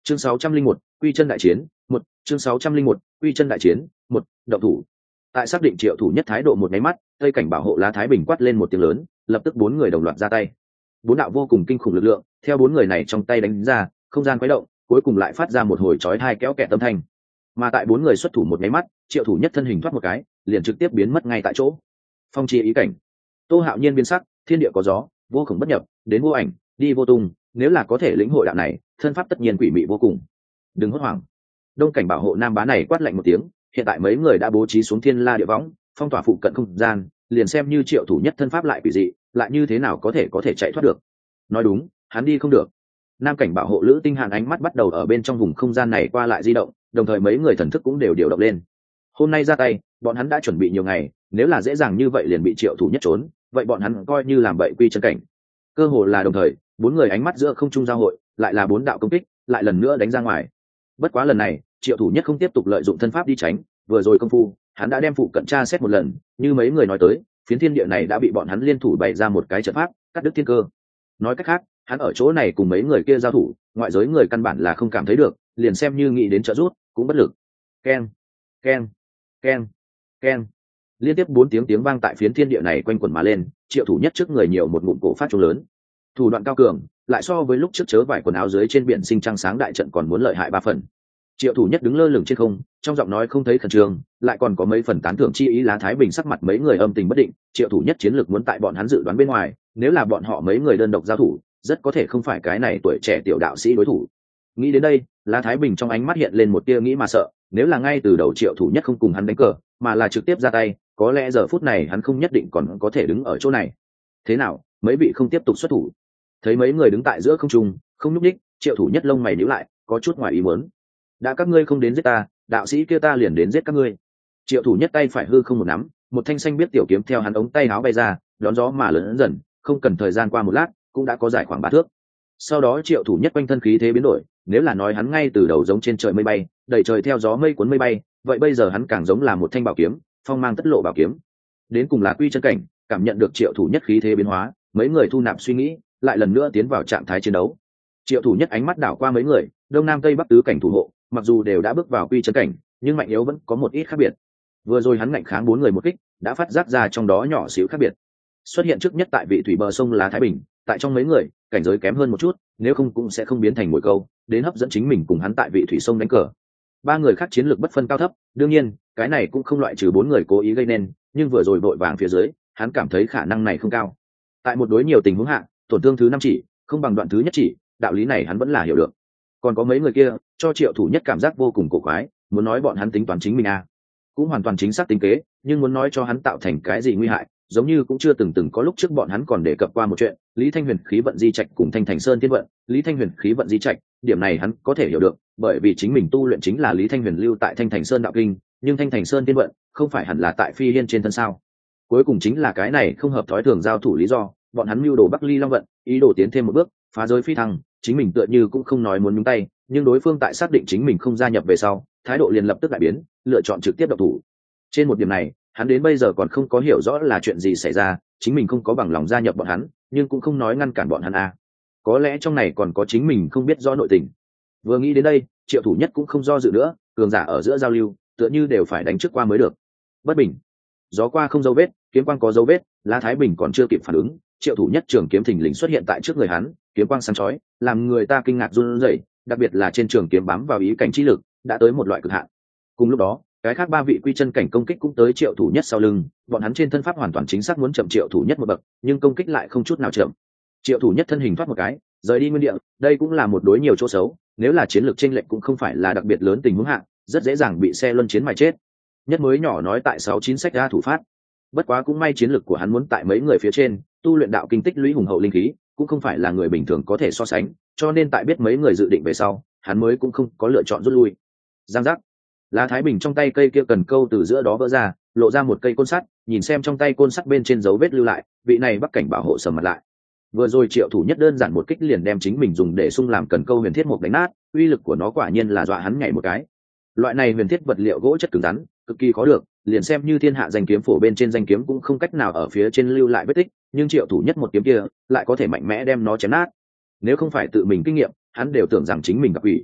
Chương 601, quy chân đại chiến, 1, chương 601, quy chân đại chiến, 1, động thủ. Tại xác định Triệu Thủ Nhất thái độ một cái mắt, Tây cảnh bảo hộ lá thái bình quát lên một tiếng lớn, lập tức bốn người đồng loạt ra tay. Bốn đạo vô cùng kinh khủng lực lượng, theo bốn người này trong tay đánh ra, không gian quấy động, cuối cùng lại phát ra một hồi chói tai kéo kẹt âm thanh. Mà tại bốn người xuất thủ một cái mắt, Triệu Thủ Nhất thân hình thoát một cái, liền trực tiếp biến mất ngay tại chỗ. Phong chi ý cảnh. Tô Hạo Nhiên biến sắc, thiên địa có gió, vô cùng bất nhập, đến vô ảnh, đi vô tung, nếu là có thể lĩnh hội đạo này, thân pháp tất nhiên quỷ mị vô cùng. Đừng hốt hoảng. Đông cảnh bảo hộ nam bá này quát lạnh một tiếng, hiện tại mấy người đã bố trí xuống thiên la địa võng, phong tỏa phụ cận không gian, liền xem như Triệu Thủ Nhất thân pháp lại quỷ dị, lại như thế nào có thể chạy thoát được. Nói đúng, hắn đi không được. Nam cảnh bảo hộ Lữ Tinh Hàn ánh mắt bắt đầu ở bên trong vùng không gian này qua lại di động, đồng thời mấy người thần thức cũng đều điều động lên. Hôm nay ra tay, bọn hắn đã chuẩn bị nhiều ngày, nếu là dễ dàng như vậy liền bị Triệu Thủ Nhất trốn, vậy bọn hắn coi như làm bậy quy chân cảnh. Cơ hồ là đồng thời, bốn người ánh mắt giữa không trung giao hội, lại là bốn đạo công kích, lại lần nữa đánh ra ngoài. Bất quá lần này, Triệu Thủ Nhất không tiếp tục lợi dụng thân pháp đi tránh, vừa rồi công phu, hắn đã đem phụ cận tra xét một lần, như mấy người nói tới, phiến thiên địa này đã bị bọn hắn liên thủ bày ra một cái trận pháp, cắt đứt thiên cơ. Nói cách khác, hắn ở chỗ này cùng mấy người kia giao thủ, ngoại giới người căn bản là không cảm thấy được, liền xem như nghĩ đến trợ giúp, cũng bất lực. Keng, keng, keng, keng. Liên tiếp bốn tiếng vang tại phiến thiên địa này quanh quẩn mà lên, Triệu Thủ Nhất trước người nhiều một ngụm cổ phát trung lớn. Thủ đoạn cao cường, lại so với lúc trước chớ vải quần áo dưới trên biển sinh trăng sáng đại trận còn muốn lợi hại ba phần. Triệu Thủ Nhất đứng lơ lửng trên không, trong giọng nói không thấy khẩn trương, lại còn có mấy phần tán thưởng chi ý. Lá Thái Bình sắc mặt mấy người âm tình bất định, Triệu Thủ Nhất chiến lược muốn tại bọn hắn dự đoán bên ngoài, nếu là bọn họ mấy người đơn độc giao thủ, rất có thể không phải cái này tuổi trẻ tiểu đạo sĩ đối thủ. Nghĩ đến đây, Lá Thái Bình trong ánh mắt hiện lên một tia nghĩ mà sợ, nếu là ngay từ đầu Triệu Thủ Nhất không cùng hắn đánh cờ, mà là trực tiếp ra tay, có lẽ giờ phút này hắn không nhất định còn có thể đứng ở chỗ này. Thế nào, mấy vị không tiếp tục xuất thủ? Thấy mấy người đứng tại giữa không trung, không nhúc nhích, Triệu Thủ Nhất lông mày nhíu lại, có chút ngoài ý muốn. Đã các ngươi không đến giết ta, đạo sĩ kia ta liền đến giết các ngươi. Triệu Thủ Nhất tay phải hư không một nắm, một thanh xanh biết tiểu kiếm theo hắn ống tay áo bay ra, đón gió mà lớn dần, không cần thời gian qua một lát, cũng đã có dài khoảng 3 thước. Sau đó Triệu Thủ Nhất quanh thân khí thế biến đổi, nếu là nói hắn ngay từ đầu giống trên trời mây bay, đầy trời theo gió mây cuốn mây bay, vậy bây giờ hắn càng giống là một thanh bảo kiếm, phong mang tất lộ bảo kiếm. Đến cùng là quy chân cảnh, cảm nhận được Triệu Thủ Nhất khí thế biến hóa, mấy người thu nạp suy nghĩ, lại lần nữa tiến vào trạng thái chiến đấu. Triệu Thủ Nhất ánh mắt đảo qua mấy người, đông nam tây bắc tứ cảnh thủ hộ, mặc dù đều đã bước vào quy chân cảnh, nhưng mạnh yếu vẫn có một ít khác biệt. Vừa rồi hắn ngạnh kháng 4 người một kích, đã phát giác ra trong đó nhỏ xíu khác biệt. Xuất hiện trước nhất tại vị thủy bờ sông Lá Thái Bình, tại trong mấy người, cảnh giới kém hơn một chút, nếu không cũng sẽ không biến thành mồi câu, đến hấp dẫn chính mình cùng hắn tại vị thủy sông đánh cờ. 3 người khác chiến lược bất phân cao thấp, đương nhiên, cái này cũng không loại trừ 4 người cố ý gây nên, nhưng vừa rồi vội vàng phía dưới, hắn cảm thấy khả năng này không cao. Tại một đối nhiều tình huống hạ, tổn thương thứ 5 chỉ, không bằng đoạn thứ nhất chỉ, đạo lý này hắn vẫn là hiểu được. Còn có mấy người kia, cho Triệu Thủ Nhất cảm giác vô cùng cổ quái, muốn nói bọn hắn tính toán chính mình cũng hoàn toàn chính xác tính kế, nhưng muốn nói cho hắn tạo thành cái gì nguy hại, giống như cũng chưa từng có. Lúc trước bọn hắn còn đề cập qua một chuyện, Lý Thanh Huyền khí vận di trạch cùng Thanh Thành Sơn thiên vận, Lý Thanh Huyền khí vận di trạch, điểm này hắn có thể hiểu được, bởi vì chính mình tu luyện chính là Lý Thanh Huyền lưu tại Thanh Thành Sơn đạo kinh, nhưng Thanh Thành Sơn thiên vận không phải hẳn là tại Phi Hiên trên thân sao? Cuối cùng chính là cái này không hợp thói thường giao thủ lý do, bọn hắn mưu đồ Bắc Ly Long vận, ý đồ tiến thêm một bước, phá giới phi thăng, chính mình tựa như cũng không nói muốn nhúng tay, nhưng đối phương tại xác định chính mình không gia nhập về sau, thái độ liền lập tức đại biến, lựa chọn trực tiếp động thủ. Trên một điểm này, hắn đến bây giờ còn không có hiểu rõ là chuyện gì xảy ra, chính mình không có bằng lòng gia nhập bọn hắn, nhưng cũng không nói ngăn cản bọn hắn có lẽ trong này còn có chính mình không biết rõ nội tình. Vừa nghĩ đến đây, Triệu Thủ Nhất cũng không do dự nữa, cường giả ở giữa giao lưu, tựa như đều phải đánh trước qua mới được. Bất bình, gió qua không dấu vết, kiếm quang có dấu vết, Lá Thái Bình còn chưa kịp phản ứng, Triệu Thủ Nhất trường kiếm thình lình xuất hiện tại trước người hắn, kiếm quang sáng chói, làm người ta kinh ngạc run rẩy, đặc biệt là trên trường kiếm bám vào ý cảnh chi lực, đã tới một loại cực hạn. Cùng lúc đó, cái khác 3 vị quy chân cảnh công kích cũng tới Triệu Thủ Nhất sau lưng, bọn hắn trên thân pháp hoàn toàn chính xác muốn chậm Triệu Thủ Nhất một bậc, nhưng công kích lại không chút nào chậm. Triệu Thủ Nhất thân hình thoát một cái, rời đi nguyên địa, đây cũng là một đối nhiều chỗ xấu, nếu là chiến lược chênh lệch cũng không phải là đặc biệt lớn tình huống hạ, rất dễ dàng bị xe luân chiến mà chết. Nhất mới nhỏ nói tại 69 sách ra thủ phát. Bất quá cũng may chiến lược của hắn muốn tại mấy người phía trên, tu luyện đạo kinh tích lũy hùng hậu linh khí, cũng không phải là người bình thường có thể so sánh, cho nên tại biết mấy người dự định về sau, hắn mới cũng không có lựa chọn rút lui. Giang giác, Lá Thái Bình trong tay cây kia cần câu từ giữa đó vỡ ra, lộ ra một cây côn sắt, nhìn xem trong tay côn sắt bên trên dấu vết lưu lại, vị này Bắc cảnh bảo hộ sầm mặt lại. Vừa rồi Triệu Thủ Nhất đơn giản một kích liền đem chính mình dùng để xung làm cần câu huyền thiết mục đánh nát, uy lực của nó quả nhiên là dọa hắn nhảy một cái. Loại này huyền thiết vật liệu gỗ chất cứng rắn, cực kỳ khó được, liền xem như thiên hạ danh kiếm phổ bên trên danh kiếm cũng không cách nào ở phía trên lưu lại vết tích, nhưng Triệu Thủ Nhất một kiếm kia lại có thể mạnh mẽ đem nó chém nát. Nếu không phải tự mình kinh nghiệm, hắn đều tưởng rằng chính mình gặp quỷ.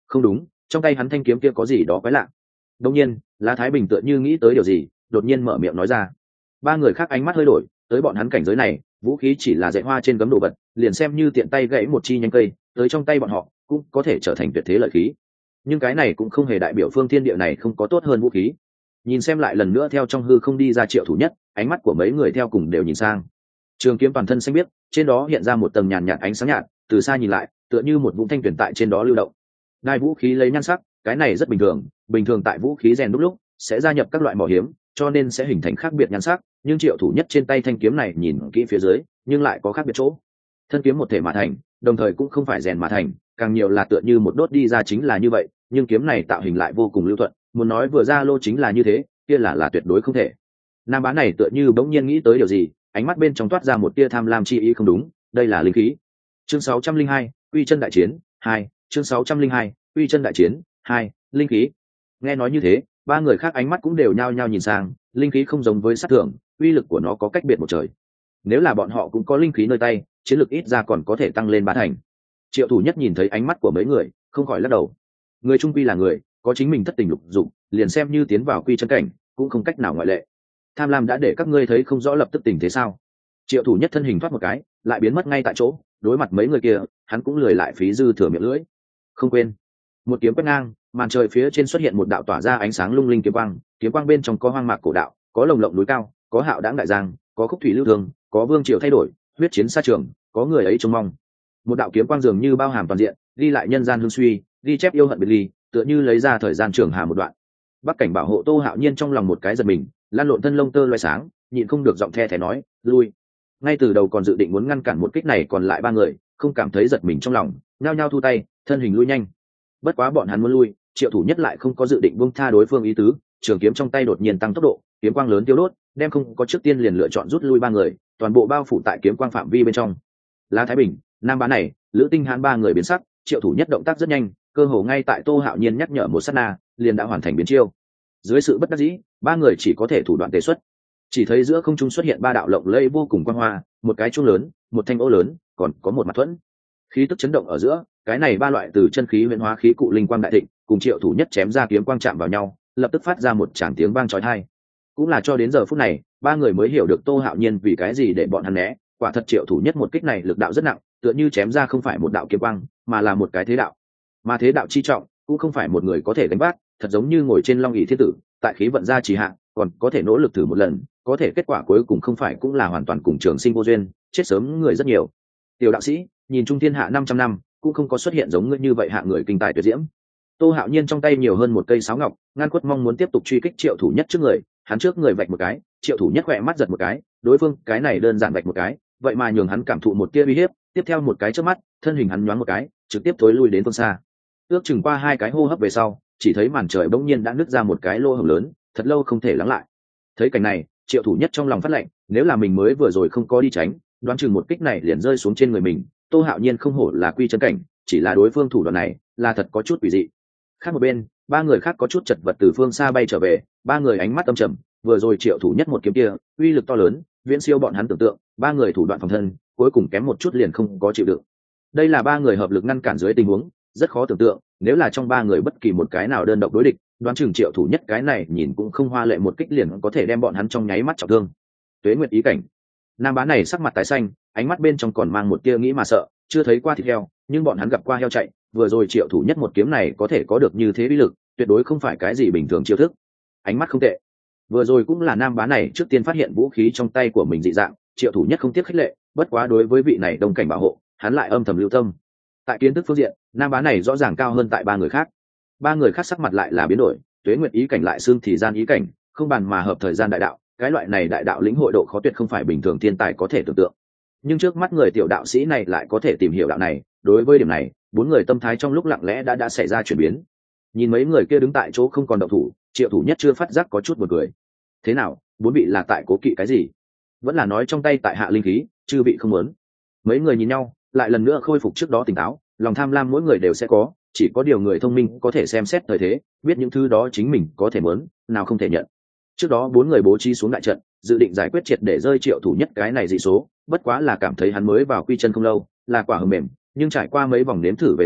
Không đúng, trong tay hắn thanh kiếm kia có gì đó quái lạ. Đột nhiên La Thái Bình tựa như nghĩ tới điều gì, đột nhiên mở miệng nói ra. Ba người khác ánh mắt hơi đổi, tới bọn hắn cảnh giới này vũ khí chỉ là dạy hoa trên gấm đồ vật, liền xem như tiện tay gãy một chi nhánh cây tới trong tay bọn họ cũng có thể trở thành tuyệt thế lợi khí. Nhưng cái này cũng không hề đại biểu phương thiên địa này không có tốt hơn vũ khí. Nhìn xem lại lần nữa theo trong hư không đi ra Triệu Thủ Nhất, ánh mắt của mấy người theo cùng đều nhìn sang. Trường kiếm toàn thân xanh biếc, trên đó hiện ra một tầng nhàn nhạt ánh sáng nhạt, từ xa nhìn lại tựa như một vũng thanh tuyển tại trên đó lưu động. Đai vũ khí lấy nhan sắc, cái này rất bình thường tại vũ khí rèn đúc lúc sẽ gia nhập các loại mỏ hiếm, cho nên sẽ hình thành khác biệt nhan sắc. Nhưng Triệu Thủ Nhất trên tay thanh kiếm này nhìn kỹ phía dưới nhưng lại có khác biệt chỗ. Thân kiếm một thể mà thành, đồng thời cũng không phải rèn mà thành, càng nhiều là tựa như một đốt đi ra chính là như vậy. Nhưng kiếm này tạo hình lại vô cùng lưu thuận, muốn nói vừa ra lô chính là như thế, kia là tuyệt đối không thể. Nam bá này tựa như bỗng nhiên nghĩ tới điều gì, ánh mắt bên trong toát ra một tia tham lam chi ý. Không đúng, đây là linh khí. Chương 602, Quy chân đại chiến 2, chương 602, Quy chân đại chiến 2, linh khí. Nghe nói như thế, ba người khác ánh mắt cũng đều nhao nhao nhìn sang. Linh khí không giống với sát thường, uy lực của nó có cách biệt một trời. Nếu là bọn họ cũng có linh khí nơi tay, chiến lực ít ra còn có thể tăng lên 3 thành. Triệu Thủ Nhất nhìn thấy ánh mắt của mấy người, không khỏi lắc đầu. Người trung quy là người, có chính mình thất tình lục dục, liền xem như tiến vào quy chân cảnh cũng không cách nào ngoại lệ. Tham lam đã để các ngươi thấy không rõ lập tức tình thế sao? Triệu Thủ Nhất thân hình thoát một cái, lại biến mất ngay tại chỗ. Đối mặt mấy người kia, hắn cũng lười lại phí dư thừa miệng lưỡi. Không quên, một kiếm quét ngang, màn trời phía trên xuất hiện một đạo tỏa ra ánh sáng lung linh kiếm quang bên trong có hoang mạc cổ đạo, có lồng lộng núi cao, có hạo đãng đại giang, có khúc thủy lưu thường, có vương triều thay đổi, huyết chiến xa trường, có người ấy trông mong. Một đạo kiếm quang dường như bao hàm toàn diện, ghi lại nhân gian hương suy, ghi chép yêu hận biệt ly, tựa như lấy ra thời gian trường hà một đoạn. Bắc Cảnh Bảo Hộ Tô Hạo Nhiên trong lòng một cái giật mình, lan lộn thân lông tơ loé sáng, nhịn không được giọng the thé nói, lui. Ngay từ đầu còn dự định muốn ngăn cản một kích này, còn lại ba người không cảm thấy giật mình trong lòng, nhao nhao thu tay, thân hình lui nhanh. Bất quá bọn hắn muốn lui, Triệu Thủ Nhất lại không có dự định buông tha đối phương ý tứ, trường kiếm trong tay đột nhiên tăng tốc độ, kiếm quang lớn tiêu đốt, đem không có trước tiên liền lựa chọn rút lui ba người, toàn bộ bao phủ tại kiếm quang phạm vi bên trong. La Thái Bình, Nam Bá này, Lữ Tinh Hán ba người biến sắc, Triệu Thủ Nhất động tác rất nhanh, cơ hồ ngay tại Tô Hạo Nhiên nhắc nhở một sát na, liền đã hoàn thành biến chiêu. Dưới sự bất đắc dĩ, ba người chỉ có thể thủ đoạn tề xuất. Chỉ thấy giữa không trung xuất hiện ba đạo lộng lẫy vô cùng quang hoa, một cái chuông lớn, một thanh ô lớn, còn có một mặt thuẫn. Khí tức chấn động ở giữa, cái này ba loại từ chân khí huyễn hóa khí cụ linh quang đại thịnh, cùng Triệu Thủ Nhất chém ra kiếm quang chạm vào nhau, lập tức phát ra một tràng tiếng vang chói tai. Cũng là cho đến giờ phút này, ba người mới hiểu được Tô Hạo Nhiên vì cái gì để bọn hắn né. Quả thật Triệu Thủ Nhất một kích này lực đạo rất nặng, tựa như chém ra không phải một đạo kiếm quang, mà là một cái thế đạo. Mà thế đạo chi trọng, cũng không phải một người có thể gánh vác, thật giống như ngồi trên long ỷ thiên tử, tại khí vận gia trì hạ, còn có thể nỗ lực thử một lần, có thể kết quả cuối cùng không phải cũng là hoàn toàn cùng trường sinh vô duyên, chết sớm người rất nhiều. Tiểu đạo sĩ, nhìn trung thiên hạ 500 năm, cũng không có xuất hiện giống ngươi như vậy hạ người kinh tài tuyệt diễm. Tô Hạo Nhiên trong tay nhiều hơn một cây sáo ngọc, ngăn quất mong muốn tiếp tục truy kích Triệu Thủ Nhất trước người, hắn trước người vạch một cái, Triệu Thủ Nhất khỏe mắt giật một cái, đối phương cái này đơn giản vạch một cái, vậy mà nhường hắn cảm thụ một tia uy hiếp, tiếp theo một cái chớp mắt, thân hình hắn nhoáng một cái, trực tiếp thối lui đến phương xa. Ước chừng qua 2 cái hô hấp về sau, chỉ thấy màn trời bỗng nhiên đã nứt ra một cái lỗ hổng lớn, thật lâu không thể lắng lại. Thấy cảnh này, Triệu Thủ Nhất trong lòng phát lạnh, nếu là mình mới vừa rồi không có đi tránh, đoán chừng một kích này liền rơi xuống trên người mình. Tô Hạo Nhiên không hổ là quy chân cảnh, chỉ là đối phương thủ đoạn này là thật có chút quỷ dị. Khác một bên, ba người khác có chút chật vật từ phương xa bay trở về, ba người ánh mắt âm trầm, vừa rồi Triệu Thủ Nhất một kiếm kia, uy lực to lớn, viễn siêu bọn hắn tưởng tượng, ba người thủ đoạn phòng thân, cuối cùng kém một chút liền không có chịu đựng. Đây là ba người hợp lực ngăn cản dưới tình huống, rất khó tưởng tượng, nếu là trong ba người bất kỳ một cái nào đơn độc đối địch, đoán chừng Triệu Thủ Nhất cái này nhìn cũng không hoa lệ một kích liền có thể đem bọn hắn trong nháy mắt trọng thương. Tuế Nguyệt ý cảnh. Nam Bá này sắc mặt tái xanh, ánh mắt bên trong còn mang một tia nghĩ mà sợ, chưa thấy qua thịt heo, nhưng bọn hắn gặp qua heo chạy, vừa rồi Triệu Thủ Nhất một kiếm này có thể có được như thế uy lực, tuyệt đối không phải cái gì bình thường chiêu thức. Ánh mắt không tệ. Vừa rồi cũng là Nam Bá này trước tiên phát hiện vũ khí trong tay của mình dị dạng, Triệu Thủ Nhất không tiếc khích lệ, bất quá đối với vị này Đông Cảnh Bảo Hộ, hắn lại âm thầm lưu tâm. Tại kiến thức phương diện, Nam Bá này rõ ràng cao hơn tại ba người khác. Ba người khác sắc mặt lại là biến đổi, Tuế Nguyệt ý cảnh lại xương thì gian ý cảnh, không bàn mà hợp thời gian đại đạo, cái loại này đại đạo lĩnh hội độ khó tuyệt không phải bình thường thiên tài có thể tưởng tượng. Nhưng trước mắt người tiểu đạo sĩ này lại có thể tìm hiểu đạo này, đối với điểm này, bốn người tâm thái trong lúc lặng lẽ đã xảy ra chuyển biến. Nhìn mấy người kia đứng tại chỗ không còn động thủ, Triệu Thủ Nhất chưa phát giác có chút buồn cười. Thế nào, bốn vị là tại cố kỵ cái gì? Vẫn là nói trong tay tại hạ linh khí, chư vị không muốn. Mấy người nhìn nhau, lại lần nữa khôi phục trước đó tỉnh táo, lòng tham lam mỗi người đều sẽ có, chỉ có điều người thông minh có thể xem xét thời thế, biết những thứ đó chính mình có thể muốn, nào không thể nhận. Trước đó bốn người bố trí xuống đại trận, dự định giải quyết triệt để rơi Triệu Thủ Nhất cái này dị số, bất quá là cảm thấy hắn mới vào quy chân không lâu, là quả hờ mềm, nhưng trải qua mấy vòng nếm thử về sau,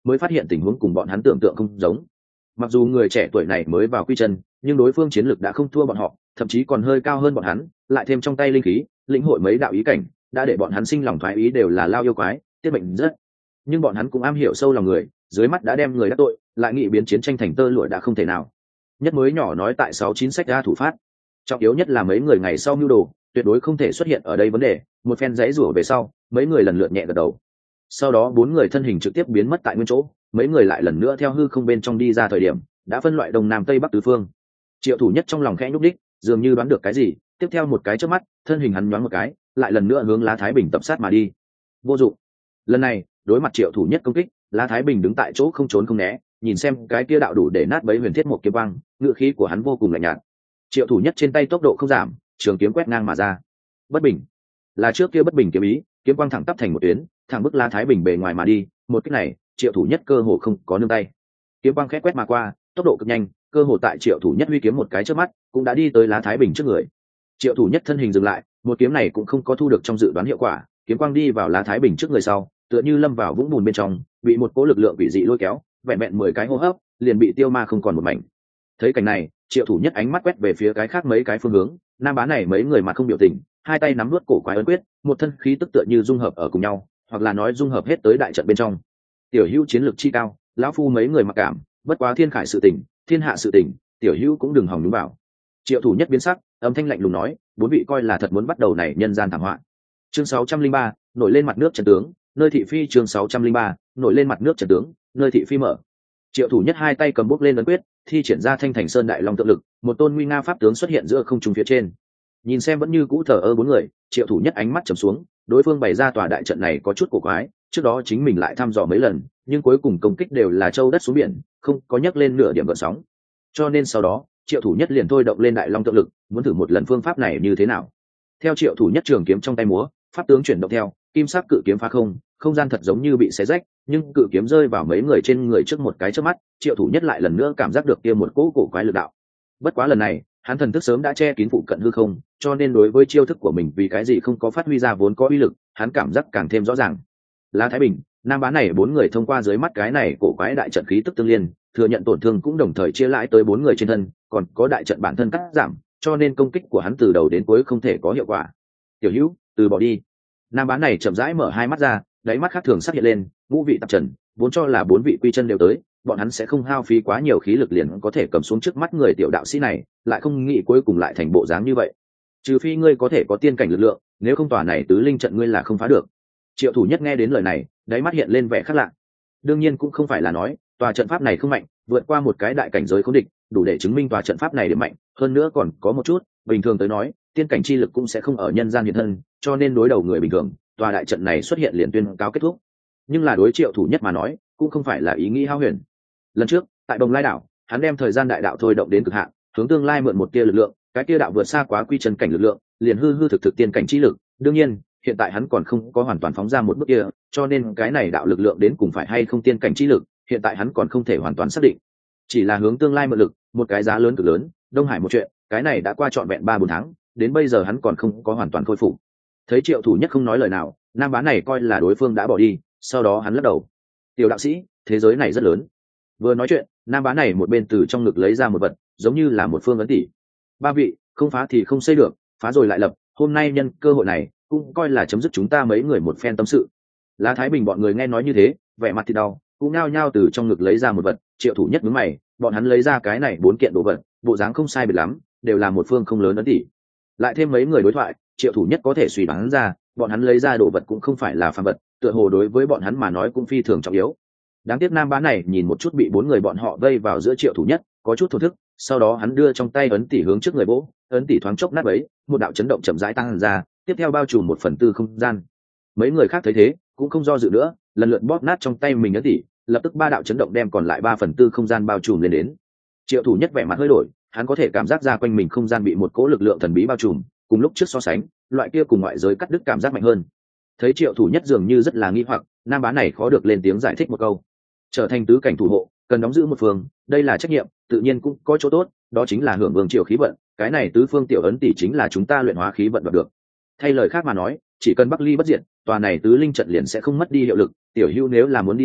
mới phát hiện tình huống cùng bọn hắn tưởng tượng không giống. Mặc dù người trẻ tuổi này mới vào quy chân, nhưng đối phương chiến lực đã không thua bọn họ, thậm chí còn hơi cao hơn bọn hắn, lại thêm trong tay linh khí lĩnh hội mấy đạo ý cảnh, đã để bọn hắn sinh lòng thoái ý đều là lao yêu quái, tiết mệnh rất. Nhưng bọn hắn cũng am hiểu sâu lòng người, dưới mắt đã đem người đắc tội, lại nghị biến chiến tranh thành tơ lụa đã không thể nào. Nhất mới nhỏ nói tại 69 sách ra thủ phát, trọng yếu nhất là mấy người ngày sau mưu đồ, tuyệt đối không thể xuất hiện ở đây vấn đề. Một phen giãy rủa về sau, mấy người lần lượt nhẹ gật đầu. Sau đó bốn người thân hình trực tiếp biến mất tại nguyên chỗ, mấy người lại lần nữa theo hư không bên trong đi ra thời điểm, đã phân loại đông nam tây bắc tứ phương. Triệu Thủ Nhất trong lòng khẽ nhúc đích, dường như đoán được cái gì, tiếp theo một cái chớp mắt, thân hình hắn nhoáng một cái, lại lần nữa hướng Lá Thái Bình tập sát mà đi. Vô dụng. Lần này, đối mặt Triệu Thủ Nhất công kích, Lá Thái Bình đứng tại chỗ không trốn không né, nhìn xem cái kia đạo đủ để nát bấy huyền thiết một kiếm quang, ngữ khí của hắn vô cùng lạnh nhạt. Triệu Thủ Nhất trên tay tốc độ không giảm, trường kiếm quét ngang mà ra. Bất bình, là trước kia bất bình kiếm ý, kiếm quang thẳng tắp thành một tuyến, thẳng bức Lá Thái Bình bề ngoài mà đi. Một cái này, Triệu Thủ Nhất cơ hồ không có nương tay. Kiếm quang khẽ quét mà qua, tốc độ cực nhanh, cơ hồ tại Triệu Thủ Nhất huy kiếm một cái trước mắt, cũng đã đi tới Lá Thái Bình trước người. Triệu Thủ Nhất thân hình dừng lại, một kiếm này cũng không có thu được trong dự đoán hiệu quả, kiếm quang đi vào Lá Thái Bình trước người sau, tựa như lâm vào vũng bùn bên trong, bị một cỗ lực lượng quỷ dị lôi kéo, vẹn vẹn 10 cái hô hấp, liền bị tiêu ma không còn một mảnh. Thấy cảnh này, Triệu Thủ Nhất ánh mắt quét về phía cái khác mấy cái phương hướng, nam bá này mấy người mặt không biểu tình, hai tay nắm nuốt cổ quái ấn quyết, một thân khí tức tựa như dung hợp ở cùng nhau, hoặc là nói dung hợp hết tới đại trận bên trong. Tiểu Hữu chiến lược chi cao, lão phu mấy người mặc cảm, bất quá thiên khải sự tình, thiên hạ sự tình, tiểu Hữu cũng đừng hòng nhúng vào. Triệu Thủ Nhất biến sắc, âm thanh lạnh lùng nói, bốn vị coi là thật muốn bắt đầu này nhân gian thảm họa. Chương 603, nổi lên mặt nước trận tướng, nơi thị phi. Chương 603, nổi lên mặt nước trận tướng, nơi thị phi mở. Triệu Thủ Nhất hai tay cầm bút lên ấn quyết, thi triển ra Thanh Thành Sơn đại long tượng lực, một tôn nguy nga pháp tướng xuất hiện giữa không trung phía trên. Nhìn xem vẫn như cũ thờ ơ bốn người, Triệu Thủ Nhất ánh mắt trầm xuống, đối phương bày ra tòa đại trận này có chút cổ quái, trước đó chính mình lại thăm dò mấy lần, nhưng cuối cùng công kích đều là châu đất xuống biển, không có nhắc lên nửa điểm gợn sóng. Cho nên sau đó, Triệu Thủ Nhất liền thôi động lên đại long tượng lực, muốn thử một lần phương pháp này như thế nào. Theo Triệu Thủ Nhất trường kiếm trong tay múa, pháp tướng chuyển động theo, kim sắc cự kiếm phá không, không gian thật giống như bị xé rách, nhưng cự kiếm rơi vào mấy người trên người trước một cái chớp mắt, Triệu Thủ Nhất lại lần nữa cảm giác được kia một cỗ cổ quái lực đạo. Bất quá lần này, hắn thần thức sớm đã che kín phụ cận hư không, cho nên đối với chiêu thức của mình vì cái gì không có phát huy ra vốn có uy lực, hắn cảm giác càng thêm rõ ràng. Lá Thái Bình, nam bá này bốn người thông qua dưới mắt cái này cổ quái đại trận khí tức tương liên, thừa nhận tổn thương cũng đồng thời chia lãi tới bốn người trên thân, còn có đại trận bản thân cắt giảm, cho nên công kích của hắn từ đầu đến cuối không thể có hiệu quả. Tiểu Hữu, từ bỏ đi. Nam bá này chậm rãi mở hai mắt ra, đáy mắt khác thường xuất hiện lên, ngũ vị tạp trần, vốn cho là bốn vị quy chân đều tới, bọn hắn sẽ không hao phí quá nhiều khí lực liền có thể cầm xuống trước mắt người tiểu đạo sĩ này, lại không nghĩ cuối cùng lại thành bộ dáng như vậy. Trừ phi ngươi có thể có tiên cảnh lực lượng, nếu không tòa này tứ linh trận ngươi là không phá được. Triệu Thủ Nhất nghe đến lời này, đáy mắt hiện lên vẻ khác lạ. Đương nhiên cũng không phải là nói tòa trận pháp này không mạnh, vượt qua một cái đại cảnh giới khốn địch, đủ để chứng minh tòa trận pháp này điểm mạnh, hơn nữa còn có một chút, bình thường tới nói, tiên cảnh chi lực cũng sẽ không ở nhân gian hiện thân, cho nên đối đầu người bình thường, tòa đại trận này xuất hiện liền tuyên cáo kết thúc. Nhưng là đối Triệu Thủ Nhất mà nói, cũng không phải là ý nghĩ hao huyền. Lần trước, tại Đồng Lai đảo, hắn đem thời gian đại đạo thôi động đến cực hạn, hướng tương lai mượn một tia lực lượng, cái tia đạo vượt xa quá quy chân cảnh lực lượng, liền hư hư thực thực tiên cảnh chi lực. Đương nhiên, hiện tại hắn còn không có hoàn toàn phóng ra một bước kia, cho nên cái này đạo lực lượng đến cùng phải hay không tiên cảnh chi lực, hiện tại hắn còn không thể hoàn toàn xác định. Chỉ là hướng tương lai mượn lực, một cái giá lớn cực lớn, Đông Hải một chuyện, cái này đã qua trọn vẹn 3-4 tháng, đến bây giờ hắn còn không có hoàn toàn khôi phục. Thấy Triệu Thủ Nhất không nói lời nào, nam bá này coi là đối phương đã bỏ đi, sau đó hắn lắc đầu. Tiểu đạo sĩ, thế giới này rất lớn. Vừa nói chuyện, nam bá này một bên từ trong ngực lấy ra một vật, giống như là một phương ấn tỷ. Ba vị, không phá thì không xây được, phá rồi lại lập, hôm nay nhân cơ hội này, cũng coi là chấm dứt chúng ta mấy người một phen tâm sự. Lá Thái Bình bọn người nghe nói như thế, vẻ mặt thì đau, cũng nao nhao từ trong ngực lấy ra một vật. Triệu Thủ Nhất nhướng mày, bọn hắn lấy ra cái này 4 kiện đồ vật, bộ dáng không sai biệt lắm, đều là một phương không lớn ấn tỷ. Lại thêm mấy người đối thoại, Triệu Thủ Nhất có thể suy đoán ra, bọn hắn lấy ra đồ vật cũng không phải là phàm vật, tựa hồ đối với bọn hắn mà nói cũng phi thường trọng yếu. Đáng tiếc nam bá này nhìn một chút bị 4 người bọn họ vây vào giữa Triệu Thủ Nhất, có chút thổ thức, sau đó hắn đưa trong tay ấn tỷ hướng trước người vỗ, ấn tỷ thoáng chốc nát bấy, một đạo chấn động chậm rãi tăng ra, tiếp theo bao trùm 1/4 không gian. Mấy người khác thấy thế, cũng không do dự nữa, lần lượt bóp nát trong tay mình ấn tỷ, lập tức 3 đạo chấn động đem còn lại 3/4 không gian bao trùm lên đến. Triệu Thủ Nhất vẻ mặt hơi đổi, hắn có thể cảm giác ra quanh mình không gian bị một cỗ lực lượng thần bí bao trùm, cùng lúc trước so sánh, loại kia cùng ngoại giới cắt đứt cảm giác mạnh hơn. Thấy Triệu Thủ Nhất dường như rất là nghi hoặc, nam bá này khó được lên tiếng giải thích một câu. Trở thành tứ cảnh thủ hộ, cần đóng giữ một phương, đây là trách nhiệm, tự nhiên cũng có chỗ tốt, đó chính là hưởng vương triều khí vận, cái này tứ phương tiểu ấn tỷ chính là chúng ta luyện hóa khí vận đoạt được. Thay lời khác mà nói, chỉ cần Bắc Ly bất diệt, tòa này tứ linh trận liền sẽ không mất đi hiệu lực, tiểu hữu nếu là muốn đi ra,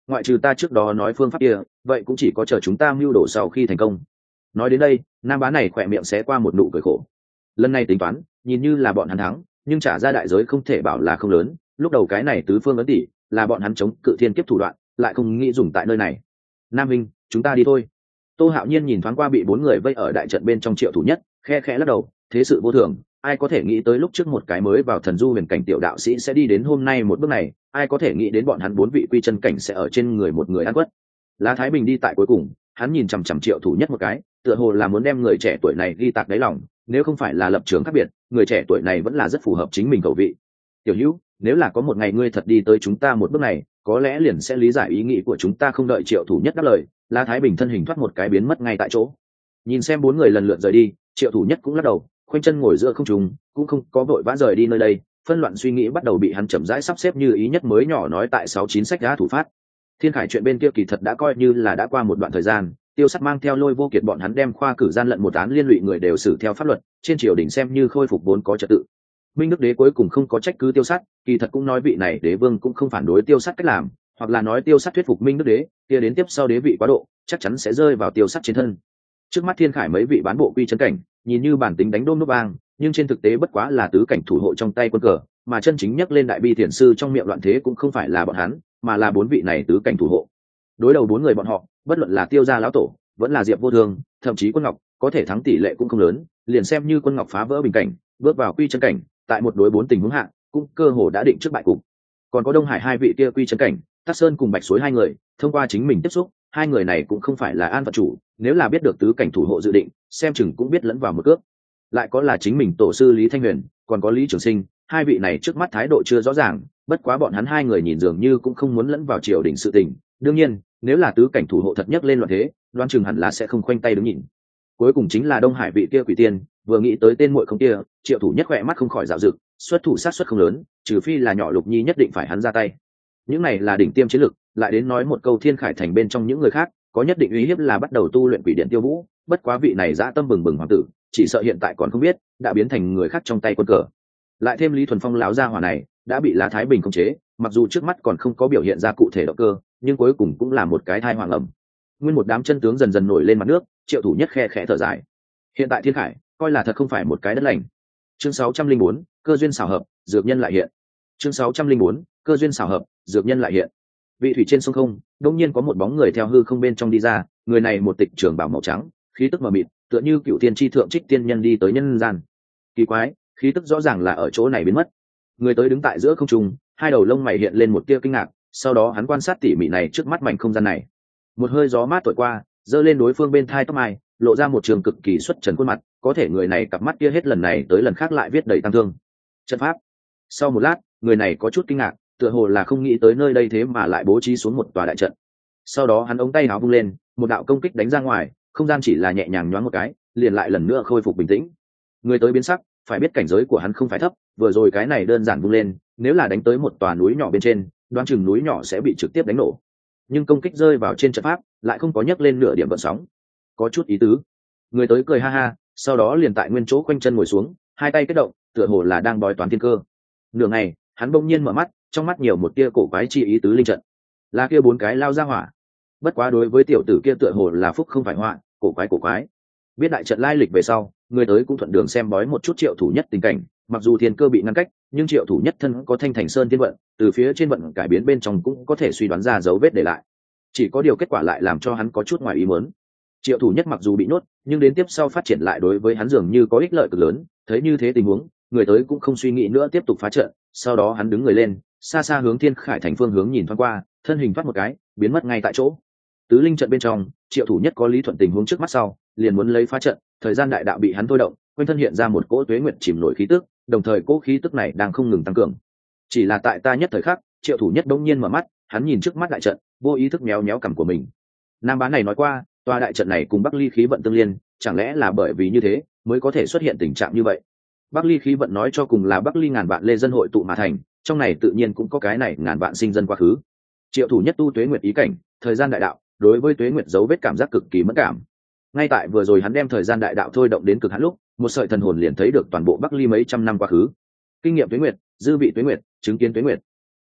ngoại trừ ta trước đó nói phương pháp kia, vậy cũng chỉ có chờ chúng ta mưu đồ sau khi thành công. Nói đến đây, nam bá này khỏe miệng xé qua một nụ cười khổ. Lần này tính toán nhìn như là bọn hắn thắng, nhưng trả ra đại giới không thể bảo là không lớn. Lúc đầu cái này tứ phương ấn tỷ là bọn hắn chống cự thiên kiếp thủ đoạn, lại không nghĩ dùng tại nơi này. Nam Minh, chúng ta đi thôi. Tô Hạo Nhiên nhìn thoáng qua bị 4 người vây ở đại trận bên trong Triệu Thủ Nhất, khe khẽ lắc đầu, thế sự vô thường, ai có thể nghĩ tới lúc trước một cái mới vào thần du huyền cảnh tiểu đạo sĩ sẽ đi đến hôm nay một bước này, ai có thể nghĩ đến bọn hắn 4 vị quy chân cảnh sẽ ở trên người một người ăn quất. Lá Thái Bình đi tại cuối cùng, hắn nhìn chằm chằm Triệu Thủ Nhất một cái, tựa hồ là muốn đem người trẻ tuổi này ghi tạc đáy lòng, nếu không phải là lập trường khác biệt, người trẻ tuổi này vẫn là rất phù hợp chính mình khẩu vị. Tiểu Hữu, nếu là có một ngày ngươi thật đi tới chúng ta một bước này, có lẽ liền sẽ lý giải ý nghĩ của chúng ta. Không đợi Triệu Thủ Nhất đáp lời, La Thái Bình thân hình thoát một cái biến mất ngay tại chỗ. Nhìn xem 4 người lần lượt rời đi, Triệu Thủ Nhất cũng lắc đầu, khoanh chân ngồi giữa không trung, cũng không có vội vã rời đi nơi đây. Phân loạn suy nghĩ bắt đầu bị hắn chậm rãi sắp xếp như ý nhất mới nhỏ nói tại 69 sách đã thủ phát. Thiên Khải chuyện bên kia kỳ thật đã coi như là đã qua một đoạn thời gian, Tiêu Sắt mang theo Lôi Vô Kiệt bọn hắn đem khoa cử gian lận một án liên lụy người đều xử theo pháp luật, trên triều đình xem như khôi phục vốn có trật tự. Minh Đức Đế cuối cùng không có trách cứ Tiêu Sắt, kỳ thật cũng nói vị này đế vương cũng không phản đối Tiêu Sắt cách làm, hoặc là nói Tiêu Sắt thuyết phục Minh Đức Đế, kia đến tiếp sau đế vị quá độ, chắc chắn sẽ rơi vào Tiêu Sắt trên thân. Trước mắt Thiên Khải mấy vị bán bộ quy chân cảnh, nhìn như bản tính đánh đôm nốt bang, nhưng trên thực tế bất quá là tứ cảnh thủ hộ trong tay quân cờ, mà chân chính nhắc lên đại bi thiền sư trong miệng loạn thế cũng không phải là bọn hắn, mà là 4 vị này tứ cảnh thủ hộ. Đối đầu 4 người bọn họ, bất luận là Tiêu gia lão tổ, vẫn là Diệp Vô Thương, thậm chí Quân Ngọc, có thể thắng tỷ lệ cũng không lớn, liền xem như Quân Ngọc phá vỡ bình cảnh, bước vào quy chân cảnh, tại một đối 4 tình huống hạ, cũng cơ hồ đã định trước bại cục. Còn có Đông Hải 2 vị kia quy chân cảnh, Tắc Sơn cùng Bạch Suối 2 người, thông qua chính mình tiếp xúc, 2 người này cũng không phải là an phận chủ, nếu là biết được tứ cảnh thủ hộ dự định, xem chừng cũng biết lẫn vào một cước. Lại có là chính mình tổ sư Lý Thanh Huyền, còn có Lý Trường Sinh, 2 vị này trước mắt thái độ chưa rõ ràng, bất quá bọn hắn 2 người nhìn dường như cũng không muốn lẫn vào triều đình sự tình. Đương nhiên, nếu là tứ cảnh thủ hộ thật nhất lên loạn thế, đoán chừng hẳn là sẽ không khoanh tay đứng nhìn. Cuối cùng chính là Đông Hải vị kia quỷ tiên, vừa nghĩ tới tên muội không kia, Triệu Thủ Nhất khỏe mắt không khỏi dạo dực, xuất thủ sát suất không lớn, trừ phi là nhỏ Lục Nhi nhất định phải hắn ra tay. Những này là đỉnh tiêm chiến lực, lại đến nói một câu Thiên Khải thành bên trong những người khác, có nhất định uy hiếp là bắt đầu tu luyện quỷ điện Tiêu Vũ, bất quá vị này dã tâm bừng bừng hoàng tử, chỉ sợ hiện tại còn không biết, đã biến thành người khác trong tay quân cờ. Lại thêm Lý Thuần Phong lão gia hỏa này, đã bị La Thái Bình khống chế, mặc dù trước mắt còn không có biểu hiện ra cụ thể động cơ, nhưng cuối cùng cũng là một cái thai hoàng ẩm. Nguyên một đám chân tướng dần dần nổi lên mặt nước, Triệu Thủ Nhất khe khẽ thở dài. Hiện tại Thiên Khải coi là thật không phải một cái đất lành. Chương 604, cơ duyên xảo hợp, dược nhân lại hiện. Chương 604, cơ duyên xảo hợp, dược nhân lại hiện. Vị thủy trên sông không, đột nhiên có một bóng người theo hư không bên trong đi ra, người này một tịch trường bào màu trắng, khí tức mờ mịt, tựa như cựu tiên tri thượng trích tiên nhân đi tới nhân gian. Kỳ quái, khí tức rõ ràng là ở chỗ này biến mất. Người tới đứng tại giữa không trung, 2 đầu lông mày hiện lên một tia kinh ngạc, sau đó hắn quan sát tỉ mỉ này trước mắt mảnh không gian này. Một hơi gió mát thổi qua, giơ lên đối phương bên thai tóc mai, lộ ra một trường cực kỳ xuất trần khuôn mặt, có thể người này cặp mắt kia hết lần này tới lần khác lại viết đầy tăng thương. Trận pháp. Sau một lát, người này có chút kinh ngạc, tựa hồ là không nghĩ tới nơi đây thế mà lại bố trí xuống một tòa đại trận. Sau đó hắn ống tay áo vung lên, một đạo công kích đánh ra ngoài, không gian chỉ là nhẹ nhàng nhoáng một cái, liền lại lần nữa khôi phục bình tĩnh. Người tới biến sắc, phải biết cảnh giới của hắn không phải thấp, vừa rồi cái này đơn giản vung lên, nếu là đánh tới một tòa núi nhỏ bên trên, đoán chừng núi nhỏ sẽ bị trực tiếp đánh nổ. Nhưng công kích rơi vào trên trận pháp, lại không có nhấc lên nửa điểm gợn sóng. Có chút ý tứ. Người tới cười ha ha, sau đó liền tại nguyên chỗ quanh chân ngồi xuống, 2 tay kết động, tựa hồ là đang bói toán thiên cơ. Nửa ngày, hắn bỗng nhiên mở mắt, trong mắt nhiều một tia cổ quái chi ý tứ linh trận. Là kia 4 cái lao ra hỏa. Bất quá đối với tiểu tử kia tựa hồ là phúc không phải họa, cổ quái. Biết đại trận lai lịch về sau, người tới cũng thuận đường xem bói một chút Triệu Thủ Nhất tình cảnh, mặc dù thiên cơ bị ngăn cách, nhưng Triệu Thủ Nhất thân có thanh thành sơn thiên vận, từ phía trên vận cải biến bên trong cũng có thể suy đoán ra dấu vết để lại. Chỉ có điều kết quả lại làm cho hắn có chút ngoài ý muốn. Triệu Thủ Nhất mặc dù bị nhốt, nhưng đến tiếp sau phát triển lại đối với hắn dường như có ích lợi cực lớn, thấy như thế tình huống, người tới cũng không suy nghĩ nữa tiếp tục phá trận, sau đó hắn đứng người lên, xa xa hướng Thiên Khải thành phương hướng nhìn thoáng qua, thân hình thoát một cái, biến mất ngay tại chỗ. Tứ linh trận bên trong, Triệu Thủ Nhất có lý thuận tình huống trước mắt sau, liền muốn lấy phá trận, thời gian đại đạo bị hắn thôi động, quanh thân hiện ra một cỗ tuế nguyệt chìm nổi khí tức, đồng thời cỗ khí tức này đang không ngừng tăng cường. Chỉ là tại ta nhất thời khắc, Triệu Thủ Nhất bỗng nhiên mở mắt, hắn nhìn trước mắt đại trận, vô ý thức méo méo cằm của mình. Nam Bá này nói qua, tòa đại trận này cùng Bắc Ly khí vận tương liên, chẳng lẽ là bởi vì như thế mới có thể xuất hiện tình trạng như vậy? Bắc Ly khí vận nói cho cùng là Bắc Ly ngàn vạn lê dân hội tụ mà thành, trong này tự nhiên cũng có cái này ngàn vạn sinh dân quá khứ. Triệu Thủ Nhất tu tuế nguyệt ý cảnh, thời gian đại đạo, đối với tuế nguyệt dấu vết cảm giác cực kỳ mẫn cảm. Ngay tại vừa rồi hắn đem thời gian đại đạo thôi động đến cực hạn lúc, một sợi thần hồn liền thấy được toàn bộ Bắc Ly mấy trăm năm quá khứ. Kinh nghiệm tuế nguyệt, dư vị tuế nguyệt, chứng kiến tuế nguyệt.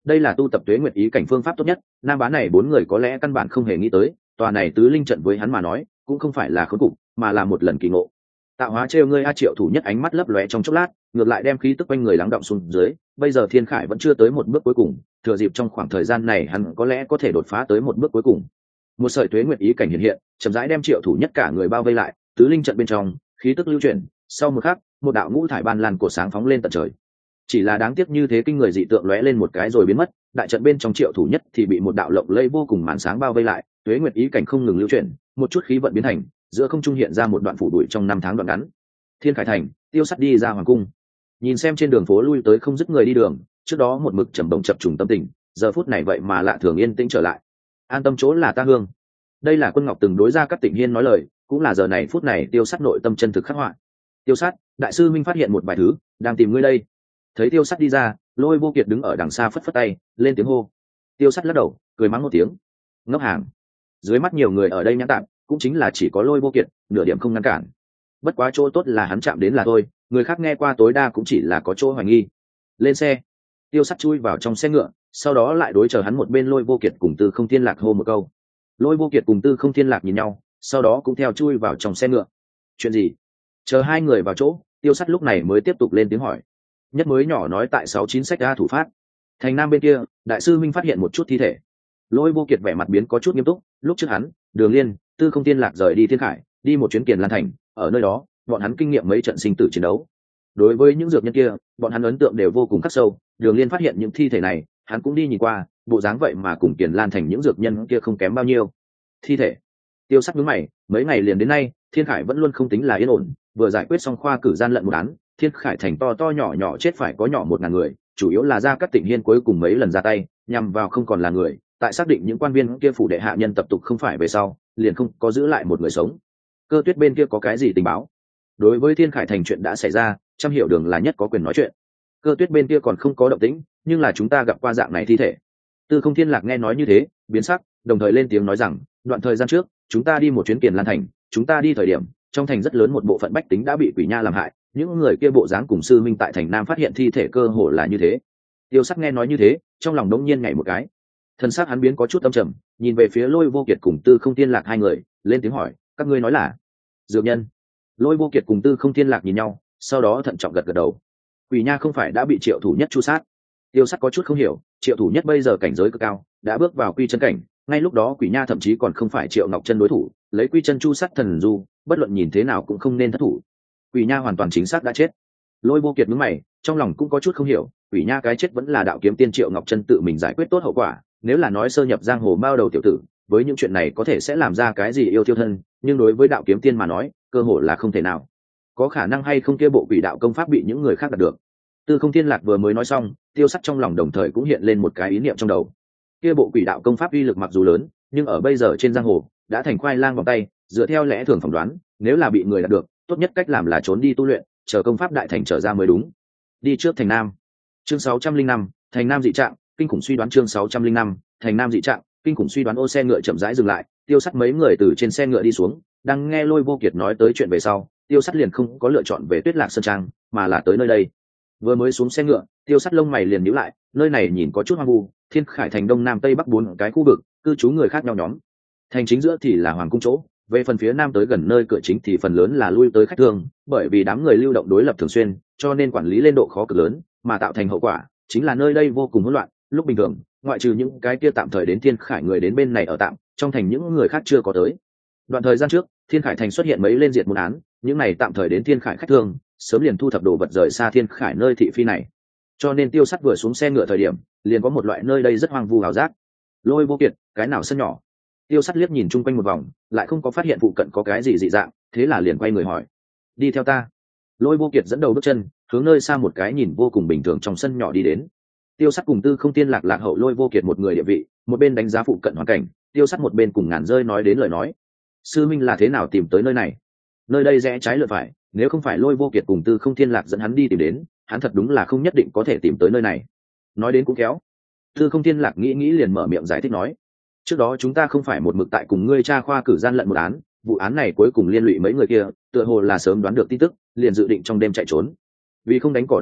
đây là tu tập tuế nguyệt ý cảnh phương pháp tốt nhất. Nam Bá này 4 người có lẽ căn bản không hề nghĩ tới tòa này tứ linh trận với hắn mà nói cũng không phải là khốn cục, mà là một lần kỳ ngộ. Tạo hóa trêu ngươi. A Triệu Thủ Nhất ánh mắt lấp lóe trong chốc lát, ngược lại đem khí tức quanh người lắng động xuống dưới. Bây giờ Thiên Khải vẫn chưa tới một bước cuối cùng, thừa dịp trong khoảng thời gian này hắn có lẽ có thể đột phá tới một bước cuối cùng. Một sợi tuế nguyệt ý cảnh hiện hiện, chậm rãi đem Triệu Thủ Nhất cả người bao vây lại, tứ linh trận bên trong, khí tức lưu chuyển. Sau một khắc, một đạo ngũ thải ban lan cổ sáng phóng lên tận trời. Chỉ là đáng tiếc như thế kinh người dị tượng lóe lên một cái rồi biến mất, đại trận bên trong Triệu Thủ Nhất thì bị một đạo lộng lẫy vô cùng màn sáng bao vây lại, tuế nguyệt ý cảnh không ngừng lưu chuyển, một chút khí vận biến thành, giữa không trung hiện ra một đoạn phủ đuổi trong 5 tháng đoạn ngắn. Thiên Khải thành, Tiêu Sắt đi ra hoàng cung, nhìn xem trên đường phố lui tới không dứt người đi đường, trước đó một mực trầm động chập trùng tâm tình, giờ phút này vậy mà lạ thường yên tĩnh trở lại. An tâm chỗ là ta hương. Đây là Quân Ngọc từng đối ra Cát Tịnh Hiên nói lời, cũng là giờ này phút này Tiêu Sắt nội tâm chân thực khắc họa. Tiêu Sắt, đại sư minh phát hiện một vài thứ, đang tìm ngươi đây. Thấy Tiêu Sắt đi ra, Lôi Vô Kiệt đứng ở đằng xa phất phất tay, lên tiếng hô. Tiêu Sắt lắc đầu, cười mắng một tiếng. Ngốc hàng. Dưới mắt nhiều người ở đây nhãn tạm, cũng chính là chỉ có Lôi Vô Kiệt, nửa điểm không ngăn cản. Bất quá chỗ tốt là hắn chạm đến là thôi, người khác nghe qua tối đa cũng chỉ là có chỗ hoài nghi. Lên xe. Tiêu Sắt chui vào trong xe ngựa, sau đó lại đối chờ hắn một bên Lôi Vô Kiệt cùng Tư Không Thiên Lạc hô một câu. Lôi Vô Kiệt cùng Tư Không Thiên Lạc nhìn nhau, sau đó cũng theo chui vào trong xe ngựa. Chuyện gì? Chờ hai người vào chỗ, Tiêu Sắt lúc này mới tiếp tục lên tiếng hỏi. Nhất mới nhỏ nói tại 69 sách A thủ phát. Thành Nam bên kia, đại sư minh phát hiện một chút thi thể. Lôi Vô Kiệt vẻ mặt biến có chút nghiêm túc, lúc trước hắn, Đường Liên, Tư Không Thiên Lạc rời đi Thiên Khải, đi một chuyến Kiền Lan thành, ở nơi đó, bọn hắn kinh nghiệm mấy trận sinh tử chiến đấu. Đối với những dược nhân kia, bọn hắn ấn tượng đều vô cùng khắc sâu. Đường Liên phát hiện những thi thể này, hắn cũng đi nhìn qua, bộ dáng vậy mà cùng Kiền Lan thành những dược nhân kia không kém bao nhiêu. Thi thể. Tiêu Sắt nhướng mày, mấy ngày liền đến nay, Thiên Khải vẫn luôn không tính là yên ổn, vừa giải quyết xong khoa cử gian lận một án, Thiên Khải thành to to nhỏ nhỏ chết phải có nhỏ 1000 người, chủ yếu là ra Cát Tịnh Hiên cuối cùng mấy lần ra tay, nhằm vào không còn là người, tại xác định những quan viên kia phủ đệ hạ nhân tập tục không phải về sau, liền không có giữ lại một người sống. Cơ Tuyết bên kia có cái gì tình báo? Đối với Thiên Khải thành chuyện đã xảy ra, Trăm Hiểu Đường là nhất có quyền nói chuyện. Cơ Tuyết bên kia còn không có động tĩnh, nhưng là chúng ta gặp qua dạng này thi thể. Tư Không Thiên Lạc nghe nói như thế, biến sắc, đồng thời lên tiếng nói rằng, đoạn thời gian trước, chúng ta đi một chuyến Kiền Lan thành, chúng ta đi thời điểm, trong thành rất lớn một bộ phận bách tính đã bị quỷ nha làm hại, những người kia bộ dáng cùng sư minh tại thành Nam phát hiện thi thể cơ hồ là như thế. Tiêu Sắt nghe nói như thế, trong lòng đống nhiên nhảy một cái. Thân xác hắn biến có chút âm trầm, nhìn về phía Lôi Vô Kiệt cùng Tư Không Thiên Lạc hai người, lên tiếng hỏi, các ngươi nói là dược nhân? Lôi Vô Kiệt cùng Tư Không Thiên Lạc nhìn nhau, sau đó thận trọng gật gật đầu. Quỷ nha không phải đã bị Triệu Thủ Nhất chu sát? Tiêu Sắt có chút không hiểu, Triệu Thủ Nhất bây giờ cảnh giới cực cao, đã bước vào quy chân cảnh, ngay lúc đó quỷ nha thậm chí còn không phải Triệu Ngọc Chân đối thủ, lấy quy chân chu sát thần du, bất luận nhìn thế nào cũng không nên thất thủ. Quỷ nha hoàn toàn chính xác đã chết. Lôi Vô Kiệt nhướng mày, trong lòng cũng có chút không hiểu, quỷ nha cái chết vẫn là đạo kiếm tiên Triệu Ngọc Chân tự mình giải quyết tốt hậu quả, nếu là nói sơ nhập giang hồ mao đầu tiểu tử, với những chuyện này có thể sẽ làm ra cái gì yêu tiêu thân, nhưng đối với đạo kiếm tiên mà nói, cơ hội là không thể nào. Có khả năng hay không kia bộ quỷ đạo công pháp bị những người khác đạt được? Tư Không Thiên Lạc vừa mới nói xong, Tiêu Sắt trong lòng đồng thời cũng hiện lên một cái ý niệm trong đầu. Kia bộ quỷ đạo công pháp uy lực mặc dù lớn, nhưng ở bây giờ trên giang hồ đã thành khoai lang vòng tay, dựa theo lẽ thường phỏng đoán, nếu là bị người đạt được, tốt nhất cách làm là trốn đi tu luyện, chờ công pháp đại thành trở ra mới đúng. Đi trước thành Nam. Chương 605, thành Nam dị trạng, kinh khủng suy đoán. Chương 605, thành Nam dị trạng, kinh khủng suy đoán. Ô xe ngựa chậm rãi dừng lại, Tiêu Sắt mấy người từ trên xe ngựa đi xuống, đang nghe Lôi Vô Kiệt nói tới chuyện về sau, Tiêu Sắt liền không có lựa chọn về Tuyết Lạc Sơn Trang, mà là tới nơi đây. Vừa mới xuống xe ngựa, Tiêu Sắt lông mày liền nhíu lại, nơi này nhìn có chút hoang vu, Thiên Khải thành đông nam tây bắc 4 cái khu vực, cư trú người khác nhau nhóm. Thành chính giữa thì là hoàng cung chỗ, về phần phía nam tới gần nơi cửa chính thì phần lớn là lui tới khách thương, bởi vì đám người lưu động đối lập thường xuyên, cho nên quản lý lên độ khó cực lớn, mà tạo thành hậu quả chính là nơi đây vô cùng hỗn loạn. Lúc bình thường, ngoại trừ những cái kia tạm thời đến Thiên Khải người đến bên này ở tạm, trong thành những người khác chưa có tới. Đoạn thời gian trước, Thiên Khải thành xuất hiện mấy lên diệt một án, những này tạm thời đến Thiên Khải khách thương, sớm liền thu thập đồ vật rời xa Thiên Khải nơi thị phi này. Cho nên Tiêu Sắt vừa xuống xe ngựa thời điểm, liền có một loại nơi đây rất hoang vu ảo giác. Lôi Vô Kiệt, cái nào sân nhỏ? Tiêu Sắt liếc nhìn chung quanh một vòng, lại không có phát hiện phụ cận có cái gì dị dạng, thế là liền quay người hỏi, đi theo ta. Lôi Vô Kiệt dẫn đầu bước chân, hướng nơi xa một cái nhìn vô cùng bình thường trong sân nhỏ đi đến. Tiêu Sắt cùng Tư Không Thiên Lạc lạc hậu Lôi Vô Kiệt một người địa vị, một bên đánh giá phụ cận hoàn cảnh, Tiêu Sắt một bên cùng ngàn rơi nói đến lời nói. Sư minh là thế nào tìm tới nơi này? Nơi đây rẽ trái lượt phải, nếu không phải Lôi Vô Kiệt cùng Tư Không Thiên Lạc dẫn hắn đi tìm đến, hắn thật đúng là không nhất định có thể tìm tới nơi này. Nói đến cũng kéo. Tư Không Thiên Lạc nghĩ liền mở miệng giải thích nói, trước đó chúng ta không phải một mực tại cùng ngươi tra khoa cử gian lận một án, vụ án này cuối cùng liên lụy mấy người kia, tựa hồ là sớm đoán được tin tức, liền dự định trong đêm chạy trốn. Vì không đánh cỏ động rắn,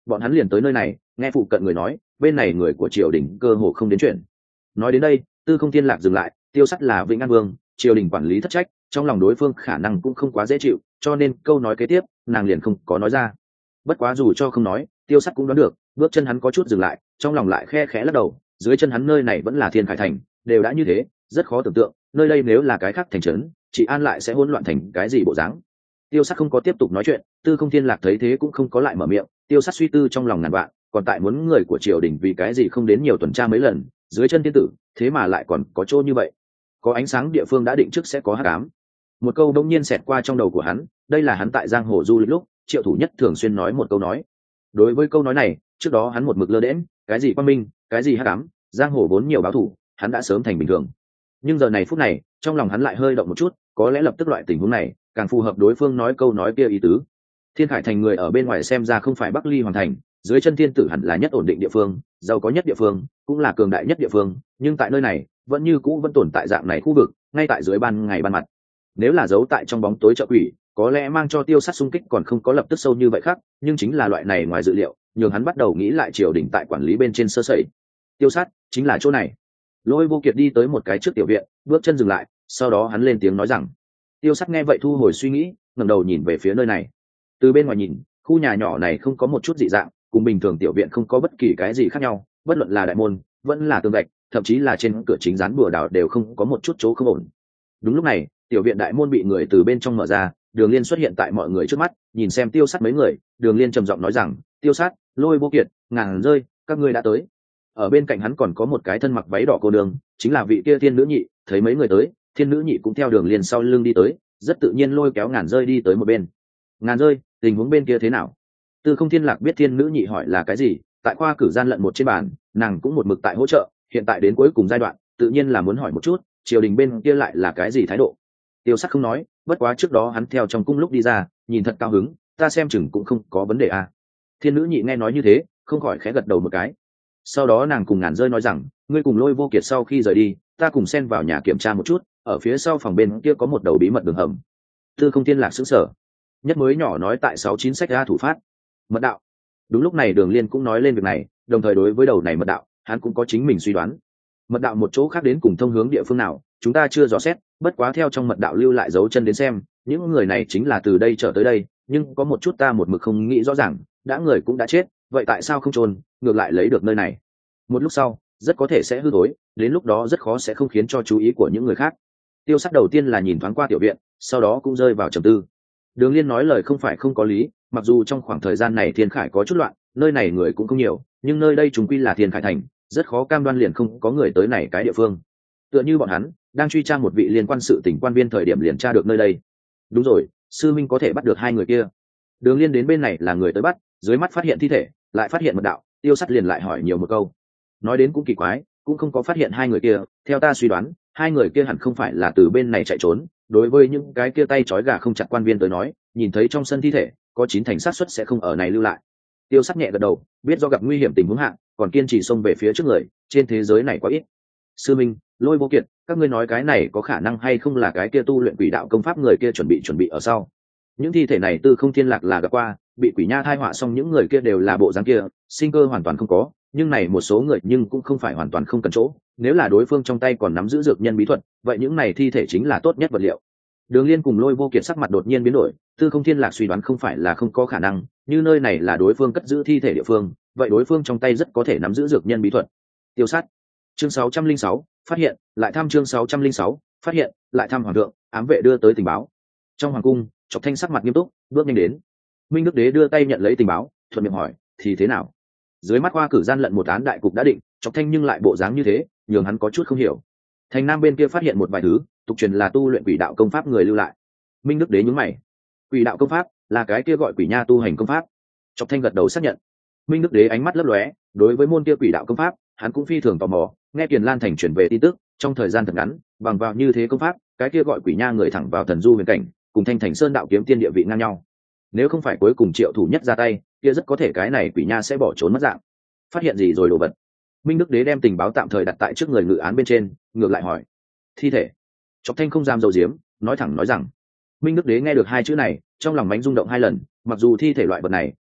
bọn hắn liền tới nơi này, nghe phụ cận người nói bên này người của triều đình cơ hồ không đến chuyện. Nói đến đây, Tư Không Thiên Lạc dừng lại, Tiêu Sắt là Vĩnh An Vương, triều đình quản lý thất trách, trong lòng đối phương khả năng cũng không quá dễ chịu, cho nên câu nói kế tiếp nàng liền không có nói ra. Bất quá dù cho không nói, Tiêu Sắt cũng đoán được, bước chân hắn có chút dừng lại, trong lòng lại khe khẽ lắc đầu, dưới chân hắn nơi này vẫn là Thiên Khải thành, đều đã như thế, rất khó tưởng tượng nơi đây nếu là cái khác thành trấn, chị an lại sẽ hỗn loạn thành cái gì bộ dáng. Tiêu Sắt không có tiếp tục nói chuyện, Tư Không Thiên Lạc thấy thế cũng không có lại mở miệng. Tiêu Sắt suy tư trong lòng ngàn vạn, còn tại muốn người của triều đình vì cái gì không đến nhiều tuần tra mấy lần, dưới chân thiên tử thế mà lại còn có chỗ như vậy. Có ánh sáng địa phương đã định trước sẽ có hắc ám. Một câu đông nhiên xẹt qua trong đầu của hắn, đây là hắn tại giang hồ du lịch lúc Triệu Thủ Nhất thường xuyên nói một câu nói. Đối với câu nói này, trước đó hắn một mực lơ đễnh, cái gì quang minh, cái gì hắc ám, giang hồ vốn nhiều báo thủ, hắn đã sớm thành bình thường. Nhưng giờ này phút này, trong lòng hắn lại hơi động một chút, có lẽ lập tức loại tình huống này càng phù hợp đối phương nói câu nói kia ý tứ. Thiên Khải thành người ở bên ngoài xem ra không phải Bắc Ly hoàng thành, dưới chân thiên tử hẳn là nhất ổn định địa phương, giàu có nhất địa phương, cũng là cường đại nhất địa phương, nhưng tại nơi này vẫn như cũ vẫn tồn tại dạng này khu vực, ngay tại dưới ban ngày ban mặt. Nếu là giấu tại trong bóng tối chợ quỷ, có lẽ mang cho Tiêu Sắt xung kích còn không có lập tức sâu như vậy khác, nhưng chính là loại này ngoài dự liệu, nhường hắn bắt đầu nghĩ lại triều đình tại quản lý bên trên sơ sẩy. Tiêu Sắt chính là chỗ này. Lôi Vô Kiệt đi tới một cái trước tiểu viện, bước chân dừng lại, sau đó hắn lên tiếng nói rằng. Tiêu Sắt nghe vậy thu hồi suy nghĩ, ngẩng đầu nhìn về phía nơi này. Từ bên ngoài nhìn, khu nhà nhỏ này không có một chút dị dạng, cùng bình thường tiểu viện không có bất kỳ cái gì khác nhau, bất luận là đại môn, vẫn là tường gạch, thậm chí là trên cửa chính dán bùa đào đều không có một chút chỗ không ổn. Đúng lúc này, tiểu viện đại môn bị người từ bên trong mở ra, Đường Liên xuất hiện tại mọi người trước mắt, nhìn xem Tiêu Sắt mấy người, Đường Liên trầm giọng nói rằng, Tiêu Sắt, Lôi Vô Kiệt, Ngàn Rơi, các ngươi đã tới. Ở bên cạnh hắn còn có một cái thân mặc váy đỏ cô đường, chính là vị kia Thiên Nữ Nhị. Thấy mấy người tới, Thiên Nữ Nhị cũng theo Đường Liên sau lưng đi tới, rất tự nhiên lôi kéo Ngàn Rơi đi tới một bên. Ngàn Rơi, tình huống bên kia thế nào? Tư Không Thiên Lạc biết Thiên Nữ Nhị hỏi là cái gì, tại khoa cử gian lận một trên bàn, nàng cũng một mực tại hỗ trợ, hiện tại đến cuối cùng giai đoạn, tự nhiên là muốn hỏi một chút, triều đình bên kia lại là cái gì thái độ. Tiêu Sắt không nói, bất quá trước đó hắn theo trong cung lúc đi ra, nhìn thật cao hứng, ta xem chừng cũng không có vấn đề à. Thiên Nữ Nhị nghe nói như thế, không khỏi khẽ gật đầu một cái. Sau đó nàng cùng Ngàn Rơi nói rằng, ngươi cùng Lôi Vô Kiệt sau khi rời đi, ta cùng xen vào nhà kiểm tra một chút, ở phía sau phòng bên kia có một đầu bí mật đường hầm. Tư Không Thiên Lạc sững sờ. Nhất mới nhỏ nói tại 69 sách ra thủ phát mật đạo. Đúng lúc này Đường Liên cũng nói lên việc này, đồng thời đối với đầu này mật đạo, hắn cũng có chính mình suy đoán. Mật đạo một chỗ khác đến cùng thông hướng địa phương nào, chúng ta chưa rõ xét, bất quá theo trong mật đạo lưu lại dấu chân đến xem, những người này chính là từ đây trở tới đây, nhưng có một chút ta một mực không nghĩ rõ ràng, đã người cũng đã chết, vậy tại sao không chôn, ngược lại lấy được nơi này? Một lúc sau, rất có thể sẽ hư thối, đến lúc đó rất khó sẽ không khiến cho chú ý của những người khác. Tiêu Sắt đầu tiên là nhìn thoáng qua tiểu viện, sau đó cũng rơi vào trầm tư. Đường Liên nói lời không phải không có lý, mặc dù trong khoảng thời gian này Thiên Khải có chút loạn, nơi này người cũng không nhiều, nhưng nơi đây chúng quy là Thiên Khải thành, rất khó cam đoan liền không có người tới này cái địa phương. Tựa như bọn hắn đang truy tra một vị liên quan sự tình quan viên thời điểm liền tra được nơi đây. Đúng rồi, sư minh có thể bắt được hai người kia. Đường Liên đến bên này là người tới bắt, dưới mắt phát hiện thi thể, lại phát hiện mật đạo, Tiêu Sắt liền lại hỏi nhiều một câu. Nói đến cũng kỳ quái, cũng không có phát hiện hai người kia, theo ta suy đoán, hai người kia hẳn không phải là từ bên này chạy trốn. Đối với những cái kia tay trói gà không chặt quan viên tới nói, nhìn thấy trong sân thi thể, có 9 thành xác suất sẽ không ở này lưu lại. Tiêu Sắt nhẹ gật đầu, biết do gặp nguy hiểm tình huống hạn, còn kiên trì xông về phía trước người, trên thế giới này quá ít. Sư minh, Lôi Vô Kiệt, các ngươi nói cái này có khả năng hay không là cái kia tu luyện quỷ đạo công pháp người kia chuẩn bị ở sau. Những thi thể này Tư Không Thiên Lạc là gặp qua, bị quỷ nha thai họa xong những người kia đều là bộ dáng kia, sinh cơ hoàn toàn không có, nhưng này một số người nhưng cũng không phải hoàn toàn không cần chỗ, nếu là đối phương trong tay còn nắm giữ dược nhân bí thuật, vậy những này thi thể chính là tốt nhất vật liệu. Đường Liên cùng Lôi Vô Kiệt sắc mặt đột nhiên biến đổi, Tư Không Thiên Lạc suy đoán không phải là không có khả năng, như nơi này là đối phương cất giữ thi thể địa phương, vậy đối phương trong tay rất có thể nắm giữ dược nhân bí thuật. Tiêu Sát. Chương 606, phát hiện, lại thăm chương 606, phát hiện, lại thăm hoàng thượng, ám vệ đưa tới tình báo. Trong hoàng cung, Chọc Thanh sắc mặt nghiêm túc, bước nhanh đến. Minh Đức Đế đưa tay nhận lấy tình báo, thuận miệng hỏi, thì thế nào? Dưới mắt khoa cử gian lận một án đại cục đã định, Chọc Thanh nhưng lại bộ dáng như thế, nhường hắn có chút không hiểu. Thành Nam bên kia phát hiện một vài thứ, tục truyền là tu luyện quỷ đạo công pháp người lưu lại. Minh Đức Đế nhướng mày. Quỷ đạo công pháp là cái kia gọi quỷ nha tu hành công pháp. Chọc Thanh gật đầu xác nhận. Minh Đức Đế ánh mắt lấp lóe, đối với môn kia quỷ đạo công pháp, hắn cũng phi thường tò mò, nghe Kiền Lan thành chuyển về tin tức, trong thời gian thật ngắn, bằng vào như thế công pháp, cái kia gọi quỷ nha người thẳng vào thần du huyền cảnh, cùng Thanh Thành Sơn đạo kiếm tiên địa vị ngang nhau. Nếu không phải cuối cùng Triệu Thủ Nhất ra tay, kia rất có thể cái này quỷ nha sẽ bỏ trốn mất dạng. Phát hiện gì rồi đồ vật? Minh Đức Đế đem tình báo tạm thời đặt tại trước người ngự án bên trên, ngược lại hỏi. Thi thể. Chọc Thanh không dám dầu diếm, nói thẳng nói rằng. Minh Đức Đế nghe được hai chữ này, trong lòng mánh rung động hai lần, mặc dù thi thể loại vật này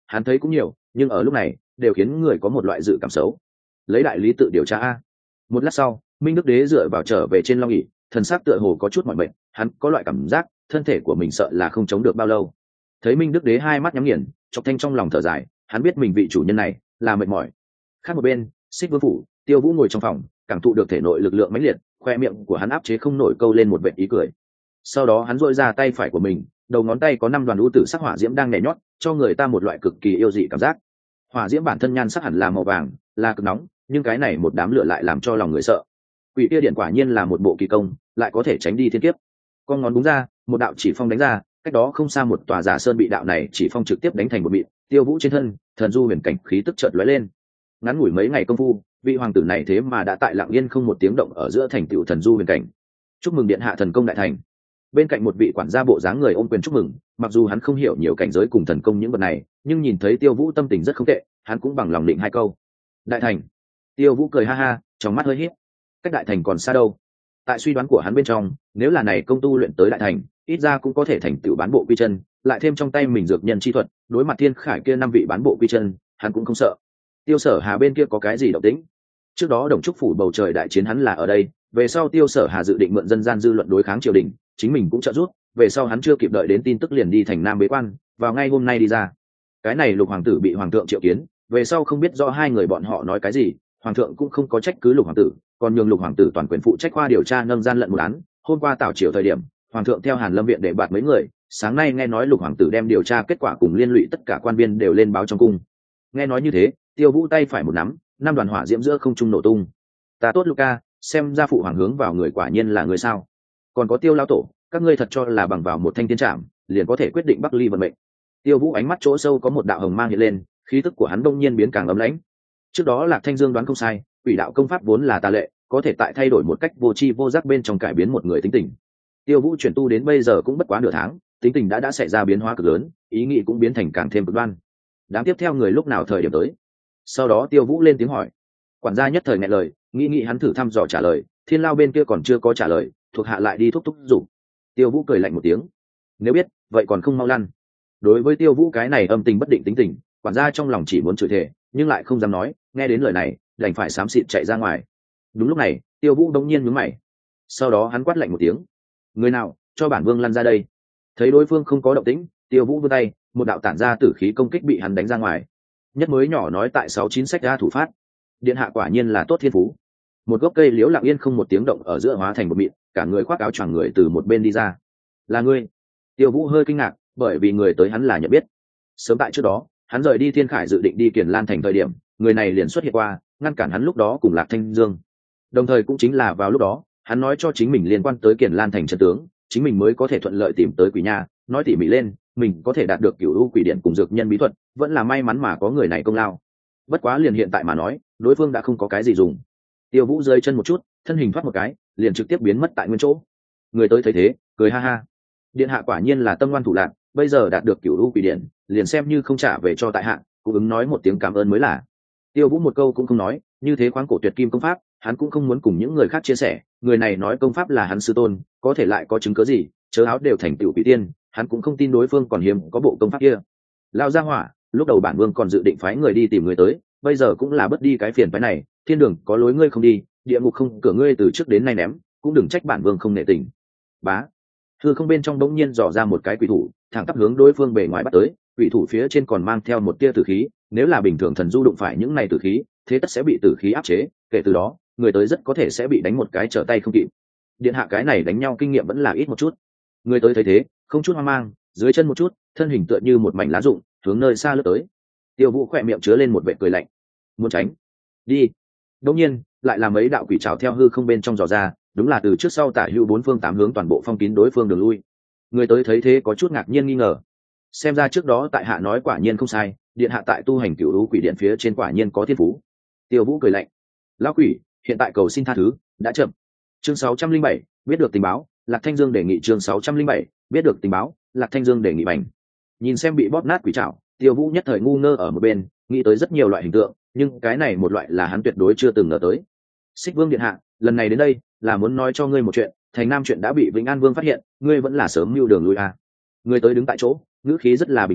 hắn thấy cũng nhiều, nhưng ở lúc này đều khiến người có một loại dự cảm xấu. Lấy đại lý tự điều tra a. Một lát sau, Minh Đức Đế dựa vào trở về trên long ỷ, thần sắc tựa hồ có chút mỏi mệt, hắn có loại cảm giác thân thể của mình sợ là không chống được bao lâu. Thấy Minh Đức Đế hai mắt nhắm nghiền, Chọc Thanh trong lòng thở dài, hắn biết mình vị chủ nhân này là mệt mỏi. Khác một bên, Xích Vương phủ, Tiêu Vũ ngồi trong phòng, cảm thụ được thể nội lực lượng mãnh liệt, khoe miệng của hắn áp chế không nổi câu lên một vệt ý cười. Sau đó hắn duỗi ra tay phải của mình, đầu ngón tay có 5 đoàn u tử sắc hỏa diễm đang nhảy nhót, cho người ta một loại cực kỳ yêu dị cảm giác. Hỏa diễm bản thân nhan sắc hẳn là màu vàng, là cực nóng, nhưng cái này một đám lửa lại làm cho lòng người sợ. Quỷ kia điện quả nhiên là một bộ kỳ công, lại có thể tránh đi thiên kiếp. Con ngón búng ra, một đạo chỉ phong đánh ra, cách đó không xa một tòa giả sơn bị đạo này chỉ phong trực tiếp đánh thành một mịn. Tiêu Vũ trên thân, thần du huyền cảnh khí tức chợt lóe lên. Ngắn ngủi mấy ngày công phu, vị hoàng tử này thế mà đã tại lặng yên không một tiếng động ở giữa thành tựu thần du huyền cảnh. Chúc mừng điện hạ thần công đại thành. Bên cạnh một vị quản gia bộ dáng người ôm quyền chúc mừng, mặc dù hắn không hiểu nhiều cảnh giới cùng thần công những vật này, nhưng nhìn thấy Tiêu Vũ tâm tình rất không tệ, hắn cũng bằng lòng định hai câu. Đại thành. Tiêu Vũ cười ha ha, trong mắt hơi híp. Cách đại thành còn xa đâu? Tại suy đoán của hắn bên trong, nếu là này công tu luyện tới đại thành, ít ra cũng có thể thành tựu bán bộ quy chân, lại thêm trong tay mình dược nhân chi thuật, đối mặt thiên khải kia 5 vị bán bộ quy chân, hắn cũng không sợ. Tiêu Sở Hà bên kia có cái gì động tĩnh? Trước đó Đồng Trúc phủ bầu trời đại chiến hắn là ở đây, về sau Tiêu Sở Hà dự định mượn dân gian dư luận đối kháng triều đình, chính mình cũng trợ giúp, về sau hắn chưa kịp đợi đến tin tức liền đi thành Nam bế quan, vào ngay hôm nay đi ra. Cái này Lục hoàng tử bị hoàng thượng triệu kiến, về sau không biết rõ hai người bọn họ nói cái gì, hoàng thượng cũng không có trách cứ Lục hoàng tử, còn nhường Lục hoàng tử toàn quyền phụ trách khoa điều tra nâng gian lận một án. Hôm qua tảo triều thời điểm, hoàng thượng theo Hàn Lâm viện để bạt mấy người, sáng nay nghe nói Lục hoàng tử đem điều tra kết quả cùng liên lụy tất cả quan viên đều lên báo trong cung. Nghe nói như thế, Tiêu Vũ tay phải một nắm, 5 đoàn hỏa diễm giữa không trung nổ tung. Ta tốt Luca, xem ra phụ hoàng hướng vào người quả nhiên là người sao? Còn có Tiêu lão tổ, các ngươi thật cho là bằng vào một thanh tiên trảm liền có thể quyết định Bắc Ly vận mệnh? Tiêu Vũ ánh mắt chỗ sâu có một đạo hồng mang hiện lên, khí tức của hắn đông nhiên biến càng ấm lãnh. Trước đó Lạc Thanh Dương đoán không sai, quỷ đạo công pháp vốn là tà lệ, có thể tại thay đổi một cách vô tri vô giác bên trong cải biến một người tính tình. Tiêu Vũ chuyển tu đến bây giờ cũng bất quá nửa tháng, tính tình đã xảy ra biến hóa cực lớn, ý nghĩ cũng biến thành càng thêm cực đoan. Đám tiếp theo người lúc nào thời điểm tới? Sau đó Tiêu Vũ lên tiếng hỏi. Quản gia nhất thời nghẹn lời, nghĩ hắn thử thăm dò trả lời, Thiên Lao bên kia còn chưa có trả lời, thuộc hạ lại đi thúc giục. Tiêu Vũ cười lạnh một tiếng. Nếu biết, vậy còn không mau lăn. Đối với Tiêu Vũ cái này âm tình bất định tính tình, quản gia trong lòng chỉ muốn chửi thề, nhưng lại không dám nói, nghe đến lời này, đành phải xám xịt chạy ra ngoài. Đúng lúc này, Tiêu Vũ đống nhiên nhướng mày. Sau đó hắn quát lạnh một tiếng. Người nào, cho bản vương lăn ra đây. Thấy đối phương không có động tĩnh, Tiêu Vũ vươn tay, một đạo tản ra tử khí công kích bị hắn đánh ra ngoài. Nhất mới nhỏ nói tại 69 sách ra thủ phát. Điện hạ quả nhiên là tốt thiên phú. Một gốc cây liễu lặng yên không một tiếng động ở giữa hóa thành một mịn, cả người khoác áo choàng người từ một bên đi ra. Là ngươi? Tiêu Vũ hơi kinh ngạc, bởi vì người tới hắn là nhận biết. Sớm tại trước đó, hắn rời đi Thiên Khải dự định đi Kiền Lan thành thời điểm, người này liền xuất hiện qua, ngăn cản hắn lúc đó cùng Lạc Thanh Dương. Đồng thời cũng chính là vào lúc đó, hắn nói cho chính mình liên quan tới Kiền Lan thành trận tướng, chính mình mới có thể thuận lợi tìm tới quỷ nha, nói tỉ mỉ lên, mình có thể đạt được cửu u quỷ điện cùng dược nhân bí thuật, vẫn là may mắn mà có người này công lao. Bất quá liền hiện tại mà nói, đối phương đã không có cái gì dùng. Tiêu Vũ rơi chân một chút, thân hình thoát một cái, liền trực tiếp biến mất tại nguyên chỗ. Người tới thấy thế, cười ha ha. Điện hạ quả nhiên là tâm ngoan thủ lạc, bây giờ đạt được cửu u quỷ điện, liền xem như không trả về cho tại hạ, cũng ứng nói một tiếng cảm ơn mới là. Tiêu Vũ một câu cũng không nói, như thế khoáng cổ tuyệt kim công pháp, hắn cũng không muốn cùng những người khác chia sẻ. Người này nói công pháp là hắn sư tôn, có thể lại có chứng cớ gì? Chớ áo đều thành tiểu quỷ tiên, hắn cũng không tin đối phương còn hiếm có bộ công pháp kia. Lao ra hỏa, lúc đầu bản vương còn dự định phái người đi tìm người tới, bây giờ cũng là bớt đi cái phiền phái này. Thiên đường có lối ngươi không đi, địa ngục không cửa ngươi từ trước đến nay ném, cũng đừng trách bản vương không nể tình. Bá, hư không bên trong đống nhiên dò ra một cái quỷ thủ, thẳng tắp hướng đối phương bề ngoài bắt tới. Quỷ thủ phía trên còn mang theo một tia tử khí, nếu là bình thường thần du đụng phải những này tử khí, thế tất sẽ bị tử khí áp chế, kể từ đó người tới rất có thể sẽ bị đánh một cái trở tay không kịp. Điện hạ cái này đánh nhau kinh nghiệm vẫn là ít một chút. Người tới thấy thế, không chút hoang mang, dưới chân một chút, thân hình tựa như một mảnh lá rụng, hướng nơi xa lướt tới. Tiêu Vũ khỏe miệng chứa lên một vệt cười lạnh. Muốn tránh? Đi. Đương nhiên, lại là mấy đạo quỷ trảo theo hư không bên trong dò ra, đúng là từ trước sau tả hữu 4 phương 8 hướng toàn bộ phong kín đối phương đường lui. Người tới thấy thế có chút ngạc nhiên nghi ngờ. Xem ra trước đó tại hạ nói quả nhiên không sai, điện hạ tại tu hành cửu u quỷ điện phía trên quả nhiên có thiên phú. Tiêu Vũ cười lạnh. Lão quỷ, hiện tại cầu xin tha thứ, đã chậm. Chương 607, biết được tình báo, Lạc Thanh Dương đề nghị chương 607, biết được tình báo, Lạc Thanh Dương đề nghị bành. Nhìn xem bị bóp nát quỷ trảo, Tiêu Vũ nhất thời ngu ngơ ở một bên, nghĩ tới rất nhiều loại hình tượng, nhưng cái này một loại là hắn tuyệt đối chưa từng ngờ tới. Xích Vương điện hạ, lần này đến đây là muốn nói cho ngươi một chuyện, Thành Nam chuyện đã bị Vĩnh An Vương phát hiện, ngươi vẫn là sớm mưu đường lui à. Ngươi tới đứng tại chỗ, ngữ khí rất là bình tĩnh,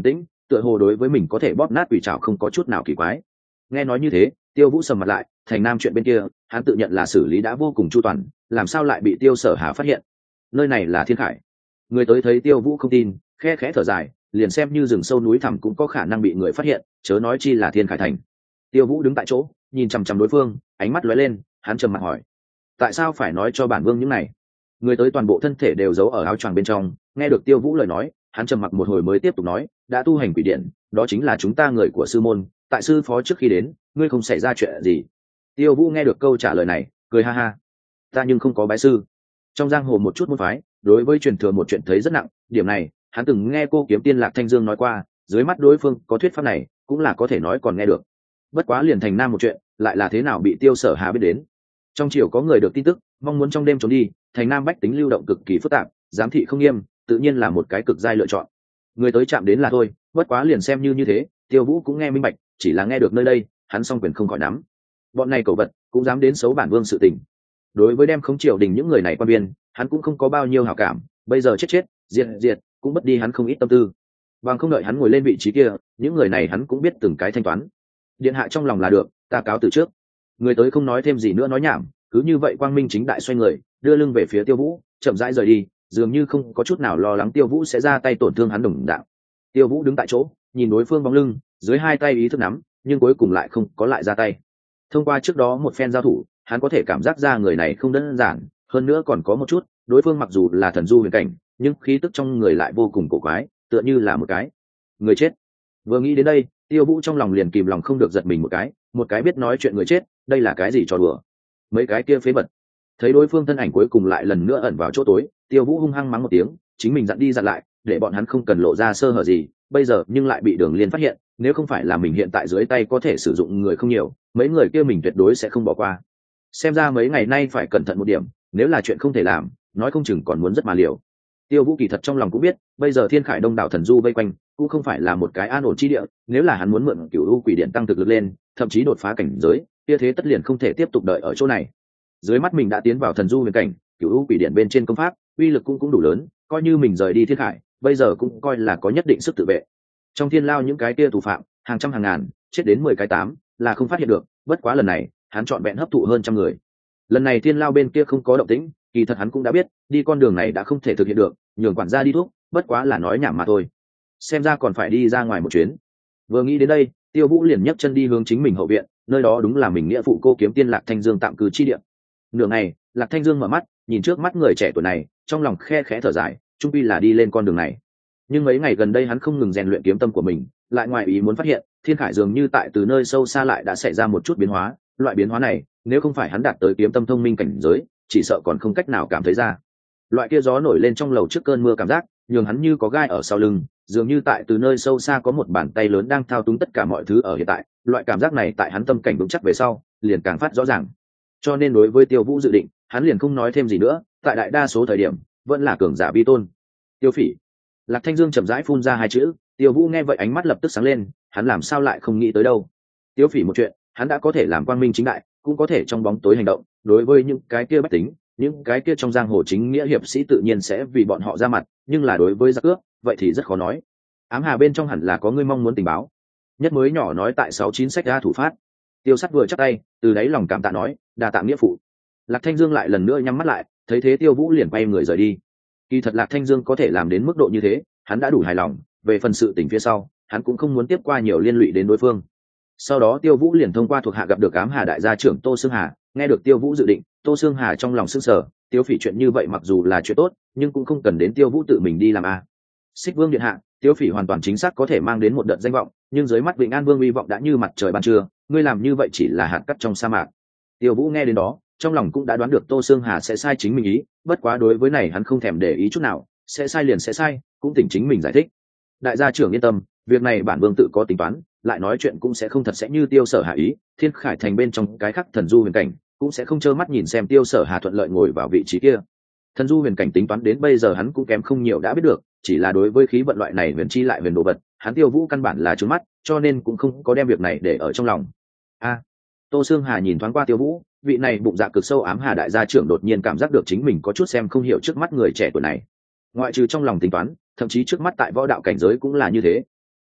tựa hồ đối với mình có thể bóp nát quỷ trảo không có chút nào kỳ quái. Nghe nói như thế, Tiêu Vũ sầm mặt lại, thành nam chuyện bên kia hắn tự nhận là xử lý đã vô cùng chu toàn, làm sao lại bị Tiêu Sở Hà phát hiện? Nơi này là Thiên Khải. Người tới thấy Tiêu Vũ không tin, khe khẽ thở dài, liền xem như rừng sâu núi thẳm cũng có khả năng bị người phát hiện, chớ nói chi là Thiên Khải thành. Tiêu Vũ đứng tại chỗ, nhìn chằm chằm đối phương, ánh mắt lóe lên, hắn trầm mặt hỏi: tại sao phải nói cho bản vương những này? Người tới toàn bộ thân thể đều giấu ở áo choàng bên trong, nghe được Tiêu Vũ lời nói, hắn trầm mặc một hồi mới tiếp tục nói: đã tu hành quỷ điện, đó chính là chúng ta người của sư môn, tại sư phó trước khi đến, ngươi không xảy ra chuyện gì. Tiêu Vũ nghe được câu trả lời này, cười ha ha: ta nhưng không có bái sư. Trong giang hồ một chút môn phái, đối với truyền thừa một chuyện thấy rất nặng, điểm này hắn từng nghe cô kiếm tiên Lạc Thanh Dương nói qua, dưới mắt đối phương có thuyết pháp này, cũng là có thể nói còn nghe được. Bất quá liền thành nam một chuyện, lại là thế nào bị Tiêu Sở Hà biết đến? Trong triều có người được tin tức, mong muốn trong đêm trốn đi, thành nam bách tính lưu động cực kỳ phức tạp, giám thị không nghiêm, tự nhiên là một cái cực giai lựa chọn. Người tới chạm đến là thôi, bất quá liền xem như thế, Tiêu Vũ cũng nghe minh bạch, chỉ là nghe được nơi đây, hắn song quyền không khỏi nắm. Bọn này cẩu vật, cũng dám đến xấu bản vương sự tình. Đối với đem khống triều đình những người này quan biên, hắn cũng không có bao nhiêu hảo cảm, bây giờ chết, diệt, cũng mất đi hắn không ít tâm tư. Bằng không đợi hắn ngồi lên vị trí kia, những người này hắn cũng biết từng cái thanh toán. Điện hạ trong lòng là được, ta cáo từ trước. Người tới không nói thêm gì nữa nói nhảm, cứ như vậy quang minh chính đại xoay người, đưa lưng về phía Tiêu Vũ, chậm rãi rời đi, dường như không có chút nào lo lắng Tiêu Vũ sẽ ra tay tổn thương hắn đồng dạng. Tiêu Vũ đứng tại chỗ, nhìn đối phương bóng lưng, dưới hai tay ý thức nắm, nhưng cuối cùng lại không có lại ra tay. Thông qua trước đó một phen giao thủ, hắn có thể cảm giác ra người này không đơn giản, hơn nữa còn có một chút, đối phương mặc dù là thần du huyền cảnh, nhưng khí tức trong người lại vô cùng cổ quái, tựa như là một cái người chết. Vừa nghĩ đến đây, Tiêu Vũ trong lòng liền kìm lòng không được giật mình một cái biết nói chuyện người chết, đây là cái gì trò đùa? Mấy cái kia phế vật. Thấy đối phương thân ảnh cuối cùng lại lần nữa ẩn vào chỗ tối, Tiêu Vũ hung hăng mắng một tiếng, chính mình dặn đi dặn lại, để bọn hắn không cần lộ ra sơ hở gì, bây giờ nhưng lại bị Đường Liên phát hiện, nếu không phải là mình hiện tại dưới tay có thể sử dụng người không nhiều, mấy người kia mình tuyệt đối sẽ không bỏ qua. Xem ra mấy ngày nay phải cẩn thận một điểm, nếu là chuyện không thể làm, nói không chừng còn muốn rất mà liều. Tiêu Vũ kỳ thật trong lòng cũng biết, bây giờ Thiên Khải đông đảo thần du vây quanh, cũng không phải là một cái an ổn chi địa, nếu là hắn muốn mượn Cửu U Quỷ Điện tăng thực lực lên, thậm chí đột phá cảnh giới, kia thế tất liền không thể tiếp tục đợi ở chỗ này. Dưới mắt mình đã tiến vào thần du huyền cảnh, Cửu U Quỷ Điện bên trên công pháp, uy lực cũng đủ lớn, coi như mình rời đi Thiên Khải, bây giờ cũng coi là có nhất định sức tự vệ. Trong thiên lao những cái kia thủ phạm, hàng trăm hàng ngàn, chết đến 10 cái 8, là không phát hiện được, bất quá lần này, hắn chọn vẹn hấp thụ hơn trăm người. Lần này thiên lao bên kia không có động tĩnh, kỳ thật hắn cũng đã biết, đi con đường này đã không thể thực hiện được, nhường quản gia đi thuốc, bất quá là nói nhảm mà thôi. Xem ra còn phải đi ra ngoài một chuyến. Vừa nghĩ đến đây, Tiêu Vũ liền nhấc chân đi hướng chính mình hậu viện, nơi đó đúng là mình nghĩa phụ cô kiếm tiên Lạc Thanh Dương tạm cư chi địa. Nửa ngày, Lạc Thanh Dương mở mắt, nhìn trước mắt người trẻ tuổi này, trong lòng khe khẽ thở dài, chung quy là đi lên con đường này. Nhưng mấy ngày gần đây hắn không ngừng rèn luyện kiếm tâm của mình, lại ngoài ý muốn phát hiện, Thiên Khải dường như tại từ nơi sâu xa lại đã xảy ra một chút biến hóa, loại biến hóa này, nếu không phải hắn đạt tới kiếm tâm thông minh cảnh giới, chỉ sợ còn không cách nào cảm thấy ra. Loại kia gió nổi lên trong lầu trước cơn mưa cảm giác, nhường hắn như có gai ở sau lưng, dường như tại từ nơi sâu xa có một bàn tay lớn đang thao túng tất cả mọi thứ ở hiện tại, loại cảm giác này tại hắn tâm cảnh vững chắc về sau, liền càng phát rõ ràng. Cho nên đối với Tiêu Vũ dự định, hắn liền không nói thêm gì nữa, tại đại đa số thời điểm, vẫn là cường giả vi tôn. Tiêu Phỉ. Lạc Thanh Dương chậm rãi phun ra hai chữ, Tiêu Vũ nghe vậy ánh mắt lập tức sáng lên, hắn làm sao lại không nghĩ tới đâu. Tiêu Phỉ một chuyện, hắn đã có thể làm quang minh chính đại, cũng có thể trong bóng tối hành động, đối với những cái kia bách tính, những cái kia trong giang hồ chính nghĩa hiệp sĩ tự nhiên sẽ vì bọn họ ra mặt, nhưng là đối với giặc cướp, vậy thì rất khó nói. Ám Hà bên trong hẳn là có người mong muốn tình báo. Nhất mới nhỏ nói tại 69 sách ra thủ phát. Tiêu Sắt vừa chắp tay, từ đáy lòng cảm tạ nói, đa tạ nghĩa phụ. Lạc Thanh Dương lại lần nữa nhắm mắt lại, thấy thế Tiêu Vũ liền quay người rời đi. Kỳ thật Lạc Thanh Dương có thể làm đến mức độ như thế, hắn đã đủ hài lòng, về phần sự tình phía sau, hắn cũng không muốn tiếp qua nhiều liên lụy đến đối phương. Sau đó Tiêu Vũ liền thông qua thuộc hạ gặp được Ám Hà đại gia trưởng Tô Sương Hà, nghe được Tiêu Vũ dự định, Tô Sương Hà trong lòng sững sờ, Tiêu Phỉ chuyện như vậy mặc dù là chuyện tốt, nhưng cũng không cần đến Tiêu Vũ tự mình đi làm a. Xích Vương điện hạ, Tiêu Phỉ hoàn toàn chính xác có thể mang đến một đợt danh vọng, nhưng dưới mắt Vịnh An Vương uy vọng đã như mặt trời ban trưa, ngươi làm như vậy chỉ là hạt cát trong sa mạc. Tiêu Vũ nghe đến đó, trong lòng cũng đã đoán được Tô Sương Hà sẽ sai chính mình ý, bất quá đối với này hắn không thèm để ý chút nào, sẽ sai liền sẽ sai, cũng tỉnh chính mình giải thích. Đại gia trưởng yên tâm, việc này bản vương tự có tính toán, lại nói chuyện cũng sẽ không thật sẽ như Tiêu Sở Hà ý, Thiên Khải thành bên trong cái khắc thần du huyền cảnh, cũng sẽ không trơ mắt nhìn xem Tiêu Sở Hà thuận lợi ngồi vào vị trí kia. Thần du huyền cảnh tính toán đến bây giờ hắn cũng kém không nhiều đã biết được, chỉ là đối với khí vận loại này huyền chi lại huyền đồ vật, hắn Tiêu Vũ căn bản là trướng mắt, cho nên cũng không có đem việc này để ở trong lòng. Tô Sương Hà nhìn thoáng qua Tiêu Vũ, vị này bụng dạ cực sâu Ám Hà đại gia trưởng đột nhiên cảm giác được chính mình có chút xem không hiểu trước mắt người trẻ tuổi này. Ngoại trừ trong lòng tính toán, thậm chí trước mắt tại võ đạo cảnh giới cũng là như thế.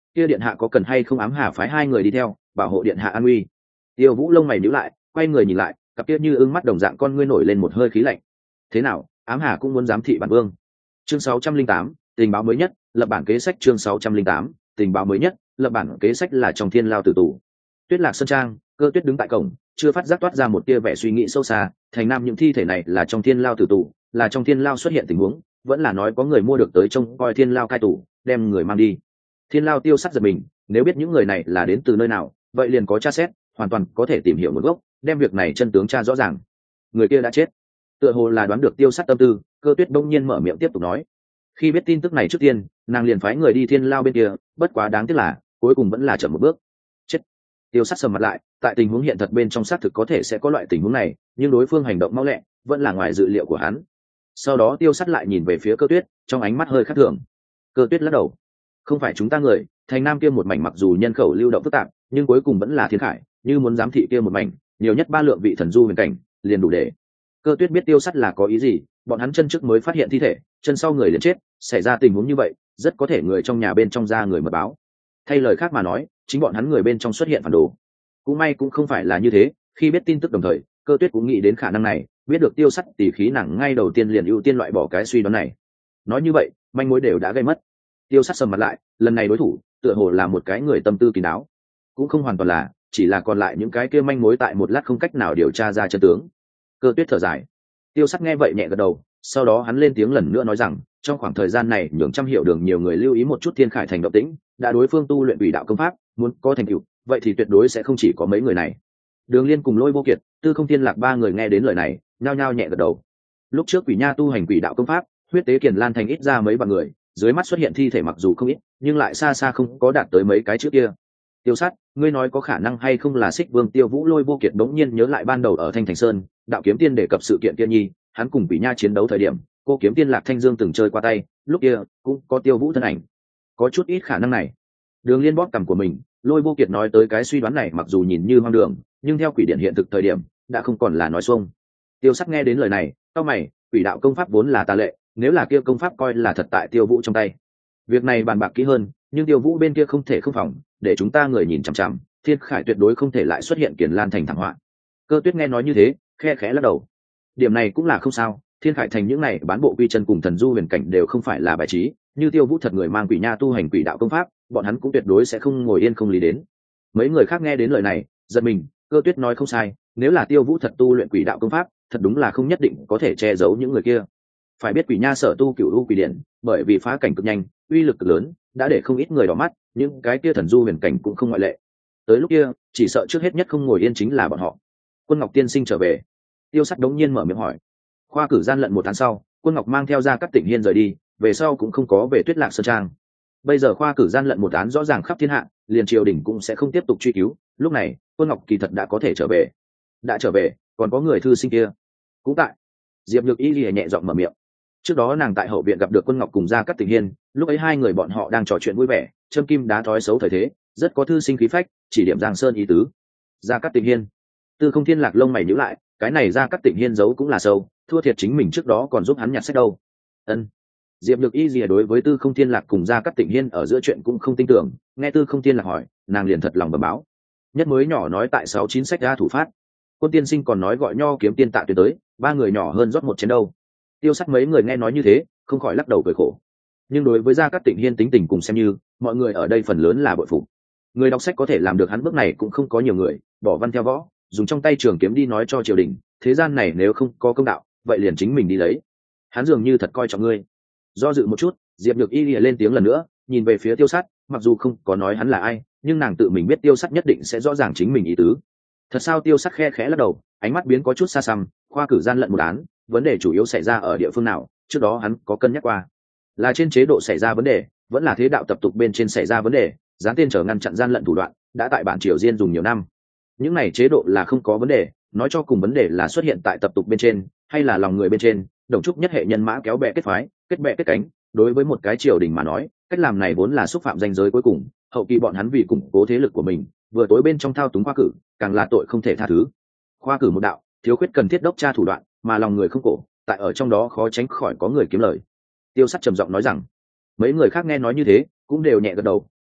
kia điện hạ có cần hay không ám hà phái hai người đi theo bảo hộ điện hạ an uy? Tiêu Vũ lông mày nhíu lại, quay người nhìn lại, cặp kia như ưng mắt đồng dạng con ngươi nổi lên một hơi khí lạnh. Thế nào, ám hà cũng muốn giám thị bản vương? Chương 608, tình báo mới nhất, lập bản kế sách. Chương 608, tình báo mới nhất, lập bản kế sách là trong thiên lao tử tù. Tuyết Lạc sơn trang, Cơ Tuyết đứng tại cổng, chưa phát giác toát ra một tia vẻ suy nghĩ sâu xa. Thành nam những thi thể này là trong thiên lao tử tù, là trong thiên lao xuất hiện tình huống, vẫn là nói có người mua được tới trông coi thiên lao cai tù, đem người mang đi. Thiên lao tiêu sắc giật mình, nếu biết những người này là đến từ nơi nào, vậy liền có tra xét, hoàn toàn có thể tìm hiểu nguồn gốc, đem việc này chân tướng tra rõ ràng. Người kia đã chết. Tựa hồ là đoán được tiêu sắc tâm tư, Cơ Tuyết bỗng nhiên mở miệng tiếp tục nói. Khi biết tin tức này trước tiên, nàng liền phái người đi thiên lao bên kia, bất quá đáng tiếc là cuối cùng vẫn là chậm một bước. Chết. Tiêu sắc sầm mặt lại, tại tình huống hiện thật bên trong xác thực có thể sẽ có loại tình huống này, nhưng đối phương hành động mau lẹ, vẫn là ngoài dự liệu của hắn. Sau đó tiêu sắc lại nhìn về phía Cơ Tuyết, trong ánh mắt hơi khác thường. Cơ Tuyết lắc đầu. Không phải chúng ta người, thành nam kia một mảnh mặc dù nhân khẩu lưu động phức tạp, nhưng cuối cùng vẫn là thiên khải, như muốn giám thị kia một mảnh, nhiều nhất 3 lượng vị thần du huyền cảnh, liền đủ để. Cơ Tuyết biết tiêu sắt là có ý gì, bọn hắn chân trước mới phát hiện thi thể, chân sau người liền chết, xảy ra tình huống như vậy, rất có thể người trong nhà bên trong ra người mật báo. Thay lời khác mà nói, chính bọn hắn người bên trong xuất hiện phản đồ. Cũng may cũng không phải là như thế, khi biết tin tức đồng thời, Cơ Tuyết cũng nghĩ đến khả năng này, biết được tiêu sắt tỷ khí nàng ngay đầu tiên liền ưu tiên loại bỏ cái suy đoán này. Nói như vậy, manh mối đều đã gây mất. Tiêu sắt sầm mặt lại, lần này đối thủ tựa hồ là một cái người tâm tư kín đáo, cũng không hoàn toàn là, chỉ là còn lại những cái kia manh mối tại một lát không cách nào điều tra ra chân tướng. Cơ Tuyết thở dài. Tiêu Sắc nghe vậy nhẹ gật đầu, sau đó hắn lên tiếng lần nữa nói rằng, trong khoảng thời gian này nhường trăm hiệu đường nhiều người lưu ý một chút Thiên Khải thành động tĩnh, đã đối phương tu luyện quỷ đạo công pháp, muốn có thành tựu, vậy thì tuyệt đối sẽ không chỉ có mấy người này. Đường Liên cùng Lôi Vô Kiệt, Tư Không Thiên Lạc 3 người nghe đến lời này, nhao nhao nhẹ gật đầu. Lúc trước Quỷ Nha tu hành quỷ đạo công pháp, huyết tế Kiền Lan thành ít ra mấy vạn người, dưới mắt xuất hiện thi thể mặc dù không ít, nhưng lại xa xa không có đạt tới mấy cái trước kia. Tiêu Sát, ngươi nói có khả năng hay không là Xích Vương Tiêu Vũ? Lôi Vô Kiệt đống nhiên nhớ lại ban đầu ở Thanh Thành Sơn, Đạo Kiếm Tiên đề cập sự kiện kia nhi, hắn cùng Quỷ Nha chiến đấu thời điểm, cô kiếm tiên Lạc Thanh Dương từng chơi qua tay, lúc kia cũng có Tiêu Vũ thân ảnh. Có chút ít khả năng này. Đường Liên bóp cằm của mình, Lôi Vô Kiệt nói tới cái suy đoán này mặc dù nhìn như hoang đường, nhưng theo quỷ điện hiện thực thời điểm, đã không còn là nói xuông. Tiêu Sắc nghe đến lời này, cau mày, quỷ đạo công pháp vốn là tà lệ, nếu là kia công pháp coi là thật tại Tiêu Vũ trong tay. Việc này bàn bạc kỹ hơn, nhưng Tiêu Vũ bên kia không thể không phòng, để chúng ta người nhìn chằm chằm, Thiên Khải tuyệt đối không thể lại xuất hiện Kiền Lan thành thảm họa. Cơ Tuyết nghe nói như thế, khe khẽ lắc đầu. Điểm này cũng là không sao, Thiên Khải thành những này bán bộ quy chân cùng thần du huyền cảnh đều không phải là bài trí, như Tiêu Vũ thật người mang quỷ nha tu hành quỷ đạo công pháp, bọn hắn cũng tuyệt đối sẽ không ngồi yên không lý đến. Mấy người khác nghe đến lời này, giật mình, Cơ Tuyết nói không sai, nếu là Tiêu Vũ thật tu luyện quỷ đạo công pháp, thật đúng là không nhất định có thể che giấu những người kia. Phải biết quỷ nha sở tu cửu u quỷ điện, bởi vì phá cảnh cực nhanh, uy lực cực lớn, đã để không ít người đỏ mắt, những cái kia thần du huyền cảnh cũng không ngoại lệ. Tới lúc kia, chỉ sợ trước hết nhất không ngồi yên chính là bọn họ. Quân Ngọc tiên sinh trở về. Tiêu Sắc đống nhiên mở miệng hỏi. Khoa cử gian lận 1 tháng sau, Quân Ngọc mang theo ra các tỉnh hiên rời đi, về sau cũng không có về Tuyết Lạc sơn trang. Bây giờ khoa cử gian lận 1 án rõ ràng khắp thiên hạ, liền triều đình cũng sẽ không tiếp tục truy cứu, lúc này Quân Ngọc kỳ thật đã có thể trở về. Đã trở về, còn có người thư sinh kia cũng tại. Diệp Nhược Y lìa nhẹ giọng mở miệng. Trước đó nàng tại hậu viện gặp được Quân Ngọc cùng Gia Cát Tỉnh Hiên, lúc ấy hai người bọn họ đang trò chuyện vui vẻ, châm kim đá thói xấu thời thế, rất có thư sinh khí phách, chỉ điểm Giang Sơn ý tứ. Gia Cát Tỉnh Hiên. Tư Không Thiên Lạc lông mày nhíu lại, cái này Gia Cát Tỉnh Hiên giấu cũng là sâu, thua thiệt chính mình trước đó còn giúp hắn nhặt sách đâu. Ân. Diệp Nhược Y lìa đối với Tư Không Thiên Lạc cùng Gia Cát Tỉnh Hiên ở giữa chuyện cũng không tin tưởng, nghe Tư Không Thiên Lạc hỏi, nàng liền thật lòng bẩm báo. Nhất mới nhỏ nói tại 69 sách ra thủ phát. Quân tiên sinh còn nói gọi Nho kiếm tiên Tạ Tuyệt tới, 3 người nhỏ hơn rót một chén đâu. Tiêu Sắc mấy người nghe nói như thế, không khỏi lắc đầu cười khổ. Nhưng đối với Gia Cát Tỉnh Hiên tính tình cùng xem như, mọi người ở đây phần lớn là bội phục. Người đọc sách có thể làm được hắn bước này cũng không có nhiều người, bỏ văn theo võ, dùng trong tay trường kiếm đi nói cho triều đình, thế gian này nếu không có công đạo, vậy liền chính mình đi lấy. Hắn dường như thật coi trọng ngươi. Do dự một chút, Diệp Nhược Y lìa lên tiếng lần nữa, nhìn về phía Tiêu Sắt, mặc dù không có nói hắn là ai, nhưng nàng tự mình biết Tiêu Sắt nhất định sẽ rõ ràng chính mình ý tứ. Thật sao? Tiêu Sắt khe khẽ lắc đầu, ánh mắt biến có chút xa xăm. Khoa cử gian lận 1 án, vấn đề chủ yếu xảy ra ở địa phương nào? Trước đó hắn có cân nhắc qua, là trên chế độ xảy ra vấn đề, vẫn là thế đạo tập tục bên trên xảy ra vấn đề. Dán tên trở ngăn chặn gian lận thủ đoạn, đã tại bản triều Diên dùng nhiều năm. Những này chế độ là không có vấn đề, nói cho cùng vấn đề là xuất hiện tại tập tục bên trên, hay là lòng người bên trên. Đồng trúc nhất hệ nhân mã kéo bè kết phái, kết bè kết cánh. Đối với một cái triều đình mà nói, cách làm này vốn là xúc phạm danh giới cuối cùng. Hậu kỳ bọn hắn vì củng cố thế lực của mình, vừa tối bên trong thao túng khoa cử, càng là tội không thể tha thứ. Khoa cử một đạo, thiếu khuyết cần thiết đốc tra thủ đoạn, mà lòng người không cổ, tại ở trong đó khó tránh khỏi có người kiếm lời. Tiêu Sắt trầm giọng nói rằng. Mấy người khác nghe nói như thế, cũng đều nhẹ gật đầu,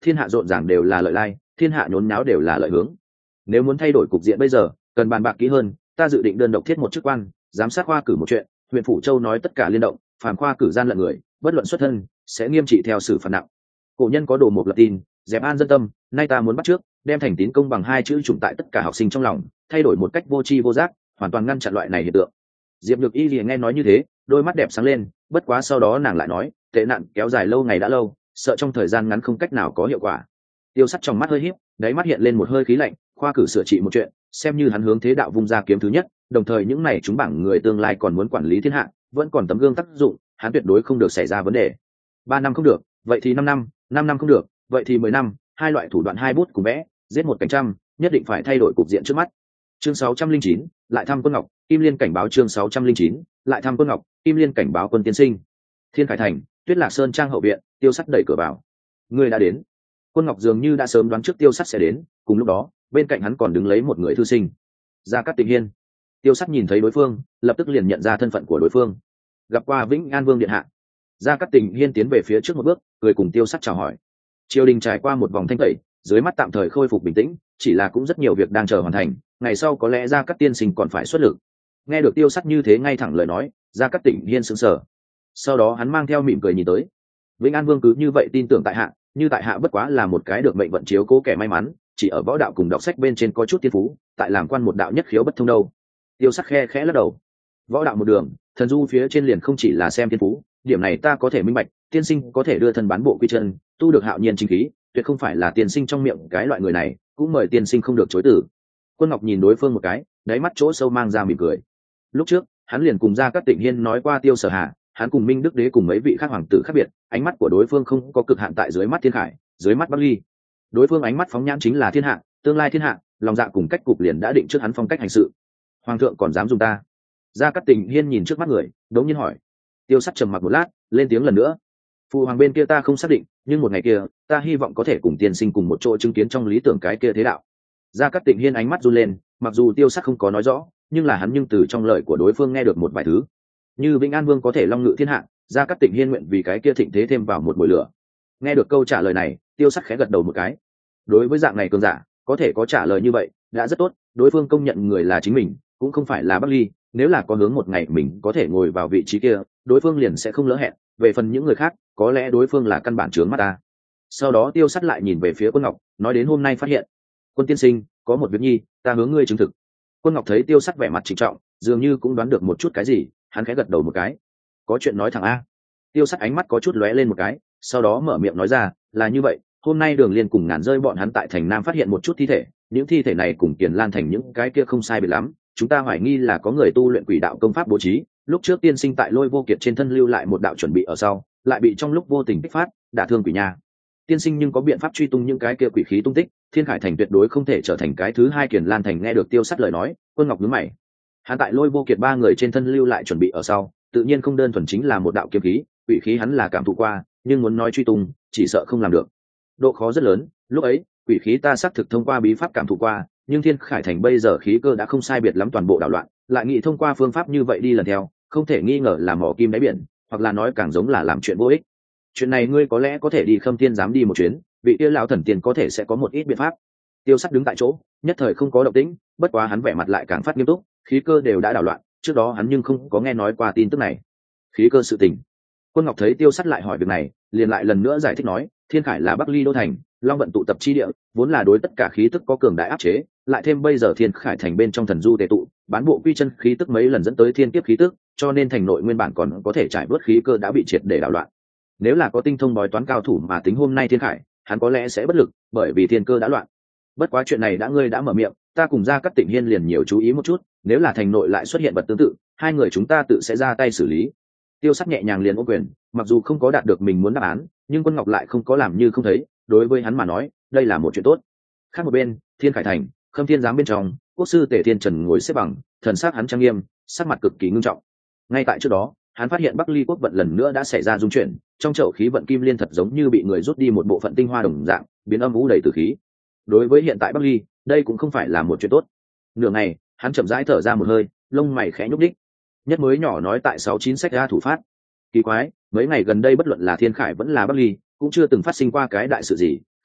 thiên hạ rộn ràng đều là lợi lai, thiên hạ nhốn nháo đều là lợi hướng. Nếu muốn thay đổi cục diện bây giờ, cần bàn bạc kỹ hơn. Ta dự định đơn độc thiết một chức quan, giám sát khoa cử một chuyện. Huyện phủ châu nói tất cả liên động, phàm khoa cử gian lận người, bất luận xuất thân, sẽ nghiêm trị theo xử phạt nặng. Cổ nhân có đồ một lập tin, dẹp an dân tâm, nay ta muốn bắt trước, đem thành tín công bằng hai chữ trùng tại tất cả học sinh trong lòng, thay đổi một cách vô tri vô giác, hoàn toàn ngăn chặn loại này hiện tượng. Diệp Nhược Y liền nghe nói như thế, đôi mắt đẹp sáng lên, bất quá sau đó nàng lại nói, tệ nạn kéo dài lâu ngày đã lâu, sợ trong thời gian ngắn không cách nào có hiệu quả. Tiêu Sắt trong mắt hơi híp, đáy mắt hiện lên một hơi khí lạnh, khoa cử sửa trị một chuyện, xem như hắn hướng thế đạo vung ra kiếm thứ nhất, đồng thời những này chúng bảng người tương lai còn muốn quản lý thiên hạ, vẫn còn tấm gương tác dụng, hắn tuyệt đối không được xảy ra vấn đề. 3 năm không được, vậy thì 5 năm, 5 năm không được, vậy thì 10 năm, hai loại thủ đoạn hai bút cùng vẽ, giết một cảnh trăm, nhất định phải thay đổi cục diện trước mắt. Chương 609, lại thăm Quân Ngọc, Kim Liên cảnh báo chương 609, lại thăm Quân Ngọc, Kim Liên cảnh báo Quân tiên sinh. Thiên Khải thành, Tuyết Lạc Sơn trang hậu viện, Tiêu Sắt đẩy cửa vào. Người đã đến. Quân Ngọc dường như đã sớm đoán trước Tiêu Sắt sẽ đến, cùng lúc đó, bên cạnh hắn còn đứng lấy một người thư sinh. Gia Cát Tịnh Hiên. Tiêu Sắt nhìn thấy đối phương, lập tức liền nhận ra thân phận của đối phương. Gặp qua Vĩnh An Vương điện hạ. Gia Cát Tịnh Hiên tiến về phía trước một bước, cười cùng Tiêu Sắt chào hỏi. Triều đình trải qua một vòng thanh tẩy, dưới mắt tạm thời khôi phục bình tĩnh, chỉ là cũng rất nhiều việc đang chờ hoàn thành, ngày sau có lẽ Gia Cát tiên sinh còn phải xuất lực. Nghe được Tiêu Sắt như thế ngay thẳng lời nói, Gia Cát Tịnh Hiên sững sờ. Sau đó hắn mang theo mỉm cười nhìn tới. Vĩnh An Vương cứ như vậy tin tưởng tại hạ, như tại hạ bất quá là một cái được mệnh vận chiếu cố kẻ may mắn, chỉ ở võ đạo cùng đọc sách bên trên có chút thiên phú, tại làm quan một đạo nhất khiếu bất thông đâu. Tiêu Sắt khe khẽ lắc đầu. Võ đạo một đường, thần du phía trên liền không chỉ là xem thiên phú, điểm này ta có thể minh bạch, tiên sinh có thể đưa thân bán bộ quy chân, tu được hạo nhiên chính khí, tuyệt không phải là tiên sinh trong miệng cái loại người này, cũng mời tiên sinh không được chối từ. Quân Ngọc nhìn đối phương một cái, đáy mắt chỗ sâu mang ra mỉm cười. Lúc trước, hắn liền cùng Gia Cát Tịnh Hiên nói qua Tiêu Sở Hà, hắn cùng Minh Đức Đế cùng mấy vị khác hoàng tử khác biệt, ánh mắt của đối phương không có cực hạn tại dưới mắt Thiên Khải, dưới mắt Bắc Ly. Đối phương ánh mắt phóng nhãn chính là thiên hạ, tương lai thiên hạ, lòng dạ cùng cách cục liền đã định trước hắn phong cách hành sự. Hoàng thượng còn dám dùng ta? Gia Cát Tịnh Hiên nhìn trước mắt người, đống nhiên hỏi. Tiêu Sắt trầm mặc một lát, lên tiếng lần nữa. Phụ hoàng bên kia ta không xác định, nhưng một ngày kia, ta hy vọng có thể cùng tiên sinh cùng một chỗ chứng kiến trong lý tưởng cái kia thế đạo. Gia Cát Tịnh Hiên ánh mắt run lên, mặc dù Tiêu Sắt không có nói rõ, nhưng là hắn nhưng từ trong lời của đối phương nghe được một vài thứ. Như Vĩnh An Vương có thể long ngự thiên hạ, Gia Cát Tịnh Hiên nguyện vì cái kia thịnh thế thêm vào một mùi lửa. Nghe được câu trả lời này, Tiêu Sắt khẽ gật đầu một cái. Đối với dạng này cường giả, có thể có trả lời như vậy, đã rất tốt, đối phương công nhận người là chính mình, cũng không phải là Bắc Ly, nếu là có hướng một ngày mình có thể ngồi vào vị trí kia, đối phương liền sẽ không lỡ hẹn, về phần những người khác, có lẽ đối phương là căn bản chướng mắt ta. Sau đó Tiêu Sắt lại nhìn về phía Quân Ngọc, nói đến hôm nay phát hiện. Quân tiên sinh, có một việc nhi, ta hướng ngươi chứng thực. Quân Ngọc thấy Tiêu Sắt vẻ mặt trịnh trọng, dường như cũng đoán được một chút cái gì, hắn khẽ gật đầu một cái. Có chuyện nói thẳng a. Tiêu Sắt ánh mắt có chút lóe lên một cái, sau đó mở miệng nói ra, là như vậy, hôm nay Đường Liên cùng Ngàn Rơi bọn hắn tại thành Nam phát hiện một chút thi thể, những thi thể này cùng Tiền Lan thành những cái kia không sai biệt lắm, chúng ta hoài nghi là có người tu luyện quỷ đạo công pháp bố trí, lúc trước tiên sinh tại Lôi Vô Kiệt trên thân lưu lại một đạo chuẩn bị ở sau, lại bị trong lúc vô tình kích phát, đả thương quỷ nha. Tiên sinh nhưng có biện pháp truy tung những cái kia quỷ khí tung tích, Thiên Khải thành tuyệt đối không thể trở thành cái thứ hai Kiền Lan thành. Nghe được Tiêu Sắt lời nói, Quân Ngọc nhướng mày. Hắn tại Lôi Vô Kiệt ba người trên thân lưu lại chuẩn bị ở sau, tự nhiên không đơn thuần chính là một đạo kiếm khí, quỷ khí hắn là cảm thụ qua, nhưng muốn nói truy tung, chỉ sợ không làm được. Độ khó rất lớn, lúc ấy, quỷ khí ta xác thực thông qua bí pháp cảm thụ qua, nhưng Thiên Khải thành bây giờ khí cơ đã không sai biệt lắm toàn bộ đảo loạn, lại nghĩ thông qua phương pháp như vậy đi lần theo, không thể nghi ngờ là mỏ kim đáy biển, hoặc là nói càng giống là làm chuyện vô ích. Chuyện này ngươi có lẽ có thể đi Khâm Thiên dám đi một chuyến, vị kia lão thần tiên có thể sẽ có một ít biện pháp. Tiêu Sắt đứng tại chỗ, nhất thời không có động tĩnh, bất quá hắn vẻ mặt lại càng phát nghiêm túc, khí cơ đều đã đảo loạn, trước đó hắn nhưng không có nghe nói qua tin tức này. Khí cơ sự tình. Quân Ngọc thấy Tiêu Sắt lại hỏi việc này, liền lại lần nữa giải thích nói, Thiên Khải là Bắc Ly đô thành, Long vận tụ tập chi địa, vốn là đối tất cả khí tức có cường đại áp chế, lại thêm bây giờ Thiên Khải thành bên trong thần du tề tụ, bán bộ quy chân khí tức mấy lần dẫn tới thiên kiếp khí tức, cho nên thành nội nguyên bản còn có thể trải bớt khí cơ đã bị triệt để đảo loạn. Nếu là có tinh thông bói toán cao thủ mà tính hôm nay Thiên Khải, hắn có lẽ sẽ bất lực, bởi vì thiên cơ đã loạn. Bất quá chuyện này đã ngươi đã mở miệng, ta cùng Gia Cát Tịnh Hiên liền nhiều chú ý một chút, nếu là thành nội lại xuất hiện vật tương tự, hai người chúng ta tự sẽ ra tay xử lý. Tiêu Sắt nhẹ nhàng liền ôm quyền, mặc dù không có đạt được mình muốn đáp án, nhưng Quân Ngọc lại không có làm như không thấy, đối với hắn mà nói, đây là một chuyện tốt. Khác một bên, Thiên Khải thành, Khâm Thiên giám bên trong, quốc sư Tề Thiên Trần ngồi xếp bằng, thần sắc hắn trang nghiêm, sắc mặt cực kỳ ngưng trọng. Ngay tại trước đó, hắn phát hiện Bắc Ly quốc vận lần nữa đã xảy ra dung chuyển, trong chậu khí vận kim liên thật giống như bị người rút đi một bộ phận tinh hoa đồng dạng, biến âm u đầy tử khí. Đối với hiện tại Bắc Ly, đây cũng không phải là một chuyện tốt. Nửa ngày, hắn chậm rãi thở ra một hơi, lông mày khẽ nhúc nhích. Nhất mới nhỏ nói tại 69 sách ra thủ phát. Kỳ quái, mấy ngày gần đây bất luận là Thiên Khải vẫn là Bắc Ly, cũng chưa từng phát sinh qua cái đại sự gì,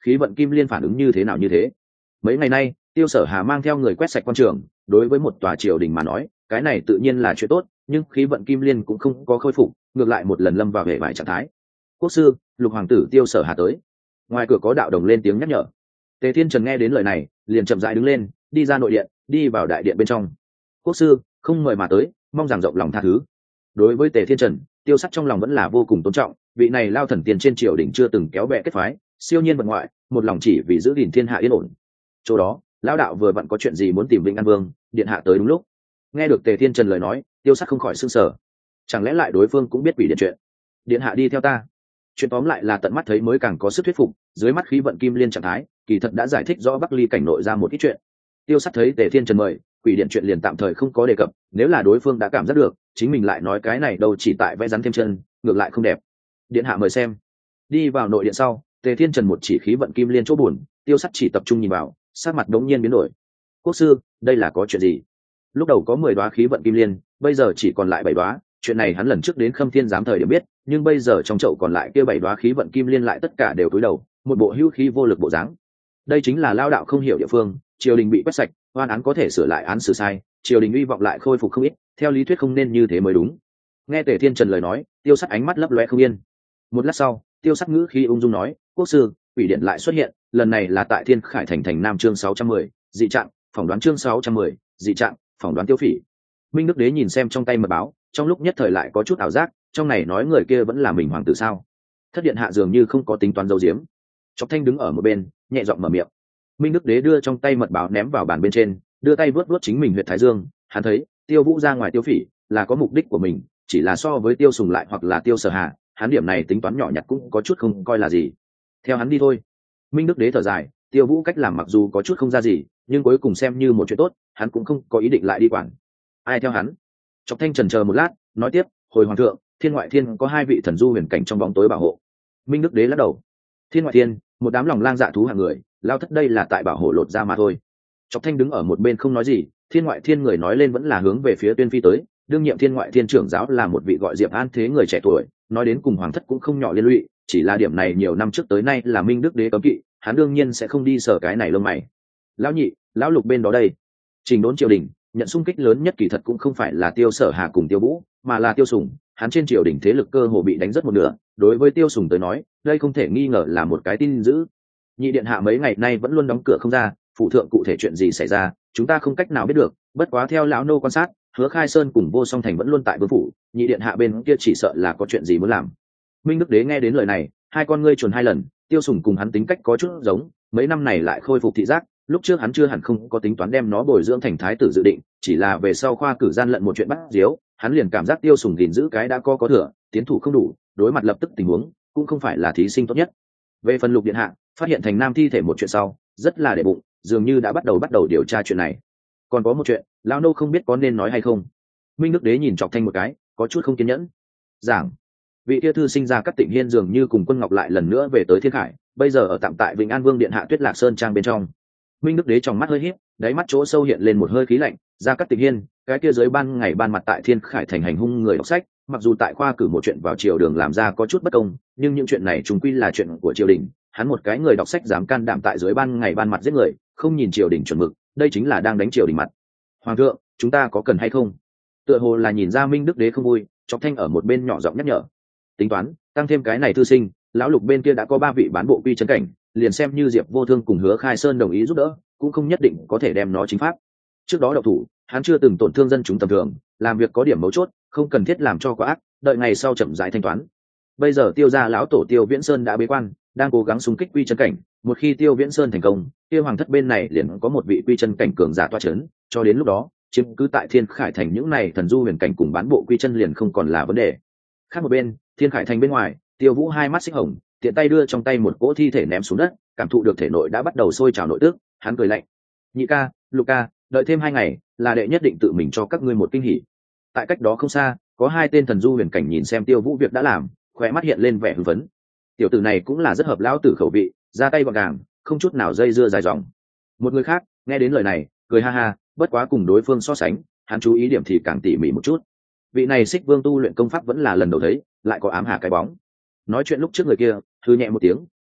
khí vận kim liên phản ứng như thế nào như thế. Mấy ngày nay Tiêu Sở Hà mang theo người quét sạch quan trường, đối với một tòa triều đình mà nói cái này tự nhiên là chuyện tốt, nhưng khí vận kim liên cũng không có khôi phục, ngược lại một lần lâm vào hệ vải trạng thái. Quốc sư, lục hoàng tử Tiêu Sở Hà tới. Ngoài cửa có đạo đồng lên tiếng nhắc nhở. Tề Thiên Trần nghe đến lời này liền chậm rãi đứng lên, đi ra nội điện, đi vào đại điện bên trong. Quốc sư không mời mà tới, mong rằng rộng lòng tha thứ. Đối với Tề Thiên Trần, Tiêu Sắt trong lòng vẫn là vô cùng tôn trọng, vị này lao thần tiền trên triều đình chưa từng kéo bè kết phái, siêu nhiên vật ngoại, một lòng chỉ vì giữ gìn thiên hạ yên ổn. Chỗ đó lão đạo vừa vặn có chuyện gì muốn tìm Vĩnh An Vương, điện hạ tới đúng lúc. Nghe được Tề Thiên Trần lời nói, Tiêu Sắt không khỏi sửng sở. Chẳng lẽ lại đối phương cũng biết quỷ điện chuyện? Điện hạ đi theo ta. Chuyện tóm lại là tận mắt thấy mới càng có sức thuyết phục, dưới mắt khí vận kim liên trạng thái kỳ thật đã giải thích rõ Bắc Ly cảnh nội ra một ít chuyện. Tiêu Sắt thấy Tề Thiên Trần mời, quỷ điện chuyện liền tạm thời không có đề cập, nếu là đối phương đã cảm giác được chính mình lại nói cái này đâu chỉ tại vẽ rắn thêm chân, ngược lại không đẹp. Điện hạ mời xem. Đi vào nội điện sau, Tề Thiên Trần một chỉ khí vận kim liên chỗ buồn, Tiêu Sắt chỉ tập trung nhìn vào, sắc mặt đống nhiên biến đổi. Quốc sư, đây là có chuyện gì? Lúc đầu có 10 đóa khí vận kim liên, bây giờ chỉ còn lại 7 đóa. Chuyện này hắn lần trước đến Khâm Thiên giám thời điểm biết, nhưng bây giờ trong chậu còn lại kia 7 đóa khí vận kim liên lại tất cả đều cúi đầu, một bộ hữu khí vô lực bộ dáng. Đây chính là lao đạo không hiểu địa phương, triều đình bị quét sạch, oan án có thể sửa lại án xử sai, triều đình uy vọng lại khôi phục không ít, theo lý thuyết không nên như thế mới đúng. Nghe Tề Thiên Trần lời nói, Tiêu Sắt ánh mắt lấp lóe không yên. Một lát sau, Tiêu Sắt ngữ khí ung dung nói, quốc sư, quỷ điện lại xuất hiện, lần này là tại Thiên Khải thành thành Nam chương 610, dị trạng, phỏng đoán chương 610, dị trạng, phỏng đoán Tiêu Phỉ. Minh Đức Đế nhìn xem trong tay mật báo, trong lúc nhất thời lại có chút ảo giác, trong này nói người kia vẫn là mình hoàng tử sao? Thất điện hạ dường như không có tính toán giấu giếm. Chọc Thanh đứng ở một bên, nhẹ giọng mở miệng. Minh Đức Đế đưa trong tay mật báo ném vào bàn bên trên, đưa tay vuốt vuốt chính mình huyệt thái dương, hắn thấy Tiêu Vũ ra ngoài Tiêu Phỉ là có mục đích của mình, chỉ là so với Tiêu Sùng lại hoặc là Tiêu Sở Hà, hắn điểm này tính toán nhỏ nhặt cũng có chút không coi là gì. Theo hắn đi thôi. Minh Đức Đế thở dài, Tiêu Vũ cách làm mặc dù có chút không ra gì, nhưng cuối cùng xem như một chuyện tốt, hắn cũng không có ý định lại đi quản. Ai theo hắn? Chọc Thanh chần chờ một lát, nói tiếp, hồi hoàng thượng, Thiên Ngoại Thiên có 2 vị thần du huyền cảnh trong bóng tối bảo hộ. Minh Đức Đế lắc đầu. Thiên Ngoại Thiên, một đám lòng lang dạ thú hạng người, lao thất đây là tại bảo hộ lột ra mà thôi. Chọc Thanh đứng ở một bên không nói gì, Thiên Ngoại Thiên người nói lên vẫn là hướng về phía Tuyên Phi tới, đương nhiệm Thiên Ngoại Thiên trưởng giáo là một vị gọi Diệp An thế người trẻ tuổi, nói đến cùng hoàng thất cũng không nhỏ liên lụy, chỉ là điểm này nhiều năm trước tới nay là Minh Đức Đế cấm kỵ, hắn đương nhiên sẽ không đi sở cái này lông mày. Lão nhị, lão lục bên đó đây. Trình đốn triều đình, nhận xung kích lớn nhất kỳ thật cũng không phải là Tiêu Sở Hà cùng Tiêu Vũ, mà là Tiêu Sùng, hắn trên triều đình thế lực cơ hồ bị đánh rất một nửa, đối với Tiêu Sùng tới nói, đây không thể nghi ngờ là một cái tin dữ. Nhị điện hạ mấy ngày nay vẫn luôn đóng cửa không ra, phụ thượng cụ thể chuyện gì xảy ra, chúng ta không cách nào biết được, bất quá theo lão nô quan sát, Hứa Khai Sơn cùng Vô Song Thành vẫn luôn tại vương phủ, nhị điện hạ bên kia chỉ sợ là có chuyện gì muốn làm. Minh Đức Đế nghe đến lời này, hai con ngươi chuồn 2 lần, Tiêu Sùng cùng hắn tính cách có chút giống, mấy năm này lại khôi phục thị giác, lúc trước hắn chưa hẳn không có tính toán đem nó bồi dưỡng thành thái tử dự định, chỉ là về sau khoa cử gian lận một chuyện bắt diếu, hắn liền cảm giác Tiêu Sùng gìn giữ cái đã có thừa, tiến thủ không đủ, đối mặt lập tức tình huống, cũng không phải là thí sinh tốt nhất. Về phần Lục điện hạ, phát hiện thành nam thi thể một chuyện sau, rất là để bụng, dường như đã bắt đầu điều tra chuyện này. Còn có một chuyện, lão nô không biết có nên nói hay không. Minh Đức Đế nhìn Chọc Thanh một cái, có chút không kiên nhẫn. Giảng, vị kia thư sinh ra Cát Tịnh Hiên dường như cùng Quân Ngọc lại lần nữa về tới Thiên Khải, bây giờ ở tạm tại Vĩnh An Vương điện hạ Tuyết Lạc Sơn trang bên trong. Minh Đức Đế trong mắt hơi híp, đáy mắt chỗ sâu hiện lên một hơi khí lạnh, ra Cát Tịnh Hiên, cái kia dưới ban ngày ban mặt tại Thiên Khải thành hành hung người đọc sách, mặc dù tại khoa cử một chuyện vào triều đường làm ra có chút bất công, nhưng những chuyện này chúng quy là chuyện của triều đình, hắn một cái người đọc sách dám can đảm tại dưới ban ngày ban mặt giết người, không nhìn triều đình chuẩn mực, đây chính là đang đánh triều đình mặt. Hoàng thượng, chúng ta có cần hay không? Tựa hồ là nhìn ra Minh Đức Đế không vui, Chọc Thanh ở một bên nhỏ giọng nhắc nhở. Tính toán, tăng thêm cái này thư sinh, lão Lục bên kia đã có 3 vị bán bộ quy chân cảnh, liền xem như Diệp Vô Thương cùng Hứa Khai Sơn đồng ý giúp đỡ, cũng không nhất định có thể đem nó chính pháp. Trước đó độc thủ, hắn chưa từng tổn thương dân chúng tầm thường, làm việc có điểm mấu chốt, không cần thiết làm cho quá ác, đợi ngày sau chậm rãi thanh toán. Bây giờ Tiêu gia lão tổ Tiêu Viễn Sơn đã bế quan, đang cố gắng xung kích quy chân cảnh, một khi Tiêu Viễn Sơn thành công, Tiêu hoàng thất bên này liền có một vị quy chân cảnh cường giả toa chấn, cho đến lúc đó, chiếm cứ tại Thiên Khải thành những này thần du huyền cảnh cùng bán bộ quy chân liền không còn là vấn đề. Khác một bên, Thiên Khải thành bên ngoài, Tiêu Vũ hai mắt xích hồng, tiện tay đưa trong tay một cỗ thi thể ném xuống đất, cảm thụ được thể nội đã bắt đầu sôi trào nội tức, hắn cười lạnh. Nhị ca, Lục ca, đợi thêm 2 ngày, là đệ nhất định tự mình cho các ngươi một kinh hỉ. Tại cách đó không xa, có 2 tên thần du huyền cảnh nhìn xem Tiêu Vũ việc đã làm, khóe mắt hiện lên vẻ hưng phấn. Tiểu tử này cũng là rất hợp lão tử khẩu vị, ra tay gọn gàng, không chút nào dây dưa dài dòng. Một người khác nghe đến lời này, cười ha ha, bất quá cùng đối phương so sánh, hắn chú ý điểm thì càng tỉ mỉ một chút. Vị này Xích Vương tu luyện công pháp vẫn là lần đầu thấy, lại có ám hà cái bóng. Nói chuyện lúc trước người kia, hư nhẹ một tiếng,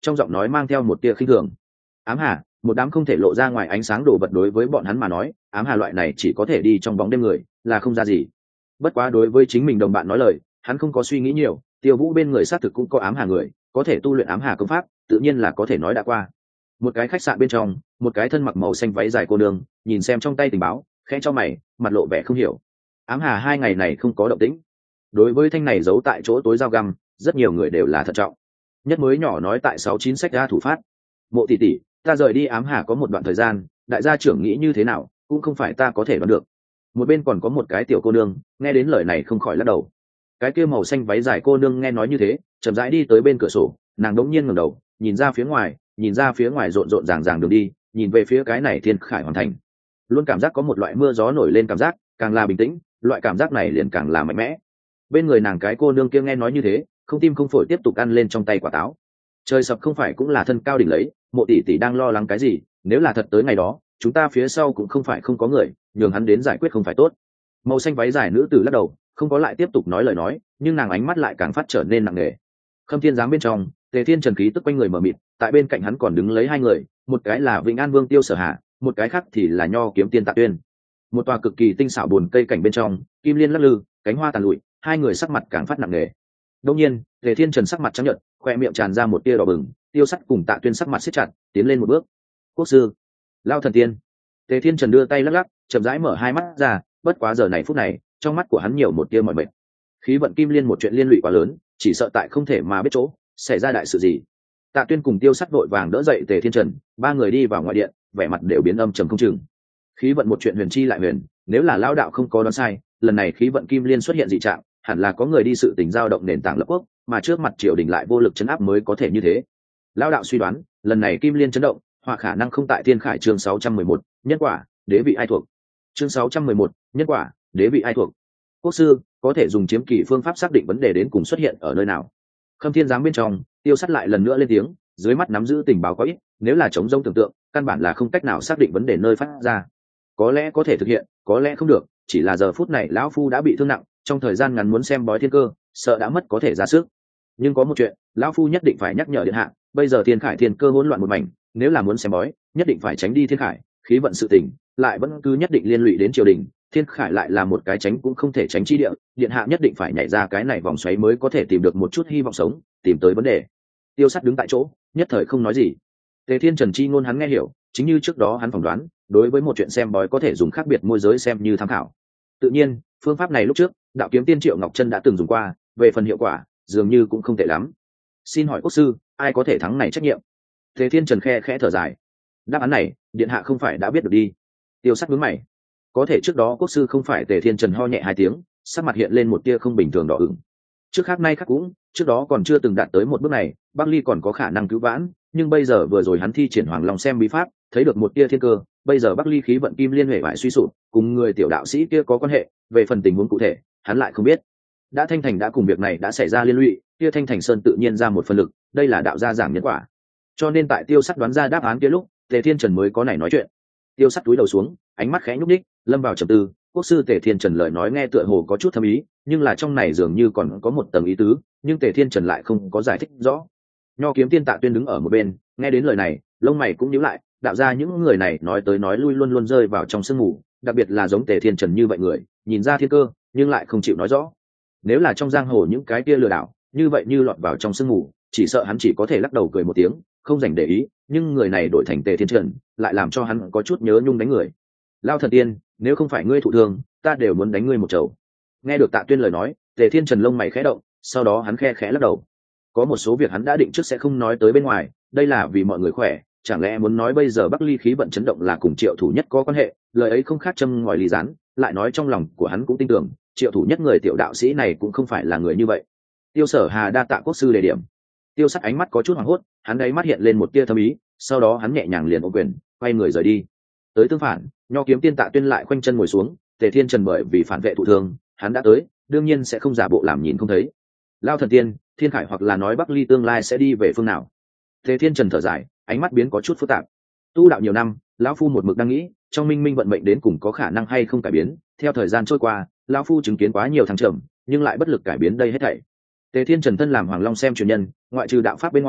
trong giọng nói mang theo một tia khinh thường. Ám hà, một đám không thể lộ ra ngoài ánh sáng đồ vật, đối với bọn hắn mà nói ám hà loại này chỉ có thể đi trong bóng đêm người là không ra gì. Bất quá đối với chính mình đồng bạn nói lời, hắn không có suy nghĩ nhiều. Tiêu Vũ bên người xác thực cũng có ám hà người, có thể tu luyện ám hà công pháp, tự nhiên là có thể nói đã qua. Một cái khách sạn bên trong, một cái thân mặc màu xanh váy dài cô nương nhìn xem trong tay tình báo, khẽ cho mày, mặt lộ vẻ không hiểu. Ám hà 2 ngày này không có động tĩnh. Đối với thanh này giấu tại chỗ tối dao găm, rất nhiều người đều là thận trọng. Nhất mới nhỏ nói tại 69 sách ra thủ phát. Mộ tỷ tỷ, ta rời đi ám hà có một đoạn thời gian, đại gia trưởng nghĩ như thế nào cũng không phải ta có thể đoán được. Một bên còn có một cái tiểu cô nương nghe đến lời này không khỏi lắc đầu. Cái kia màu xanh váy dài cô nương nghe nói như thế, chậm rãi đi tới bên cửa sổ, nàng đống nhiên ngẩng đầu nhìn ra phía ngoài rộn rộn ràng ràng đường đi, nhìn về phía cái này thiên khải hoàn thành. Luôn cảm giác có một loại mưa gió nổi lên cảm giác, càng là bình tĩnh, loại cảm giác này liền càng là mạnh mẽ. Bên người nàng cái cô nương kia nghe nói như thế, không tim không phổi tiếp tục ăn lên trong tay quả táo. Trời sập không phải cũng là thân cao đỉnh lấy, Mộ tỷ tỷ đang lo lắng cái gì? Nếu là thật tới ngày đó, chúng ta phía sau cũng không phải không có người, nhường hắn đến giải quyết không phải tốt. Màu xanh váy dài nữ tử lắc đầu, không có lại tiếp tục nói lời nói, nhưng nàng ánh mắt lại càng phát trở nên nặng nề. Khâm Thiên giám bên trong, Tề Thiên Trần khí tức quanh người mờ mịt, tại bên cạnh hắn còn đứng lấy 2 người, một cái là Vĩnh An Vương Tiêu Sở Hạ, một cái khác thì là Nho Kiếm Tiên Tạ Tuyên. Một tòa cực kỳ tinh xảo buồn cây cảnh bên trong, kim liên lắc lư, cánh hoa tàn lụi, 2 người sắc mặt càng phát nặng nề. Đương nhiên, Tề Thiên Trần sắc mặt trắng nhợt, khoe miệng tràn ra một tia đỏ bừng, Tiêu Sắt cùng Tạ Tuyên sắc mặt siết chặt, tiến lên một bước. Quốc sư, Lao thần tiên. Tề Thiên Trần đưa tay lắc lắc, chậm rãi mở 2 mắt ra, bất quá giờ này phút này, trong mắt của hắn nhiều một tia mỏi mệt. Khí vận kim liên một chuyện liên lụy quá lớn, chỉ sợ tại không thể mà biết chỗ xảy ra đại sự gì. Tạ Tuyên cùng Tiêu Sắt vội vàng đỡ dậy Tề Thiên Trần, 3 người đi vào ngoại điện, vẻ mặt đều biến âm trầm không chừng. Khí vận một chuyện huyền chi lại huyền, nếu là lão đạo không có đoán sai, lần này khí vận kim liên xuất hiện dị trạng, hẳn là có người đi sự tình dao động nền tảng lập quốc, mà trước mặt triều đình lại vô lực chấn áp mới có thể như thế. Lão đạo suy đoán, lần này kim liên chấn động, hoặc khả năng không tại Thiên Khải chương 611, nhân quả, đế vị ai thuộc. Chương 611, nhân quả, đế vị ai thuộc. Quốc sư, có thể dùng chiếm kỳ phương pháp xác định vấn đề đến cùng xuất hiện ở nơi nào. Khâm Thiên giám bên trong, Tiêu Sắt lại lần nữa lên tiếng, dưới mắt nắm giữ tình báo có ít, nếu là chống rông tưởng tượng, căn bản là không cách nào xác định vấn đề nơi phát ra. Có lẽ có thể thực hiện, có lẽ không được, chỉ là giờ phút này lão phu đã bị thương nặng, trong thời gian ngắn muốn xem bói thiên cơ, sợ đã mất có thể ra sức. Nhưng có một chuyện, lão phu nhất định phải nhắc nhở điện hạ, bây giờ Thiên Khải thiên cơ hỗn loạn một mảnh, nếu là muốn xem bói, nhất định phải tránh đi Thiên Khải, khí vận sự tình, lại vẫn cứ nhất định liên lụy đến triều đình, Thiên Khải lại là một cái tránh cũng không thể tránh chi địa, điện hạ nhất định phải nhảy ra cái này vòng xoáy mới có thể tìm được một chút hy vọng sống, tìm tới vấn đề. Tiêu Sắt đứng tại chỗ, nhất thời không nói gì. Tề Thiên Trần chi ngôn hắn nghe hiểu, chính như trước đó hắn phỏng đoán, đối với một chuyện xem bói có thể dùng khác biệt môi giới xem như tham khảo. Tự nhiên, phương pháp này lúc trước, đạo kiếm tiên Triệu Ngọc Chân đã từng dùng qua, về phần hiệu quả, dường như cũng không tệ lắm. Xin hỏi quốc sư, ai có thể thắng này trách nhiệm? Tề Thiên Trần khe khẽ thở dài. Đáp án này, điện hạ không phải đã biết được đi. Tiêu Sắt nhướng mày. Có thể trước đó quốc sư không phải? Tề Thiên Trần ho nhẹ 2 tiếng, sắc mặt hiện lên một tia không bình thường đỏ ửng. Trước khác nay khác cũng, trước đó còn chưa từng đạt tới một bước này, Bắc Ly còn có khả năng cứu vãn, nhưng bây giờ vừa rồi hắn thi triển Hoàng Long xem bí pháp, thấy được một tia thiên cơ, bây giờ Bắc Ly khí vận kim liên hệ bại suy sụp, cùng người tiểu đạo sĩ kia có quan hệ, về phần tình huống cụ thể, hắn lại không biết. Đã Thanh Thành đã cùng việc này đã xảy ra liên lụy, kia Thanh Thành Sơn tự nhiên ra một phần lực, đây là đạo gia giảng nhân quả. Cho nên tại Tiêu Sắt đoán ra đáp án kia lúc, Tề Thiên Trần mới có này nói chuyện. Tiêu Sắt túi đầu xuống, ánh mắt khẽ nhúc nhích, lâm vào trầm tư. Quốc sư Tề Thiên Trần lời nói nghe tựa hồ có chút thâm ý, nhưng là trong này dường như còn có một tầng ý tứ, nhưng Tề Thiên Trần lại không có giải thích rõ. Nho Kiếm Tiên Tạ Tuyên đứng ở một bên, nghe đến lời này, lông mày cũng nhíu lại, đạo ra những người này nói tới nói lui luôn luôn rơi vào trong sương mù, đặc biệt là giống Tề Thiên Trần như vậy người, nhìn ra thiên cơ, nhưng lại không chịu nói rõ. Nếu là trong giang hồ những cái kia lừa đảo, như vậy như lọt vào trong sương mù, chỉ sợ hắn chỉ có thể lắc đầu cười một tiếng, không dành để ý, nhưng người này đổi thành Tề Thiên Trần, lại làm cho hắn có chút nhớ nhung đánh người. Lao thần tiên, nếu không phải ngươi thụ thương, ta đều muốn đánh ngươi một chầu. Nghe được Tạ Tuyên lời nói, Tề Thiên Trần lông mày khẽ động, sau đó hắn khẽ lắc đầu. Có một số việc hắn đã định trước sẽ không nói tới bên ngoài, đây là vì mọi người khỏe, chẳng lẽ muốn nói bây giờ Bắc Ly khí vận chấn động là cùng Triệu Thủ Nhất có quan hệ, lời ấy không khác châm ngòi ly rán, lại nói trong lòng của hắn cũng tin tưởng, Triệu Thủ Nhất người tiểu đạo sĩ này cũng không phải là người như vậy. Tiêu Sở Hà đa tạ quốc sư đề điểm. Tiêu Sắt ánh mắt có chút hoảng hốt, hắn đáy mắt hiện lên một tia thâm ý, sau đó hắn nhẹ nhàng liền ôm quyền, quay người rời đi. Tới tương phản, Nho Kiếm Tiên Tạ Tuyên lại khoanh chân ngồi xuống, Tề Thiên Trần bởi vì phản vệ thụ thương, hắn đã tới, đương nhiên sẽ không giả bộ làm nhìn không thấy. Lao thần tiên, Thiên Khải hoặc là nói Bắc Ly tương lai sẽ đi về phương nào? Tề Thiên Trần thở dài, ánh mắt biến có chút phức tạp. Tu đạo nhiều năm, lão phu một mực đang nghĩ, trong minh minh vận mệnh đến cùng có khả năng hay không cải biến. Theo thời gian trôi qua, lão phu chứng kiến quá nhiều thăng trầm, nhưng lại bất lực cải biến đây hết thảy. Tề Thiên Trần thân làm Hoàng Long xem truyền nhân, ngoại trừ đạo pháp bên ngoài,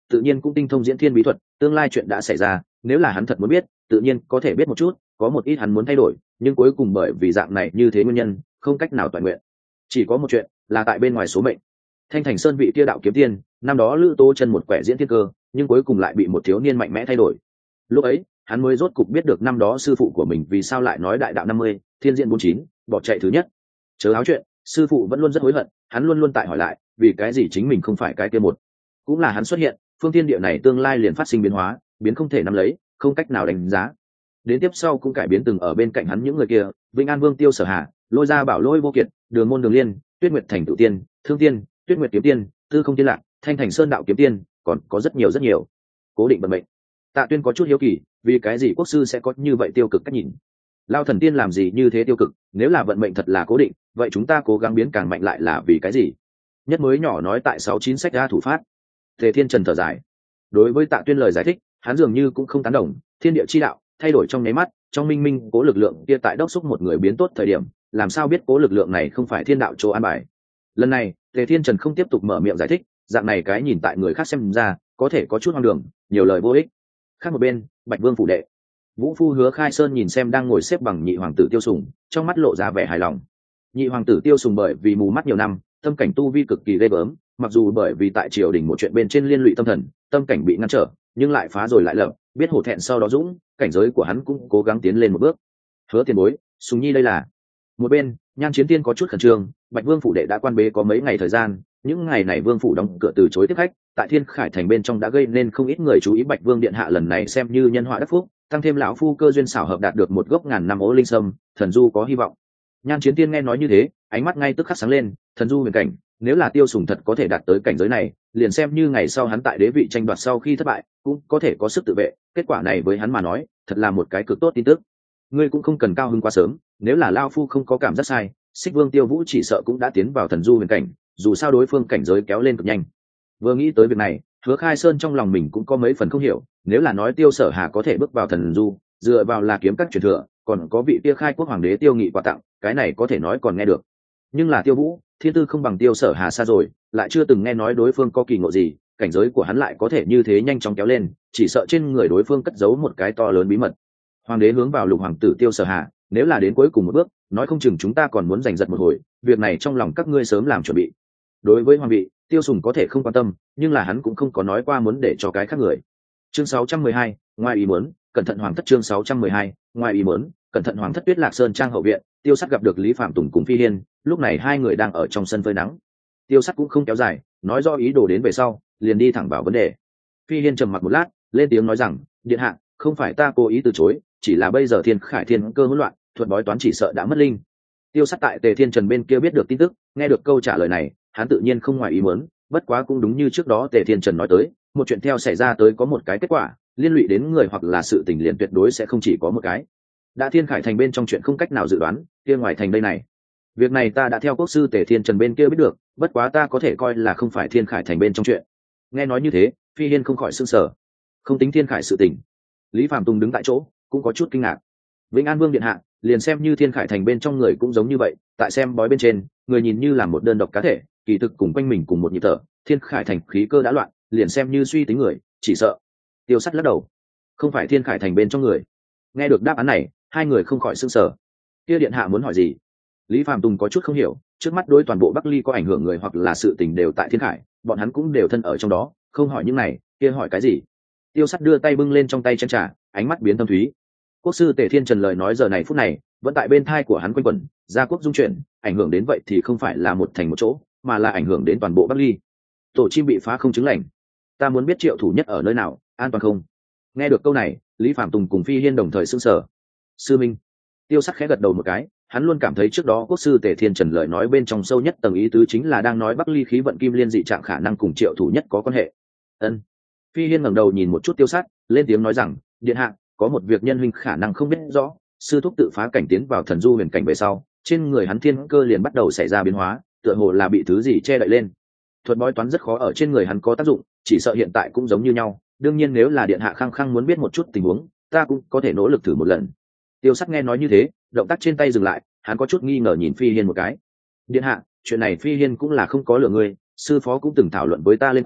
tự nhiên cũng tinh thông diễn thiên bí thuật, tương lai chuyện đã xảy ra nếu là hắn thật muốn biết tự nhiên có thể biết một chút, có một ít hắn muốn thay đổi nhưng cuối cùng bởi vì dạng này như thế nguyên nhân không cách nào toàn nguyện. Chỉ có một chuyện là tại bên ngoài số mệnh. Thanh Thành Sơn vị kia đạo kiếm tiên năm đó Lữ Tô Chân một quẻ diễn thiên cơ, nhưng cuối cùng lại bị một thiếu niên mạnh mẽ thay đổi. Lúc ấy hắn mới rốt cục biết được năm đó sư phụ của mình vì sao lại nói đại đạo 50, thiên diễn 49, bỏ chạy thứ nhất. Chớ áo chuyện, sư phụ vẫn luôn rất hối hận, hắn luôn luôn tại hỏi lại vì cái gì chính mình không phải cái kia một. Cũng là hắn xuất hiện phương thiên địa này tương lai liền phát sinh biến hóa, biến không thể nắm lấy, không cách nào đánh giá. Đến tiếp sau cũng cải biến từng ở bên cạnh hắn những người kia, Vĩnh An Vương Tiêu Sở Hà, Lôi Gia Bảo Lôi Vô Kiệt, Đường Môn Đường Liên, Tuyết Nguyệt Thành Tự Tiên, Thương Tiên, Tuyết Nguyệt Kiếm Tiên, Tư Không Tiên Lạc, Thanh Thành Sơn Đạo Kiếm Tiên, còn có rất nhiều. Cố định vận mệnh. Tạ Tuyên có chút hiếu kỳ, vì cái gì quốc sư sẽ có như vậy tiêu cực cách nhìn? Lao Thần Tiên làm gì như thế tiêu cực, nếu là vận mệnh thật là cố định, vậy chúng ta cố gắng biến càng mạnh lại là vì cái gì? Nhất mới nhỏ nói tại 69 sách ra thủ phát. Tề Thiên Trần thở dài. Đối với Tạ Tuyên lời giải thích, hắn dường như cũng không tán đồng, thiên địa chi đạo thay đổi trong nháy mắt, trong minh minh cố lực lượng kia tại đốc xúc một người biến tốt thời điểm, làm sao biết cố lực lượng này không phải thiên đạo chỗ an bài. Lần này Tề Thiên Trần không tiếp tục mở miệng giải thích, dạng này cái nhìn tại người khác xem ra có thể có chút hoang đường, nhiều lời vô ích. Khác một bên, Bạch Vương phủ đệ, Vũ Phu Hứa Khai Sơn nhìn xem đang ngồi xếp bằng nhị hoàng tử Tiêu Sùng, trong mắt lộ ra vẻ hài lòng. Nhị hoàng tử Tiêu Sùng bởi vì mù mắt nhiều năm, tâm cảnh tu vi cực kỳ ghê gớm, mặc dù bởi vì tại triều đình một chuyện bên trên liên lụy tâm thần, tâm cảnh bị ngăn trở, nhưng lại phá rồi lại lập, biết hổ thẹn sau đó dũng, cảnh giới của hắn cũng cố gắng tiến lên một bước. Hứa tiền bối, Sùng Nhi đây là. Một bên, Nhan Chiến Tiên có chút khẩn trương, Bạch Vương phủ đệ đã quan bế có mấy ngày thời gian, những ngày này Vương phủ đóng cửa từ chối tiếp khách, tại Thiên Khải thành bên trong đã gây nên không ít người chú ý. Bạch Vương điện hạ lần này xem như nhân họa đắc phúc, tăng thêm lão phu cơ duyên xảo hợp đạt được một gốc ngàn năm ố linh sâm, thần du có hy vọng. Nhan Chiến Tiên nghe nói như thế, ánh mắt ngay tức khắc sáng lên, thần du huyền cảnh, nếu là Tiêu Sùng thật có thể đạt tới cảnh giới này, liền xem như ngày sau hắn tại đế vị tranh đoạt sau khi thất bại, cũng có thể có sức tự vệ, kết quả này với hắn mà nói, thật là một cái cực tốt tin tức. Ngươi cũng không cần cao hứng quá sớm, nếu là lão phu không có cảm giác sai, Xích Vương Tiêu Vũ chỉ sợ cũng đã tiến vào thần du huyền cảnh, dù sao đối phương cảnh giới kéo lên cực nhanh. Vừa nghĩ tới việc này, Hứa Khai Sơn trong lòng mình cũng có mấy phần không hiểu, nếu là nói Tiêu Sở Hà có thể bước vào thần du, dựa vào là kiếm các truyền thừa, còn có vị Tiêu Khai quốc hoàng đế Tiêu Nghị quà tặng, cái này có thể nói còn nghe được. Nhưng là Tiêu Vũ, thiên tư không bằng Tiêu Sở Hà xa rồi, lại chưa từng nghe nói đối phương có kỳ ngộ gì, cảnh giới của hắn lại có thể như thế nhanh chóng kéo lên, chỉ sợ trên người đối phương cất giấu một cái to lớn bí mật. Hoàng đế hướng vào Lục hoàng tử Tiêu Sở Hà, nếu là đến cuối cùng một bước, nói không chừng chúng ta còn muốn giành giật một hồi, việc này trong lòng các ngươi sớm làm chuẩn bị. Đối với hoàng vị, Tiêu Sùng có thể không quan tâm, nhưng là hắn cũng không có nói qua muốn để cho cái khác người. Chương 612, ngoài ý muốn, cẩn thận hoàng thất. Chương 612, ngoài ý muốn, cẩn thận hoàng thất. Tuyết Lạc Sơn trang hậu viện, Tiêu Sắt gặp được Lý Phạm Tùng cùng Phi Hiên, lúc này hai người đang ở trong sân phơi nắng. Tiêu Sắt cũng không kéo dài, nói do ý đồ đến về sau, liền đi thẳng vào vấn đề. Phi Hiên trầm mặc một lát, lên tiếng nói rằng, điện hạ, không phải ta cố ý từ chối, chỉ là bây giờ Thiên Khải Thiên cơ hỗn loạn, thuật bói toán chỉ sợ đã mất linh. Tiêu Sắt tại Tề Thiên Trần bên kia biết được tin tức, nghe được câu trả lời này, hắn tự nhiên không ngoài ý muốn, bất quá cũng đúng như trước đó Tề Thiên Trần nói tới, một chuyện theo xảy ra tới có một cái kết quả, liên lụy đến người hoặc là sự tình liền tuyệt đối sẽ không chỉ có một cái. Đã Thiên Khải thành bên trong chuyện không cách nào dự đoán, kia ngoài thành đây này. Việc này ta đã theo quốc sư Tề Thiên Trần bên kia biết được, bất quá ta có thể coi là không phải Thiên Khải thành bên trong chuyện. Nghe nói như thế, Phi Hiên không khỏi sửng sở. Không tính Thiên Khải sự tình. Lý Phạm Tùng đứng tại chỗ, cũng có chút kinh ngạc. Vĩnh An Vương điện hạ, liền xem như Thiên Khải thành bên trong người cũng giống như vậy, tại xem bói bên trên, người nhìn như là một đơn độc cá thể, kỳ thực cùng quanh mình cùng một nhịp thở. Thiên Khải thành khí cơ đã loạn, liền xem như suy tính người, chỉ sợ. Tiêu Sắt lắc đầu, không phải Thiên Khải thành bên trong người. Nghe được đáp án này, hai người không khỏi sửng sở. Kia điện hạ muốn hỏi gì? Lý Phạm Tùng có chút không hiểu, trước mắt đối toàn bộ Bắc Ly có ảnh hưởng người hoặc là sự tình đều tại Thiên Khải, bọn hắn cũng đều thân ở trong đó, không hỏi những này, kia hỏi cái gì? Tiêu Sắt đưa tay bưng lên trong tay chén trà, ánh mắt biến thâm thúy. Quốc sư Tề Thiên Trần lời nói giờ này phút này vẫn tại bên thai của hắn quanh quẩn, gia quốc dung chuyển, ảnh hưởng đến vậy thì không phải là một thành một chỗ, mà là ảnh hưởng đến toàn bộ Bắc Ly. Tổ chim bị phá không chứng lành, ta muốn biết Triệu thủ nhất ở nơi nào, an toàn không? Nghe được câu này, Lý Phạm Tùng cùng Phi Hiên đồng thời sững sờ. Sư minh. Tiêu Sắt khẽ gật đầu một cái, hắn luôn cảm thấy trước đó quốc sư Tề Thiên Trần lời nói bên trong sâu nhất tầng ý tứ chính là đang nói Bắc Ly khí vận kim liên dị trạng khả năng cùng Triệu thủ nhất có quan hệ. Ân. Phi Hiên ngẩng đầu nhìn một chút Tiêu Sắt, lên tiếng nói rằng, điện hạ, có một việc nhân huynh khả năng không biết rõ, sư thúc tự phá cảnh tiến vào thần du huyền cảnh về sau, trên người hắn thiên cơ liền bắt đầu xảy ra biến hóa, tựa hồ là bị thứ gì che đậy lên. Thuật bói toán rất khó ở trên người hắn có tác dụng, chỉ sợ hiện tại cũng giống như nhau, đương nhiên nếu là điện hạ khăng khăng muốn biết một chút tình huống, ta cũng có thể nỗ lực thử một lần. Tiêu Sắt nghe nói như thế, động tác trên tay dừng lại, hắn có chút nghi ngờ nhìn Phi Hiên một cái. Điện hạ, chuyện này Phi Hiên cũng là không có lừa ngươi, sư phó cũng từng thảo luận với ta lên qua,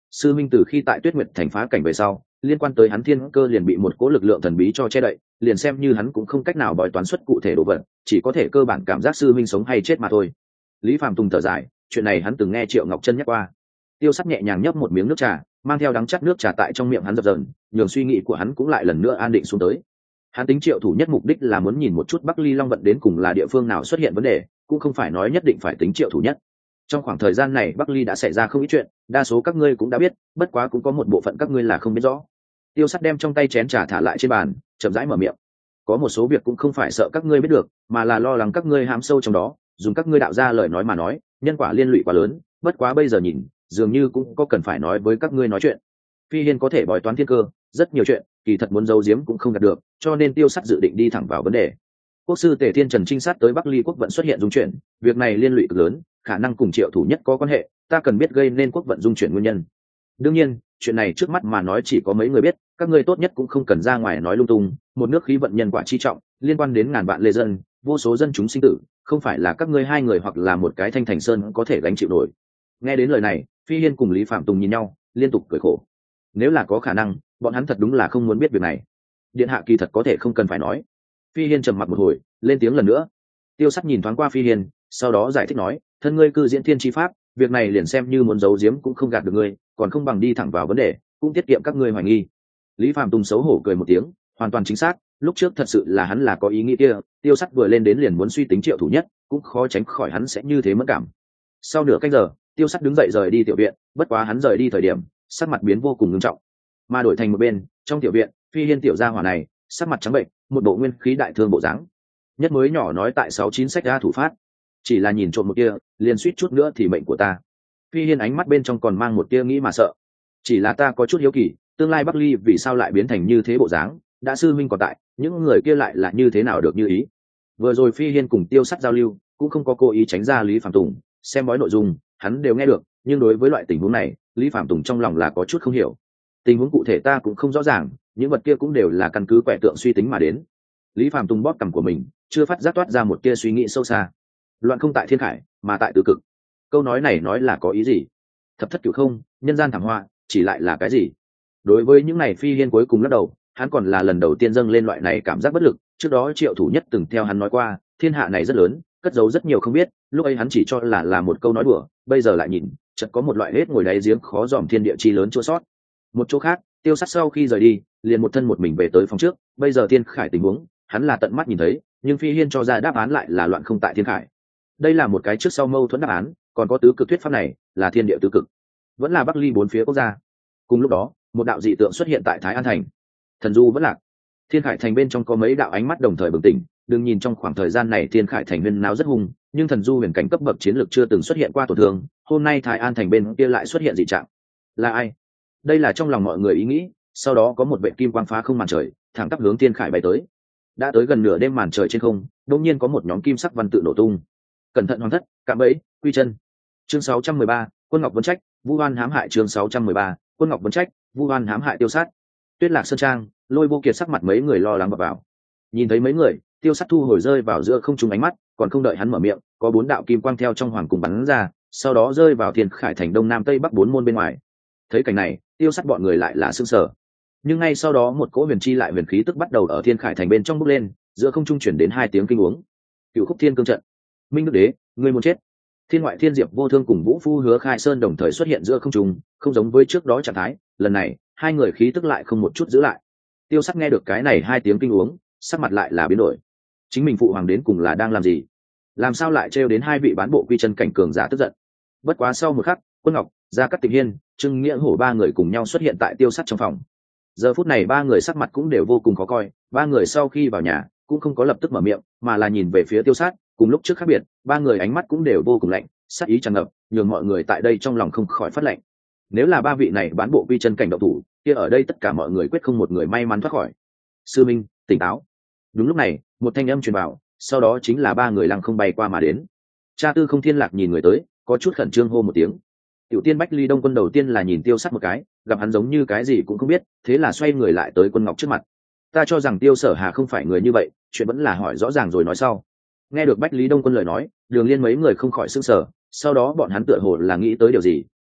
sư minh từ khi tại Tuyết Nguyệt thành phá cảnh về sau, liên quan tới hắn thiên cơ liền bị một cỗ lực lượng thần bí cho che đậy, liền xem như hắn cũng không cách nào bói toán xuất cụ thể đồ vật, chỉ có thể cơ bản cảm giác sư minh sống hay chết mà thôi. Lý Phàm Tùng thở dài, chuyện này hắn từng nghe Triệu Ngọc Chân nhắc qua. Tiêu Sắt nhẹ nhàng nhấp một miếng nước trà, mang theo đắng chát nước trà tại trong miệng hắn dập dờn, nhường suy nghĩ của hắn cũng lại lần nữa an định xuống tới. Hắn tính Triệu thủ nhất mục đích là muốn nhìn một chút Bắc Ly Long vận đến cùng là địa phương nào xuất hiện vấn đề, cũng không phải nói nhất định phải tính Triệu thủ nhất. Trong khoảng thời gian này Bắc Ly đã xảy ra không ít chuyện, đa số các ngươi cũng đã biết, bất quá cũng có một bộ phận các ngươi là không biết rõ. Tiêu Sắt đem trong tay chén trà thả lại trên bàn, chậm rãi mở miệng. Có một số việc cũng không phải sợ các ngươi biết được, mà là lo lắng các ngươi hãm sâu trong đó, dùng các ngươi đạo ra lời nói mà nói, nhân quả liên lụy quá lớn, bất quá bây giờ nhìn, dường như cũng có cần phải nói với các ngươi nói chuyện. Phi Hiên có thể bói toán thiên cơ, rất nhiều chuyện, kỳ thật muốn giấu giếm cũng không đạt được, cho nên Tiêu Sắt dự định đi thẳng vào vấn đề. Quốc sư Tề Thiên Trần trinh sát tới Bắc Ly quốc vận xuất hiện dung chuyển, việc này liên lụy cực lớn, khả năng cùng Triệu thủ nhất có quan hệ, ta cần biết gây nên quốc vận dung chuyển nguyên nhân. Đương nhiên, chuyện này trước mắt mà nói chỉ có mấy người biết, các ngươi tốt nhất cũng không cần ra ngoài nói lung tung, một nước khí vận nhân quả chi trọng, liên quan đến ngàn vạn lê dân, vô số dân chúng sinh tử, không phải là các ngươi hai người hoặc là một cái Thanh Thành Sơn có thể gánh chịu nổi. Nghe đến lời này, Phi Hiên cùng Lý Phạm Tùng nhìn nhau, liên tục cười khổ. Nếu là có khả năng, bọn hắn thật đúng là không muốn biết việc này. Điện hạ kỳ thật có thể không cần phải nói. Phi Hiên trầm mặc một hồi, lên tiếng lần nữa. Tiêu Sắt nhìn thoáng qua Phi Hiên, sau đó giải thích nói, thân ngươi cư diễn thiên chi pháp, việc này liền xem như muốn giấu giếm cũng không gạt được ngươi, còn không bằng đi thẳng vào vấn đề, cũng tiết kiệm các ngươi hoài nghi. Lý Phạm Tùng xấu hổ cười một tiếng, hoàn toàn chính xác, lúc trước thật sự là hắn là có ý nghĩ kia, Tiêu Sắt vừa lên đến liền muốn suy tính Triệu thủ nhất, cũng khó tránh khỏi hắn sẽ như thế mất cảm. Sau nửa canh giờ, Tiêu Sắt đứng dậy rời đi tiểu viện, bất quá hắn rời đi thời điểm, sắc mặt biến vô cùng nghiêm trọng. Mà đổi thành một bên, trong tiểu viện, Phi Hiên tiểu gia hỏa này, sắc mặt trắng bệnh, một bộ nguyên khí đại thương bộ dáng. Nhất mới nhỏ nói tại 69 sách ra thủ phát, chỉ là nhìn trộm một kia, liền suýt chút nữa thì mệnh của ta. Phi Hiên ánh mắt bên trong còn mang một tia nghĩ mà sợ. Chỉ là ta có chút hiếu kỳ, tương lai Bắc Ly vì sao lại biến thành như thế bộ dáng, đã sư minh còn tại, những người kia lại là như thế nào được như ý. Vừa rồi Phi Hiên cùng Tiêu Sắt giao lưu, cũng không có cố ý tránh ra Lý Phạm Tùng, xem bói nội dung, hắn đều nghe được, nhưng đối với loại tình huống này, Lý Phạm Tùng trong lòng là có chút không hiểu. Tình huống cụ thể ta cũng không rõ ràng, những vật kia cũng đều là căn cứ quẻ tượng suy tính mà đến. Lý Phạm Tùng bóp cằm của mình, chưa phát giác toát ra một tia suy nghĩ sâu xa. Loạn không tại thiên khải, mà tại tứ cực. Câu nói này nói là có ý gì? Thập thất cửu không, nhân gian thảm họa, chỉ lại là cái gì? Đối với những này Phi Hiên cuối cùng lắc đầu, hắn còn là lần đầu tiên dâng lên loại này cảm giác bất lực. Trước đó Triệu thủ nhất từng theo hắn nói qua, thiên hạ này rất lớn, cất giấu rất nhiều không biết, lúc ấy hắn chỉ cho là một câu nói đùa, bây giờ lại nhìn, chợt có một loại hết ngồi đáy giếng khó dòm thiên địa chi lớn chỗ sót. Một chỗ khác, Tiêu Sắt sau khi rời đi, liền một thân một mình về tới phòng trước, bây giờ thiên khải tình huống, hắn là tận mắt nhìn thấy, nhưng Phi Hiên cho ra đáp án lại là loạn không tại thiên khải. Đây là một cái trước sau mâu thuẫn đáp án, còn có tứ cực thuyết pháp này, là thiên địa tứ cực, vẫn là Bắc Ly bốn phía quốc gia. Cùng lúc đó, một đạo dị tượng xuất hiện tại Thái An thành. Thần du vẫn lạc. Thiên Khải thành bên trong có mấy đạo ánh mắt đồng thời bừng tỉnh, đừng nhìn trong khoảng thời gian này Thiên Khải thành huyên náo rất hung, nhưng thần du huyền cảnh cấp bậc chiến lược chưa từng xuất hiện qua tổn thương, hôm nay Thái An thành bên kia lại xuất hiện dị trạng. Là ai? Đây là trong lòng mọi người ý nghĩ, sau đó có một vệt kim quang phá không màn trời, thẳng tắp hướng Thiên Khải bay tới. Đã tới gần nửa đêm màn trời trên không, đột nhiên có một nhóm kim sắc văn tự nổ tung. Cẩn thận hoàng thất, cạm bẫy, quy chân. Chương 613, Quân Ngọc Vấn Trách, Vu Oan hãm hại. Chương 613, Quân Ngọc Vấn Trách, Vu Oan hãm hại Tiêu Sát. Tuyết Lạc sơn trang, Lôi Vô Kiệt sắc mặt mấy người lo lắng vào. Nhìn thấy mấy người, Tiêu Sát thu hồi rơi vào giữa không trung ánh mắt, còn không đợi hắn mở miệng, có 4 đạo kim quang theo trong hoàng cung bắn ra, sau đó rơi vào Thiên Khải thành đông nam tây bắc 4 môn bên ngoài. Thấy cảnh này, Tiêu Sát bọn người lại là sửng sở. Nhưng ngay sau đó một cỗ huyền chi lại huyền khí tức bắt đầu ở Thiên Khải thành bên trong bốc lên, giữa không trung chuyển đến 2 tiếng kinh uống. Cửu Khúc Thiên Cương trận. Minh Đức Đế, ngươi muốn chết. Thiên Ngoại Thiên Diệp Vô Thương cùng Vũ Phu Hứa Khai Sơn đồng thời xuất hiện giữa không trung, không giống với trước đó trạng thái, lần này, hai người khí tức lại không một chút giữ lại. Tiêu Sắc nghe được cái này 2 tiếng kinh uống, sắc mặt lại là biến đổi. Chính mình phụ hoàng đến cùng là đang làm gì? Làm sao lại trêu đến 2 vị bán bộ quy chân cảnh cường giả tức giận? Bất quá sau một khắc, Quân Ngọc, Gia Cát Tịnh Hiên, Trương Nghĩa Hổ 3 người cùng nhau xuất hiện tại Tiêu Sắc trong phòng. Giờ phút này 3 người sắc mặt cũng đều vô cùng khó coi, 3 người sau khi vào nhà cũng không có lập tức mở miệng, mà là nhìn về phía Tiêu Sát, cùng lúc trước khác biệt, 3 người ánh mắt cũng đều vô cùng lạnh, sát ý tràn ngập, nhường mọi người tại đây trong lòng không khỏi phát lạnh. Nếu là 3 vị này bán bộ quy chân cảnh động thủ, kia ở đây tất cả mọi người quyết không một người may mắn thoát khỏi. Sư Minh, tỉnh táo. Đúng lúc này, một thanh âm truyền vào, sau đó chính là 3 người lăng không bay qua mà đến. Cha Tư Không Thiên Lạc nhìn người tới, có chút khẩn trương hô một tiếng. Tiểu Tiên Bách Ly Đông Quân đầu tiên là nhìn Tiêu Sát một cái, gặp hắn giống như cái gì cũng không biết, thế là xoay người lại tới Quân Ngọc trước mặt. Ta cho rằng Tiêu Sở Hà không phải người như vậy, chuyện vẫn là hỏi rõ ràng rồi nói sau. Nghe được Bách Lý Đông Quân lời nói, Đường Liên mấy người không khỏi sửng sở, sau đó bọn hắn tựa hồ là nghĩ tới điều gì,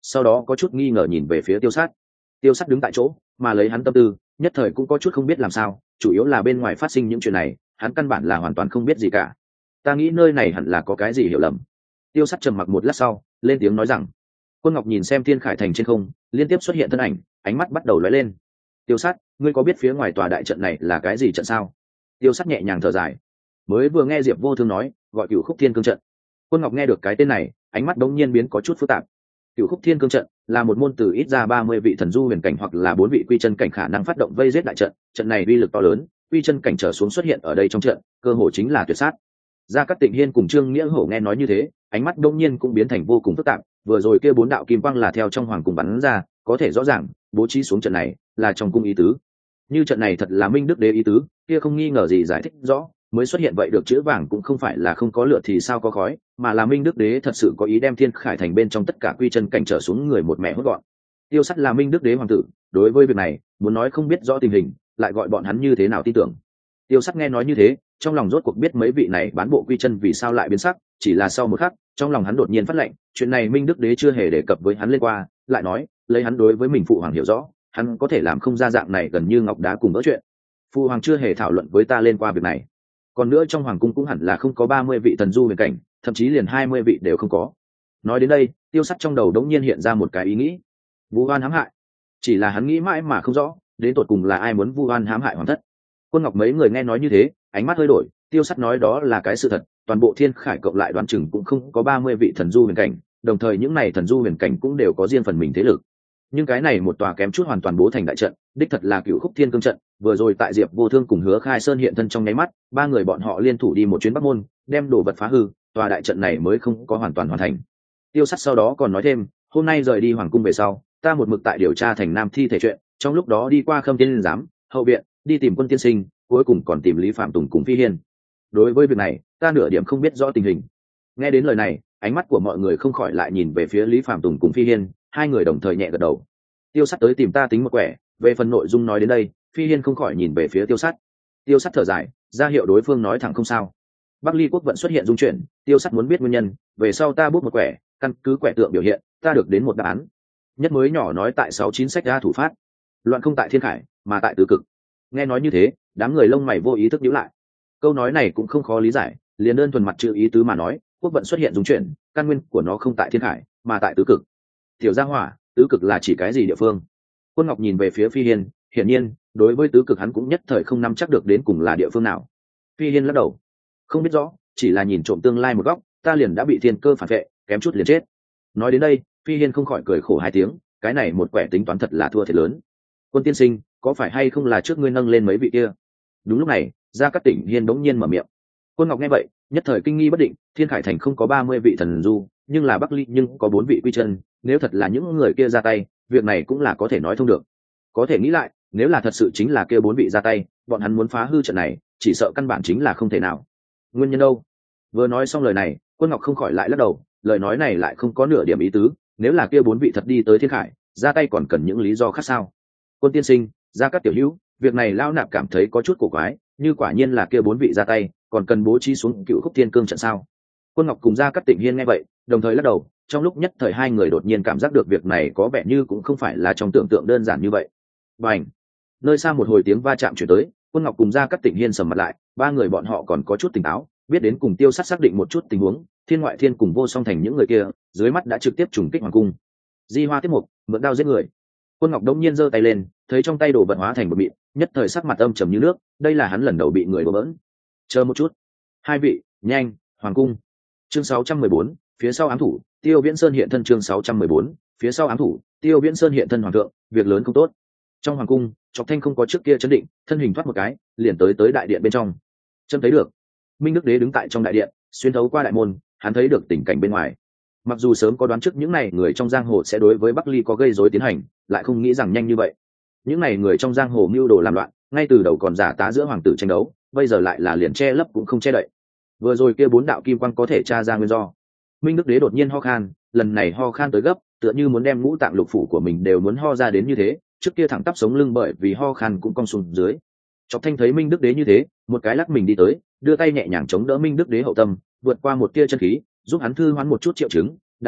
sau đó có chút nghi ngờ nhìn về phía Tiêu Sát. Tiêu Sát đứng tại chỗ mà lấy hắn tâm tư, nhất thời cũng có chút không biết làm sao, chủ yếu là bên ngoài phát sinh những chuyện này hắn căn bản là hoàn toàn không biết gì cả. Ta nghĩ nơi này hẳn là có cái gì hiểu lầm. Tiêu Sát trầm mặc một lát sau lên tiếng nói rằng. Quân Ngọc nhìn xem Thiên Khải thành trên không liên tiếp xuất hiện thân ảnh, ánh mắt bắt đầu lóe lên. Tiêu Sát, ngươi có biết phía ngoài tòa đại trận này là cái gì trận sao? Tiêu Sát nhẹ nhàng thở dài. Mới vừa nghe Diệp Vô Thương nói gọi Cửu Khúc Thiên Cương trận. Quân Ngọc nghe được cái tên này, ánh mắt đống nhiên biến có chút phức tạp. Cửu Khúc Thiên Cương trận là một môn từ ít ra 30 vị thần du huyền cảnh hoặc là 4 vị quy chân cảnh khả năng phát động vây giết đại trận, trận này uy lực to lớn, quy chân cảnh trở xuống xuất hiện ở đây trong trận, cơ hội chính là tuyệt sát. Gia Cát Tịnh Hiên cùng Trương Nghĩa Hổ nghe nói như thế, ánh mắt đống nhiên cũng biến thành vô cùng phức tạp, vừa rồi kia 4 đạo kim quang là theo trong hoàng cung bắn ra, có thể rõ ràng, bố trí xuống trận này là trong cung ý tứ. Như trận này thật là Minh Đức Đế ý tứ, kia không nghi ngờ gì giải thích rõ, mới xuất hiện vậy được chữ vàng cũng không phải là không có lửa thì sao có khói, mà là Minh Đức Đế thật sự có ý đem Thiên Khải thành bên trong tất cả quy chân cảnh trở xuống người một mẹ hốt gọn. Tiêu Sắt là Minh Đức Đế hoàng tử, đối với việc này, muốn nói không biết rõ tình hình, lại gọi bọn hắn như thế nào tin tưởng. Tiêu Sắt nghe nói như thế, trong lòng rốt cuộc biết mấy vị này bán bộ quy chân vì sao lại biến sắc, chỉ là sau một khắc, trong lòng hắn đột nhiên phát lệnh, chuyện này Minh Đức Đế chưa hề đề cập với hắn lên qua, lại nói, lấy hắn đối với mình phụ hoàng hiểu rõ, hắn có thể làm không ra dạng này gần như ngọc đá cùng vỡ chuyện. Phụ hoàng chưa hề thảo luận với ta lên qua việc này. Còn nữa trong hoàng cung cũng hẳn là không có 30 vị thần du huyền cảnh, thậm chí liền 20 vị đều không có. Nói đến đây, Tiêu Sắt trong đầu đống nhiên hiện ra một cái ý nghĩ. Vu oan hãm hại. Chỉ là hắn nghĩ mãi mà không rõ, đến tột cùng là ai muốn vu oan hãm hại hoàng thất. Quân Ngọc mấy người nghe nói như thế, ánh mắt hơi đổi, Tiêu Sắt nói đó là cái sự thật, toàn bộ Thiên Khải cộng lại đoán chừng cũng không có 30 vị thần du huyền cảnh, đồng thời những này thần du huyền cảnh cũng đều có riêng phần mình thế lực. Nhưng cái này một tòa kém chút hoàn toàn bố thành đại trận, đích thật là Cửu Khúc Thiên Cương trận, vừa rồi tại Diệp Vô Thương cùng Hứa Khai Sơn hiện thân trong nháy mắt, ba người bọn họ liên thủ đi một chuyến Bắc Môn, đem đồ vật phá hư, tòa đại trận này mới không có hoàn toàn hoàn thành. Tiêu Sắt sau đó còn nói thêm, hôm nay rời đi hoàng cung về sau, ta một mực tại điều tra thành Nam thi thể chuyện, trong lúc đó đi qua Khâm Tiên giám, hậu viện, đi tìm Quân tiên sinh, cuối cùng còn tìm Lý Phạm Tùng cùng Phi Hiên. Đối với việc này, ta nửa điểm không biết rõ tình hình. Nghe đến lời này, ánh mắt của mọi người không khỏi lại nhìn về phía Lý Phạm Tùng cùng Phi Hiên, hai người đồng thời nhẹ gật đầu. Tiêu Sắt tới tìm ta tính một quẻ, về phần nội dung nói đến đây, Phi Hiên không khỏi nhìn về phía Tiêu Sắt. Tiêu Sắt thở dài, ra hiệu đối phương nói thẳng không sao. Bắc Ly quốc vận xuất hiện dung chuyển, Tiêu Sắt muốn biết nguyên nhân, về sau ta bút một quẻ, căn cứ quẻ tượng biểu hiện, ta được đến một đáp án. Nhất mới nhỏ nói tại 69 sách ra thủ phát, loạn không tại Thiên Khải, mà tại tứ cực. Nghe nói như thế, đám người lông mày vô ý thức nhíu lại. Câu nói này cũng không khó lý giải, liền đơn thuần mặt chữ ý tứ mà nói, quốc vận xuất hiện dung chuyển, căn nguyên của nó không tại Thiên Khải, mà tại tứ cực. Tiểu Gia Hỏa, tứ cực là chỉ cái gì địa phương? Quân Ngọc nhìn về phía Phi Hiên, hiển nhiên đối với tứ cực hắn cũng nhất thời không nắm chắc được đến cùng là địa phương nào. Phi Hiên lắc đầu, không biết rõ, chỉ là nhìn trộm tương lai một góc, ta liền đã bị thiên cơ phản vệ, kém chút liền chết. Nói đến đây, Phi Hiên không khỏi cười khổ hai tiếng, cái này một quẻ tính toán thật là thua thiệt lớn. Quân tiên sinh, có phải hay không là trước ngươi nâng lên mấy vị kia? Đúng lúc này, Gia Cát Tịnh Hiên bỗng nhiên mở miệng. Quân Ngọc nghe vậy, nhất thời kinh nghi bất định, Thiên Khải thành không có 30 vị thần du, nhưng là Bắc Ly nhưng có 4 vị quy chân, nếu thật là những người kia ra tay, việc này cũng là có thể nói thông được. Có thể nghĩ lại, nếu là thật sự chính là kia 4 vị ra tay, bọn hắn muốn phá hư trận này, chỉ sợ căn bản chính là không thể nào. Nguyên nhân đâu? Vừa nói xong lời này, Quân Ngọc không khỏi lại lắc đầu, lời nói này lại không có nửa điểm ý tứ, nếu là kia 4 vị thật đi tới Thiên Khải, ra tay còn cần những lý do khác sao? Quân tiên sinh, Gia Cát tiểu hữu, việc này lão nạp cảm thấy có chút cổ quái, như quả nhiên là kia 4 vị ra tay, còn cần bố trí xuống Cửu Khúc Thiên Cương trận sao? Quân Ngọc cùng Gia Cát Tịnh Hiên nghe vậy, đồng thời lắc đầu, trong lúc nhất thời hai người đột nhiên cảm giác được việc này có vẻ như cũng không phải là trong tưởng tượng đơn giản như vậy. Bành! Nơi xa một hồi tiếng va chạm chuyển tới, Quân Ngọc cùng Gia Cát Tịnh Hiên sầm mặt lại, ba người bọn họ còn có chút tỉnh táo, biết đến cùng Tiêu Sắt xác định một chút tình huống, Thiên Ngoại Thiên cùng Vô Song Thành những người kia, dưới mắt đã trực tiếp trùng kích hoàng cung. Di Hoa tiếp mục, mượn đao giết người. Quân Ngọc đông nhiên giơ tay lên, thấy trong tay đồ vật hóa thành một mịn, nhất thời sắc mặt âm trầm như nước, đây là hắn lần đầu bị người đùa bỡn. Chờ một chút, hai vị, nhanh, hoàng cung. Chương 614, phía sau ám thủ, Tiêu Viễn Sơn hiện thân. Chương 614, phía sau ám thủ, Tiêu Viễn Sơn hiện thân. Hoàng thượng, việc lớn không tốt. Trong hoàng cung, Chọc Thanh không có trước kia chấn định, thân hình thoát một cái, liền tới đại điện bên trong. Trâm thấy được, Minh Đức Đế đứng tại trong đại điện, xuyên thấu qua đại môn, hắn thấy được tình cảnh bên ngoài. Mặc dù sớm có đoán trước những này người trong giang hồ sẽ đối với Bắc Ly có gây rối tiến hành, lại không nghĩ rằng nhanh như vậy. Những này người trong giang hồ mưu đồ làm loạn, ngay từ đầu còn giả tá giữa hoàng tử tranh đấu, bây giờ lại là liền che lấp cũng không che đậy. Vừa rồi kia 4 đạo kim quang có thể tra ra nguyên do. Minh Đức Đế đột nhiên ho khan, lần này ho khan tới gấp, tựa như muốn đem ngũ tạng lục phủ của mình đều muốn ho ra đến như thế, trước kia thẳng tắp sống lưng bởi vì ho khan cũng cong xuống dưới. Chọc Thanh thấy Minh Đức Đế như thế, một cái lắc mình đi tới, đưa tay nhẹ nhàng chống đỡ Minh Đức Đế hậu tâm, vượt qua một tia chân khí, giúp hắn thư hoán một chút triệu chứng. Đáng tiếc,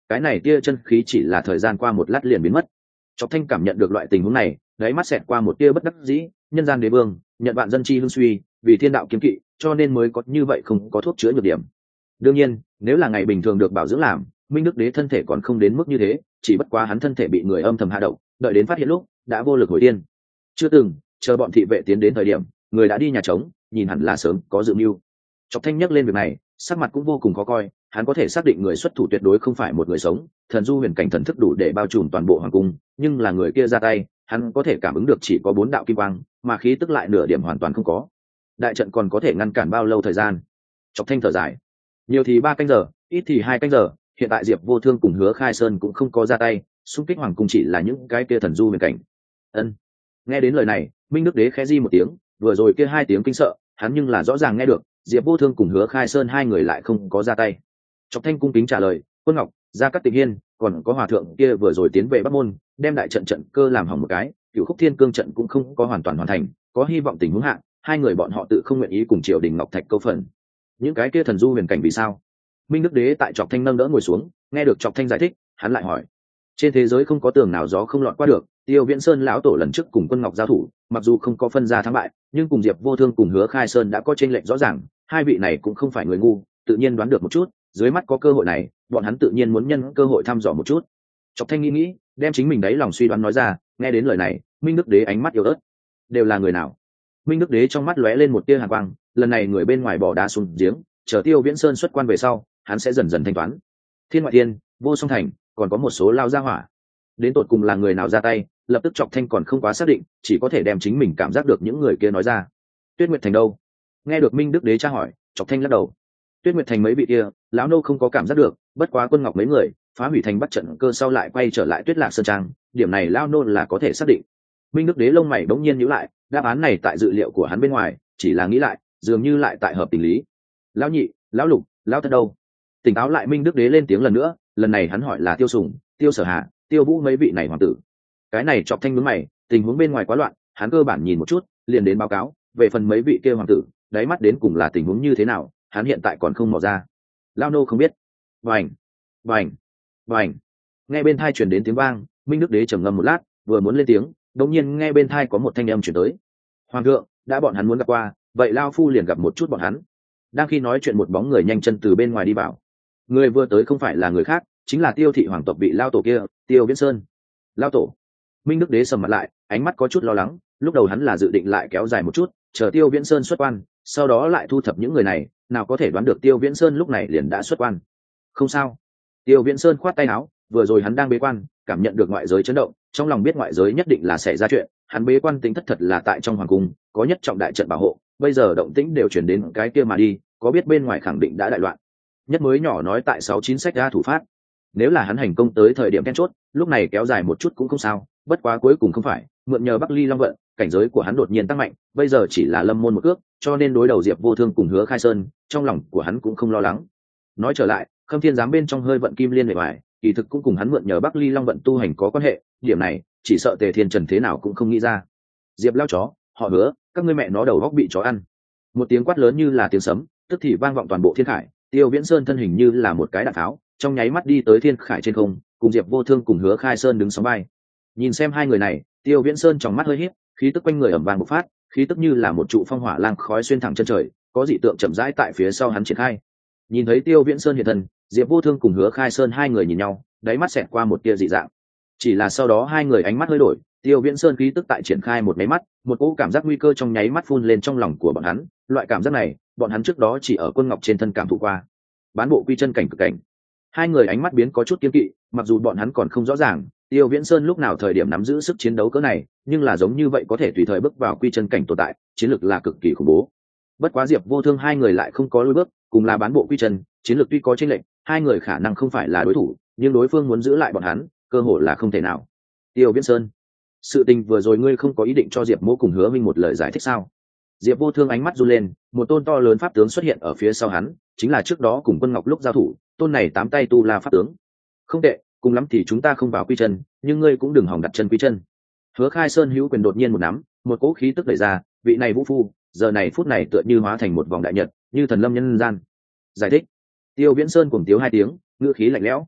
cái này tia chân khí chỉ là thời gian qua một lát liền biến mất. Chọc Thanh cảm nhận được loại tình huống này, đáy mắt xẹt qua một tia bất đắc dĩ, nhân gian đế vương nhận bạn dân chi hưng suy, vì thiên đạo kiếm kỵ cho nên mới có như vậy, không có thuốc chữa nhược điểm. Đương nhiên nếu là ngày bình thường được bảo dưỡng làm, Minh Đức Đế thân thể còn không đến mức như thế, chỉ bất quá hắn thân thể bị người âm thầm hạ độc, đợi đến phát hiện lúc đã vô lực hồi tiên. Chưa từng chờ bọn thị vệ tiến đến thời điểm, người đã đi nhà trống, nhìn hẳn là sớm có dự mưu. Chọc Thanh nhắc lên việc này, sắc mặt cũng vô cùng khó coi, hắn có thể xác định người xuất thủ tuyệt đối không phải một người sống, thần du huyền cảnh thần thức đủ để bao trùm toàn bộ hoàng cung, nhưng là người kia ra tay, hắn có thể cảm ứng được chỉ có 4 đạo kim quang, mà khí tức lại nửa điểm hoàn toàn không có. Đại trận còn có thể ngăn cản bao lâu thời gian? Chọc Thanh thở dài, nhiều thì 3 canh giờ, ít thì 2 canh giờ, hiện tại Diệp Vô Thương cùng Hứa Khai Sơn cũng không có ra tay, xung kích hoàng cung chỉ là những cái kia thần du huyền cảnh. Ân. Nghe đến lời này, Minh Đức Đế khẽ di một tiếng, vừa rồi kia 2 tiếng kinh sợ, hắn nhưng là rõ ràng nghe được, Diệp Vô Thương cùng Hứa Khai Sơn hai người lại không có ra tay. Chọc Thanh cung kính trả lời, Quân Ngọc, Gia Cát Tịnh Hiên, còn có hòa thượng kia vừa rồi tiến về Bắc Môn, đem đại trận trận cơ làm hỏng một cái, Cửu Khúc Thiên Cương trận cũng không có hoàn toàn hoàn thành, có hy vọng tình huống hạ, hai người bọn họ tự không nguyện ý cùng triều đình Ngọc Thạch câu phần. Những cái kia thần du huyền cảnh vì sao? Minh Đức Đế tại Chọc Thanh nâng đỡ ngồi xuống, nghe được Chọc Thanh giải thích, hắn lại hỏi, trên thế giới không có tường nào gió không lọt qua được, Tiêu Viễn Sơn lão tổ lần trước cùng Quân Ngọc giao thủ, mặc dù không có phân ra thắng bại, nhưng cùng Diệp Vô Thương cùng Hứa Khai Sơn đã có chênh lệch rõ ràng, hai vị này cũng không phải người ngu, tự nhiên đoán được một chút, dưới mắt có cơ hội này, bọn hắn tự nhiên muốn nhân cơ hội thăm dò một chút. Chọc Thanh nghĩ, đem chính mình đáy lòng suy đoán nói ra, nghe đến lời này, Minh Đức Đế ánh mắt yếu ớt. Đều là người nào? Minh Đức Đế trong mắt lóe lên một tia hàn quang, lần này người bên ngoài bỏ đá xuống giếng, chờ Tiêu Viễn Sơn xuất quan về sau, hắn sẽ dần dần thanh toán. Thiên Ngoại Thiên, Vô Song Thành, còn có một số lao gia hỏa. Đến tột cùng là người nào ra tay, lập tức Chọc Thanh còn không quá xác định, chỉ có thể đem chính mình cảm giác được những người kia nói ra. Tuyết Nguyệt Thành đâu? Nghe được Minh Đức Đế tra hỏi, Chọc Thanh lắc đầu. Tuyết Nguyệt Thành mấy vị kia, lão nô không có cảm giác được, bất quá Quân Ngọc mấy người phá hủy thành bắt trận cơ sau lại quay trở lại Tuyết Lạc Sơn Trang, điểm này lão nô là có thể xác định. Minh Đức Đế lông mày bỗng nhiên nhíu lại, đáp án này tại dự liệu của hắn bên ngoài, chỉ là nghĩ lại, dường như lại tại hợp tình lý. Lão nhị, lão lục, lão thất đâu? Tỉnh táo lại, Minh Đức Đế lên tiếng lần nữa, lần này hắn hỏi là Tiêu Sùng, Tiêu Sở Hạ, Tiêu Vũ mấy vị này hoàng tử. Cái này Chọc Thanh nhướng mày, tình huống bên ngoài quá loạn, hắn cơ bản nhìn một chút, liền đến báo cáo, về phần mấy vị kia hoàng tử, đáy mắt đến cùng là tình huống như thế nào, hắn hiện tại còn không mò ra. Lao nô không biết. Vành, vành, vành. Nghe bên thai truyền đến tiếng vang, Minh Đức Đế trầm ngâm một lát, vừa muốn lên tiếng, đột nhiên nghe bên thai có một thanh âm truyền tới. Hoàng thượng, đã bọn hắn muốn gặp qua, vậy lao phu liền gặp một chút bọn hắn. Đang khi nói chuyện, một bóng người nhanh chân từ bên ngoài đi vào. Người vừa tới không phải là người khác, chính là Tiêu thị hoàng tộc vị lao tổ kia, Tiêu Viễn Sơn. Lao tổ. Minh Đức Đế sầm mặt lại, ánh mắt có chút lo lắng, lúc đầu hắn là dự định lại kéo dài một chút, chờ Tiêu Viễn Sơn xuất quan, sau đó lại thu thập những người này, nào có thể đoán được Tiêu Viễn Sơn lúc này liền đã xuất quan. Không sao. Tiêu Viễn Sơn khoát tay áo, vừa rồi hắn đang bế quan, cảm nhận được ngoại giới chấn động, trong lòng biết ngoại giới nhất định là xảy ra chuyện, hắn bế quan tính thất thật là tại trong hoàng cung, có nhất trọng đại trận bảo hộ, bây giờ động tĩnh đều chuyển đến cái kia mà đi, có biết bên ngoài khẳng định đã đại loạn. Nhất mới nhỏ nói tại 69 sách ra thủ phát. Nếu là hắn hành công tới thời điểm then chốt, lúc này kéo dài một chút cũng không sao, bất quá cuối cùng không phải, mượn nhờ Bắc Ly Long vận, cảnh giới của hắn đột nhiên tăng mạnh, bây giờ chỉ là lâm môn một cước, cho nên đối đầu Diệp Vô Thương cùng Hứa Khai Sơn, trong lòng của hắn cũng không lo lắng. Nói trở lại, Khâm Thiên giám bên trong hơi vận kim liên bề ngoài, kỳ thực cũng cùng hắn mượn nhờ Bắc Ly Long vận tu hành có quan hệ, điểm này, chỉ sợ Tề Thiên Trần thế nào cũng không nghĩ ra. Diệp lao chó, họ Hứa, các ngươi mẹ nó đầu góc bị chó ăn. Một tiếng quát lớn như là tiếng sấm, tức thì vang vọng toàn bộ thiên khải, Tiêu Viễn Sơn thân hình như là một cái đạn tháo, trong nháy mắt đi tới thiên khải trên không, cùng Diệp Vô Thương cùng Hứa Khai Sơn đứng sóng vai. Nhìn xem hai người này, Tiêu Viễn Sơn trong mắt hơi híp, khí tức quanh người ầm vang bộc phát, khí tức như là một trụ phong hỏa lang khói xuyên thẳng chân trời, có dị tượng chậm rãi tại phía sau hắn triển khai. Nhìn thấy Tiêu Viễn Sơn hiện thân, Diệp Vô Thương cùng Hứa Khai Sơn hai người nhìn nhau, đáy mắt xẹt qua một tia dị dạng. Chỉ là sau đó hai người ánh mắt hơi đổi, Tiêu Viễn Sơn khí tức tại triển khai một máy mắt, một cỗ cảm giác nguy cơ trong nháy mắt phun lên trong lòng của bọn hắn, loại cảm giác này, bọn hắn trước đó chỉ ở Quân Ngọc trên thân cảm thụ qua. Bán bộ quy chân cảnh cực cảnh. Hai người ánh mắt biến có chút kiêng kỵ, mặc dù bọn hắn còn không rõ ràng Tiêu Viễn Sơn lúc nào thời điểm nắm giữ sức chiến đấu cỡ này, nhưng là giống như vậy có thể tùy thời bước vào quy chân cảnh tồn tại, chiến lược là cực kỳ khủng bố. Bất quá Diệp Vô Thương hai người lại không có lùi bước, cùng là bán bộ quy chân, chiến lược tuy có chênh lệch, hai người khả năng không phải là đối thủ, nhưng đối phương muốn giữ lại bọn hắn, cơ hội là không thể nào. Tiêu Viễn Sơn, sự tình vừa rồi ngươi không có ý định cho Diệp Mỗ cùng Hứa Minh một lời giải thích sao? Diệp Vô Thương ánh mắt run lên, một tôn to lớn pháp tướng xuất hiện ở phía sau hắn, chính là trước đó cùng Quân Ngọc lúc giao thủ, tôn này 8 tay tu la pháp tướng. Không tệ, cùng lắm thì chúng ta không vào quy chân, nhưng ngươi cũng đừng hòng đặt chân quy chân. Hứa Khai Sơn hữu quyền đột nhiên một nắm, một cỗ khí tức đẩy ra, vị này vũ phu, giờ này phút này tựa như hóa thành một vòng đại nhật, như thần lâm nhân gian. Giải thích. Tiêu Viễn Sơn cùng tiếu hai tiếng, ngữ khí lạnh lẽo.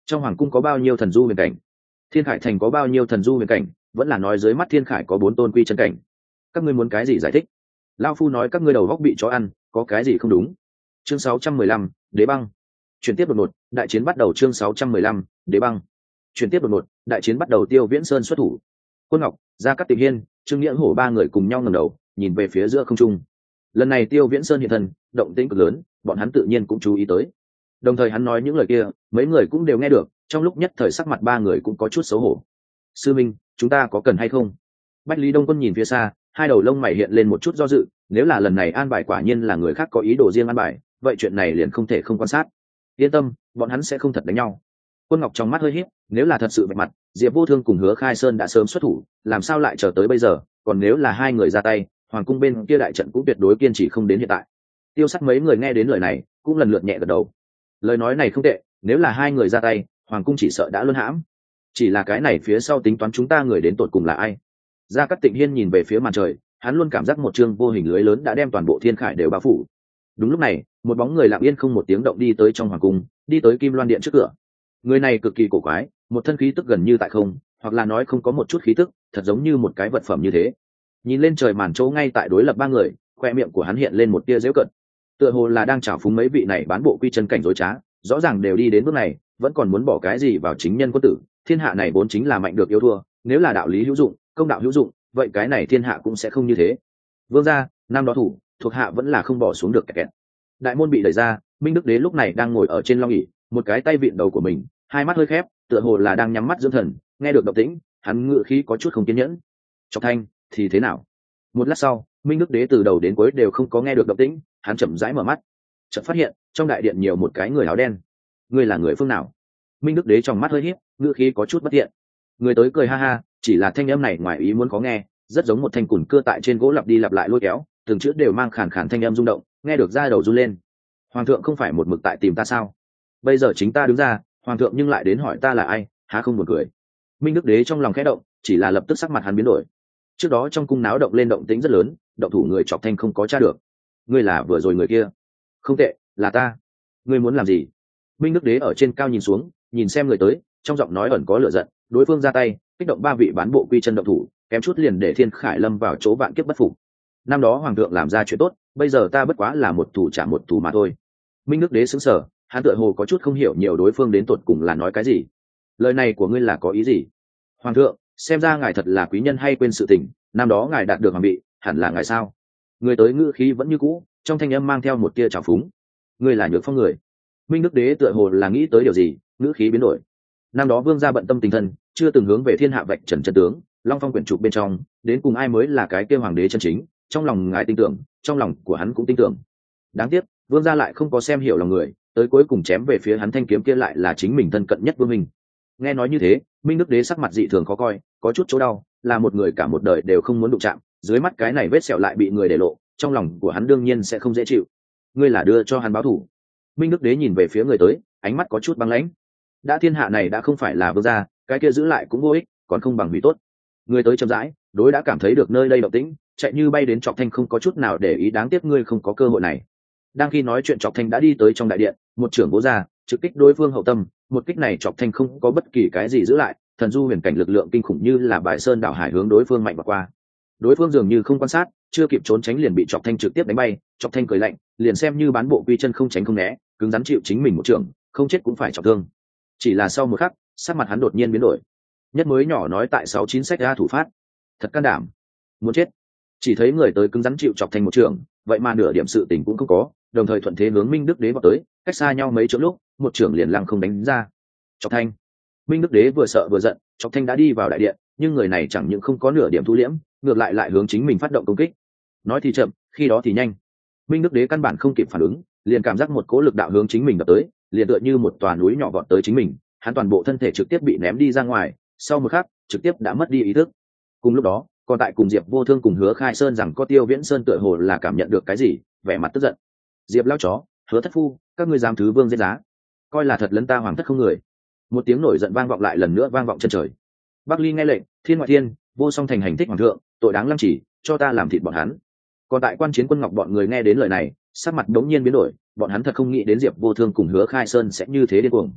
Trong hoàng cung có bao nhiêu thần du huyền cảnh? Thiên Khải thành có bao nhiêu thần du huyền cảnh? Vẫn là nói dưới mắt Thiên Khải có 4 tôn quy chân cảnh. Các ngươi muốn cái gì giải thích? Lão phu nói các ngươi đầu góc bị chó ăn, có cái gì không đúng? Chương 615, Đế băng. Chuyển tiếp đột ngột, đại chiến bắt đầu. Chương 615, Đế băng. Chuyển tiếp đột ngột, đại chiến bắt đầu. Tiêu Viễn Sơn xuất thủ. Quân Ngọc, Gia Cát Tịnh Hiên, Trương Nghĩa Hổ ba người cùng nhau ngẩng đầu, nhìn về phía giữa không trung. Lần này Tiêu Viễn Sơn hiện thân, động tĩnh cực lớn, bọn hắn tự nhiên cũng chú ý tới. Đồng thời hắn nói những lời kia, mấy người cũng đều nghe được, trong lúc nhất thời sắc mặt ba người cũng có chút xấu hổ. Sư Minh, chúng ta có cần hay không? Bách Lý Đông Quân nhìn phía xa, hai đầu lông mày hiện lên một chút do dự, nếu là lần này an bài quả nhiên là người khác có ý đồ riêng an bài, vậy chuyện này liền không thể không quan sát. Yên tâm, bọn hắn sẽ không thật đánh nhau. Quân Ngọc trong mắt hơi híp, nếu là thật sự vạch mặt, Diệp Vô Thương cùng Hứa Khai Sơn đã sớm xuất thủ, làm sao lại chờ tới bây giờ, còn nếu là hai người ra tay, hoàng cung bên kia đại trận cũng tuyệt đối kiên trì không đến hiện tại. Tiêu Sắc mấy người nghe đến lời này, cũng lần lượt nhẹ gật đầu. Lời nói này không tệ, nếu là hai người ra tay, hoàng cung chỉ sợ đã luân hãm. Chỉ là cái này phía sau tính toán chúng ta người đến tột cùng là ai? Gia Cát Tịnh Hiên nhìn về phía màn trời, hắn luôn cảm giác một chương vô hình lưới lớn đã đem toàn bộ Thiên Khải đều bao phủ. Đúng lúc này, một bóng người lặng yên không một tiếng động đi tới trong hoàng cung, đi tới Kim Loan điện trước cửa. Người này cực kỳ cổ quái, một thân khí tức gần như tại không, hoặc là nói không có một chút khí tức, thật giống như một cái vật phẩm như thế. Nhìn lên trời màn chỗ ngay tại đối lập ba người, khoe miệng của hắn hiện lên một tia giễu cợt, tựa hồ là đang trào phúng mấy vị này bán bộ quy chân cảnh dối trá, rõ ràng đều đi đến bước này, vẫn còn muốn bỏ cái gì vào chính nhân quân tử. Thiên hạ này vốn chính là mạnh được yếu thua, nếu là đạo lý hữu dụng, công đạo hữu dụng, vậy cái này thiên hạ cũng sẽ không như thế. Vương gia, năm đó thủ thuộc hạ vẫn là không bỏ xuống được kẹt. Đại môn bị đẩy ra, Minh Đức Đế lúc này đang ngồi ở trên long ỷ, một cái tay vịn đầu của mình, hai mắt hơi khép, tựa hồ là đang nhắm mắt dưỡng thần. Nghe được động tĩnh, hắn ngựa khí có chút không kiên nhẫn. Chọc Thanh thì thế nào? Một lát sau, Minh Đức Đế từ đầu đến cuối đều không có nghe được động tĩnh, hắn chậm rãi mở mắt, chợt phát hiện trong đại điện nhiều một cái người áo đen. Ngươi là người phương nào? Minh Đức Đế trong mắt hơi híp, ngựa khí có chút bất thiện. Người tới cười ha ha, chỉ là thanh âm này ngoài ý muốn có nghe, rất giống một thanh cùn cưa tại trên gỗ lặp đi lặp lại lôi kéo, từng chữ đều mang khàn khàn thanh âm rung động, nghe được da đầu run lên. Hoàng thượng không phải một mực tại tìm ta sao? Bây giờ chính ta đứng ra, hoàng thượng nhưng lại đến hỏi ta là ai, há không buồn cười. Minh Đức Đế trong lòng khẽ động, chỉ là lập tức sắc mặt hắn biến đổi. Trước đó trong cung náo động lên động tĩnh rất lớn, động thủ người Chọc Thanh không có tra được. Ngươi là vừa rồi người kia? Không tệ, là ta. Ngươi muốn làm gì? Minh Đức Đế ở trên cao nhìn xuống, nhìn xem người tới, trong giọng nói ẩn có lửa giận. Đối phương ra tay, kích động ba vị bán bộ quy chân động thủ, kém chút liền để Thiên Khải lâm vào chỗ vạn kiếp bất phục. Năm đó hoàng thượng làm ra chuyện tốt, bây giờ ta bất quá là một thủ trả một thủ mà thôi. Minh Đức Đế sững sờ, hắn tựa hồ có chút không hiểu nhiều đối phương đến tột cùng là nói cái gì. Lời này của ngươi là có ý gì? Hoàng thượng, xem ra ngài thật là quý nhân hay quên sự tình, năm đó ngài đạt được hoàng vị, hẳn là ngài sao? Người tới ngữ khí vẫn như cũ, trong thanh âm mang theo một tia trào phúng. Ngươi là Nhược Phong người. Minh Đức Đế tựa hồ là nghĩ tới điều gì, ngữ khí biến đổi. Năm đó vương gia bận tâm tình thân, chưa từng hướng về thiên hạ vạch trần chân tướng, Long Phong quyển trục bên trong, đến cùng ai mới là cái kia hoàng đế chân chính, trong lòng ngài tin tưởng, trong lòng của hắn cũng tin tưởng. Đáng tiếc, vương gia lại không có xem hiểu lòng người, tới cuối cùng chém về phía hắn thanh kiếm kia lại là chính mình thân cận nhất vương minh. Nghe nói như thế, Minh Đức Đế sắc mặt dị thường khó coi, có chút chỗ đau, là một người cả một đời đều không muốn đụng chạm, dưới mắt cái này vết sẹo lại bị người để lộ, trong lòng của hắn đương nhiên sẽ không dễ chịu. Ngươi là đưa cho hắn báo thù? Minh Đức Đế nhìn về phía người tới, ánh mắt có chút băng lãnh. Đã thiên hạ này đã không phải là vương gia, cái kia giữ lại cũng vô ích, còn không bằng hủy tốt. Người tới chậm rãi, đối đã cảm thấy được nơi đây động tĩnh, chạy như bay đến Chọc Thanh không có chút nào để ý, đáng tiếc ngươi không có cơ hội này. Đang khi nói chuyện Chọc Thanh đã đi tới trong đại điện, một trưởng vỗ ra, trực kích đối phương hậu tâm. Một kích này Chọc Thanh không có bất kỳ cái gì giữ lại, thần du huyền cảnh lực lượng kinh khủng như là bài sơn đảo hải hướng đối phương mạnh vào qua. Đối phương dường như không quan sát, chưa kịp trốn tránh liền bị Chọc Thanh trực tiếp đánh bay. Chọc Thanh cười lạnh, liền xem như bán bộ quy chân không tránh không né, cứng rắn chịu chính mình một trưởng, không chết cũng phải trọng thương. Chỉ là sau một khắc, sắc mặt hắn đột nhiên biến đổi. Nhất mới nhỏ nói tại 69 sách ra thủ phát, thật can đảm, muốn chết. Chỉ thấy người tới cứng rắn chịu Chọc Thanh một trưởng, vậy mà nửa điểm sự tình cũng không có, đồng thời thuận thế hướng Minh Đức Đế vào tới, cách xa nhau mấy chỗ lúc, một trưởng liền lăng không đánh ra. Chọc Thanh. Minh Đức Đế vừa sợ vừa giận, Chọc Thanh đã đi vào đại điện, nhưng người này chẳng những không có nửa điểm thu liễm, ngược lại hướng chính mình phát động công kích. Nói thì chậm, khi đó thì nhanh. Minh Đức Đế căn bản không kịp phản ứng, liền cảm giác một cỗ lực đạo hướng chính mình đập tới, liền tựa như một tòa núi nhỏ vọt tới chính mình, hắn toàn bộ thân thể trực tiếp bị ném đi ra ngoài, sau một khắc, trực tiếp đã mất đi ý thức. Cùng lúc đó, còn tại cùng Diệp Vô Thương cùng Hứa Khai Sơn rằng có Tiêu Viễn Sơn tựa hồ là cảm nhận được cái gì, vẻ mặt tức giận. Diệp lão chó, Hứa thất phu, các ngươi dám thứ vương giết giá, coi là thật lấn ta hoàng thất không người. Một tiếng nổi giận vang vọng lại lần nữa vang vọng chân trời. Bắc Ly nghe lệnh, thiên ngoại thiên, vô song thành hành thích hoàng thượng, tội đáng lăng chỉ, cho ta làm thịt bọn hắn. Còn tại quan chiến quân Ngọc bọn người nghe đến lời này, sắc mặt đống nhiên biến đổi, bọn hắn thật không nghĩ đến Diệp Vô Thương cùng Hứa Khai Sơn sẽ như thế điên cuồng.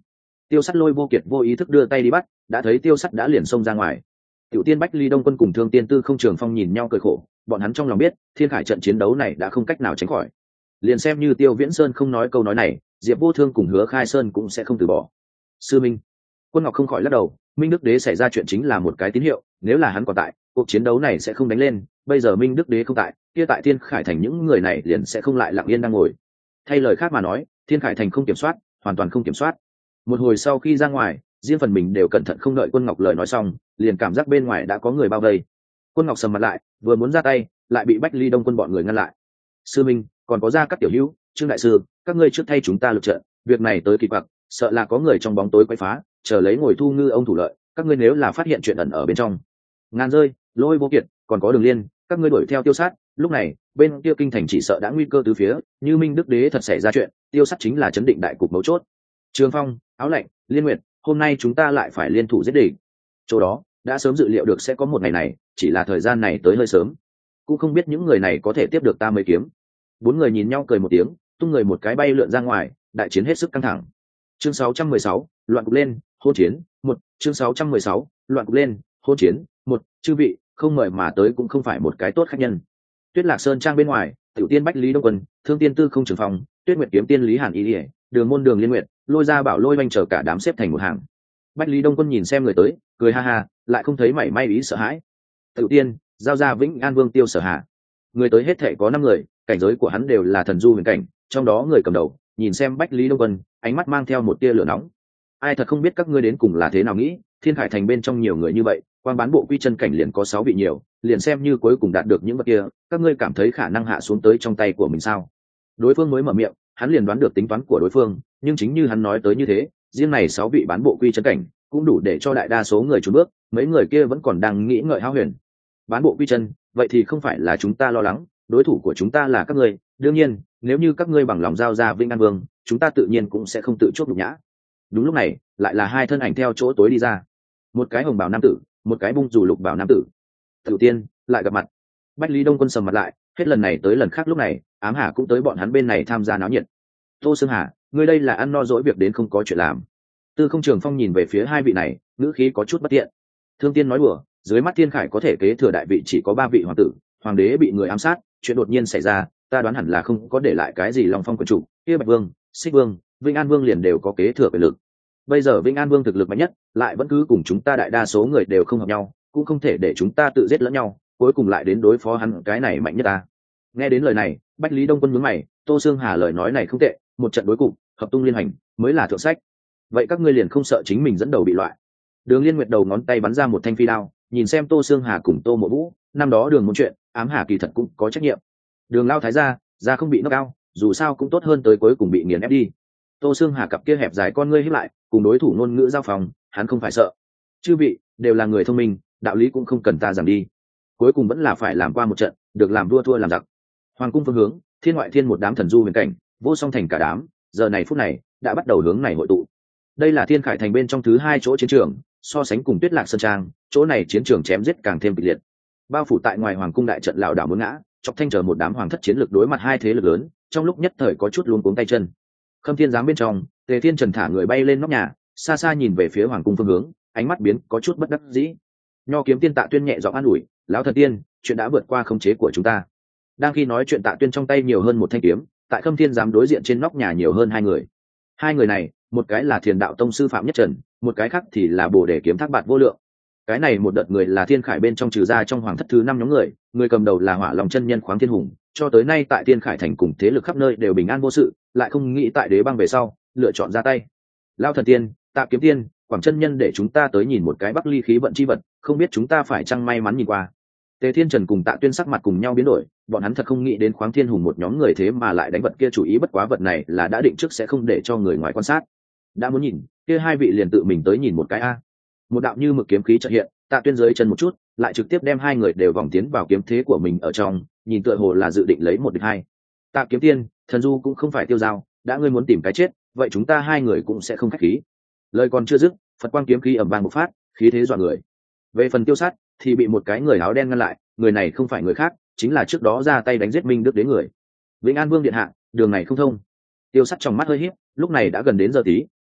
Tiêu Sắt Lôi vô kiệt vô ý thức đưa tay đi bắt, đã thấy Tiêu Sắt đã liền xông ra ngoài. Tiểu Tiên Bách Ly Đông Quân cùng Thương Tiên Tư Không Trường Phong nhìn nhau cười khổ, bọn hắn trong lòng biết thiên khải trận chiến đấu này đã không cách nào tránh khỏi. Liền xem như Tiêu Viễn Sơn không nói câu nói này, Diệp Vô Thương cùng Hứa Khai Sơn cũng sẽ không từ bỏ. Sư Minh, Quân Ngọc không khỏi lắc đầu, Minh Đức Đế xảy ra chuyện chính là một cái tín hiệu, nếu là hắn còn tại, cuộc chiến đấu này sẽ không đánh lên, bây giờ Minh Đức Đế không tại, kia tại Thiên Khải Thành những người này liền sẽ không lại lặng yên đang ngồi. Thay lời khác mà nói, Thiên Khải Thành không kiểm soát, hoàn toàn không kiểm soát. Một hồi sau khi ra ngoài, riêng phần mình đều cẩn thận không đợi Quân Ngọc lời nói xong, liền cảm giác bên ngoài đã có người bao vây. Quân Ngọc sầm mặt lại, vừa muốn ra tay, lại bị Bách Ly Đông Quân bọn người ngăn lại. Sư Minh, còn có Gia Cát tiểu hữu, Trương đại sư, các ngươi trước thay chúng ta lực trận, việc này tới kỳ quặc, sợ là có người trong bóng tối quấy phá, chờ lấy ngồi thu ngư ông thủ lợi, các ngươi nếu là phát hiện chuyện ẩn ở bên trong. Ngàn Rơi, Lôi vô kiệt, còn có Đường Liên, các ngươi đuổi theo Tiêu Sát, lúc này, bên kia kinh thành chỉ sợ đã nguy cơ tứ phía, như Minh Đức Đế thật xảy ra chuyện, Tiêu Sát chính là chấn định đại cục mấu chốt. Trường Phong, Áo Lạnh, Liên Nguyệt, hôm nay chúng ta lại phải liên thủ giết địch. Chỗ đó, đã sớm dự liệu được sẽ có một ngày này, chỉ là thời gian này tới hơi sớm. Cũng không biết những người này có thể tiếp được ta mấy kiếm. Bốn người nhìn nhau cười một tiếng, tung người một cái bay lượn ra ngoài, đại chiến hết sức căng thẳng. Chương 616, loạn cục lên, hôn chiến, 1, chương 616, loạn cục lên, hôn chiến, 1, chư vị, không mời mà tới cũng không phải một cái tốt khách nhân. Tuyết Lạc Sơn trang bên ngoài, Tiểu Tiên Bách Lý Đông Quân, Thương Tiên Tư Không Trường Phong, Tuyết Nguyệt Kiếm Tiên Lý Hàn Y Điệp, Đường Môn Đường Liên Nguyệt, Lôi Gia Bảo Lôi Vành chờ cả đám xếp thành một hàng. Bách Lý Đông Quân nhìn xem người tới, cười ha ha, lại không thấy mảy may ý sợ hãi. Tiểu Tiên, giao ra Vĩnh An Vương Tiêu Sở Hạ. Người tới hết thảy có 5 người, cảnh giới của hắn đều là thần du huyền cảnh, trong đó người cầm đầu, nhìn xem Bách Lý Đông Quân, ánh mắt mang theo một tia lửa nóng. Ai thật không biết các ngươi đến cùng là thế nào nghĩ, Thiên Khải Thành bên trong nhiều người như vậy, quan bán bộ quy chân cảnh liền có 6 vị nhiều, liền xem như cuối cùng đạt được những vật kia, các ngươi cảm thấy khả năng hạ xuống tới trong tay của mình sao? Đối phương mới mở miệng, hắn liền đoán được tính toán của đối phương, nhưng chính như hắn nói tới như thế, riêng này 6 vị bán bộ quy chân cảnh, cũng đủ để cho đại đa số người chùn bước, mấy người kia vẫn còn đang nghĩ ngợi hao huyền. Bán bộ quy chân, vậy thì không phải là chúng ta lo lắng, đối thủ của chúng ta là các ngươi, đương nhiên, nếu như các ngươi bằng lòng giao ra Vĩnh An Vương, chúng ta tự nhiên cũng sẽ không tự chuốc nhục nhã. Đúng lúc này, lại là hai thân ảnh theo chỗ tối đi ra. Một cái hồng bào nam tử, một cái bung dù lục bào nam tử. Tiểu Tiên, lại gặp mặt. Bách Lý Đông Quân sầm mặt lại, hết lần này tới lần khác lúc này, Ám Hà cũng tới bọn hắn bên này tham gia náo nhiệt. Tô Sương Hà, ngươi đây là ăn no dỗi việc đến không có chuyện làm. Tư Không Trường Phong nhìn về phía hai vị này, ngữ khí có chút bất tiện. Thương Tiên nói đùa, dưới mắt Thiên Khải có thể kế thừa đại vị chỉ có 3 vị hoàng tử, hoàng đế bị người ám sát, chuyện đột nhiên xảy ra, ta đoán hẳn là không có để lại cái gì Long Phong quyền chủ, kia Bạch Vương, Xích Vương, Vĩnh An Vương liền đều có kế thừa quyền lực. Bây giờ Vĩnh An Vương thực lực mạnh nhất, lại vẫn cứ cùng chúng ta đại đa số người đều không hợp nhau, cũng không thể để chúng ta tự giết lẫn nhau, cuối cùng lại đến đối phó hắn cái này mạnh nhất ta. Nghe đến lời này, Bách Lý Đông Quân nhướng mày, Tô Sương Hà lời nói này không tệ, một trận đối cục, hợp tung liên hành, mới là thượng sách. Vậy các ngươi liền không sợ chính mình dẫn đầu bị loại? Đường Liên Nguyệt đầu ngón tay bắn ra một thanh phi đao, nhìn xem Tô Sương Hà cùng Tô Mộ Vũ, năm đó Đường một chuyện, Ám Hà kỳ thật cũng có trách nhiệm. Đường Lao thái ra không bị knock out, dù sao cũng tốt hơn tới cuối cùng bị nghiền ép đi. Tô Sương Hà cặp kia hẹp dài con ngươi híp lại, cùng đối thủ ngôn ngữ giao phòng, hắn không phải sợ. Chư vị đều là người thông minh, đạo lý cũng không cần ta giảng đi. Cuối cùng vẫn là phải làm qua một trận, được làm vua thua làm giặc. Hoàng cung phương hướng, thiên ngoại thiên một đám thần du huyền cảnh, vô song thành cả đám, giờ này phút này đã bắt đầu hướng này hội tụ. Đây là Thiên Khải Thành bên trong thứ 2 chỗ chiến trường, so sánh cùng Tuyết Lạc Sơn Trang, chỗ này chiến trường chém giết càng thêm kịch liệt. Bao phủ tại ngoài hoàng cung đại trận lảo đảo muốn ngã, chọc thanh chờ một đám hoàng thất chiến lực đối mặt hai thế lực lớn, trong lúc nhất thời có chút luống cuống tay chân. Khâm Thiên giám bên trong, Tề Thiên Trần thả người bay lên nóc nhà, xa xa nhìn về phía hoàng cung phương hướng, ánh mắt biến có chút bất đắc dĩ. Nho Kiếm Tiên Tạ Tuyên nhẹ giọng an ủi, lão thần tiên, chuyện đã vượt qua khống chế của chúng ta. Đang khi nói chuyện, Tạ Tuyên trong tay nhiều hơn một thanh kiếm, tại Khâm Thiên giám đối diện trên nóc nhà nhiều hơn 2 người. 2 người này, một cái là Thiền Đạo Tông sư Phạm Nhất Trần, một cái khác thì là Bồ Đề Kiếm Thác Bạt Vô Lượng. Cái này một đợt người là Thiên Khải bên trong trừ ra trong hoàng thất thứ 5 nhóm người, người cầm đầu là Hỏa Long chân nhân Khoáng Thiên Hùng, cho tới nay tại Thiên Khải thành cùng thế lực khắp nơi đều bình an vô sự, lại không nghĩ tại Đế Băng về sau, lựa chọn ra tay. Lão thần tiên, Tạ Kiếm Tiên, Quảng chân nhân để chúng ta tới nhìn một cái Bắc Ly khí vận chi vật, không biết chúng ta phải chăng may mắn nhìn qua. Tề Thiên Trần cùng Tạ Tuyên sắc mặt cùng nhau biến đổi, bọn hắn thật không nghĩ đến Khoáng Thiên Hùng một nhóm người thế mà lại đánh vật kia chủ ý, bất quá vật này là đã định trước sẽ không để cho người ngoài quan sát. Đã muốn nhìn, kia 2 vị liền tự mình tới nhìn một cái a. Một đạo như mực kiếm khí chợt hiện, Tạ Tuyên dưới chân một chút, lại trực tiếp đem 2 người đều vòng tiến vào kiếm thế của mình ở trong, nhìn tựa hồ là dự định lấy 1 địch 2. Tạ Kiếm Tiên, thần du cũng không phải tiêu dao, đã ngươi muốn tìm cái chết, vậy chúng ta 2 người cũng sẽ không khách khí. Lời còn chưa dứt, Phật quang kiếm khí ầm vang bộc phát, khí thế dọa người. Về phần Tiêu Sát thì bị một cái người áo đen ngăn lại, người này không phải người khác, chính là trước đó ra tay đánh giết Minh Đức Đế người. Vĩnh An Vương điện hạ, đường này không thông. Tiêu Sát trong mắt hơi híp, lúc này đã gần đến giờ tí,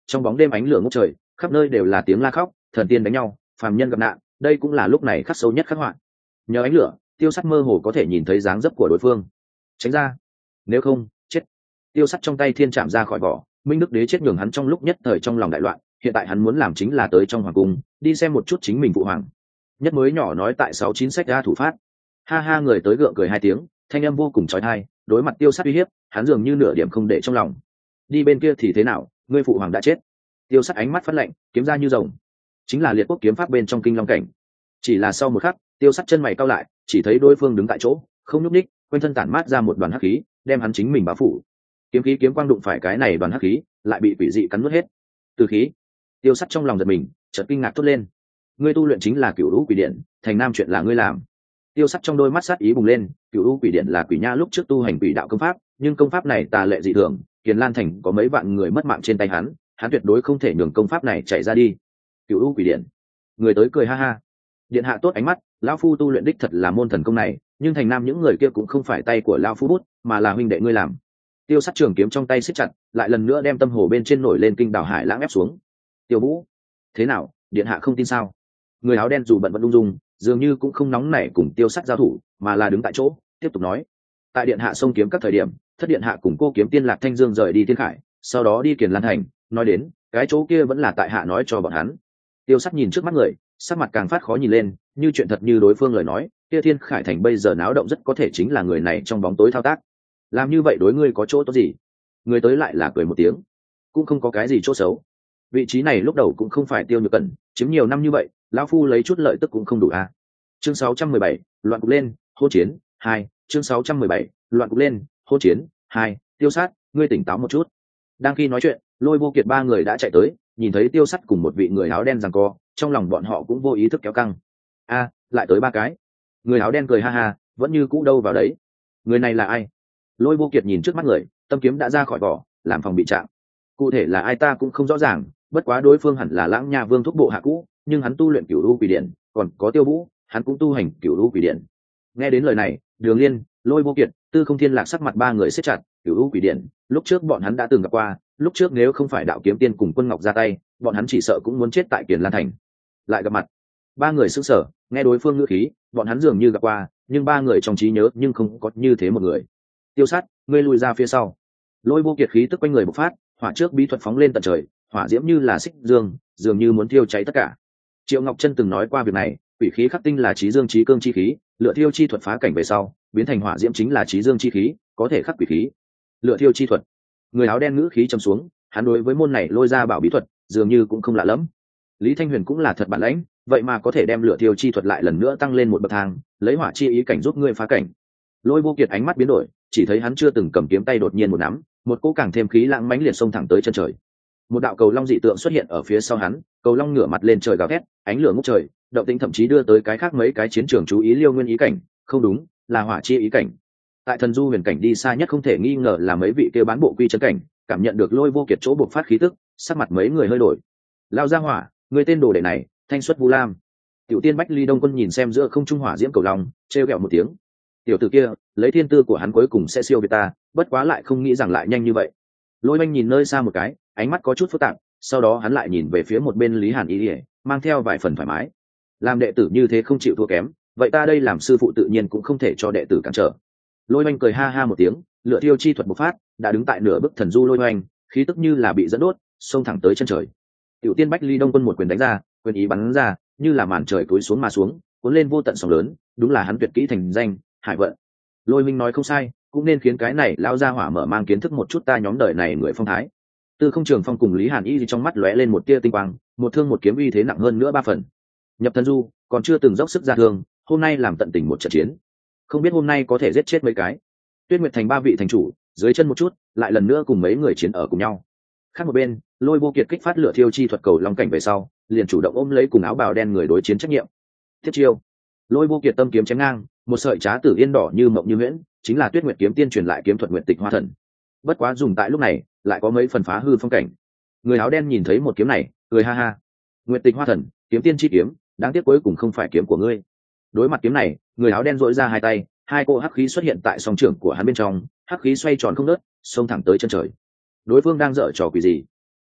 trong bóng đêm ánh lửa ngút trời, khắp nơi đều là tiếng la khóc, thần tiên đánh nhau, phàm nhân gặp nạn, đây cũng là lúc này khắc sâu nhất khắc họa. Nhờ ánh lửa, Tiêu Sắt mơ hồ có thể nhìn thấy dáng dấp của đối phương. Tránh ra, nếu không chết. Tiêu Sắt trong tay thiên chạm ra khỏi vỏ, Minh Đức Đế chết nhường hắn trong lúc nhất thời trong lòng đại loạn, hiện tại hắn muốn làm chính là tới trong hoàng cung đi xem một chút chính mình phụ hoàng. Nhất mới nhỏ nói tại 69 sách ra thủ phát. Ha ha, người tới gượng cười hai tiếng, thanh âm vô cùng trói tai, đối mặt Tiêu Sắt uy hiếp, hắn dường như nửa điểm không để trong lòng. Đi bên kia thì thế nào, ngươi phụ hoàng đã chết. Tiêu Sắt ánh mắt phát lạnh, kiếm ra như rồng, chính là liệt quốc kiếm pháp bên trong kinh long cảnh. Chỉ là sau một khắc, Tiêu Sắt chân mày cau lại, chỉ thấy đối phương đứng tại chỗ không nhúc ních, quanh thân tản mát ra một đoàn hắc khí, đem hắn chính mình bao phủ. Kiếm khí kiếm quang đụng phải cái này đoàn hắc khí, lại bị quỷ dị cắn nuốt hết. Từ khí. Tiêu Sắt trong lòng giật mình, chợt kinh ngạc thốt lên. Ngươi tu luyện chính là Cửu Lũ Quỷ Điện, thành nam chuyện là ngươi làm. Tiêu Sắt trong đôi mắt sát ý bùng lên, Cửu Lũ Quỷ Điện là quỷ nha lúc trước tu hành quỷ đạo công pháp, nhưng công pháp này tà lệ dị thường, Kiền Lan thành có mấy vạn người mất mạng trên tay hắn tuyệt đối không thể nhường công pháp này chạy ra đi. Cửu Lũ Quỷ Điện. Người tới cười ha ha. Điện hạ tốt ánh mắt, lão phu tu luyện đích thật là môn thần công này, nhưng thành nam những người kia cũng không phải tay của lão phu bút, mà là huynh đệ ngươi làm. Tiêu Sắt trường kiếm trong tay siết chặt, lại lần nữa đem tâm hồ bên trên nổi lên kinh đảo hải lãng ép xuống. Tiêu Vũ, thế nào, điện hạ không tin sao? Người áo đen dù bận vẫn ung dung, dường như cũng không nóng nảy cùng Tiêu Sắt giao thủ, mà là đứng tại chỗ tiếp tục nói. Tại điện hạ xông kiếm các thời điểm, thất điện hạ cùng cô kiếm tiên Lạc Thanh Dương rời đi Thiên Khải, sau đó đi Kiền Lan thành, nói đến cái chỗ kia vẫn là tại hạ nói cho bọn hắn. Tiêu Sắt nhìn trước mắt người, sắc mặt càng phát khó nhìn lên, như chuyện thật như đối phương lời nói, kia Thiên Khải thành bây giờ náo động rất có thể chính là người này trong bóng tối thao tác. Làm như vậy đối ngươi có chỗ tốt gì? Người tới lại là cười một tiếng, cũng không có cái gì chỗ xấu. Vị trí này lúc đầu cũng không phải Tiêu Nhược Cẩn chiếm nhiều năm như vậy, lão phu lấy chút lợi tức cũng không đủ à. Chương 617, loạn cục lên, hỗn chiến 2. Chương 617, loạn cục lên, hỗn chiến 2. Tiêu Sát, ngươi tỉnh táo một chút. Đang khi nói chuyện, Lôi Vô Kiệt ba người đã chạy tới, nhìn thấy Tiêu Sắt cùng một vị người áo đen giằng co, trong lòng bọn họ cũng vô ý thức kéo căng. A, lại tới ba cái. Người áo đen cười ha ha, vẫn như cũ đâu vào đấy. Người này là ai? Lôi Vô Kiệt nhìn trước mắt người, tâm kiếm đã ra khỏi vỏ, làm phòng bị chạm. Cụ thể là ai ta cũng không rõ ràng, bất quá đối phương hẳn là Lãng Nha Vương thúc bộ hạ cũ, nhưng hắn tu luyện Cửu Lũ Quỷ Điện, còn có Tiêu Vũ, hắn cũng tu hành Cửu Lũ Quỷ Điện. Nghe đến lời này, Đường Liên, Lôi Vô Kiệt, Tư Không Thiên Lạc sắc mặt ba người siết chặt. Cửu Lũ Quỷ Điện, lúc trước bọn hắn đã từng gặp qua, lúc trước nếu không phải Đạo Kiếm Tiên cùng Quân Ngọc ra tay, bọn hắn chỉ sợ cũng muốn chết tại Kiền Lan thành. Lại gặp mặt, ba người sững sờ, nghe đối phương ngữ khí, bọn hắn dường như gặp qua, nhưng ba người trong trí nhớ nhưng không có như thế một người. Tiêu Sát, ngươi lùi ra phía sau. Lôi Vô Kiệt khí tức quanh người bộc phát, hỏa trước bí thuật phóng lên tận trời, hỏa diễm như là xích dương, dường như muốn thiêu cháy tất cả. Triệu Ngọc Chân từng nói qua việc này, quỷ khí khắc tinh là trí dương trí cương chi khí, lửa thiêu chi thuật phá cảnh về sau, biến thành hỏa diễm chính là trí dương chi khí, có thể khắc quỷ khí. Lửa thiêu chi thuật. Người áo đen ngữ khí trầm xuống, hắn đối với môn này lôi ra bảo bí thuật, dường như cũng không lạ lắm. Lý Thanh Huyền cũng là thật bản lãnh, vậy mà có thể đem lửa thiêu chi thuật lại lần nữa tăng lên một bậc thang, lấy hỏa chi ý cảnh giúp ngươi phá cảnh. Lôi Vô Kiệt ánh mắt biến đổi, chỉ thấy hắn chưa từng cầm kiếm tay đột nhiên một nắm, một cỗ càng thêm khí lãng mãnh liệt xông thẳng tới chân trời. Một đạo cầu long dị tượng xuất hiện ở phía sau hắn, cầu long ngửa mặt lên trời gào thét, ánh lửa ngút trời, động tĩnh thậm chí đưa tới cái khác mấy cái chiến trường chú ý Liêu Nguyên ý cảnh, không đúng, là hỏa chi ý cảnh. Tại thần du huyền cảnh đi xa nhất không thể nghi ngờ là mấy vị kia bán bộ quy chân cảnh, cảm nhận được Lôi Vô Kiệt chỗ bộc phát khí tức, sắc mặt mấy người hơi đổi. Lao ra hỏa, người tên đồ đệ này, thanh xuất Vu Lam. Tiểu Tiên Bách Ly Đông Quân nhìn xem giữa không trung hỏa diễm cầu long, trêu ghẹo một tiếng. Tiểu tử kia, lấy thiên tư của hắn cuối cùng sẽ siêu việt ta, bất quá lại không nghĩ rằng lại nhanh như vậy. Lôi Banh nhìn nơi xa một cái, ánh mắt có chút phức tạp, sau đó hắn lại nhìn về phía một bên Lý Hàn Y, mang theo vài phần thoải mái. Làm đệ tử như thế không chịu thua kém, vậy ta đây làm sư phụ tự nhiên cũng không thể cho đệ tử cản trở. Lôi Banh cười ha ha một tiếng, lửa thiêu chi thuật bộc phát, đã đứng tại nửa bức thần du Lôi Banh, khí tức như là bị dẫn đốt, xông thẳng tới chân trời. Tiểu Tiên Bách Ly Đông Quân một quyền đánh ra, quyền ý bắn ra, như là màn trời cúi xuống mà xuống, cuốn lên vô tận sóng lớn, đúng là hắn tuyệt kỹ thành danh, Hải Vận. Lôi Minh nói không sai, cũng nên khiến cái này lao ra hỏa mở mang kiến thức một chút ta nhóm đời này người phong thái. Tư Không Trường Phong cùng Lý Hàn Y trong mắt lóe lên một tia tinh quang, một thương một kiếm uy thế nặng hơn nữa 3 phần. Nhập thần du, còn chưa từng dốc sức ra thương, hôm nay làm tận tình một trận chiến. Không biết hôm nay có thể giết chết mấy cái. Tuyết Nguyệt thành 3 vị thành chủ, dưới chân một chút, lại lần nữa cùng mấy người chiến ở cùng nhau. Khác một bên, Lôi Vô Kiệt kích phát lửa thiêu chi thuật cầu long cảnh về sau, liền chủ động ôm lấy cùng áo bào đen người đối chiến trách nhiệm. Tiếp chiêu, Lôi Vô Kiệt tâm kiếm chém ngang, một sợi trá tử yên đỏ như mộng như huyễn, chính là Tuyết Nguyệt kiếm tiên truyền lại kiếm thuật Nguyệt Tịch Hoa Thần. Bất quá dùng tại lúc này, lại có mấy phần phá hư phong cảnh. Người áo đen nhìn thấy một kiếm này, cười ha ha. Nguyệt Tịch Hoa Thần, kiếm tiên chi kiếm, đáng tiếc cuối cùng không phải kiếm của ngươi. Đối mặt kiếm này, người áo đen duỗi ra hai tay, hai cỗ hắc khí xuất hiện tại song trưởng của hắn bên trong, hắc khí xoay tròn không ngớt, xông thẳng tới chân trời. Đối phương đang dở trò quỷ gì?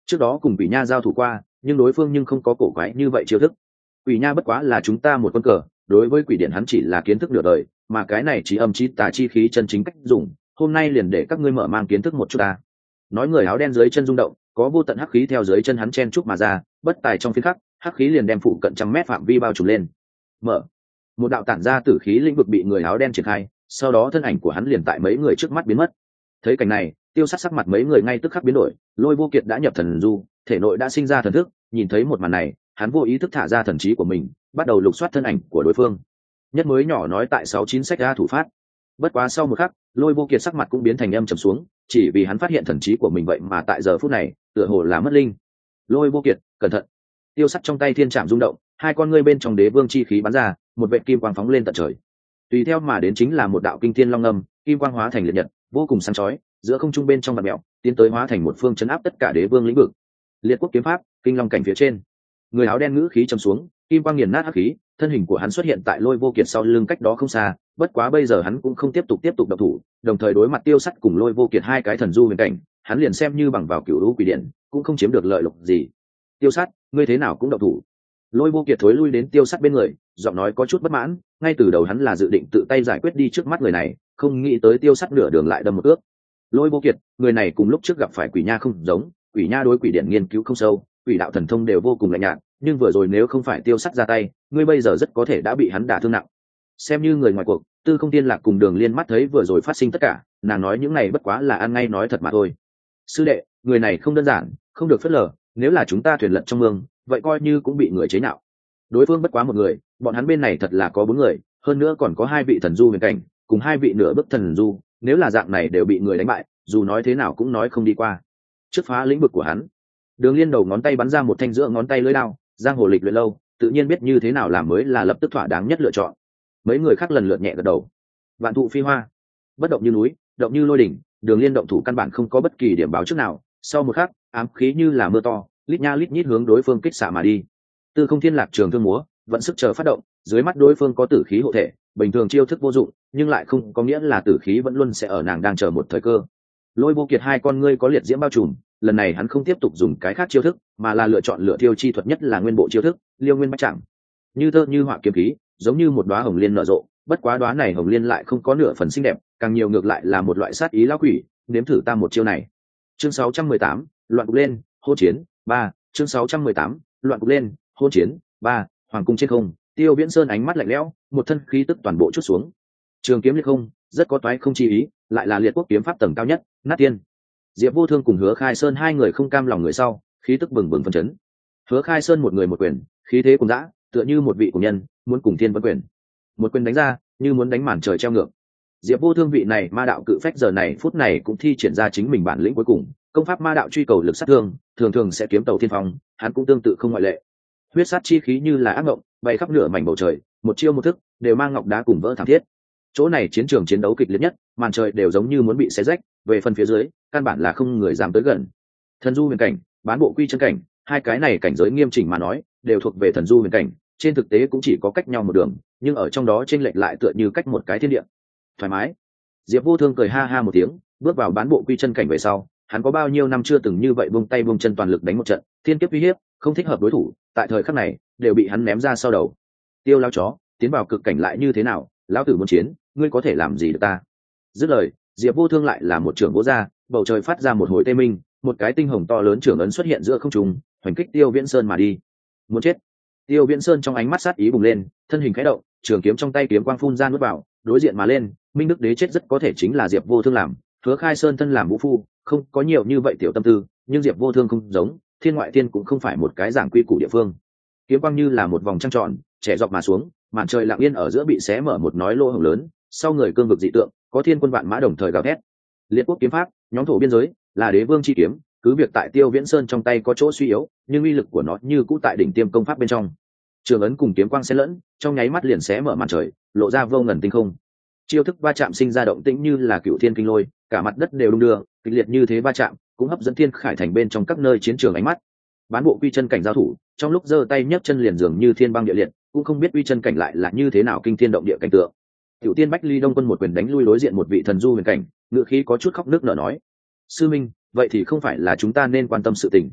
trước đó cùng quỷ nha giao thủ qua, nhưng đối phương nhưng không có cổ quái như vậy chiêu thức. Quỷ nha bất quá là chúng ta một quân cờ, đối với quỷ điện hắn chỉ là kiến thức nửa đời, mà cái này chỉ âm chí tà chi khí chân chính cách dùng, hôm nay liền để các ngươi mở mang kiến thức một chút ta. Nói người áo đen dưới chân rung động, có vô tận hắc khí theo dưới chân hắn chen chúc mà ra, bất tài trong phiến khắc, hắc khí liền đem phụ cận trăm mét phạm vi bao trùm lên. Mở. Một đạo tản ra tử khí lĩnh vực bị người áo đen triển khai, sau đó thân ảnh của hắn liền tại mấy người trước mắt biến mất. Thấy cảnh này, Tiêu Sát sắc mặt mấy người ngay tức khắc biến đổi, Lôi Vô Kiệt đã nhập thần du, thể nội đã sinh ra thần thức, nhìn thấy một màn này, hắn vô ý thức thả ra thần trí của mình, bắt đầu lục soát thân ảnh của đối phương. Nhất mới nhỏ nói tại 69 sách ra thủ phát. Bất quá sau một khắc, Lôi Vô Kiệt sắc mặt cũng biến thành âm trầm xuống, chỉ vì hắn phát hiện thần trí của mình vậy mà tại giờ phút này, tựa hồ là mất linh. Lôi Vô Kiệt, cẩn thận! Tiêu Sắt trong tay thiên trảm rung động, hai con ngươi bên trong đế vương chi khí bắn ra, một vệt kim quang phóng lên tận trời. Tùy theo mà đến chính là một đạo kinh thiên long ngâm, kim quang hóa thành liệt nhật, vô cùng sáng chói, giữa không trung bên trong vạn mèo, tiến tới hóa thành một phương chấn áp tất cả đế vương lĩnh vực. Liệt quốc kiếm pháp, kinh long cảnh phía trên. Người áo đen ngữ khí trầm xuống, kim quang nghiền nát hắc khí, thân hình của hắn xuất hiện tại Lôi Vô Kiệt sau lưng cách đó không xa, bất quá bây giờ hắn cũng không tiếp tục động thủ, đồng thời đối mặt Tiêu Sắt cùng Lôi Vô Kiệt hai cái thần du huyền cảnh, hắn liền xem như bằng vào cửu lũ quỷ điện, cũng không chiếm được lợi lộc gì. Tiêu Sắt, ngươi thế nào cũng động thủ. Lôi Vô Kiệt thối lui đến Tiêu Sắt bên người, giọng nói có chút bất mãn, ngay từ đầu hắn là dự định tự tay giải quyết đi trước mắt người này, không nghĩ tới Tiêu Sắt nửa đường lại đâm một ước. Lôi Vô Kiệt, người này cùng lúc trước gặp phải quỷ nha không giống, quỷ nha đối quỷ điện nghiên cứu không sâu, quỷ đạo thần thông đều vô cùng lạnh nhạt, nhưng vừa rồi nếu không phải Tiêu Sắt ra tay, ngươi bây giờ rất có thể đã bị hắn đả thương nặng. Xem như người ngoài cuộc, Tư Không Tiên Lạc cùng Đường Liên mắt thấy vừa rồi phát sinh tất cả, nàng nói những này bất quá là ăn ngay nói thật mà thôi. Sư đệ, người này không đơn giản, không được phớt lờ, nếu là chúng ta thuyền lật trong mương, vậy coi như cũng bị người chế nhạo. Đối phương bất quá một người, bọn hắn bên này thật là có 4 người, hơn nữa còn có 2 vị thần du huyền cảnh, cùng 2 vị nửa bước thần du, nếu là dạng này đều bị người đánh bại, dù nói thế nào cũng nói không đi qua. Trước phá lĩnh vực của hắn, Đường Liên đầu ngón tay bắn ra một thanh giữa ngón tay lưỡi đao, giang hồ lịch luyện lâu, tự nhiên biết như thế nào làm mới là lập tức thỏa đáng nhất lựa chọn. Mấy người khác lần lượt nhẹ gật đầu. Vạn thụ phi hoa, bất động như núi, động như lôi đỉnh, Đường Liên động thủ căn bản không có bất kỳ điểm báo trước nào, sau một khắc, ám khí như là mưa to, lít nha lít nhít hướng đối phương kích xạ mà đi. Tư Không Thiên Lạc trường thương múa, vận sức chờ phát động, dưới mắt đối phương có tử khí hộ thể, bình thường chiêu thức vô dụng, nhưng lại không có nghĩa là tử khí vẫn luôn sẽ ở nàng đang chờ một thời cơ. Lôi Vô Kiệt hai con ngươi có liệt diễm bao trùm, lần này hắn không tiếp tục dùng cái khác chiêu thức, mà là lựa chọn lựa thiêu chi thuật, nhất là nguyên bộ chiêu thức, Liêu Nguyên Bách Trảm. Như thơ như họa kiếm khí, giống như một đóa hồng liên nở rộ, bất quá đóa này hồng liên lại không có nửa phần xinh đẹp, càng nhiều ngược lại là một loại sát ý lão quỷ, nếm thử ta một chiêu này. Chương 618, loạn cục lên, hôn chiến 3, chương 618, loạn cục lên, hôn chiến 3, hoàng cung trên không, Tiêu Viễn Sơn ánh mắt lạnh lẽo, một thân khí tức toàn bộ chút xuống. Trường kiếm liệt không, rất có toái không chi ý, lại là liệt quốc kiếm pháp tầng cao nhất, nát tiên. Diệp Vô Thương cùng Hứa Khai Sơn hai người không cam lòng người sau, khí tức bừng bừng phấn chấn. Hứa Khai Sơn một người một quyền, khí thế cùng dã, tựa như một vị cổ nhân, muốn cùng thiên vấn quyền. Một quyền đánh ra, như muốn đánh màn trời treo ngược. Diệp Vô Thương vị này ma đạo cự phách giờ này phút này cũng thi triển ra chính mình bản lĩnh cuối cùng, công pháp ma đạo truy cầu lực sát thương, thường thường sẽ kiếm tàu thiên phong, hắn cũng tương tự không ngoại lệ. Huyết sát chi khí như là ác ngộng, bay khắp nửa mảnh bầu trời, một chiêu một thức, đều mang ngọc đá cùng vỡ thảm thiết. Chỗ này chiến trường chiến đấu kịch liệt nhất, màn trời đều giống như muốn bị xé rách, về phần phía dưới, căn bản là không người dám tới gần. Thần du huyền cảnh, bán bộ quy chân cảnh, hai cái này cảnh giới nghiêm chỉnh mà nói, đều thuộc về thần du huyền cảnh, trên thực tế cũng chỉ có cách nhau một đường, nhưng ở trong đó chênh lệch lại tựa như cách một cái thiên địa. Thoải mái. Diệp Vô Thương cười ha ha một tiếng, bước vào bán bộ quy chân cảnh về sau, hắn có bao nhiêu năm chưa từng như vậy buông tay buông chân toàn lực đánh một trận, thiên kiếp uy hiếp, không thích hợp đối thủ, tại thời khắc này, đều bị hắn ném ra sau đầu. Tiêu lão chó, tiến vào cực cảnh lại như thế nào, lão tử muốn chiến, ngươi có thể làm gì được ta? Dứt lời, Diệp Vô Thương lại là một trường vỗ ra, bầu trời phát ra một hồi tê minh, một cái tinh hồng to lớn trường ấn xuất hiện giữa không trung, hoành kích Tiêu Viễn Sơn mà đi. Muốn chết. Tiêu Viễn Sơn trong ánh mắt sát ý bùng lên, thân hình khẽ động, trường kiếm trong tay kiếm quang phun ra nuốt vào, đối diện mà lên, Minh Đức Đế chết rất có thể chính là Diệp Vô Thương làm, Hứa Khai Sơn thân làm vũ phu, không có nhiều như vậy tiểu tâm tư, nhưng Diệp Vô Thương không giống, thiên ngoại thiên cũng không phải một cái giảng quy củ địa phương. Kiếm quang như là một vòng trăng tròn, trẻ dọc mà xuống, màn trời lặng yên ở giữa bị xé mở một nói lỗ hổng lớn, sau người cương vực dị tượng, có thiên quân vạn mã đồng thời gào thét. Liệt quốc kiếm pháp, nhóm thổ biên giới, là đế vương chi kiếm, cứ việc tại Tiêu Viễn Sơn trong tay có chỗ suy yếu, nhưng uy lực của nó như cũ tại đỉnh tiêm công pháp bên trong. Trường ấn cùng kiếm quang xen lẫn, trong nháy mắt liền xé mở màn trời, lộ ra vô ngần tinh không. Chiêu thức va chạm sinh ra động tĩnh như là cựu thiên kinh lôi, cả mặt đất đều đung đưa, kịch liệt như thế va chạm, cũng hấp dẫn thiên khải thành bên trong các nơi chiến trường ánh mắt. Bán bộ quy chân cảnh giao thủ, trong lúc giơ tay nhấc chân liền dường như thiên băng địa liệt, cũng không biết quy chân cảnh lại là như thế nào kinh thiên động địa cảnh tượng. Tiểu Tiên Bách Ly Đông Quân một quyền đánh lui đối diện một vị thần du huyền cảnh, ngựa khí có chút khóc nước nở nói: "Sư minh, vậy thì không phải là chúng ta nên quan tâm sự tình."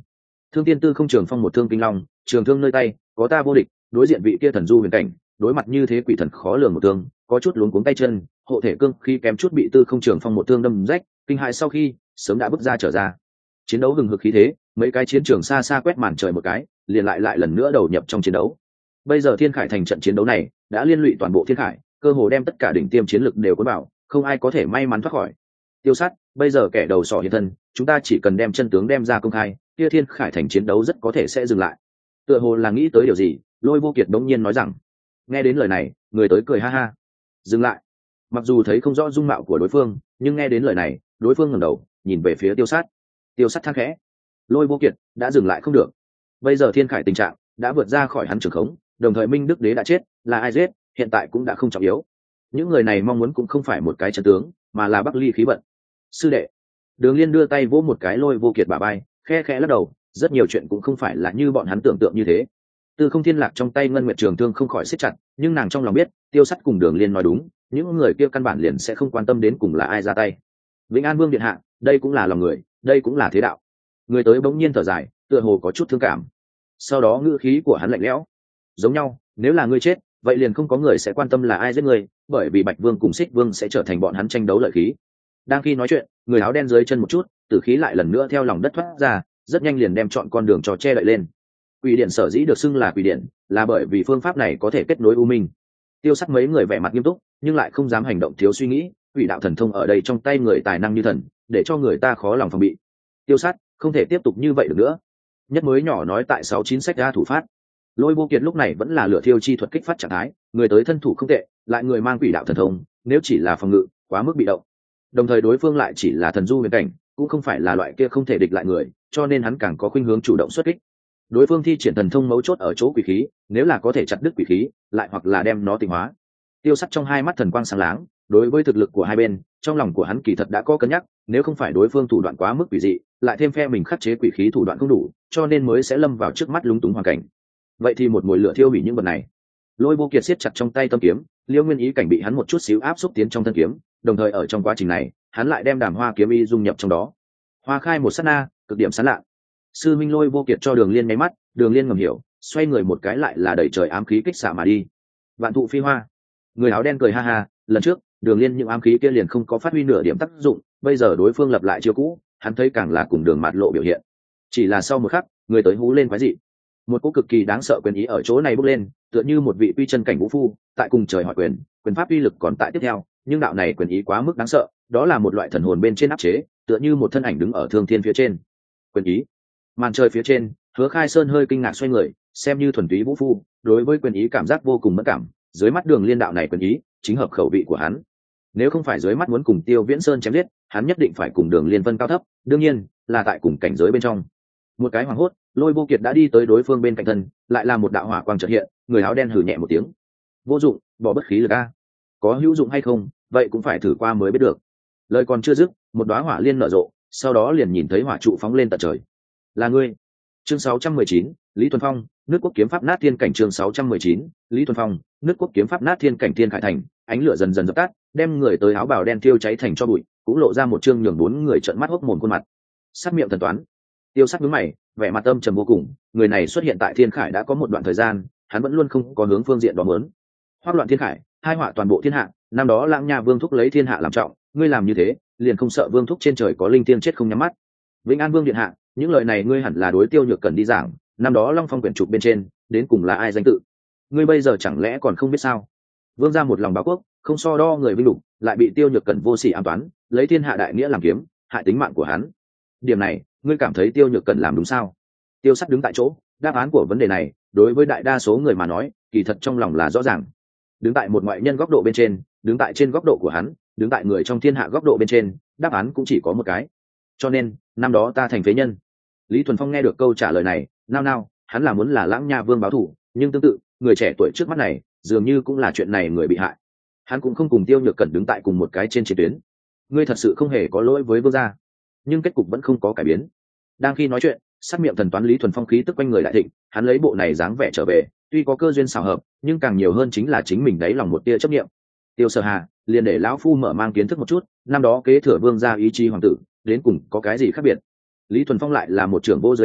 Thương Tiên Tư không trường phong một thương kinh long, trường thương nơi tay, có ta vô địch, đối diện vị kia thần du huyền cảnh, đối mặt như thế quỷ thần khó lường một thương, có chút luống cuống tay chân, hộ thể cương khi kém chút bị Tư không trường phong một thương đâm rách, kinh hại sau khi sớm đã bước ra trở ra. Chiến đấu hừng hực khí thế, mấy cái chiến trường xa xa quét màn trời một cái, liền lại lần nữa đầu nhập trong chiến đấu. Bây giờ Thiên Khải thành trận chiến đấu này đã liên lụy toàn bộ Thiên Khải, cơ hồ đem tất cả đỉnh tiêm chiến lực đều cuốn vào, không ai có thể may mắn thoát khỏi. Tiêu Sát, bây giờ kẻ đầu sỏ hiện thân, chúng ta chỉ cần đem chân tướng đem ra công khai, kia Thiên Khải thành chiến đấu rất có thể sẽ dừng lại. Tựa hồ là nghĩ tới điều gì, Lôi Vô Kiệt đống nhiên nói rằng. Nghe đến lời này, người tới cười ha ha. Dừng lại. Mặc dù thấy không rõ dung mạo của đối phương, nhưng nghe đến lời này, đối phương ngẩng đầu, nhìn về phía Tiêu Sát. Tiêu Sát than khẽ. Lôi Vô Kiệt đã dừng lại không được. Bây giờ Thiên Khải tình trạng đã vượt ra khỏi hắn trường khống, đồng thời Minh Đức Đế đã chết, là ai giết, hiện tại cũng đã không trọng yếu. Những người này mong muốn cũng không phải một cái trận tướng, mà là Bắc Ly khí vận. Sư đệ. Đường Liên đưa tay vỗ một cái Lôi Vô Kiệt bả vai, khe khẽ lắc đầu, rất nhiều chuyện cũng không phải là như bọn hắn tưởng tượng như thế. Tư Không Thiên Lạc trong tay Ngân Nguyệt Trường Thương không khỏi siết chặt, nhưng nàng trong lòng biết, Tiêu Sắt cùng Đường Liên nói đúng, những người kia căn bản liền sẽ không quan tâm đến cùng là ai ra tay. Vĩnh An Vương điện hạ, đây cũng là lòng người, đây cũng là thế đạo. Người tới bỗng nhiên thở dài, tựa hồ có chút thương cảm. Sau đó ngữ khí của hắn lạnh lẽo. Giống nhau, nếu là ngươi chết, vậy liền không có người sẽ quan tâm là ai giết ngươi, bởi vì Bạch Vương cùng Xích Vương sẽ trở thành bọn hắn tranh đấu lợi khí. Đang khi nói chuyện, người áo đen dưới chân một chút, tử khí lại lần nữa theo lòng đất thoát ra, rất nhanh liền đem chọn con đường cho che đậy lên. Quỷ điện sở dĩ được xưng là quỷ điện, là bởi vì phương pháp này có thể kết nối u minh. Tiêu Sắt mấy người vẻ mặt nghiêm túc, nhưng lại không dám hành động thiếu suy nghĩ, quỷ đạo thần thông ở đây trong tay người tài năng như thần, để cho người ta khó lòng phòng bị. Tiêu Sắt không thể tiếp tục như vậy được nữa. Nhất mới nhỏ nói tại 69 sách ra thủ phát. Lôi Vô Kiệt lúc này vẫn là lửa thiêu chi thuật kích phát trạng thái, người tới thân thủ không tệ, lại người mang quỷ đạo thần thông, nếu chỉ là phòng ngự, quá mức bị động. Đồng thời đối phương lại chỉ là thần du huyền cảnh, cũng không phải là loại kia không thể địch lại người, cho nên hắn càng có khuynh hướng chủ động xuất kích. Đối phương thi triển thần thông mấu chốt ở chỗ quỷ khí, nếu là có thể chặt đứt quỷ khí, lại hoặc là đem nó tịnh hóa. Tiêu Sắt trong hai mắt thần quang sáng láng, đối với thực lực của hai bên, trong lòng của hắn kỳ thật đã có cân nhắc, nếu không phải đối phương thủ đoạn quá mức quỷ dị, lại thêm phe mình khắc chế quỷ khí thủ đoạn không đủ, cho nên mới sẽ lâm vào trước mắt lúng túng hoàn cảnh. Vậy thì một mùi lửa thiêu hủy những vật này. Lôi Vô Kiệt siết chặt trong tay tâm kiếm, Liêu Nguyên Ý cảnh bị hắn một chút xíu áp xúc tiến trong thân kiếm, đồng thời ở trong quá trình này, hắn lại đem Đàm Hoa kiếm ý dung nhập trong đó. Hoa khai một sát na, cực điểm sáng lạ. Sư minh Lôi Vô Kiệt cho Đường Liên nháy mắt, Đường Liên ngầm hiểu, xoay người một cái lại là đẩy trời ám khí kích xạ mà đi. Vạn thụ phi hoa. Người áo đen cười ha ha, lần trước, Đường Liên những ám khí kia liền không có phát huy nửa điểm tác dụng, bây giờ đối phương lập lại chiêu cũ, hắn thấy càng là cùng Đường Mạt Lộ biểu hiện. Chỉ là sau một khắc, người tới hú lên quái dị. Một cỗ cực kỳ đáng sợ quyền ý ở chỗ này bốc lên, tựa như một vị quy chân cảnh vũ phu, tại cùng trời hỏi quyền, quyền pháp uy lực còn tại tiếp theo, nhưng đạo này quyền ý quá mức đáng sợ, đó là một loại thần hồn bên trên áp chế, tựa như một thân ảnh đứng ở thương thiên phía trên. Quyền ý. Màn trời phía trên, Hứa Khai Sơn hơi kinh ngạc xoay người, xem như thuần túy vũ phu, đối với quyền ý cảm giác vô cùng mẫn cảm, dưới mắt Đường Liên đạo này quyền ý, chính hợp khẩu vị của hắn. Nếu không phải dưới mắt muốn cùng Tiêu Viễn Sơn chém giết, hắn nhất định phải cùng Đường Liên phân cao thấp, đương nhiên là tại cùng cảnh giới bên trong. Một cái hoảng hốt, Lôi Vô Kiệt đã đi tới đối phương bên cạnh thân, lại là một đạo hỏa quang chợt hiện, người áo đen hừ nhẹ một tiếng. Vô dụng, bỏ bất khí lực a. Có hữu dụng hay không, vậy cũng phải thử qua mới biết được. Lời còn chưa dứt, một đóa hỏa liên nở rộ, sau đó liền nhìn thấy hỏa trụ phóng lên tận trời. Là ngươi. Chương 619, Lý Thuần Phong, nước quốc kiếm pháp nát thiên cảnh. Chương 619, Lý Thuần Phong, nước quốc kiếm pháp nát thiên cảnh. Thiên Khải thành, ánh lửa dần dần dập tắt, đem người tới áo bào đen thiêu cháy thành cho bụi, cũng lộ ra một trương nhường bốn người trợn mắt hốc mồm khuôn mặt. Sát miệng thần toán. Tiêu Sắt nhướng mày, vẻ mặt âm trầm vô cùng, người này xuất hiện tại Thiên Khải đã có một đoạn thời gian, hắn vẫn luôn không có hướng phương diện đó muốn. Hoắc loạn Thiên Khải, hai họa toàn bộ thiên hạ, năm đó Lãng Nha Vương thúc lấy thiên hạ làm trọng, ngươi làm như thế, liền không sợ Vương thúc trên trời có linh tiên chết không nhắm mắt. Vĩnh An Vương điện hạ, những lời này ngươi hẳn là đối Tiêu Nhược Cẩn đi giảng, năm đó Long Phong quyển trục bên trên, đến cùng là ai danh tự? Ngươi bây giờ chẳng lẽ còn không biết sao? Vương gia một lòng báo quốc, không so đo người vinh lục, lại bị Tiêu Nhược Cẩn vô sỉ ám toán, lấy thiên hạ đại nghĩa làm kiếm, hại tính mạng của hắn. Điểm này, ngươi cảm thấy Tiêu Nhược Cẩn làm đúng sao? Tiêu Sắt đứng tại chỗ, đáp án của vấn đề này, đối với đại đa số người mà nói, kỳ thật trong lòng là rõ ràng. Đứng tại một ngoại nhân góc độ bên trên, đứng tại trên góc độ của hắn, đứng tại người trong thiên hạ góc độ bên trên, đáp án cũng chỉ có một cái. Cho nên, năm đó ta thành phế nhân. Lý Thuần Phong nghe được câu trả lời này, nao nao, hắn là muốn là Lãng Nha Vương báo thù, nhưng tương tự, người trẻ tuổi trước mắt này, dường như cũng là chuyện này người bị hại. Hắn cũng không cùng Tiêu Nhược Cẩn đứng tại cùng một cái trên chiến tuyến. Ngươi thật sự không hề có lỗi với vương gia, nhưng kết cục vẫn không có cải biến. Đang khi nói chuyện, sát miệng thần toán Lý Thuần Phong khí tức quanh người đại thịnh, hắn lấy bộ này dáng vẻ trở về, tuy có cơ duyên xảo hợp, nhưng càng nhiều hơn chính là chính mình đáy lòng một tia chấp niệm. Tiêu Sở Hà, liền để lão phu mở mang kiến thức một chút, năm đó kế thừa vương gia ý chí hoàng tử, đến cùng có cái gì khác biệt. Lý Thuần Phong lại là một trưởng vô dưới đất,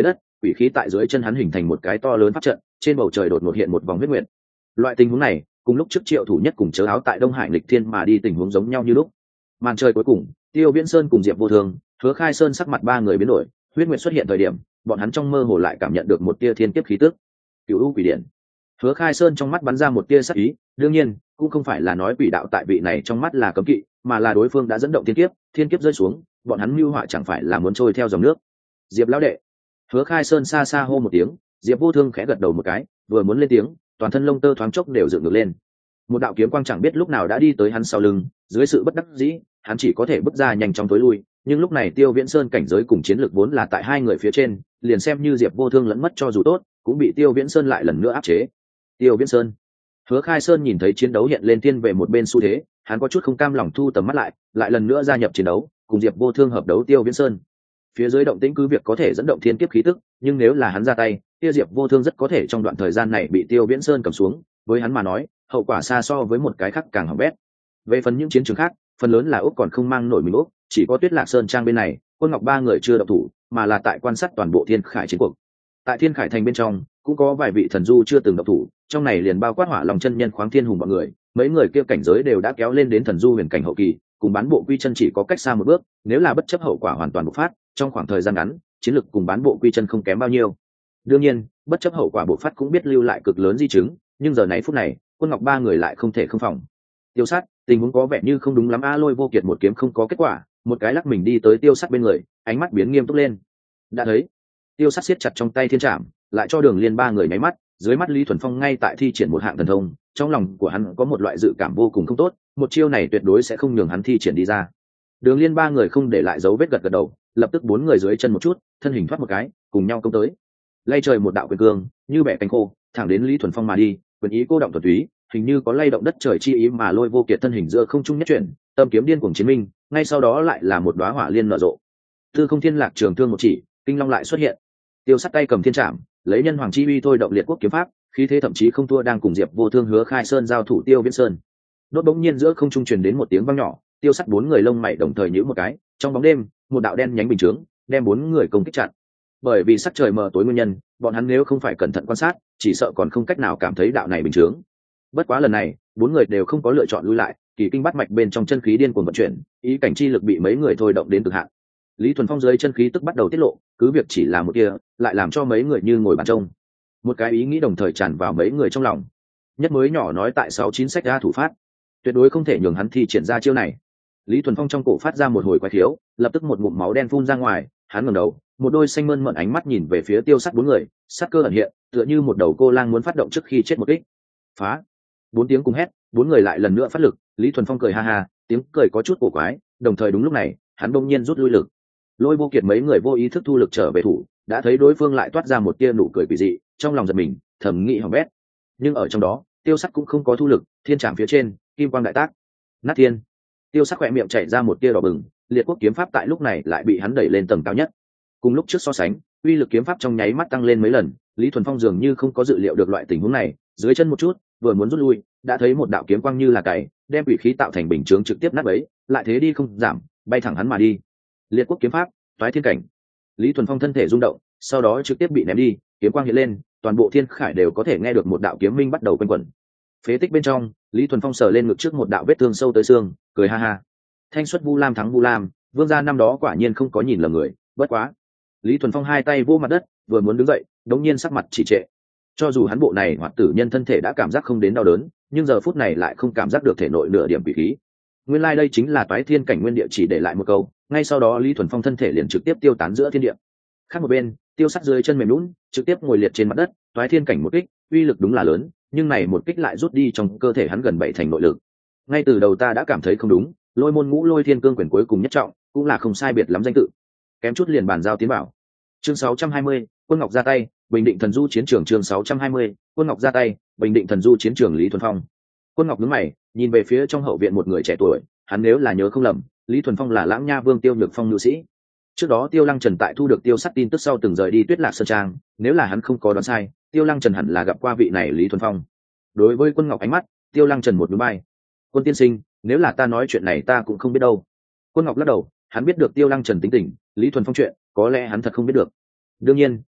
quỷ khí tại dưới chân hắn hình thành một cái to lớn pháp trận, trên bầu trời đột ngột hiện một vòng huyết nguyệt. Loại tình huống này cùng lúc trước Triệu Thủ Nhất cùng Chớ Áo tại Đông Hải nghịch thiên mà đi tình huống giống nhau như lúc. Màn trời cuối cùng, Tiêu Viễn Sơn cùng Diệp Vô Thương, Hứa Khai Sơn sắc mặt ba người biến đổi, huyết nguyệt xuất hiện thời điểm, bọn hắn trong mơ hồ lại cảm nhận được một tia thiên kiếp khí tức. Cửu U Quỷ Điện. Hứa Khai Sơn trong mắt bắn ra một tia sắc ý, đương nhiên, cũng không phải là nói quỷ đạo tại vị này trong mắt là cấm kỵ, mà là đối phương đã dẫn động thiên kiếp rơi xuống, bọn hắn mưu họa chẳng phải là muốn trôi theo dòng nước. Diệp lão đệ. Hứa Khai Sơn xa xa hô một tiếng, Diệp Vô Thương khẽ gật đầu một cái, vừa muốn lên tiếng, toàn thân lông tơ thoáng chốc đều dựng ngược lên. Một đạo kiếm quang chẳng biết lúc nào đã đi tới hắn sau lưng, dưới sự bất đắc dĩ, hắn chỉ có thể bước ra nhanh chóng tối lui, nhưng lúc này Tiêu Viễn Sơn cảnh giới cùng chiến lược vốn là tại hai người phía trên, liền xem như Diệp Vô Thương lẫn mất cho dù tốt, cũng bị Tiêu Viễn Sơn lại lần nữa áp chế. Tiêu Viễn Sơn. Hứa Khai Sơn nhìn thấy chiến đấu hiện lên thiên về một bên xu thế, hắn có chút không cam lòng thu tầm mắt lại lần nữa gia nhập chiến đấu, cùng Diệp Vô Thương hợp đấu Tiêu Viễn Sơn. Phía dưới động tĩnh cứ việc có thể dẫn động thiên kiếp khí tức, nhưng nếu là hắn ra tay, kia Diệp Vô Thương rất có thể trong đoạn thời gian này bị Tiêu Viễn Sơn cầm xuống, với hắn mà nói, hậu quả xa so với một cái khác càng hỏng bét. Về phần những chiến trường khác, phần lớn là Úc còn không mang nổi mình Úc, chỉ có Tuyết Lạc Sơn trang bên này, Quân Ngọc ba người chưa động thủ, mà là tại quan sát toàn bộ Thiên Khải chiến cuộc. Tại Thiên Khải thành bên trong, cũng có vài vị thần du chưa từng động thủ, trong này liền bao quát Hỏa Long chân nhân Khoáng Thiên Hùng bọn người, mấy người kia cảnh giới đều đã kéo lên đến thần du huyền cảnh hậu kỳ, cùng bán bộ quy chân chỉ có cách xa một bước, nếu là bất chấp hậu quả hoàn toàn bộc phát, trong khoảng thời gian ngắn, chiến lực cùng bán bộ quy chân không kém bao nhiêu. Đương nhiên, bất chấp hậu quả bộc phát cũng biết lưu lại cực lớn di chứng, nhưng giờ này phút này, Quân Ngọc ba người lại không thể không phòng. Tiêu Sát, tình huống có vẻ như không đúng lắm a. Lôi Vô Kiệt một kiếm không có kết quả, một cái lắc mình đi tới Tiêu Sát bên người, ánh mắt biến nghiêm túc lên. Đã thấy, Tiêu Sát siết chặt trong tay thiên trảm, lại cho Đường Liên ba người nháy mắt, dưới mắt Lý Thuần Phong ngay tại thi triển một hạng thần thông, trong lòng của hắn có một loại dự cảm vô cùng không tốt, một chiêu này tuyệt đối sẽ không nhường hắn thi triển đi ra. Đường Liên ba người không để lại dấu vết gật gật đầu, lập tức bốn người dưới chân một chút, thân hình thoát một cái, cùng nhau công tới. Lay trời một đạo quyền cương, như bẻ cánh khô, thẳng đến Lý Thuần Phong mà đi, quyền ý cô động thuần túy, hình như có lay động đất trời chi ý mà Lôi Vô Kiệt thân hình giữa không trung nhất chuyển, tâm kiếm điên cuồng chiến minh, ngay sau đó lại là một đóa hỏa liên nở rộ. Tư Không Thiên Lạc trường thương một chỉ, kinh long lại xuất hiện. Tiêu Sát tay cầm thiên trảm, lấy nhân hoàng chi uy thôi động liệt quốc kiếm pháp, khí thế thậm chí không thua đang cùng Diệp Vô Thương Hứa Khai Sơn giao thủ Tiêu Viễn Sơn. Đốt bỗng nhiên giữa không trung truyền đến một tiếng vang nhỏ, Tiêu Sát bốn người lông mày đồng thời nhíu một cái, trong bóng đêm, một đạo đen nhánh bình chướng, đem bốn người công kích chặn. Bởi vì sắc trời mờ tối nguyên nhân, bọn hắn nếu không phải cẩn thận quan sát, chỉ sợ còn không cách nào cảm thấy đạo này bình chướng. Bất quá lần này, bốn người đều không có lựa chọn lui lại, kỳ kinh bắt mạch bên trong chân khí điên cuồng vận chuyển, ý cảnh chi lực bị mấy người thôi động đến cực hạn. Lý Thuần Phong dưới chân khí tức bắt đầu tiết lộ, cứ việc chỉ là một kia, lại làm cho mấy người như ngồi bàn trông. Một cái ý nghĩ đồng thời tràn vào mấy người trong lòng. Nhất mới nhỏ nói tại 69 sách ra thủ phát, tuyệt đối không thể nhường hắn thi triển ra chiêu này. Lý Thuần Phong trong cổ phát ra một hồi quái khiếu, lập tức một ngụm máu đen phun ra ngoài, hắn ngẩng đầu, một đôi xanh mơn mởn ánh mắt nhìn về phía Tiêu Sát bốn người, sát cơ ẩn hiện, tựa như một đầu cô lang muốn phát động trước khi chết một kích. Phá! Bốn tiếng cùng hét, bốn người lại lần nữa phát lực, Lý Thuần Phong cười ha ha, tiếng cười có chút cổ quái, đồng thời đúng lúc này, hắn bỗng nhiên rút lui lực. Lôi Vô Kiệt mấy người vô ý thức thu lực trở về thủ, đã thấy đối phương lại toát ra một tia nụ cười quỷ dị, trong lòng giật mình, thầm nghĩ hỏng bét. Nhưng ở trong đó, Tiêu Sát cũng không có thu lực, thiên trảm phía trên, kim quang đại tác. Nát thiên. Tiêu Sát khỏe miệng chảy ra một tia đỏ bừng, liệt quốc kiếm pháp tại lúc này lại bị hắn đẩy lên tầng cao nhất. Cùng lúc trước so sánh, uy lực kiếm pháp trong nháy mắt tăng lên mấy lần, Lý Thuần Phong dường như không có dự liệu được loại tình huống này, dưới chân một chút, vừa muốn rút lui, đã thấy một đạo kiếm quang như là cày, đem quỷ khí tạo thành bình chướng trực tiếp nát bấy, lại thế đi không giảm, bay thẳng hắn mà đi. Liệt quốc kiếm pháp, toái thiên cảnh. Lý Thuần Phong thân thể rung động, sau đó trực tiếp bị ném đi, kiếm quang hiện lên, toàn bộ thiên khải đều có thể nghe được một đạo kiếm minh bắt đầu quanh quẩn. Phế tích bên trong, Lý Thuần Phong sờ lên ngực trước một đạo vết thương sâu tới xương, cười ha ha. Thanh xuất Vu Lam thắng Vu Lam, vương gia năm đó quả nhiên không có nhìn lầm người, bất quá. Lý Thuần Phong hai tay vô mặt đất, vừa muốn đứng dậy, đống nhiên sắc mặt chỉ trệ. Cho dù hắn bộ này hoạt tử nhân thân thể đã cảm giác không đến đau đớn, nhưng giờ phút này lại không cảm giác được thể nội nửa điểm quỷ khí. Nguyên lai đây chính là toái thiên cảnh nguyên địa chỉ để lại một câu, ngay sau đó Lý Thuần Phong thân thể liền trực tiếp tiêu tán giữa thiên địa. Khác một bên, Tiêu Sát dưới chân mềm nhũn, trực tiếp ngồi liệt trên mặt đất, toái thiên cảnh một kích, uy lực đúng là lớn, nhưng này một kích lại rút đi trong cơ thể hắn gần bảy thành nội lực. Ngay từ đầu ta đã cảm thấy không đúng, Lôi Môn Ngũ Lôi Thiên Cương quyền cuối cùng nhất trọng, cũng là không sai biệt lắm danh tự. Kém chút liền bàn giao tiến bảo. Chương 620, Quân Ngọc ra tay, Bình Định Thần Du chiến trường chương 620, Quân Ngọc ra tay, Bình Định Thần Du chiến trường Lý Thuần Phong. Quân Ngọc nhướng mày, nhìn về phía trong hậu viện một người trẻ tuổi, hắn nếu là nhớ không lầm, Lý Thuần Phong là Lãng Nha Vương Tiêu Nhược Phong nữ sĩ. Trước đó Tiêu Lăng Trần tại thu được Tiêu Sát tin tức sau từng rời đi Tuyết Lạc Sơn Trang, nếu là hắn không có đoán sai, Tiêu Lăng Trần hẳn là gặp qua vị này Lý Thuần Phong. Đối với Quân Ngọc ánh mắt, Tiêu Lăng Trần một núi bay. Quân tiên sinh, nếu là ta nói chuyện này ta cũng không biết đâu. Quân Ngọc lắc đầu, hắn biết được Tiêu Lăng Trần tính tình, Lý Thuần Phong chuyện, có lẽ hắn thật không biết được. Đương nhiên,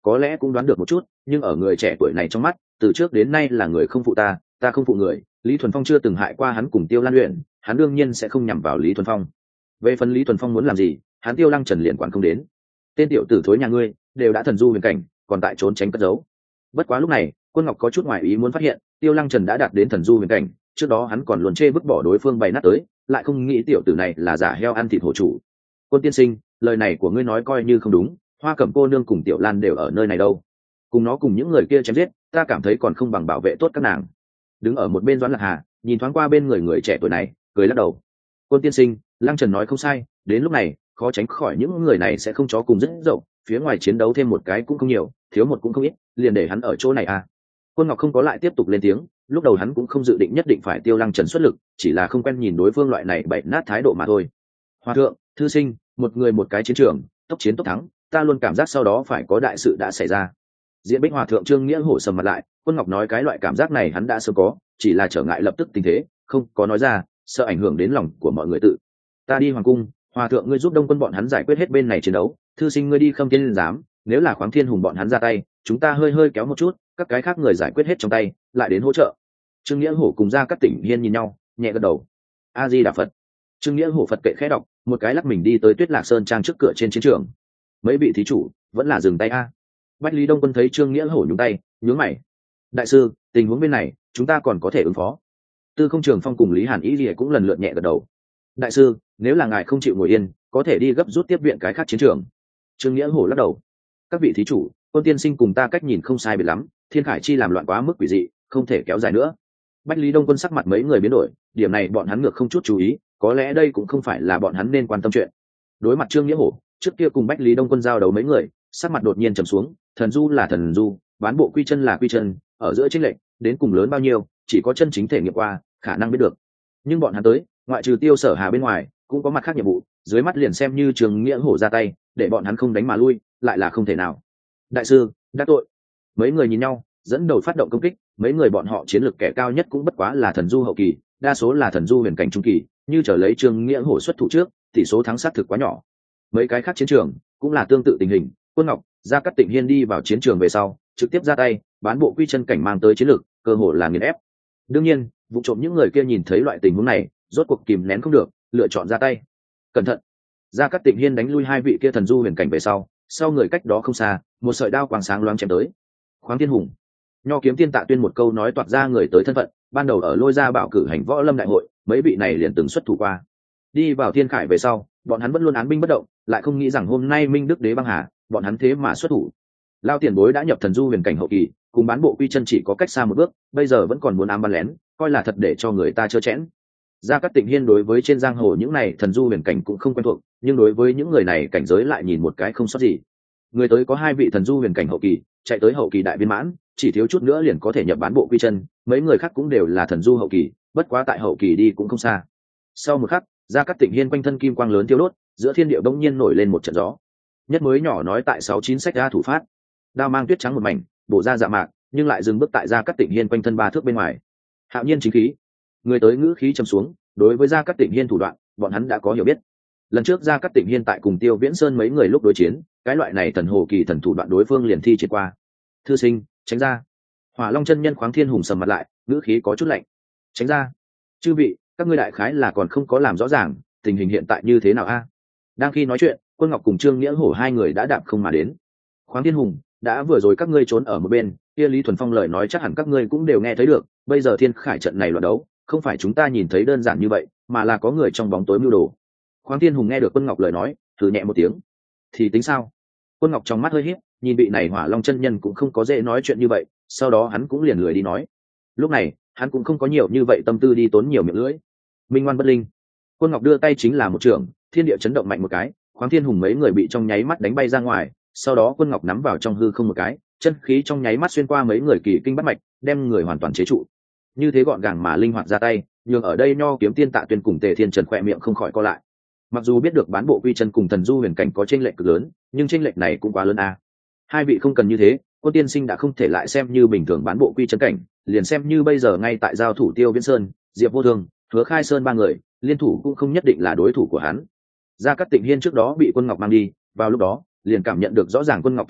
có lẽ cũng đoán được một chút, nhưng ở người trẻ tuổi này trong mắt, từ trước đến nay là người không phụ ta, ta không phụ người. Lý Thuần Phong chưa từng hại qua hắn cùng Tiêu Lan Uyển, hắn đương nhiên sẽ không nhằm vào Lý Thuần Phong. Về phần Lý Thuần Phong muốn làm gì, hắn Tiêu Lăng Trần liền quản không đến. Tên tiểu tử thối nhà ngươi đều đã thần du huyền cảnh, còn tại trốn tránh cất giấu. Bất quá lúc này, Quân Ngọc có chút ngoài ý muốn phát hiện, Tiêu Lăng Trần đã đạt đến thần du huyền cảnh, trước đó hắn còn luôn chê vứt bỏ đối phương bày nát tới, lại không nghĩ tiểu tử này là giả heo ăn thịt hổ chủ. Quân tiên sinh, lời này của ngươi nói coi như không đúng, Hoa Cẩm cô nương cùng Tiểu Lan đều ở nơi này đâu. Cùng nó cùng những người kia chém giết, ta cảm thấy còn không bằng bảo vệ tốt các nàng. Đứng ở một bên Doãn Lạc Hà, nhìn thoáng qua bên người trẻ tuổi này, cười lắc đầu. Quân tiên sinh, Lăng Trần nói không sai, đến lúc này, khó tránh khỏi những người này sẽ không chó cùng rất rộng, phía ngoài chiến đấu thêm một cái cũng không nhiều, thiếu một cũng không ít, liền để hắn ở chỗ này à. Quân Ngọc không có lại tiếp tục lên tiếng, lúc đầu hắn cũng không dự định nhất định phải Tiêu Lăng Trần xuất lực, chỉ là không quen nhìn đối phương loại này bậy nát thái độ mà thôi. Hòa thượng, thư sinh, một người một cái chiến trường, tốc chiến tốc thắng, ta luôn cảm giác sau đó phải có đại sự đã xảy ra. Diễn Bích Hòa thượng Trương Nghĩa hổ sầm mặt lại, Quân Ngọc nói cái loại cảm giác này hắn đã sớm có, chỉ là trở ngại lập tức tình thế, không có nói ra, sợ ảnh hưởng đến lòng của mọi người tự. Ta đi hoàng cung, Hòa thượng ngươi giúp Đông Quân bọn hắn giải quyết hết bên này chiến đấu, thư sinh ngươi đi Khâm Thiên giám, nếu là Khoáng Thiên Hùng bọn hắn ra tay, chúng ta hơi kéo một chút, các cái khác người giải quyết hết trong tay, lại đến hỗ trợ. Trương Nghĩa hổ cùng Gia Cát Tỉnh Hiên nhìn nhau, nhẹ gật đầu. A Di Đà Phật. Trương Nghĩa hổ Phật kệ khẽ đọc, một cái lắc mình đi tới Tuyết Lạc Sơn trang trước cửa trên chiến trường. Mấy vị thí chủ vẫn là dừng tay a. Bách Lý Đông Quân thấy Trương Nghĩa hổ nhúng tay, nhướng mày. Đại sư, tình huống bên này chúng ta còn có thể ứng phó. Tư Không Trường Phong cùng Lý Hàn Ý Lìa cũng lần lượt nhẹ gật đầu. Đại sư, nếu là ngài không chịu ngồi yên, có thể đi gấp rút tiếp viện cái khác chiến trường. Trương Nghĩa hổ lắc đầu. Các vị thí chủ, Quân tiên sinh cùng ta cách nhìn không sai biệt lắm, Thiên Khải chi làm loạn quá mức quỷ dị, không thể kéo dài nữa. Bách Lý Đông Quân sắc mặt mấy người biến đổi, điểm này bọn hắn ngược không chút chú ý, có lẽ đây cũng không phải là bọn hắn nên quan tâm chuyện. Đối mặt Trương Nghĩa hổ, trước kia cùng Bách Lý Đông Quân giao đấu mấy người, sắc mặt đột nhiên trầm xuống, thần du là thần du, bán bộ quy chân là quy chân, ở giữa chênh lệch đến cùng lớn bao nhiêu, chỉ có chân chính thể nghiệm qua, khả năng biết được. Nhưng bọn hắn tới, ngoại trừ Tiêu Sở Hà bên ngoài, cũng có mặt khác nhiệm vụ, dưới mắt liền xem như Trương Nghĩa hổ ra tay, để bọn hắn không đánh mà lui, lại là không thể nào. Đại sư, đắc tội. Mấy người nhìn nhau, dẫn đầu phát động công kích, mấy người bọn họ chiến lược kẻ cao nhất cũng bất quá là thần du hậu kỳ, đa số là thần du huyền cảnh trung kỳ, như trở lấy Trương Nghĩa hổ xuất thủ trước, tỷ số thắng sát thực quá nhỏ. Mấy cái khác chiến trường cũng là tương tự tình hình, Quân Ngọc, Gia Cát Tịnh Hiên đi vào chiến trường về sau, trực tiếp ra tay, bán bộ quy chân cảnh mang tới chiến lược, cơ hội là nghiền ép. Đương nhiên, vụ trộm những người kia nhìn thấy loại tình huống này, rốt cuộc kìm nén không được, lựa chọn ra tay. Cẩn thận! Gia Cát Tịnh Hiên đánh lui hai vị kia thần du huyền cảnh về sau người cách đó không xa, một sợi đao quang sáng loáng chém tới. Khoáng Thiên Hùng, Nho Kiếm Tiên Tạ Tuyên một câu nói toạc ra người tới thân phận, ban đầu ở Lôi Gia Bảo cử hành võ lâm đại hội, mấy vị này liền từng xuất thủ qua. Đi vào Thiên Khải về sau, bọn hắn vẫn luôn án binh bất động, lại không nghĩ rằng hôm nay Minh Đức Đế băng hà, bọn hắn thế mà xuất thủ. Lao tiền bối đã nhập thần du huyền cảnh hậu kỳ, cùng bán bộ quy chân chỉ có cách xa một bước, bây giờ vẫn còn muốn ám bắn lén, coi là thật để cho người ta trơ chẽn. Gia Cát Tịnh Hiên đối với trên giang hồ những này thần du huyền cảnh cũng không quen thuộc, nhưng đối với những người này cảnh giới lại nhìn một cái không sót gì. Người tới có hai vị thần du huyền cảnh hậu kỳ, chạy tới hậu kỳ đại viên mãn, chỉ thiếu chút nữa liền có thể nhập bán bộ quy chân, mấy người khác cũng đều là thần du hậu kỳ, bất quá tại hậu kỳ đi cũng không xa. Sau một khắc, Gia Cát Tịnh Hiên quanh thân kim quang lớn thiêu đốt, giữa thiên địa bỗng nhiên nổi lên một trận gió. Nhất mới nhỏ nói tại 69 sách ra thủ phát, đao mang tuyết trắng một mảnh, bổ ra dạ mạc, nhưng lại dừng bước tại Gia Cát Tịnh Hiên quanh thân 3 thước bên ngoài. Hạo nhiên chính khí. Người tới ngữ khí trầm xuống, đối với Gia Cát Tịnh Hiên thủ đoạn, bọn hắn đã có hiểu biết. Lần trước Gia Cát Tịnh Hiên tại cùng Tiêu Viễn Sơn mấy người lúc đối chiến, cái loại này thần hồ kỳ thần thủ đoạn đối phương liền thi triển qua. Thư sinh, tránh ra. Hỏa Long chân nhân Khoáng Thiên Hùng sầm mặt lại, ngữ khí có chút lạnh. Tránh ra. Chư vị, các ngươi đại khái là còn không có làm rõ ràng tình hình hiện tại như thế nào a? Đang khi nói chuyện, Quân Ngọc cùng Trương Nghĩa hổ hai người đã đạp không mà đến. Khoáng Thiên Hùng, đã vừa rồi các ngươi trốn ở một bên, kia Lý Thuần Phong lời nói chắc hẳn các ngươi cũng đều nghe thấy được, bây giờ Thiên Khải trận này loạn đấu, không phải chúng ta nhìn thấy đơn giản như vậy, mà là có người trong bóng tối mưu đồ. Khoáng Thiên Hùng nghe được Quân Ngọc lời nói, thử nhẹ một tiếng. Thì tính sao? Quân Ngọc trong mắt hơi híp, nhìn vị này Hỏa Long chân nhân cũng không có dễ nói chuyện như vậy, sau đó hắn cũng liền lười đi nói. Lúc này, hắn cũng không có nhiều như vậy tâm tư đi tốn nhiều miệng lưỡi. Minh ngoan bất linh. Quân Ngọc đưa tay chính là một trường, thiên địa chấn động mạnh một cái, Khoáng Thiên Hùng mấy người bị trong nháy mắt đánh bay ra ngoài, sau đó Quân Ngọc nắm vào trong hư không một cái, chân khí trong nháy mắt xuyên qua mấy người kỳ kinh bắt mạch, đem người hoàn toàn chế trụ. Như thế gọn gàng mà linh hoạt ra tay, nhưng ở đây Nho Kiếm Tiên Tạ Tuyên cùng Tề Thiên Trần khỏe miệng không khỏi co lại. Mặc dù biết được bán bộ quy chân cùng thần du huyền cảnh có chênh lệch cực lớn, nhưng chênh lệch này cũng quá lớn a. Hai vị không cần như thế, Quân tiên sinh đã không thể lại xem như bình thường bán bộ quy chân cảnh, liền xem như bây giờ ngay tại giao thủ Tiêu Viễn Sơn, Diệp Vô Thương, Hứa Khai Sơn ba người, liên thủ cũng không nhất định là đối thủ của hắn. Gia Cát Tịnh Hiên trước đó bị Quân Ngọc mang đi, vào lúc đó, liền cảm nhận được rõ ràng Quân Ngọc thực lực,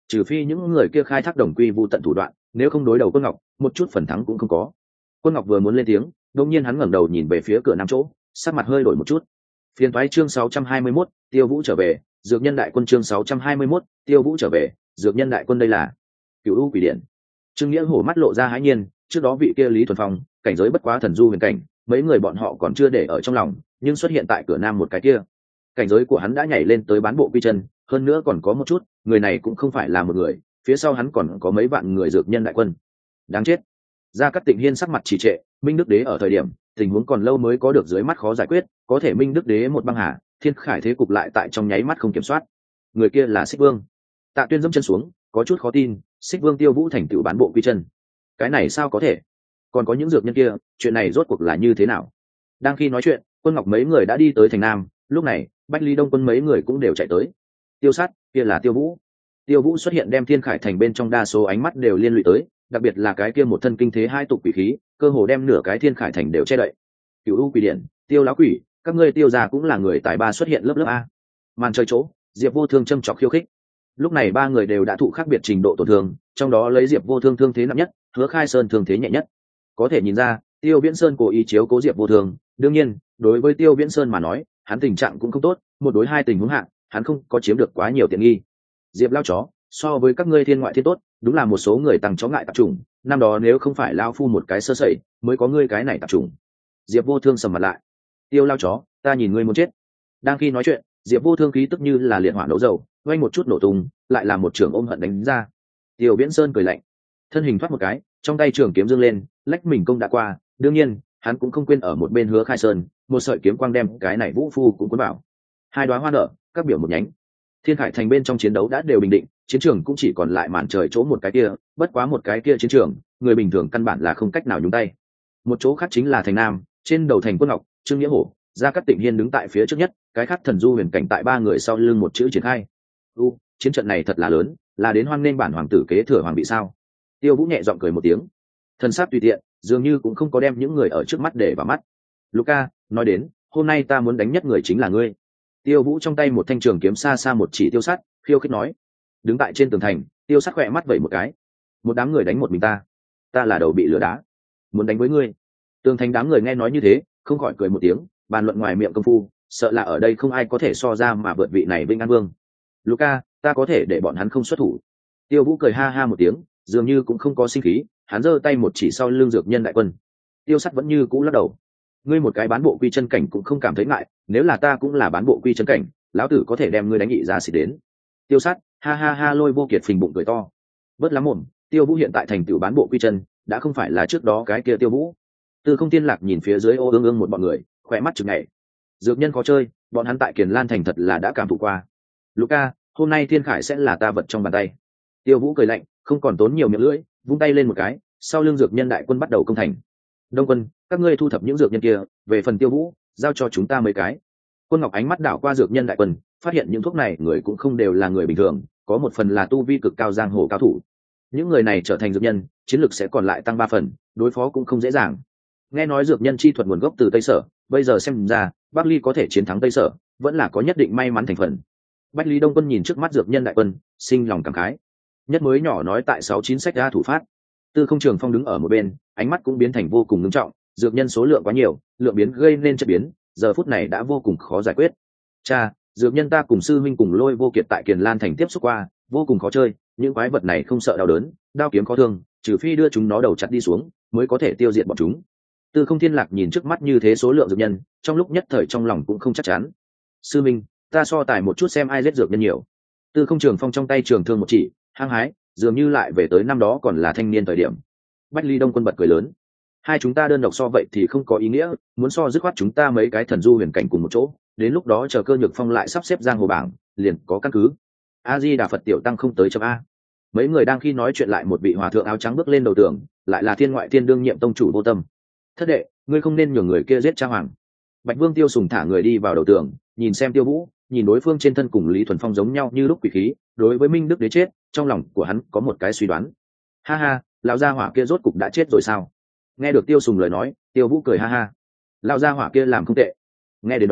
trừ phi những người kia khai thác đồng quy vu tận thủ đoạn, nếu không đối đầu Quân Ngọc một chút phần thắng cũng không có. Quân Ngọc vừa muốn lên tiếng, đột nhiên hắn ngẩng đầu nhìn về phía cửa nam chỗ, sắc mặt hơi đổi một chút. Phiên toái chương 621, Tiêu Vũ trở về, dược nhân đại quân chương 621, Tiêu Vũ trở về, dược nhân đại quân đây là Cửu U Quỷ Điện. Trương Nghĩa hổ mắt lộ ra hãi nhiên, trước đó vị kia Lý Thuần Phong, cảnh giới bất quá thần du huyền cảnh, mấy người bọn họ còn chưa để ở trong lòng, nhưng xuất hiện tại cửa nam một cái kia, cảnh giới của hắn đã nhảy lên tới bán bộ quy chân, hơn nữa còn có một chút, người này cũng không phải là một người, phía sau hắn còn có mấy vạn người dược nhân đại quân. Đáng chết. Gia Cát Tịnh Hiên sắc mặt trì trệ, Minh Đức Đế ở thời điểm, tình huống còn lâu mới có được dưới mắt khó giải quyết, có thể Minh Đức Đế một băng hà, thiên khải thế cục lại tại trong nháy mắt không kiểm soát. Người kia là Xích Vương. Tạ Tuyên dẫm chân xuống, có chút khó tin, Xích Vương Tiêu Vũ thành tựu bán bộ quy chân. Cái này sao có thể? Còn có những dược nhân kia, chuyện này rốt cuộc là như thế nào? Đang khi nói chuyện, Quân Ngọc mấy người đã đi tới thành Nam, lúc này, Bách Ly Đông quân mấy người cũng đều chạy tới. Tiêu Sát, kia là Tiêu Vũ. Tiêu Vũ xuất hiện đem Thiên Khải thành bên trong đa số ánh mắt đều liên lụy tới, đặc biệt là cái kia một thân kinh thế hai tục quỷ khí, cơ hồ đem nửa cái Thiên Khải thành đều che đậy. Cửu U Quỷ Điện, Tiêu lão quỷ, các ngươi Tiêu gia cũng là người tài ba xuất hiện lớp lớp a. Màn chơi chỗ, Diệp Vô Thương châm chọc khiêu khích. Lúc này ba người đều đã thụ khác biệt trình độ tổn thương, trong đó lấy Diệp Vô Thương thương thế nặng nhất, Hứa Khai Sơn thương thế nhẹ nhất. Có thể nhìn ra, Tiêu Viễn Sơn cố ý chiếu cố Diệp Vô Thương, đương nhiên, đối với Tiêu Viễn Sơn mà nói, hắn tình trạng cũng không tốt, một đối hai tình huống hạng, hắn không có chiếm được quá nhiều tiện nghi. Diệp lao chó, so với các ngươi thiên ngoại thiên tốt, đúng là một số người tăng chó ngại tạp chủng, năm đó nếu không phải lao phu một cái sơ sẩy, mới có ngươi cái này tạp chủng. Diệp Vô Thương sầm mặt lại. Tiêu lao chó, ta nhìn ngươi muốn chết. Đang khi nói chuyện, Diệp Vô Thương khí tức như là liệt hỏa nấu dầu, quanh một chút nổ tung, lại là một trường ôm hận đánh ra. Tiêu Viễn Sơn cười lạnh, thân hình thoát một cái, trong tay trường kiếm dương lên, lách mình công đã qua, đương nhiên, hắn cũng không quên ở một bên Hứa Khai Sơn, một sợi kiếm quang đem cái này vũ phu cũng cuốn vào. Hai đóa hoa nở, các biểu một nhánh. Thiên Khải thành bên trong chiến đấu đã đều bình định, chiến trường cũng chỉ còn lại màn trời chỗ một cái kia, bất quá một cái kia chiến trường, người bình thường căn bản là không cách nào nhúng tay. Một chỗ khác chính là thành Nam, trên đầu thành Quân Ngọc, Trương Nghĩa Hổ, Gia Cát Tịnh Hiên đứng tại phía trước nhất, cái khác thần du huyền cảnh tại ba người sau lưng một chữ triển khai. Chiến trận này thật là lớn, là đến hoan nghênh bản hoàng tử kế thừa hoàng vị sao? Tiêu Vũ nhẹ giọng cười một tiếng, thần sắc tùy tiện, dường như cũng không có đem những người ở trước mắt để vào mắt. Luca, nói đến, hôm nay ta muốn đánh nhất người chính là ngươi. Tiêu Vũ trong tay một thanh trường kiếm xa xa một chỉ Tiêu Sát, khiêu khích nói. Đứng tại trên tường thành, Tiêu Sát khỏe mắt vẩy một cái. Một đám người đánh một mình ta là đầu bị lửa đá, muốn đánh với ngươi. Tường thành đám người nghe nói như thế, không khỏi cười một tiếng, bàn luận ngoài miệng công phu, sợ là ở đây không ai có thể so ra mà vượt vị này Vinh An Vương. Luca, ta có thể để bọn hắn không xuất thủ. Tiêu Vũ cười ha ha một tiếng, dường như cũng không có sinh khí, hắn giơ tay một chỉ sau lưng dược nhân đại quân. Tiêu Sắt vẫn như cũ lắc đầu. Ngươi một cái bán bộ quy chân cảnh cũng không cảm thấy ngại, nếu là ta cũng là bán bộ quy chân cảnh, lão tử có thể đem ngươi đánh nhị ra xịt đến. Tiêu Sắt, ha ha ha, Lôi Vô Kiệt phình bụng cười to. Bớt lắm mồm, Tiêu Vũ hiện tại thành tựu bán bộ quy chân, đã không phải là trước đó cái kia Tiêu Vũ. Từ Không Tiên Lạc nhìn phía dưới ô ương ương một bọn người, khỏe mắt chừng ngày. Dược nhân khó chơi, bọn hắn tại Kiền Lan thành thật là đã cảm thụ qua. Luca, hôm nay Thiên Khải sẽ là ta vật trong bàn tay. Tiêu Vũ cười lạnh, không còn tốn nhiều miệng lưỡi, vung tay lên một cái, sau lưng dược nhân đại quân bắt đầu công thành. Đông quân, các ngươi thu thập những dược nhân kia, về phần Tiêu Vũ, giao cho chúng ta mấy cái. Quân Ngọc ánh mắt đảo qua dược nhân đại quân, phát hiện những thuốc này người cũng không đều là người bình thường, có một phần là tu vi cực cao giang hồ cao thủ. Những người này trở thành dược nhân, chiến lược sẽ còn lại tăng 3 phần, đối phó cũng không dễ dàng. Nghe nói dược nhân chi thuật nguồn gốc từ Tây Sở, bây giờ xem ra, Bắc Ly có thể chiến thắng Tây Sở, vẫn là có nhất định may mắn thành phần. Bách Lý Đông quân nhìn trước mắt dược nhân đại quân, sinh lòng cảm khái. Nhất mới nhỏ nói tại 69 sách ra thủ phát. Tư Không Trường Phong đứng ở một bên, ánh mắt cũng biến thành vô cùng nghiêm trọng, dược nhân số lượng quá nhiều, lượng biến gây nên chất biến, giờ phút này đã vô cùng khó giải quyết. Cha, dược nhân ta cùng sư huynh cùng Lôi Vô Kiệt tại Kiền Lan thành tiếp xúc qua, vô cùng khó chơi, những quái vật này không sợ đau đớn, đao kiếm khó thương, trừ phi đưa chúng nó đầu chặt đi xuống, mới có thể tiêu diệt bọn chúng. Tư Không Thiên Lạc nhìn trước mắt như thế số lượng dược nhân, trong lúc nhất thời trong lòng cũng không chắc chắn. Sư minh, ta so tài một chút xem ai giết dược nhân nhiều. Tư Không Trường Phong trong tay trường thương một chỉ, hăng hái, dường như lại về tới năm đó còn là thanh niên thời điểm. Bách Ly Đông quân bật cười lớn. Hai chúng ta đơn độc so vậy thì không có ý nghĩa, muốn so dứt khoát chúng ta mấy cái thần du huyền cảnh cùng một chỗ, đến lúc đó chờ Cơ Nhược Phong lại sắp xếp giang hồ bảng, liền có căn cứ. A Di Đà Phật, tiểu tăng không tới chấm a. Mấy người đang khi nói chuyện lại một vị hòa thượng áo trắng bước lên đầu tường, lại là Thiên Ngoại Thiên đương nhiệm tông chủ Vô Tâm. Thất đệ, ngươi không nên nhường người kia giết cha hoàng. Bạch Vương Tiêu Sùng thả người đi vào đầu tường, nhìn xem Tiêu Vũ, nhìn đối phương trên thân cùng Lý Thuần Phong giống nhau như lúc quỷ khí, đối với Minh Đức Đế chết, trong lòng của hắn có một cái suy đoán. Ha ha, lão gia hỏa kia rốt cục đã chết rồi sao? Nghe được Tiêu Sùng lời nói, Tiêu Vũ cười ha ha. Lão gia hỏa kia làm không tệ. Nghe đến đó,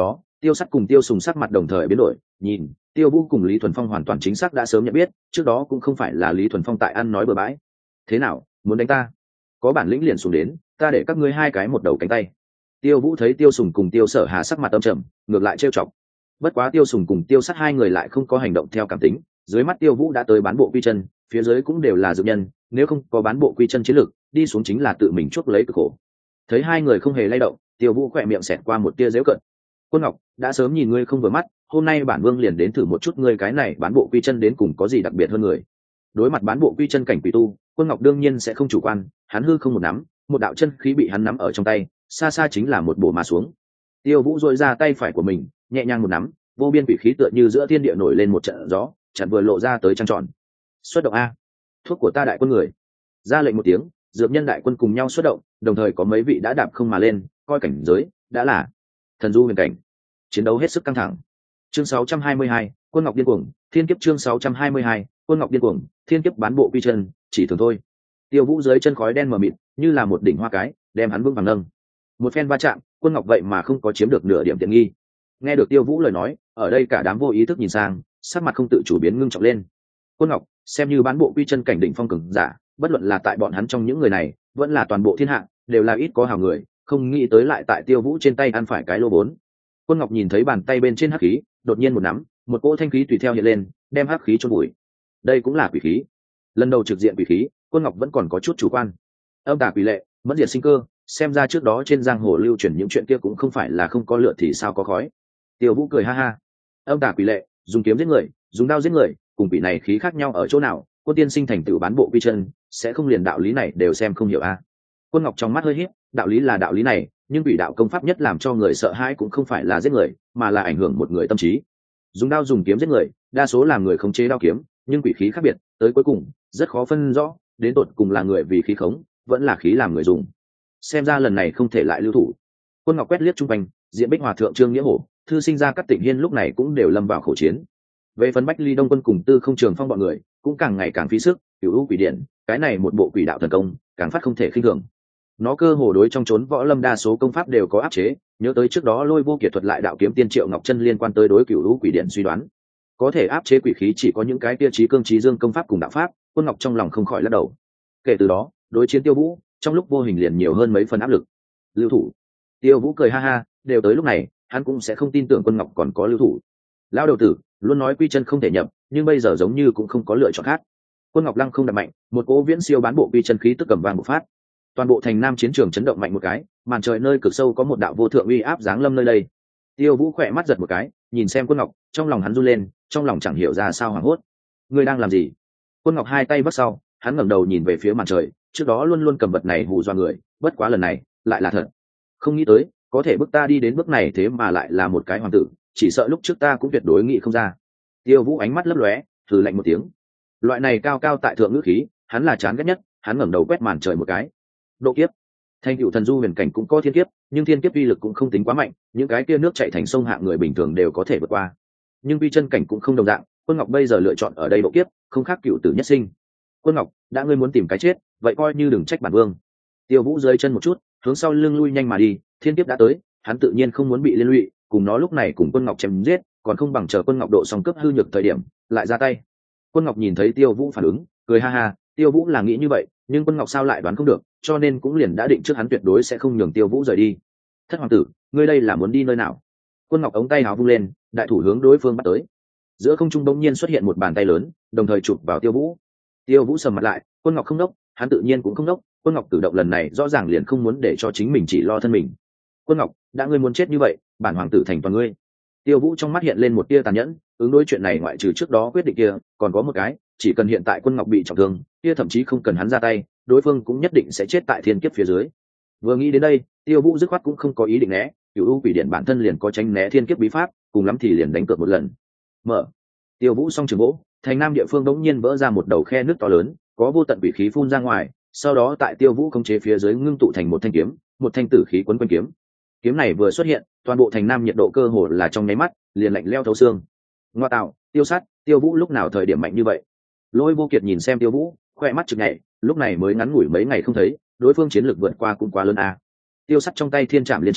Tiêu Sắt cùng Tiêu Sùng sắc mặt đồng thời biến đổi, nhìn, Tiêu Vũ cùng Lý Thuần Phong hoàn toàn chính xác đã sớm nhận biết, trước đó cũng không phải là Lý Thuần Phong tại ăn nói bừa bãi. Thế nào, muốn đánh ta? Có bản lĩnh liền xuống đến, ta để các ngươi hai cái một đầu cánh tay. Tiêu Vũ thấy Tiêu Sùng cùng Tiêu Sở Hà sắc mặt âm trầm, ngược lại trêu chọc. Bất quá Tiêu Sùng cùng Tiêu Sắt hai người lại không có hành động theo cảm tính, dưới mắt Tiêu Vũ đã tới bán bộ quy chân, phía dưới cũng đều là dược nhân, nếu không có bán bộ quy chân chiến lược, đi xuống chính là tự mình chuốc lấy cực khổ. Thấy hai người không hề lay động, Tiêu Vũ khỏe miệng xẹt qua một tia giễu cợt. Quân Ngọc, đã sớm nhìn ngươi không vừa mắt, hôm nay bản vương liền đến thử một chút ngươi cái này bán bộ quy chân đến cùng có gì đặc biệt hơn người. Đối mặt bán bộ quy chân cảnh quỷ tu, Quân Ngọc đương nhiên sẽ không chủ quan, hắn hư không một nắm, một đạo chân khí bị hắn nắm ở trong tay, xa xa chính là một bổ mà xuống. Tiêu Vũ dội ra tay phải của mình, nhẹ nhàng một nắm, vô biên quỷ khí tựa như giữa thiên địa nổi lên một trận gió, chặn vừa lộ ra tới trăng tròn. Xuất động a, thuốc của ta đại quân người. Ra lệnh một tiếng, dược nhân đại quân cùng nhau xuất động, đồng thời có mấy vị đã đạp không mà lên, coi cảnh giới đã là thần du huyền cảnh. Chiến đấu hết sức căng thẳng. Chương 622, Quân Ngọc điên cuồng, thiên kiếp. Chương 622, Quân Ngọc điên cuồng, thiên kiếp. Bán bộ quy chân, chỉ thường thôi. Tiêu Vũ dưới chân khói đen mờ mịt, như là một đỉnh hoa cái, đem hắn vững vàng nâng. Một phen va chạm, Quân Ngọc vậy mà không có chiếm được nửa điểm tiện nghi. Nghe được Tiêu Vũ lời nói, ở đây cả đám vô ý thức nhìn sang, sắc mặt không tự chủ biến ngưng trọng lên. Quân Ngọc, xem như bán bộ quy chân cảnh đỉnh phong cường giả, bất luận là tại bọn hắn trong những người này, vẫn là toàn bộ thiên hạ, đều là ít có hào người, không nghĩ tới lại tại Tiêu Vũ trên tay ăn phải cái lô vốn. Quân Ngọc nhìn thấy bàn tay bên trên hắc khí, đột nhiên một nắm, một cỗ thanh khí tùy theo hiện lên, đem hắc khí chôn bụi. Đây cũng là quỷ khí. Lần đầu trực diện quỷ khí, Quân Ngọc vẫn còn có chút chủ quan. Âm tà quỷ lệ, mẫn diệt sinh cơ, xem ra trước đó trên giang hồ lưu truyền những chuyện kia cũng không phải là không có lửa thì sao có khói. Tiêu Vũ cười ha ha. Âm tà quỷ lệ, dùng kiếm giết người, dùng đao giết người, cùng quỷ này khí khác nhau ở chỗ nào? Quân tiên sinh thành tựu bán bộ quy chân, sẽ không liền đạo lý này đều xem không hiểu a. Quân Ngọc trong mắt hơi híp, đạo lý là đạo lý này, nhưng quỷ đạo công pháp nhất làm cho người sợ hãi cũng không phải là giết người, mà là ảnh hưởng một người tâm trí. Dùng đao dùng kiếm giết người, đa số là người khống chế đao kiếm, nhưng quỷ khí khác biệt, tới cuối cùng rất khó phân rõ, đến tột cùng là người vì khí khống, vẫn là khí làm người dùng. Xem ra lần này không thể lại lưu thủ. Quân Ngọc quét liếc trung quanh, Diện Bích Hòa thượng Trương Nghĩa Hổ, thư sinh ra các tỉnh hiên lúc này cũng đều lâm vào khổ chiến. Về phần Bách Ly Đông quân cùng Tư Không Trường Phong bọn người, cũng càng ngày càng phí sức, Cửu U Quỷ Điện, cái này một bộ quỷ đạo thần công, càng phát không thể khinh thường. Nó cơ hồ đối trong chốn võ lâm đa số công pháp đều có áp chế, nhớ tới trước đó Lôi Vô Kiệt thuật lại đạo kiếm tiên Triệu Ngọc Chân liên quan tới đối Cửu U Quỷ Điện suy đoán, có thể áp chế quỷ khí chỉ có những cái tiêu chí cương trí dương công pháp cùng đạo pháp. Quân Ngọc trong lòng không khỏi lắc đầu. Kể từ đó, đối chiến Tiêu Vũ, trong lúc vô hình liền nhiều hơn mấy phần áp lực. Lưu thủ. Tiêu Vũ cười ha ha, đều tới lúc này, hắn cũng sẽ không tin tưởng Quân Ngọc còn có lưu thủ. Lão đầu tử luôn nói quy chân không thể nhập, nhưng bây giờ giống như cũng không có lựa chọn khác. Quân Ngọc lăng không đập mạnh, một cỗ viễn siêu bán bộ quy chân khí tức cầm vang một phát. Toàn bộ thành Nam chiến trường chấn động mạnh một cái, màn trời nơi cực sâu có một đạo vô thượng uy áp giáng lâm nơi đây. Tiêu Vũ khỏe mắt giật một cái, nhìn xem Quân Ngọc, trong lòng hắn run lên, trong lòng chẳng hiểu ra sao hoảng hốt. Ngươi đang làm gì? Quân Ngọc hai tay vắt sau, hắn ngẩng đầu nhìn về phía màn trời, trước đó luôn luôn cầm vật này hù dọa người, bất quá lần này lại là thật. Không nghĩ tới, có thể bước ta đi đến bước này thế mà lại là một cái hoàng tử, chỉ sợ lúc trước ta cũng tuyệt đối nghĩ không ra. Tiêu Vũ ánh mắt lấp lóe, thử lạnh một tiếng. Loại này cao cao tại thượng ngữ khí, hắn là chán ghét nhất, hắn ngẩng đầu quét màn trời một cái. Độ kiếp. Thành cựu thần du huyền cảnh cũng có thiên kiếp, nhưng thiên kiếp uy lực cũng không tính quá mạnh, những cái kia nước chảy thành sông hạng người bình thường đều có thể vượt qua. Nhưng vi chân cảnh cũng không đồng dạng, Quân Ngọc bây giờ lựa chọn ở đây độ kiếp, không khác cựu tử nhất sinh. Quân Ngọc, đã ngươi muốn tìm cái chết, vậy coi như đừng trách bản vương. Tiêu Vũ dưới chân một chút, hướng sau lưng lui nhanh mà đi, thiên kiếp đã tới, hắn tự nhiên không muốn bị liên lụy, cùng nó lúc này cùng Quân Ngọc chém giết, còn không bằng chờ Quân Ngọc độ xong cướp hư nhược thời điểm, lại ra tay. Quân Ngọc nhìn thấy Tiêu Vũ phản ứng, cười ha ha, Tiêu Vũ là nghĩ như vậy, nhưng Quân Ngọc sao lại đoán không được, cho nên cũng liền đã định trước hắn tuyệt đối sẽ không nhường Tiêu Vũ rời đi. Thất hoàng tử, ngươi đây là muốn đi nơi nào? Quân Ngọc ống tay áo vung lên, đại thủ hướng đối phương bắt tới. Giữa không trung bỗng nhiên xuất hiện một bàn tay lớn, đồng thời chụp vào Tiêu Vũ. Tiêu Vũ sầm mặt lại, Quân Ngọc không đốc, hắn tự nhiên cũng không đốc, Quân Ngọc cử động lần này rõ ràng liền không muốn để cho chính mình chỉ lo thân mình. Quân Ngọc, đã ngươi muốn chết như vậy, bản hoàng tử thành toàn ngươi. Tiêu Vũ trong mắt hiện lên một tia tàn nhẫn, ứng đối chuyện này ngoại trừ trước đó quyết định kia, còn có một cái, chỉ cần hiện tại Quân Ngọc bị trọng thương, kia thậm chí không cần hắn ra tay, đối phương cũng nhất định sẽ chết tại thiên kiếp phía dưới. Vừa nghĩ đến đây, Tiêu Vũ dứt khoát cũng không có ý định né, Cửu U Quỷ Điện bản thân liền có tránh né thiên kiếp bí pháp, cùng lắm thì liền đánh cược một lần. Mở. Tiêu Vũ song trường gỗ, thành Nam địa phương đống nhiên vỡ ra một đầu khe nước to lớn, có vô tận quỷ khí phun ra ngoài, sau đó tại Tiêu Vũ khống chế phía dưới ngưng tụ thành một thanh kiếm, một thanh tử khí quấn quanh kiếm. Kiếm này vừa xuất hiện, toàn bộ thành Nam nhiệt độ cơ hồ là trong nháy mắt liền lạnh lẽo thấu xương. Ngoa tạo, Tiêu Sát, Tiêu Vũ lúc nào thời điểm mạnh như vậy? Lôi Vô Kiệt nhìn xem Tiêu Vũ, khoe mắt chực nhảy, lúc này mới ngắn ngủi mấy ngày không thấy, đối phương chiến lược vượt qua cũng quá lớn a. Tiêu Sắt trong tay thiên trảm liên trảm,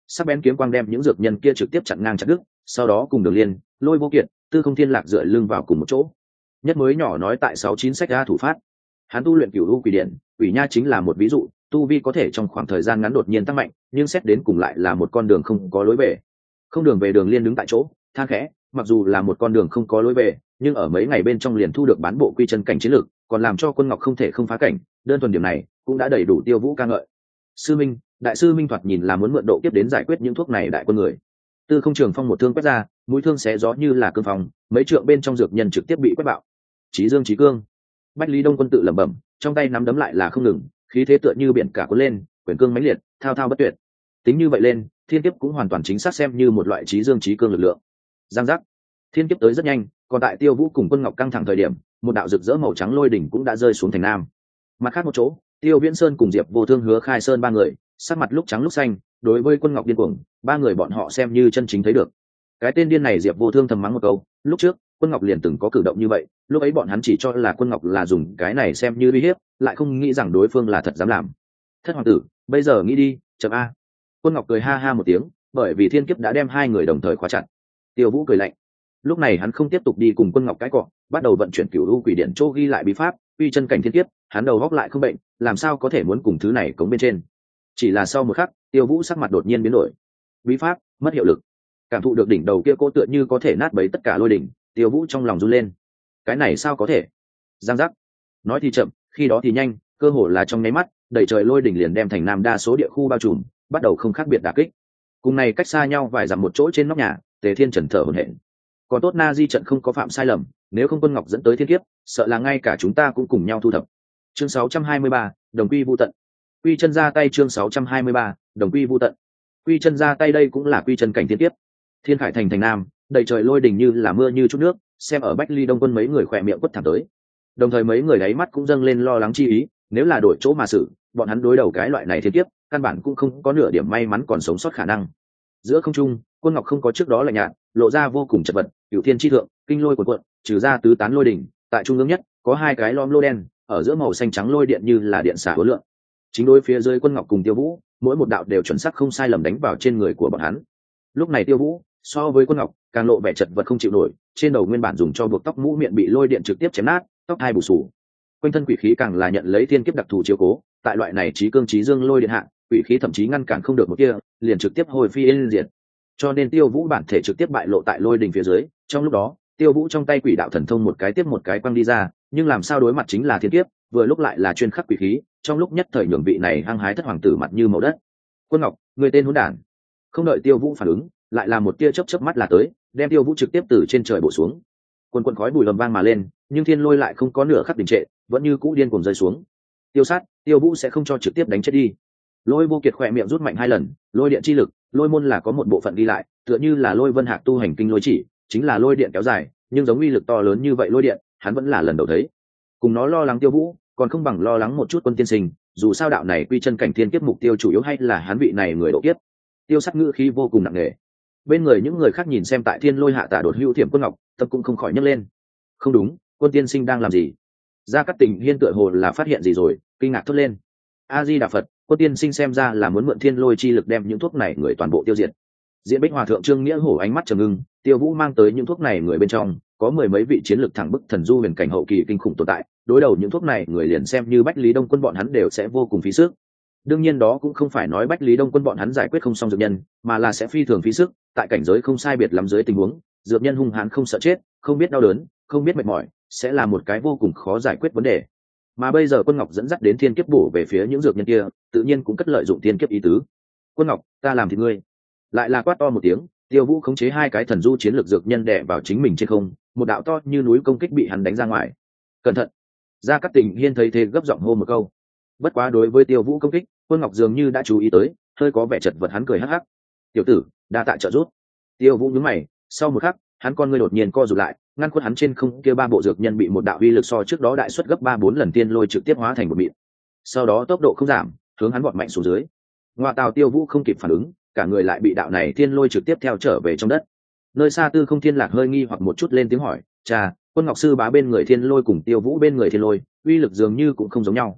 sắc bén kiếm quang đem những dược nhân kia trực tiếp chặn ngang chặt đứt, sau đó cùng Đường Liên, Lôi Vô Kiệt, Tư Không Thiên Lạc dựa lưng vào cùng một chỗ. Nhất mới nhỏ nói tại 69 sách ra thủ phát. Hắn tu luyện Cửu U Quỷ Điện, Quỷ Nha chính là một ví dụ, tu vi có thể trong khoảng thời gian ngắn đột nhiên tăng mạnh, nhưng xét đến cùng lại là một con đường không có lối về. Không đường về. Đường Liên đứng tại chỗ, than khẽ, mặc dù là một con đường không có lối về, nhưng ở mấy ngày bên trong liền thu được bán bộ quy chân cảnh chiến lược, còn làm cho Quân Ngọc không thể không phá cảnh, đơn thuần điểm này cũng đã đầy đủ Tiêu Vũ ca ngợi. Sư Minh, đại sư Minh thoạt nhìn là muốn mượn độ kiếp đến giải quyết những thuốc này đại quân người. Tư Không Trường Phong một thương quét ra, mũi thương xé gió như là cương phong, mấy trượng bên trong dược nhân trực tiếp bị quét bạo. Chí Dương chí cương. Bách Lý Đông Quân tự lẩm bẩm, trong tay nắm đấm lại là không ngừng, khí thế tựa như biển cả cuốn lên, quyền cương mãnh liệt, thao thao bất tuyệt. Tính như vậy lên, thiên kiếp cũng hoàn toàn chính xác xem như một loại chí dương chí cương lực lượng. Giang giác. Thiên kiếp tới rất nhanh, còn tại Tiêu Vũ cùng Quân Ngọc căng thẳng thời điểm, một đạo rực rỡ màu trắng lôi đỉnh cũng đã rơi xuống thành nam. Mặt khác một chỗ, Tiêu Viễn Sơn cùng Diệp Vô Thương, Hứa Khai Sơn ba người, sắc mặt lúc trắng lúc xanh, đối với Quân Ngọc điên cuồng, ba người bọn họ xem như chân chính thấy được. Cái tên điên này Diệp Vô Thương thầm mắng một câu, lúc trước, Quân Ngọc liền từng có cử động như vậy, lúc ấy bọn hắn chỉ cho là Quân Ngọc là dùng cái này xem như uy hiếp, lại không nghĩ rằng đối phương là thật dám làm. Thất hoàng tử, bây giờ nghĩ đi, chấm a. Quân Ngọc cười ha ha một tiếng, bởi vì thiên kiếp đã đem hai người đồng thời khóa chặt. Tiêu Vũ cười lạnh. Lúc này hắn không tiếp tục đi cùng Quân Ngọc cãi cọ, bắt đầu vận chuyển Cửu U Quỷ Điện chỗ ghi lại bí pháp, uy chân cảnh thiên kiếp, hắn đầu góc lại không bệnh, làm sao có thể muốn cùng thứ này cống bên trên. Chỉ là sau một khắc, Tiêu Vũ sắc mặt đột nhiên biến đổi. Bí pháp mất hiệu lực. Cảm thụ được đỉnh đầu kia cô tựa như có thể nát bấy tất cả lôi đỉnh, Tiêu Vũ trong lòng run lên. Cái này sao có thể? Giang giác. Nói thì chậm, khi đó thì nhanh, cơ hồ là trong nháy mắt, đầy trời lôi đỉnh liền đem thành nam đa số địa khu bao trùm, bắt đầu không khác biệt đả kích. Cùng này cách xa nhau vài dặm một chỗ trên nóc nhà, Tề Thiên Trần thở hổn hển. Còn tốt Na Di trận không có phạm sai lầm, nếu không Quân Ngọc dẫn tới thiên kiếp, sợ là ngay cả chúng ta cũng cùng nhau thu thập. Chương 623, đồng quy vu tận. Quy chân ra tay. Chương 623, đồng quy vu tận. Quy chân ra tay. Đây cũng là quy chân cảnh thiên kiếp. Thiên Khải thành thành nam, đầy trời lôi đỉnh như là mưa như chút nước, xem ở Bách Ly Đông Quân mấy người khỏe miệng quất thẳng tới. Đồng thời mấy người đáy mắt cũng dâng lên lo lắng chi ý, nếu là đổi chỗ mà xử, bọn hắn đối đầu cái loại này thiên kiếp, căn bản cũng không có nửa điểm may mắn còn sống sót khả năng. Giữa không trung, Quân Ngọc không có trước đó lạnh nhạt, lộ ra vô cùng chật vật, Cửu Thiên chi thượng, kinh lôi cuộn cuộn, trừ ra tứ tán lôi đỉnh, tại trung ương nhất, có hai cái lõm lô đen, ở giữa màu xanh trắng lôi điện như là điện xả hối lượng. Chính đối phía dưới Quân Ngọc cùng Tiêu Vũ, mỗi một đạo đều chuẩn xác không sai lầm đánh vào trên người của bọn hắn. Lúc này Tiêu Vũ, so với Quân Ngọc, càng lộ vẻ chật vật không chịu nổi, trên đầu nguyên bản dùng cho buộc tóc mũ miệng bị lôi điện trực tiếp chém nát, tóc hai bù xù. Quanh thân quỷ khí càng là nhận lấy thiên kiếp đặc thù chiếu cố, tại loại này chí cương chí dương lôi điện hạ, quỷ khí thậm chí ngăn cản không được một kia, liền trực tiếp hồi phi yên diệt. Cho nên Tiêu Vũ bản thể trực tiếp bại lộ tại lôi đỉnh phía dưới. Trong lúc đó, Tiêu Vũ trong tay quỷ đạo thần thông một cái tiếp một cái quăng đi ra, nhưng làm sao đối mặt chính là thiên kiếp, vừa lúc lại là chuyên khắc quỷ khí, trong lúc nhất thời nhường vị này hăng hái thất hoàng tử mặt như màu đất. Quân Ngọc, người tên hỗn đản. Không đợi Tiêu Vũ phản ứng, lại là một tia chớp mắt là tới, đem Tiêu Vũ trực tiếp từ trên trời bổ xuống. Quần quần khói bụi lầm vang mà lên, nhưng thiên lôi lại không có nửa khắc đình trệ, vẫn như cũ điên cuồng rơi xuống. Tiêu sát, Tiêu Vũ sẽ không cho trực tiếp đánh chết đi. Lôi Vô Kiệt khỏe miệng rút mạnh hai lần, lôi điện chi lực, lôi môn là có một bộ phận đi lại, tựa như là Lôi Vân Hạc tu hành kinh lôi chỉ, chính là lôi điện kéo dài, nhưng giống uy lực to lớn như vậy lôi điện, hắn vẫn là lần đầu thấy. Cùng nó lo lắng Tiêu Vũ, còn không bằng lo lắng một chút Quân tiên sinh, dù sao đạo này quy chân cảnh thiên kiếp mục tiêu chủ yếu hay là hắn vị này người độ kiếp. Tiêu sát ngữ khí vô cùng nặng nề. Bên người những người khác nhìn xem tại thiên lôi hạ tả đột hữu thiểm Quân Ngọc, tâm cũng không khỏi nhấc lên. Không đúng, Quân tiên sinh đang làm gì? Gia Cát Tình Hiên tựa hồ là phát hiện gì rồi, kinh ngạc thốt lên. A Di Đà Phật, Quân tiên sinh xem ra là muốn mượn thiên lôi chi lực đem những thuốc này người toàn bộ tiêu diệt. Diễn Bích Hòa thượng Trương Nghĩa Hổ ánh mắt trầm ngưng, Tiêu Vũ mang tới những thuốc này người bên trong, có mười mấy vị chiến lực thẳng bức thần du huyền cảnh hậu kỳ kinh khủng tồn tại, đối đầu những thuốc này người liền xem như Bách Lý Đông Quân bọn hắn đều sẽ vô cùng phí sức. Đương nhiên đó cũng không phải nói Bách Lý Đông Quân bọn hắn giải quyết không xong dược nhân, mà là sẽ phi thường phí sức, tại cảnh giới không sai biệt lắm dưới tình huống, dược nhân hung hãn không sợ chết, không biết đau đớn, không biết mệt mỏi, sẽ là một cái vô cùng khó giải quyết vấn đề. Mà bây giờ Quân Ngọc dẫn dắt đến thiên kiếp bổ về phía những dược nhân kia, tự nhiên cũng cất lợi dụng thiên kiếp ý tứ. Quân Ngọc, ta làm thì ngươi. Lại là quát to một tiếng, Tiêu Vũ khống chế hai cái thần du chiến lược dược nhân đè vào chính mình trên không, một đạo to như núi công kích bị hắn đánh ra ngoài. Cẩn thận! Gia Cát Tình Hiên thấy thế gấp giọng hô một câu. Bất quá đối với Tiêu Vũ công kích, Quân Ngọc dường như đã chú ý tới, hơi có vẻ chật vật, hắn cười hắc hắc. Tiểu tử, đa tạ trợ giúp. Tiêu Vũ nhướng mày, sau một khắc, hắn con ngươi đột nhiên co rụt lại, ngăn khuất hắn trên không kia ba bộ dược nhân bị một đạo uy lực so trước đó đại suất gấp 3-4 lần tiên lôi trực tiếp hóa thành một mịn. Sau đó tốc độ không giảm, hướng hắn vọt mạnh xuống dưới. Ngoại Tào Tiêu Vũ không kịp phản ứng, cả người lại bị đạo này tiên lôi trực tiếp theo trở về trong đất. Nơi xa Tư Không Thiên Lạc hơi nghi hoặc một chút lên tiếng hỏi, "Cha, Quân Ngọc sư bá bên người thiên lôi cùng Tiêu Vũ bên người thiên lôi, uy lực dường như cũng không giống nhau."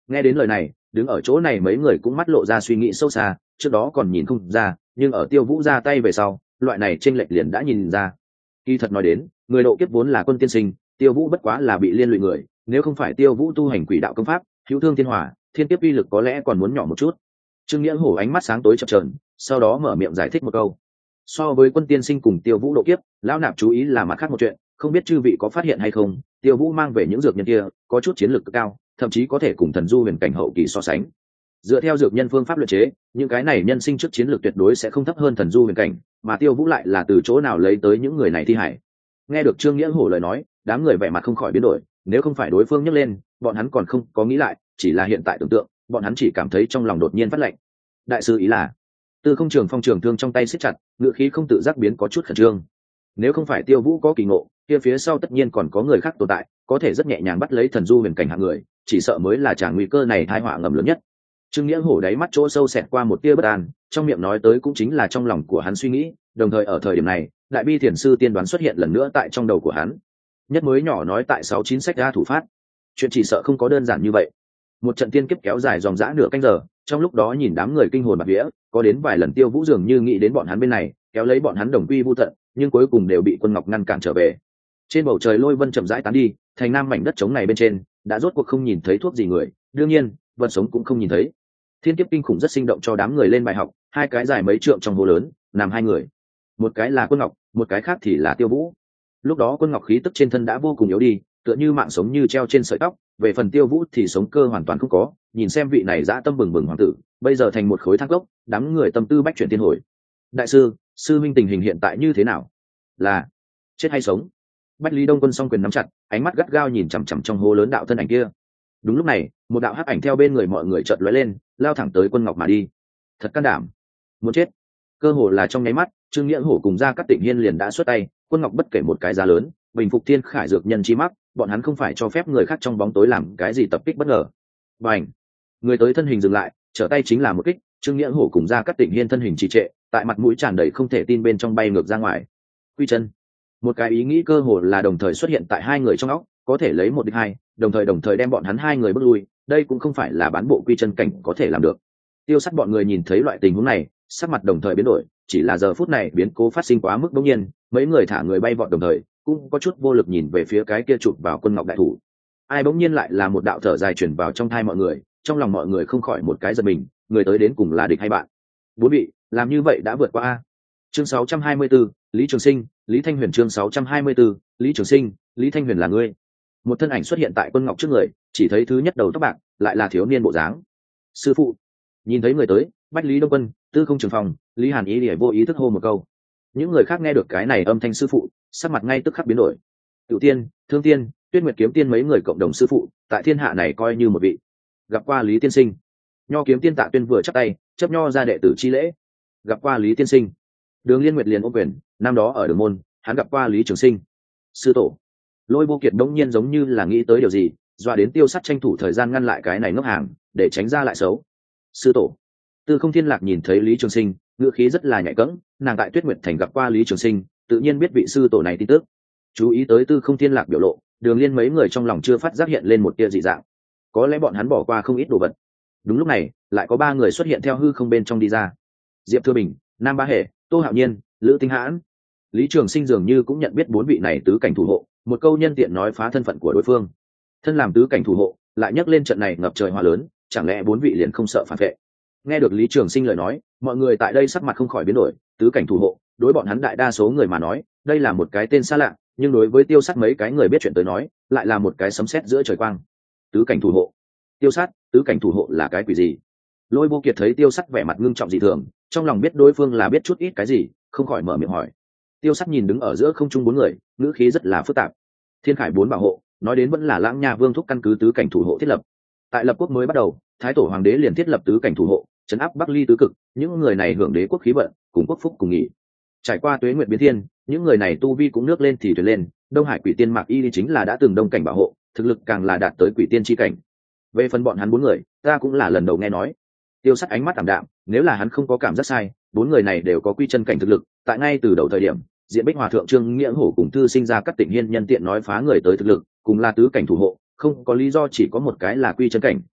Nghe đến lời này, đứng ở chỗ này mấy người cũng mắt lộ ra suy nghĩ sâu xa, trước đó còn nhìn không ra, nhưng ở Tiêu Vũ ra tay về sau, loại này chênh lệch liền đã nhìn ra. Kỳ thật nói đến, người độ kiếp vốn là Quân tiên sinh, Tiêu Vũ bất quá là bị liên lụy người, nếu không phải Tiêu Vũ tu hành quỷ đạo công pháp, hữu thương thiên hỏa, thiên kiếp uy lực có lẽ còn muốn nhỏ một chút. Trương Nghĩa Hổ ánh mắt sáng tối chập chờn, sau đó mở miệng giải thích một câu. So với Quân tiên sinh cùng Tiêu Vũ độ kiếp, lão nạp chú ý là mặt khác một chuyện, không biết chư vị có phát hiện hay không, Tiêu Vũ mang về những dược nhân kia, có chút chiến lược cực cao, thậm chí có thể cùng thần du huyền cảnh hậu kỳ so sánh. Dựa theo dược nhân phương pháp luyện chế, những cái này nhân sinh trước chiến lược tuyệt đối sẽ không thấp hơn thần du huyền cảnh, mà Tiêu Vũ lại là từ chỗ nào lấy tới những người này thi hải. Nghe được Trương Nghĩa Hổ lời nói, đám người vẻ mặt không khỏi biến đổi, nếu không phải đối phương nhắc lên, bọn hắn còn không có nghĩ lại, chỉ là hiện tại tưởng tượng, bọn hắn chỉ cảm thấy trong lòng đột nhiên phát lạnh. Đại sư ý là, Tư Không Trường Phong trường thương trong tay siết chặt, ngựa khí không tự giác biến có chút khẩn trương. Nếu không phải Tiêu Vũ có kỳ ngộ, kia phía sau tất nhiên còn có người khác tồn tại, có thể rất nhẹ nhàng bắt lấy thần du huyền cảnh hạng người, chỉ sợ mới là chàng nguy cơ này tai họa ngầm lớn nhất. Trương Nghĩa Hổ đáy mắt chỗ sâu xẹt qua một tia bất an, trong miệng nói tới cũng chính là trong lòng của hắn suy nghĩ, đồng thời ở thời điểm này, Đại Bi Thiền sư tiên đoán xuất hiện lần nữa tại trong đầu của hắn. Nhất mới nhỏ nói tại 69 sách ra thủ phát. Chuyện chỉ sợ không có đơn giản như vậy. Một trận tiên kiếp kéo dài dòng dã nửa canh giờ, trong lúc đó nhìn đám người kinh hồn bạt vía, có đến vài lần Tiêu Vũ dường như nghĩ đến bọn hắn bên này, kéo lấy bọn hắn đồng quy vu tận, nhưng cuối cùng đều bị Quân Ngọc ngăn cản trở về. Trên bầu trời lôi vân chậm rãi tán đi, thành nam mảnh đất trống này bên trên, đã rốt cuộc không nhìn thấy thuốc gì người, đương nhiên, vật sống cũng không nhìn thấy. Thiên kiếp kinh khủng rất sinh động cho đám người lên bài học, hai cái dài mấy trượng trong hố lớn, nằm hai người. Một cái là Quân Ngọc, một cái khác thì là Tiêu Vũ. Lúc đó Quân Ngọc khí tức trên thân đã vô cùng yếu đi, tựa như mạng sống như treo trên sợi tóc, về phần Tiêu Vũ thì sống cơ hoàn toàn không có, nhìn xem vị này dã tâm bừng bừng hoàng tử, bây giờ thành một khối than cốc, đám người tâm tư bách chuyển thiên hồi. Đại sư, sư minh tình hình hiện tại như thế nào? Là chết hay sống? Bách Lý Đông Quân song quyền nắm chặt, ánh mắt gắt gao nhìn chằm chằm trong hố lớn đạo thân ảnh kia. Đúng lúc này, một đạo hắc ảnh theo bên người mọi người chợt lóe lên, lao thẳng tới Quân Ngọc mà đi. Thật can đảm, muốn chết. Cơ hồ là trong nháy mắt, Trương Nghĩa Hổ cùng Gia Cát Tịnh Hiên liền đã xuất tay, Quân Ngọc bất kể một cái giá lớn, bình phục thiên khải dược nhân chi mắc, bọn hắn không phải cho phép người khác trong bóng tối làm cái gì tập kích bất ngờ. Bành! Người tới thân hình dừng lại, trở tay chính là một kích, Trương Nghĩa Hổ cùng Gia Cát Tịnh Hiên thân hình trì trệ, tại mặt mũi tràn đầy không thể tin bên trong bay ngược ra ngoài. Quy chân! Một cái ý nghĩ cơ hồ là đồng thời xuất hiện tại hai người trong óc, có thể lấy một địch hai, đồng thời đem bọn hắn hai người bước lui, đây cũng không phải là bán bộ quy chân cảnh có thể làm được. Tiêu Sắt bọn người nhìn thấy loại tình huống này, sắc mặt đồng thời biến đổi, chỉ là giờ phút này biến cố phát sinh quá mức bỗng nhiên, mấy người thả người bay vọt đồng thời, cũng có chút vô lực nhìn về phía cái kia chụp vào Quân Ngọc đại thủ. Ai bỗng nhiên lại là một đạo thở dài truyền vào trong tai mọi người, trong lòng mọi người không khỏi một cái giật mình, người tới đến cùng là địch hay bạn? Bốn vị, làm như vậy đã vượt qua a. Chương 624, Lý Trường Sinh, Lý Thanh Huyền chương 624, Lý Trường Sinh, Lý Thanh Huyền là ngươi. Một thân ảnh xuất hiện tại Quân Ngọc trước người, chỉ thấy thứ nhất đầu tóc bạc, lại là thiếu niên bộ dáng. Sư phụ. Nhìn thấy người tới, Bách Lý Đông Quân, Tư Không Trường Phong, Lý Hàn Ý để vô ý thức hô một câu. Những người khác nghe được cái này âm thanh sư phụ, sắc mặt ngay tức khắc biến đổi. Cửu Tiên, Thương Tiên, Tuyết Nguyệt Kiếm Tiên mấy người cộng đồng sư phụ, tại thiên hạ này coi như một vị. Gặp qua Lý tiên sinh. Nho Kiếm Tiên Tạ Tuyên vừa chắp tay, chấp nho ra đệ tử chi lễ. Gặp qua Lý tiên sinh. Đường Liên Nguyệt liền ôm quyền, năm đó ở Đường môn, hắn gặp qua Lý Trường Sinh. Sư tổ. Lôi Vô Kiệt đống nhiên giống như là nghĩ tới điều gì, dọa đến Tiêu Sắt tranh thủ thời gian ngăn lại cái này ngốc hàng, để tránh ra lại xấu. Sư tổ. Tư Không Thiên Lạc nhìn thấy Lý Trường Sinh, ngữ khí rất là nhạy cẫng, nàng tại Tuyết Nguyệt Thành gặp qua Lý Trường Sinh, tự nhiên biết vị sư tổ này tin tức. Chú ý tới Tư Không Thiên Lạc biểu lộ, Đường Liên mấy người trong lòng chưa phát giác hiện lên một tia dị dạng. Có lẽ bọn hắn bỏ qua không ít đồ vật. Đúng lúc này, lại có ba người xuất hiện theo hư không bên trong đi ra. Diệp Thừa Bình, Nam Ba Hệ, Tô Hạo Nhiên, Lữ Tinh Hãn. Lý Trường Sinh dường như cũng nhận biết bốn vị này tứ cảnh thủ hộ, một câu nhân tiện nói phá thân phận của đối phương. Thân làm tứ cảnh thủ hộ, lại nhắc lên trận này ngập trời hỏa lớn, chẳng lẽ bốn vị liền không sợ phản vệ? Nghe được Lý Trường Sinh lời nói, mọi người tại đây sắc mặt không khỏi biến đổi, tứ cảnh thủ hộ, đối bọn hắn đại đa số người mà nói, đây là một cái tên xa lạ, nhưng đối với Tiêu Sắt mấy cái người biết chuyện tới nói, lại là một cái sấm sét giữa trời quang. Tứ cảnh thủ hộ. Tiêu Sắt, tứ cảnh thủ hộ là cái quỷ gì? Lôi Vô Kiệt thấy Tiêu Sắt vẻ mặt ngưng trọng dị thường, trong lòng biết đối phương là biết chút ít cái gì, không khỏi mở miệng hỏi. Tiêu Sắt nhìn đứng ở giữa không trung bốn người, ngữ khí rất là phức tạp. Thiên Khải bốn bảo hộ, nói đến vẫn là Lãng Nha Vương thúc căn cứ tứ cảnh thủ hộ thiết lập. Tại lập quốc mới bắt đầu, Thái tổ hoàng đế liền thiết lập tứ cảnh thủ hộ, trấn áp Bắc Ly tứ cực, những người này hưởng đế quốc khí vận, cùng quốc phúc cùng nghỉ. Trải qua tuế nguyệt biến thiên, những người này tu vi cũng nước lên thì thuyền lên, Đông Hải Quỷ Tiên Mạc Y chính là đã từng đông cảnh bảo hộ, thực lực càng là đạt tới Quỷ Tiên chi cảnh. Về phần bọn hắn bốn người, ta cũng là lần đầu nghe nói. Tiêu Sắt ánh mắt ảm đạm, nếu là hắn không có cảm giác sai, bốn người này đều có quy chân cảnh thực lực, tại ngay từ đầu thời điểm, Diện Bích Hòa thượng Trương Nghĩa Hổ cùng thư sinh ra Cát Tịnh Hiên nhân tiện nói phá người tới thực lực, cùng là tứ cảnh thủ hộ, không có lý do chỉ có một cái là quy chân cảnh,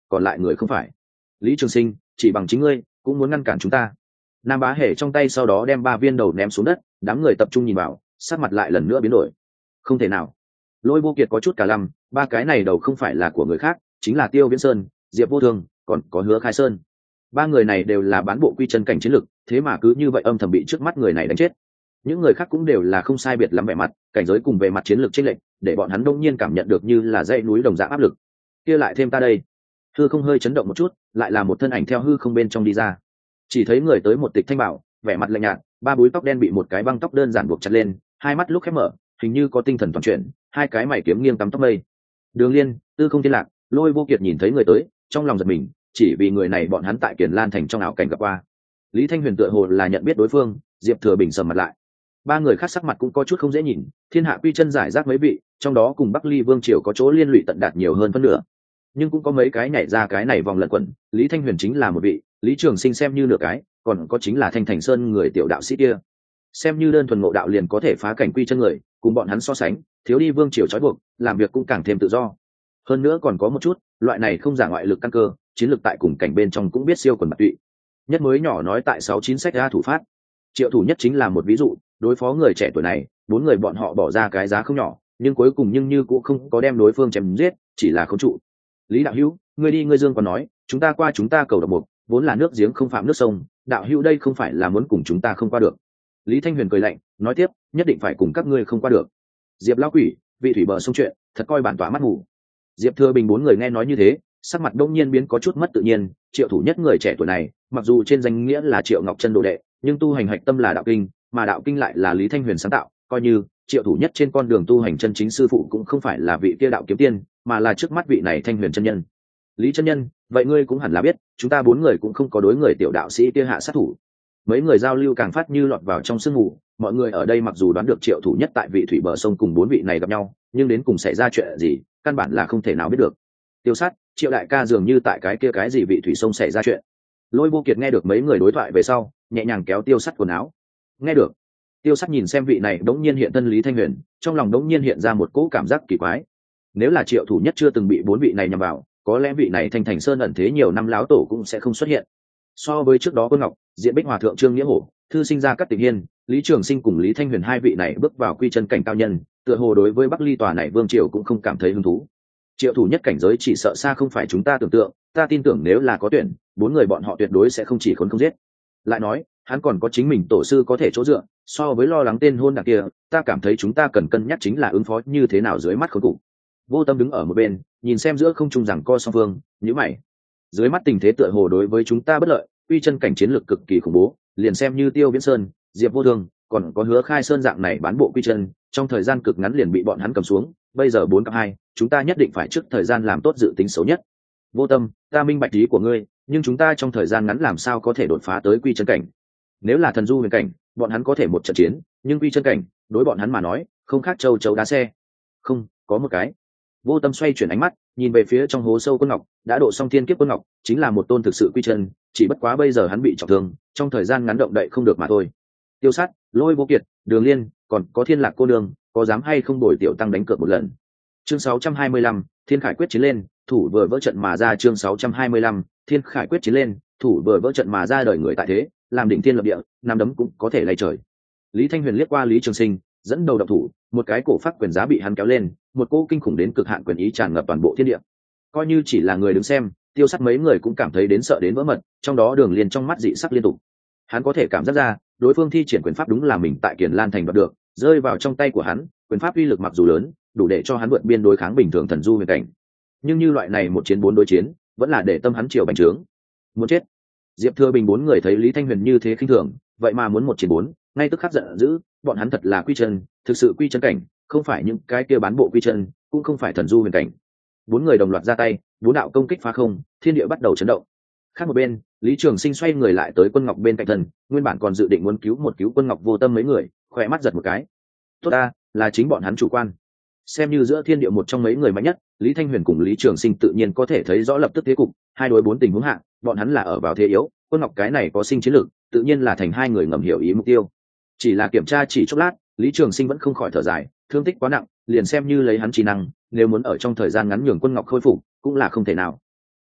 còn lại người không phải. Lý Trường Sinh, chỉ bằng chính ngươi cũng muốn ngăn cản chúng ta? Nam Bá Hề trong tay sau đó đem 3 viên đầu ném xuống đất, đám người tập trung nhìn vào, sắc mặt lại lần nữa biến đổi. Không thể nào. Lôi Vô Kiệt có chút cả lăm, 3 cái này đầu không phải là của người khác, chính là Tiêu Viễn Sơn, Diệp Vô Thương, còn có Hứa Khai Sơn. 3 người này đều là bán bộ quy chân cảnh chiến lực, thế mà cứ như vậy âm thầm bị trước mắt người này đánh chết. Những người khác cũng đều là không sai biệt lắm vẻ mặt, cảnh giới cùng về mặt chiến lược chênh lệch, để bọn hắn đông nhiên cảm nhận được như là dãy núi đồng dạng áp lực. Kia lại thêm ta đây. Hư không hơi chấn động một chút, lại là một thân ảnh theo hư không bên trong đi ra. Chỉ thấy người tới một tịch thanh bảo, vẻ mặt lạnh nhạt, 3 búi tóc đen bị một cái băng tóc đơn giản buộc chặt lên, hai mắt lúc khép mở, hình như có tinh thần toàn chuyển, hai cái mày kiếm nghiêng tắm tóc mây. Đường Liên, Tư Không Thiên Lạc, Lôi Vô Kiệt nhìn thấy người tới, trong lòng giật mình, chỉ vì người này bọn hắn tại Kiền Lan thành trong ảo cảnh gặp qua. Lý Thanh Huyền tựa hồ là nhận biết đối phương, Diệp Thừa Bình sầm mặt lại. 3 người khác sắc mặt cũng có chút không dễ nhìn, thiên hạ quy chân giải rác mấy vị, trong đó cùng Bắc Ly Vương triều có chỗ liên lụy tận đạt nhiều hơn phân nửa, nhưng cũng có mấy cái nhảy ra cái này vòng lẩn quẩn. Lý Thanh Huyền chính là một vị, Lý Trường Sinh xem như nửa cái, còn có chính là Thanh Thành Sơn người tiểu đạo sĩ kia, xem như đơn thuần ngộ đạo liền có thể phá cảnh quy chân người, cùng bọn hắn so sánh, thiếu đi vương triều trói buộc, làm việc cũng càng thêm tự do. Hơn nữa còn có một chút, loại này không giả ngoại lực căn cơ, chiến lược tại cùng cảnh bên trong cũng biết siêu quần bạc tụy. Nhất mới nhỏ nói tại 69 sách ra thủ phát, Triệu Thủ Nhất chính là một ví dụ, đối phó người trẻ tuổi này, 4 người bọn họ bỏ ra cái giá không nhỏ, nhưng cuối cùng như cũng không có đem đối phương chém giết, chỉ là khống trụ. Lý đạo hữu, ngươi đi ngươi Dương còn nói, chúng ta qua chúng ta cầu độc mục, vốn là nước giếng không phạm nước sông, đạo hữu đây không phải là muốn cùng chúng ta không qua được. Lý Thanh Huyền cười lạnh, nói tiếp, nhất định phải cùng các ngươi không qua được. Diệp lão quỷ, vị thủy bờ sông chuyện, thật coi bản tỏa mắt ngủ. Diệp Thừa Bình 4 người nghe nói như thế, sắc mặt đông nhiên biến có chút mất tự nhiên. Triệu Thủ Nhất người trẻ tuổi này, mặc dù trên danh nghĩa là Triệu Ngọc Chân đồ đệ, nhưng tu hành hạch tâm là đạo kinh, mà đạo kinh lại là Lý Thanh Huyền sáng tạo, coi như Triệu Thủ Nhất trên con đường tu hành chân chính sư phụ cũng không phải là vị kia đạo kiếm tiên, mà là trước mắt vị này Thanh Huyền chân nhân. Lý chân nhân, vậy ngươi cũng hẳn là biết, chúng ta 4 người cũng không có đối người tiểu đạo sĩ kia hạ sát thủ. Mấy người giao lưu càng phát như lọt vào trong sương mù, mọi người ở đây mặc dù đoán được Triệu Thủ Nhất tại vị thủy bờ sông cùng 4 vị này gặp nhau, nhưng đến cùng xảy ra chuyện gì, căn bản là không thể nào biết được. Tiêu Sát, Triệu đại ca dường như tại cái gì vị thủy sông xảy ra chuyện. Lôi Vô Kiệt nghe được mấy người đối thoại về sau, nhẹ nhàng kéo Tiêu Sát quần áo. Nghe được. Tiêu Sát nhìn xem vị này đống nhiên hiện thân Lý Thanh Huyền, trong lòng đống nhiên hiện ra một cỗ cảm giác kỳ quái. Nếu là Triệu Thủ Nhất chưa từng bị 4 vị này nhằm vào, có lẽ vị này Thanh Thành Sơn ẩn thế nhiều năm láo tổ cũng sẽ không xuất hiện. So với trước đó Quân Ngọc, Diện Bích Hòa thượng Trương Nghĩa Hổ, thư sinh ra các Tịch Hiên, Lý Trường Sinh cùng Lý Thanh Huyền hai vị này bước vào quy chân cảnh cao nhân, tựa hồ đối với Bắc Ly tòa này vương triều cũng không cảm thấy hứng thú. Triệu Thủ Nhất cảnh giới chỉ sợ xa không phải chúng ta tưởng tượng, ta tin tưởng nếu là có tuyển, 4 người bọn họ tuyệt đối sẽ không chỉ khốn không giết. Lại nói, hắn còn có chính mình tổ sư có thể chỗ dựa, so với lo lắng tên hôn đảng kia, ta cảm thấy chúng ta cần cân nhắc chính là ứng phó như thế nào dưới mắt khốn cục. Vô Tâm đứng ở một bên, nhìn xem giữa không trung rằng co song phương, nhíu mày. Dưới mắt tình thế tựa hồ đối với chúng ta bất lợi, quy chân cảnh chiến lược cực kỳ khủng bố, liền xem như Tiêu Viễn Sơn, Diệp Vô Thương, còn có Hứa Khai Sơn dạng này bán bộ quy chân, trong thời gian cực ngắn liền bị bọn hắn cầm xuống, bây giờ 4-2, chúng ta nhất định phải trước thời gian làm tốt dự tính xấu nhất. Vô Tâm, ta minh bạch ý của ngươi, nhưng chúng ta trong thời gian ngắn làm sao có thể đột phá tới quy chân cảnh? Nếu là thần du huyền cảnh, bọn hắn có thể một trận chiến, nhưng quy chân cảnh, đối bọn hắn mà nói, không khác châu chấu đá xe. Không, có một cái. Vô Tâm xoay chuyển ánh mắt, nhìn về phía trong hố sâu Quân Ngọc, đã độ xong thiên kiếp Quân Ngọc, chính là một tôn thực sự quy chân, chỉ bất quá bây giờ hắn bị trọng thương, trong thời gian ngắn động đậy không được mà thôi. Tiêu Sát, Lôi Vô Kiệt, Đường Liên, còn có Thiên Lạc cô nương, có dám hay không đổi tiểu tăng đánh cược một lần? Chương 625, Thiên Khải quyết chiến lên, thủ vừa vỡ trận mà ra. Chương 625, Thiên Khải quyết chiến lên, thủ vừa vỡ trận mà ra. Đời người tại thế, làm đỉnh thiên lập địa, năm đấm cũng có thể lay trời. Lý Thanh Huyền liếc qua Lý Trường Sinh, dẫn đầu động thủ, một cái cổ phát quyền giá bị hắn kéo lên, một cỗ kinh khủng đến cực hạn quyền ý tràn ngập toàn bộ thiên địa. Coi như chỉ là người đứng xem, Tiêu Sát mấy người cũng cảm thấy đến sợ đến vỡ mật, trong đó Đường Liên trong mắt dị sắc liên tục. Hắn có thể cảm giác ra, đối phương thi triển quyền pháp đúng là mình tại Kiền Lan thành đoạt được, rơi vào trong tay của hắn, quyền pháp uy lực mặc dù lớn, đủ để cho hắn vượt biên đối kháng bình thường thần du huyền cảnh. Nhưng như loại này 1 chiến 4 đối chiến, vẫn là để tâm hắn chiều bành trướng. Muốn chết. Diệp Thừa Bình 4 người thấy Lý Thanh Huyền như thế khinh thường, vậy mà muốn 1 chiến 4, ngay tức khắc giận dữ, bọn hắn thật là quy chân, thực sự quy chân cảnh, không phải những cái kia bán bộ quy chân, cũng không phải thần du huyền cảnh. 4 người đồng loạt ra tay, 4 đạo công kích phá không, thiên địa bắt đầu chấn động. Khác một bên, Lý Trường Sinh xoay người lại tới Quân Ngọc bên cạnh thân, nguyên bản còn dự định muốn cứu Quân Ngọc Vô Tâm mấy người, khỏe mắt giật một cái. Tốt ta, là chính bọn hắn chủ quan. Xem như giữa thiên địa một trong mấy người mạnh nhất, Lý Thanh Huyền cùng Lý Trường Sinh tự nhiên có thể thấy rõ lập tức thế cục, 2 đối 4 tình huống hạ, bọn hắn là ở vào thế yếu, Quân Ngọc cái này có sinh chiến lược, tự nhiên là thành 2 người ngầm hiểu ý mục tiêu. Chỉ là kiểm tra chỉ chốc lát, Lý Trường Sinh vẫn không khỏi thở dài, thương tích quá nặng, liền xem như lấy hắn trí năng, nếu muốn ở trong thời gian ngắn nhường Quân Ngọc khôi phục, cũng là không thể nào.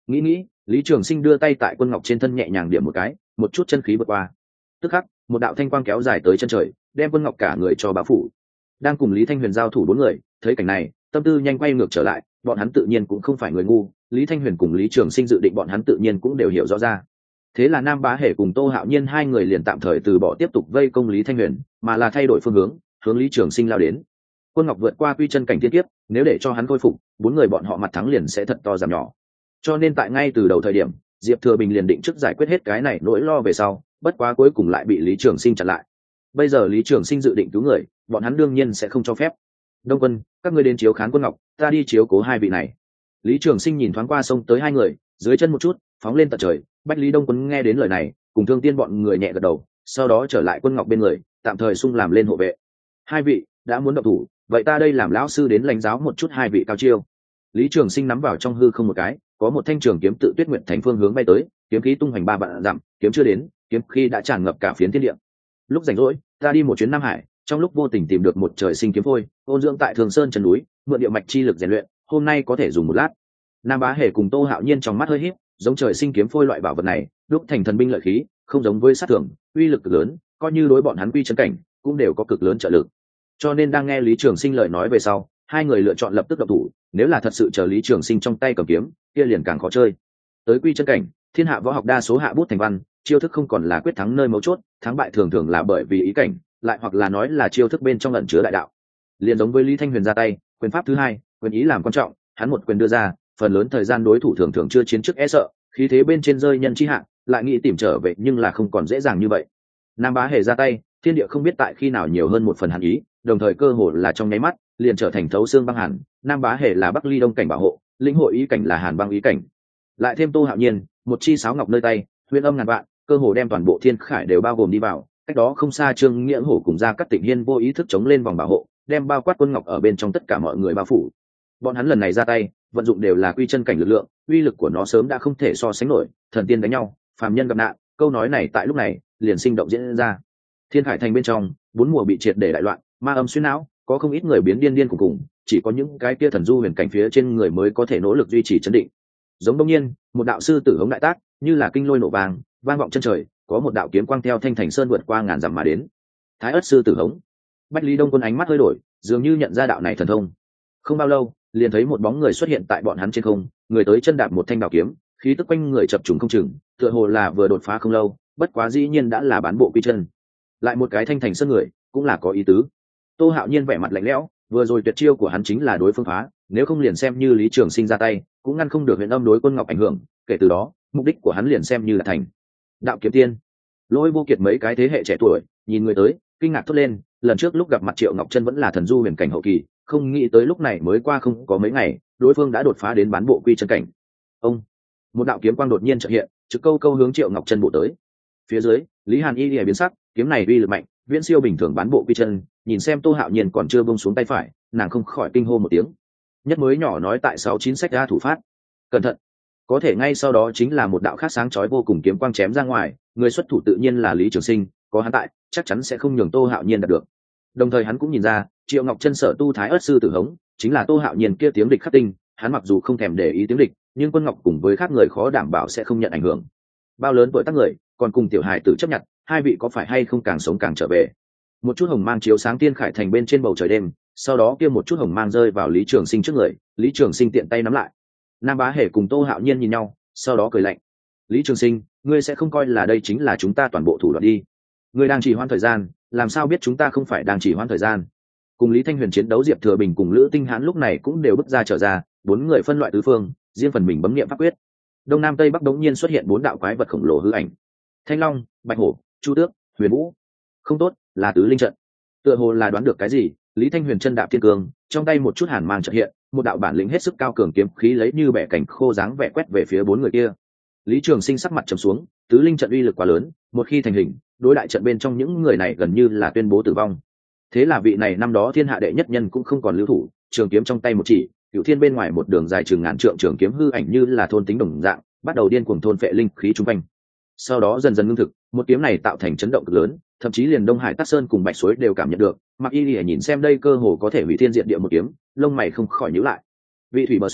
nghĩ Lý Trường Sinh đưa tay tại Quân Ngọc trên thân nhẹ nhàng điểm một cái, một chút chân khí vượt qua, tức khắc một đạo thanh quang kéo dài tới chân trời, đem Quân Ngọc cả người cho bao phủ. Đang cùng Lý Thanh Huyền giao thủ bốn người thấy cảnh này, tâm tư nhanh quay ngược trở lại, bọn hắn tự nhiên cũng không phải người ngu, Lý Thanh Huyền cùng Lý Trường Sinh dự định bọn hắn tự nhiên cũng đều hiểu rõ ra. Thế là Nam Bá Hề cùng Tô Hạo Nhiên hai người liền tạm thời từ bỏ tiếp tục vây công Lý Thanh Huyền, mà là thay đổi phương hướng Lý Trường Sinh lao đến. Quân Ngọc vượt qua quy chân cảnh thiên kiếp, nếu để cho hắn khôi phục, bốn người bọn họ mặt thắng liền sẽ thật to giảm nhỏ. Cho nên tại ngay từ đầu thời điểm, Diệp Thừa Bình liền định trước giải quyết hết cái này nỗi lo về sau, bất quá cuối cùng lại bị Lý Trường Sinh chặn lại. Bây giờ Lý Trường Sinh dự định cứu người, bọn hắn đương nhiên sẽ không cho phép. Đông Quân, các ngươi đến chiếu khán Quân Ngọc, ta đi chiếu cố hai vị này. Lý Trường Sinh nhìn thoáng qua sông tới hai người, dưới chân một chút, phóng lên tận trời. Bách Lý Đông Quân nghe đến lời này, cùng Thương Tiên bọn người nhẹ gật đầu, sau đó trở lại Quân Ngọc bên người, tạm thời xung làm lên hộ vệ. Hai vị đã muốn động thủ, vậy ta đây làm lão sư đến lãnh giáo một chút hai vị cao chiêu. Lý Trường Sinh nắm vào trong hư không một cái, có một thanh trường kiếm tự Tuyết Nguyệt Thành phương hướng bay tới, kiếm khí tung hoành ba vạn dặm, kiếm chưa đến, kiếm khí đã tràn ngập cả phiến thiên địa. Lúc rảnh rỗi, ta đi một chuyến Nam Hải, trong lúc vô tình tìm được một trời sinh kiếm phôi, ôn dưỡng tại Thường Sơn chân núi, mượn địa mạch chi lực rèn luyện, hôm nay có thể dùng một lát. Nam Bá Hề cùng Tô Hạo Nhiên trong mắt hơi híp, giống trời sinh kiếm phôi loại bảo vật này, đúc thành thần binh lợi khí, không giống với sát thường, uy lực cực lớn, coi như đối bọn hắn quy chân cảnh, cũng đều có cực lớn trợ lực. Cho nên đang nghe Lý Trường Sinh lời nói về sau, hai người lựa chọn lập tức động thủ, nếu là thật sự chờ Lý Trường Sinh trong tay cầm kiếm, kia liền càng khó chơi. Tới quy chân cảnh, thiên hạ võ học đa số hạ bút thành văn, chiêu thức không còn là quyết thắng nơi mấu chốt, thắng bại thường thường là bởi vì ý cảnh, lại hoặc là nói là chiêu thức bên trong ẩn chứa đại đạo. Liền giống với Lý Thanh Huyền ra tay, quyền pháp thứ hai, quyền ý làm quan trọng, hắn một quyền đưa ra, phần lớn thời gian đối thủ thường thường chưa chiến trước e sợ, khí thế bên trên rơi nhân chi hạng, lại nghĩ tìm trở về nhưng là không còn dễ dàng như vậy. Nam Bá Hề ra tay, thiên địa không biết tại khi nào nhiều hơn một phần hàn ý, đồng thời cơ hồ là trong nháy mắt liền trở thành thấu xương băng hàn. Nam Bá Hề là Bắc Ly Đông cảnh bảo hộ, lĩnh hội ý cảnh là hàn băng ý cảnh, lại thêm Tô Hạo Nhiên một chi sáo ngọc nơi tay, huyền âm ngàn vạn, cơ hồ đem toàn bộ thiên khải đều bao gồm đi vào. Cách đó không xa Trương Nghĩa Hổ cùng ra các Tịnh Hiên vô ý thức chống lên vòng bảo hộ, đem bao quát Quân Ngọc ở bên trong tất cả mọi người bao phủ. Bọn hắn lần này ra tay, vận dụng đều là quy chân cảnh lực lượng, uy lực của nó sớm đã không thể so sánh nổi. Thần tiên đánh nhau, phàm nhân gặp nạn, câu nói này tại lúc này liền sinh động diễn ra. Thiên Khải Thành bên trong, bốn mùa bị triệt để đại loạn, ma âm xuyên não, có không ít người biến điên điên cùng, chỉ có những cái kia thần du huyền cảnh phía trên người mới có thể nỗ lực duy trì trấn định. Giống đông nhiên, một đạo sư tử hống đại tác, như là kinh lôi nổ vàng, vang vọng chân trời, có một đạo kiếm quang theo Thanh Thành Sơn vượt qua ngàn dặm mà đến. Thái Ất sư tử hống. Bách Lý Đông Quân ánh mắt hơi đổi, dường như nhận ra đạo này thần thông. Không bao lâu, liền thấy một bóng người xuất hiện tại bọn hắn trên không, người tới chân đạp một thanh bảo kiếm, khí tức quanh người chập trùng không chừng, tựa hồ là vừa đột phá không lâu, bất quá dĩ nhiên đã là bán bộ quy chân. Lại một cái Thanh Thành Sơn người, cũng là có ý tứ. Tô Hạo Nhiên vẻ mặt lạnh lẽo, vừa rồi tuyệt chiêu của hắn chính là đối phương phá, nếu không liền xem như Lý Trường Sinh ra tay, cũng ngăn không được huyền âm đối Quân Ngọc ảnh hưởng, kể từ đó, mục đích của hắn liền xem như là thành. Đạo kiếm tiên. Lôi Vô Kiệt mấy cái thế hệ trẻ tuổi, nhìn người tới, kinh ngạc thốt lên, lần trước lúc gặp mặt Triệu Ngọc Chân vẫn là thần du huyền cảnh hậu kỳ, không nghĩ tới lúc này mới qua không có mấy ngày, đối phương đã đột phá đến bán bộ quy chân cảnh. Ông, một đạo kiếm quang đột nhiên chợt hiện, trực câu hướng Triệu Ngọc Chân bổ tới. Phía dưới, Lý Hàn Y lìa biến sắc, kiếm này uy lực mạnh, viễn siêu bình thường bán bộ quy chân, nhìn xem Tô Hạo Nhiên còn chưa buông xuống tay phải, nàng không khỏi kinh hô một tiếng. Nhất mới nhỏ nói tại 69 sách ra thủ phát. Cẩn thận. Có thể ngay sau đó chính là một đạo khác sáng chói vô cùng kiếm quang chém ra ngoài, người xuất thủ tự nhiên là Lý Trường Sinh, có hắn tại, chắc chắn sẽ không nhường Tô Hạo Nhiên đạt được. Đồng thời hắn cũng nhìn ra, Triệu Ngọc Chân sở tu Thái Ất sư tử hống, chính là Tô Hạo Nhiên kia tiếng địch khắc tinh, hắn mặc dù không thèm để ý tiếng địch, nhưng Quân Ngọc cùng với khác người khó đảm bảo sẽ không nhận ảnh hưởng. Bao lớn tuổi tác người, còn cùng tiểu hài tử chấp nhận, hai vị có phải hay không càng sống càng trở về. Một chút hồng mang chiếu sáng Tiên Khải Thành bên trên bầu trời đêm, sau đó kia một chút hồng mang rơi vào Lý Trường Sinh trước người, Lý Trường Sinh tiện tay nắm lại. Nam Bá Hề cùng Tô Hạo Nhiên nhìn nhau, sau đó cười lạnh. Lý Trường Sinh, ngươi sẽ không coi là đây chính là chúng ta toàn bộ thủ đoạn đi? Ngươi đang trì hoãn thời gian, làm sao biết chúng ta không phải đang trì hoãn thời gian? Cùng Lý Thanh Huyền chiến đấu, Diệp Thừa Bình cùng Lữ Tinh Hãn lúc này cũng đều bước ra trở ra, bốn người phân loại tứ phương, riêng phần mình bấm niệm pháp quyết. Đông Nam Tây Bắc đống nhiên xuất hiện bốn đạo quái vật khổng lồ hư ảnh. Thanh Long, Bạch Hổ, Chu Tước, Huyền Vũ. Không tốt, là tứ linh trận. Tựa hồ là đoán được cái gì, Lý Thanh Huyền chân đạp thiên cương, trong tay một chút hàn mang chợt hiện, một đạo bản lĩnh hết sức cao cường kiếm khí lấy như bẻ cảnh khô dáng vẻ quét về phía bốn người kia. Lý Trường Sinh sắc mặt trầm xuống, tứ linh trận uy lực quá lớn, một khi thành hình, đối đại trận bên trong những người này gần như là tuyên bố tử vong. Thế là vị này năm đó thiên hạ đệ nhất nhân cũng không còn lưu thủ, trường kiếm trong tay một chỉ, Cửu Thiên bên ngoài một đường dài chừng ngàn trượng trường kiếm hư ảnh như là thôn tính đồng dạng, bắt đầu điên cuồng thôn phệ linh khí trung quanh. Sau đó dần dần ngưng thực, một kiếm này tạo thành chấn động cực lớn, thậm chí liền Đông Hải Tắc Sơn cùng Bạch Suối đều cảm nhận được. Mặc Y Lìa nhìn xem đây cơ hồ có thể hủy thiên diệt địa một kiếm, lông mày không khỏi nhíu lại. Vị thủy bờ sông,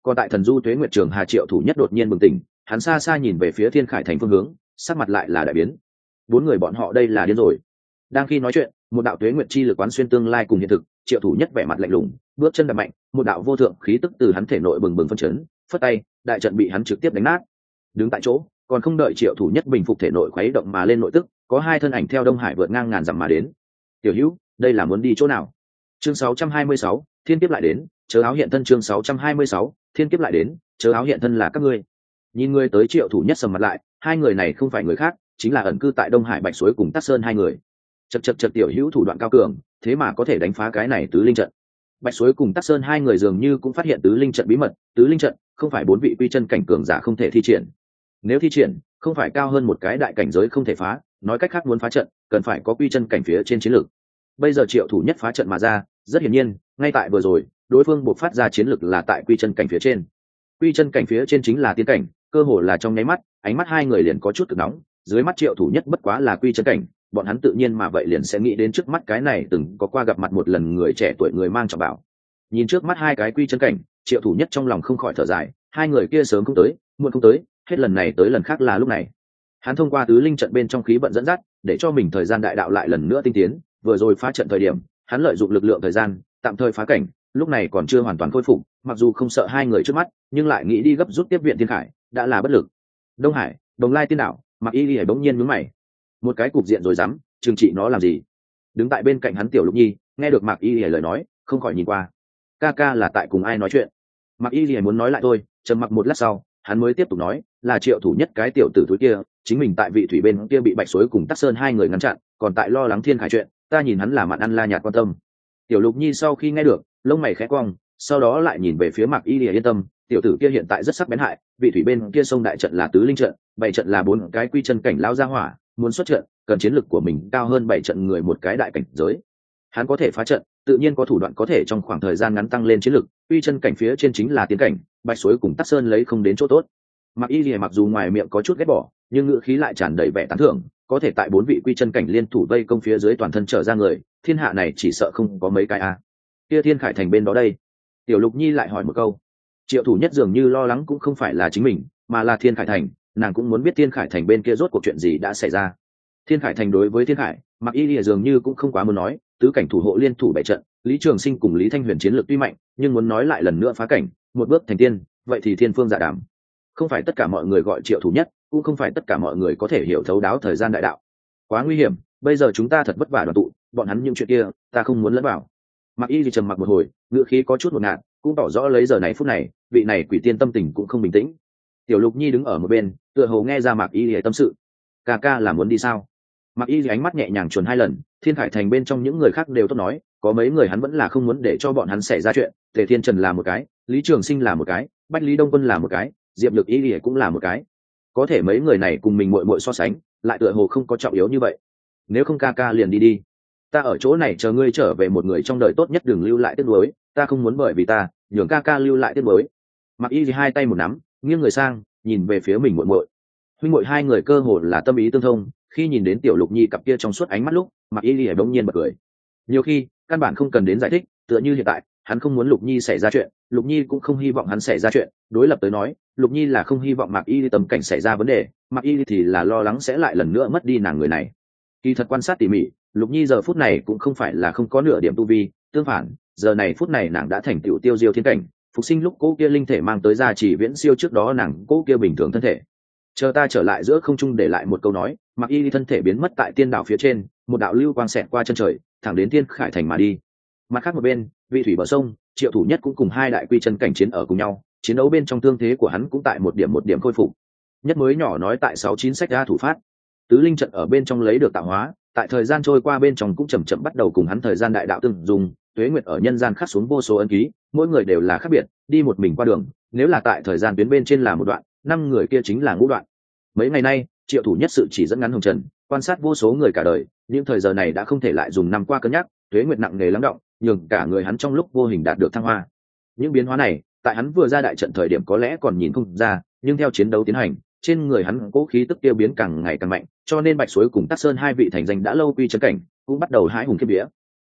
còn tại thần du tuế nguyệt trường Hà Triệu thủ nhất đột nhiên bừng tỉnh, hắn xa xa nhìn về phía Thiên Khải thành phương hướng, sắc mặt lại là đại biến. Bốn người bọn họ đây là điên rồi. Đang khi nói chuyện, một đạo tuế nguyệt chi lực quán xuyên tương lai cùng hiện thực, Triệu thủ nhất vẻ mặt lạnh lùng, bước chân đập mạnh, một đạo vô thượng khí tức từ hắn thể nội bừng bừng phân chấn, phất tay, đại trận bị hắn trực tiếp đánh nát. Đứng tại chỗ, còn không đợi Triệu thủ nhất bình phục thể nội khuấy động mà lên nội tức, có hai thân ảnh theo Đông Hải vượt ngang ngàn dặm mà đến. Tiểu Hữu, đây là muốn đi chỗ nào? Chương 626, thiên kiếp lại đến, chớ áo hiện thân. Chương 626, thiên kiếp lại đến, chớ áo hiện thân là các ngươi. Nhìn người tới Triệu thủ nhất sầm mặt lại, hai người này không phải người khác, chính là ẩn cư tại Đông Hải Bạch Suối cùng Tắc Sơn hai người. Chật Tiểu Hữu thủ đoạn cao cường, thế mà có thể đánh phá cái này tứ linh trận. Bạch Suối cùng Tắc Sơn hai người dường như cũng phát hiện tứ linh trận bí mật, tứ linh trận không phải bốn vị quy chân cảnh cường giả không thể thi triển. Nếu thi triển, không phải cao hơn một cái đại cảnh giới không thể phá, nói cách khác muốn phá trận, cần phải có quy chân cảnh phía trên chiến lược. Bây giờ Triệu thủ nhất phá trận mà ra, rất hiển nhiên, ngay tại vừa rồi, đối phương buộc phát ra chiến lược là tại quy chân cảnh phía trên. Quy chân cảnh phía trên chính là tiên cảnh, cơ hồ là trong nháy mắt, ánh mắt hai người liền có chút cực nóng, dưới mắt Triệu thủ nhất bất quá là quy chân cảnh, bọn hắn tự nhiên mà vậy liền sẽ nghĩ đến trước mắt cái này từng có qua gặp mặt một lần người trẻ tuổi người mang trọng bảo. Nhìn trước mắt hai cái quy chân cảnh, Triệu thủ nhất trong lòng không khỏi thở dài, hai người kia sớm không tới, muộn không tới, hết lần này tới lần khác là lúc này. Hắn thông qua tứ linh trận bên trong khí vận dẫn dắt, để cho mình thời gian đại đạo lại lần nữa tinh tiến, vừa rồi phá trận thời điểm, hắn lợi dụng lực lượng thời gian, tạm thời phá cảnh, lúc này còn chưa hoàn toàn khôi phục, mặc dù không sợ hai người trước mắt, nhưng lại nghĩ đi gấp rút tiếp viện Thiên Khải, đã là bất lực. Đông Hải, Đồng Lai Tiên đảo, Mặc Y Lì bỗng nhiên nhướng mày. Một cái cục diện rồi dám, trừng trị nó làm gì? Đứng tại bên cạnh hắn Tiểu Lục Nhi, nghe được Mặc Y Lì lời nói, không khỏi nhìn qua. Ca ca là tại cùng ai nói chuyện? Mặc Y Lì muốn nói lại thôi, trầm mặc một lát sau, hắn mới tiếp tục nói, là Triệu thủ nhất cái tiểu tử thúi kia, chính mình tại vị thủy bên kia bị Bạch Suối cùng Tắc Sơn hai người ngăn chặn, còn tại lo lắng Thiên Khải chuyện, ta nhìn hắn là mặn ăn la nhạt quan tâm. Tiểu Lục Nhi sau khi nghe được, lông mày khẽ cong, sau đó lại nhìn về phía Mạc Y Lìa yên tâm, tiểu tử kia hiện tại rất sắc bén hại, vị thủy bên kia sông đại trận là tứ linh trận, bảy trận là bốn cái quy chân cảnh lão gia hỏa, muốn xuất trận, cần chiến lực của mình cao hơn bảy trận người một cái đại cảnh giới. Hắn có thể phá trận, tự nhiên có thủ đoạn có thể trong khoảng thời gian ngắn tăng lên chiến lực, quy chân cảnh phía trên chính là tiến cảnh, Bạch Suối cùng Tắc Sơn lấy không đến chỗ tốt. Mạc Y Lìa mặc dù ngoài miệng có chút ghét bỏ, nhưng ngữ khí lại tràn đầy vẻ tán thưởng, có thể tại bốn vị quy chân cảnh liên thủ vây công phía dưới toàn thân trở ra người, thiên hạ này chỉ sợ không có mấy cái a. Kia Thiên Khải thành bên đó đây? Tiểu Lục Nhi lại hỏi một câu. Triệu thủ nhất dường như lo lắng cũng không phải là chính mình, mà là Thiên Khải thành, nàng cũng muốn biết Thiên Khải thành bên kia rốt cuộc chuyện gì đã xảy ra. Thiên Khải thành đối với Thiên Khải, Mạc Y Lìa dường như cũng không quá muốn nói, tứ cảnh thủ hộ liên thủ bảy trận, Lý Trường Sinh cùng Lý Thanh Huyền chiến lược tuy mạnh, nhưng muốn nói lại lần nữa phá cảnh, một bước thành tiên, vậy thì thiên phương dạ đàm. Không phải tất cả mọi người gọi Triệu thủ nhất, cũng không phải tất cả mọi người có thể hiểu thấu đáo thời gian đại đạo. Quá nguy hiểm, bây giờ chúng ta thật vất vả đoàn tụ, bọn hắn những chuyện kia, ta không muốn lẫn vào. Mạc Y thì trầm mặc một hồi, ngữ khí có chút ngột ngạt, cũng tỏ rõ lấy giờ này phút này, vị này quỷ tiên tâm tình cũng không bình tĩnh. Tiểu Lục Nhi đứng ở một bên, tựa hồ nghe ra Mạc Y thì tâm sự. Ca ca là muốn đi sao? Mạc Y thì ánh mắt nhẹ nhàng chuồn hai lần, Thiên Khải thành bên trong những người khác đều tốt nói, có mấy người hắn vẫn là không muốn để cho bọn hắn xảy ra chuyện, Tề Thiên Trần là một cái, Lý Trường Sinh là một cái, Bách Lý Đông Quân là một cái, Diệp Lực Y thì cũng là một cái. Có thể mấy người này cùng mình muội muội so sánh, lại tựa hồ không có trọng yếu như vậy. Nếu không ca ca liền đi đi, ta ở chỗ này chờ ngươi trở về, một người trong đời tốt nhất đừng lưu lại tiếc nuối, ta không muốn bởi vì ta nhường ca ca lưu lại tiếc nuối. Mặc Y thì hai tay một nắm, nghiêng người sang, nhìn về phía mình muội muội. Huynh muội hai người cơ hồ là tâm ý tương thông, khi nhìn đến Tiểu Lục Nhi cặp kia trong suốt ánh mắt lúc, Mặc Y thì bỗng nhiên bật cười. Nhiều khi, căn bản không cần đến giải thích, tựa như hiện tại, hắn không muốn Lục Nhi xảy ra chuyện, Lục Nhi cũng không hy vọng hắn xảy ra chuyện, đối lập tới nói, Lục Nhi là không hy vọng Mạc Y tâm cảnh xảy ra vấn đề, Mạc Y thì là lo lắng sẽ lại lần nữa mất đi nàng người này. Kỳ thật quan sát tỉ mỉ, Lục Nhi giờ phút này cũng không phải là không có nửa điểm tu vi, tương phản, giờ này phút này nàng đã thành tựu tiêu diêu thiên cảnh, phục sinh lúc cố kia linh thể mang tới gia trì viễn siêu trước đó nàng cố kia bình thường thân thể. Chờ ta trở lại giữa không trung để lại một câu nói, Mạc Y thân thể biến mất tại tiên đảo phía trên, một đạo lưu quang xẹt qua chân trời, thẳng đến Thiên Khải thành mà đi. Mặt khác một bên, vị thủy bờ sông, Triệu thủ nhất cũng cùng hai đại quy chân cảnh chiến ở cùng nhau, chiến đấu bên trong thương thế của hắn cũng tại một điểm khôi phục. Nhất mới nhỏ nói tại 69 sách ra thủ phát, tứ linh trận ở bên trong lấy được tạo hóa, tại thời gian trôi qua bên trong cũng chậm chậm bắt đầu cùng hắn thời gian đại đạo tương dùng, tuế nguyệt ở nhân gian khắc xuống vô số ấn ký, mỗi người đều là khác biệt, đi một mình qua đường, nếu là tại thời gian tuyến bên trên là một đoạn, năm người kia chính là ngũ đoạn. Mấy ngày nay, Triệu thủ nhất sự chỉ dẫn ngắn hồng trần, quan sát vô số người cả đời, những thời giờ này đã không thể lại dùng năm qua cân nhắc, tuế nguyệt nặng nề lắng động, nhường cả người hắn trong lúc vô hình đạt được thăng hoa. Những biến hóa này, tại hắn vừa ra đại trận thời điểm có lẽ còn nhìn không ra, nhưng theo chiến đấu tiến hành, trên người hắn cố khí tức tiêu biến càng ngày càng mạnh, cho nên Bạch Suối cùng Tắc Sơn hai vị thành danh đã lâu quy chân cảnh cũng bắt đầu hãi hùng khiếp vía.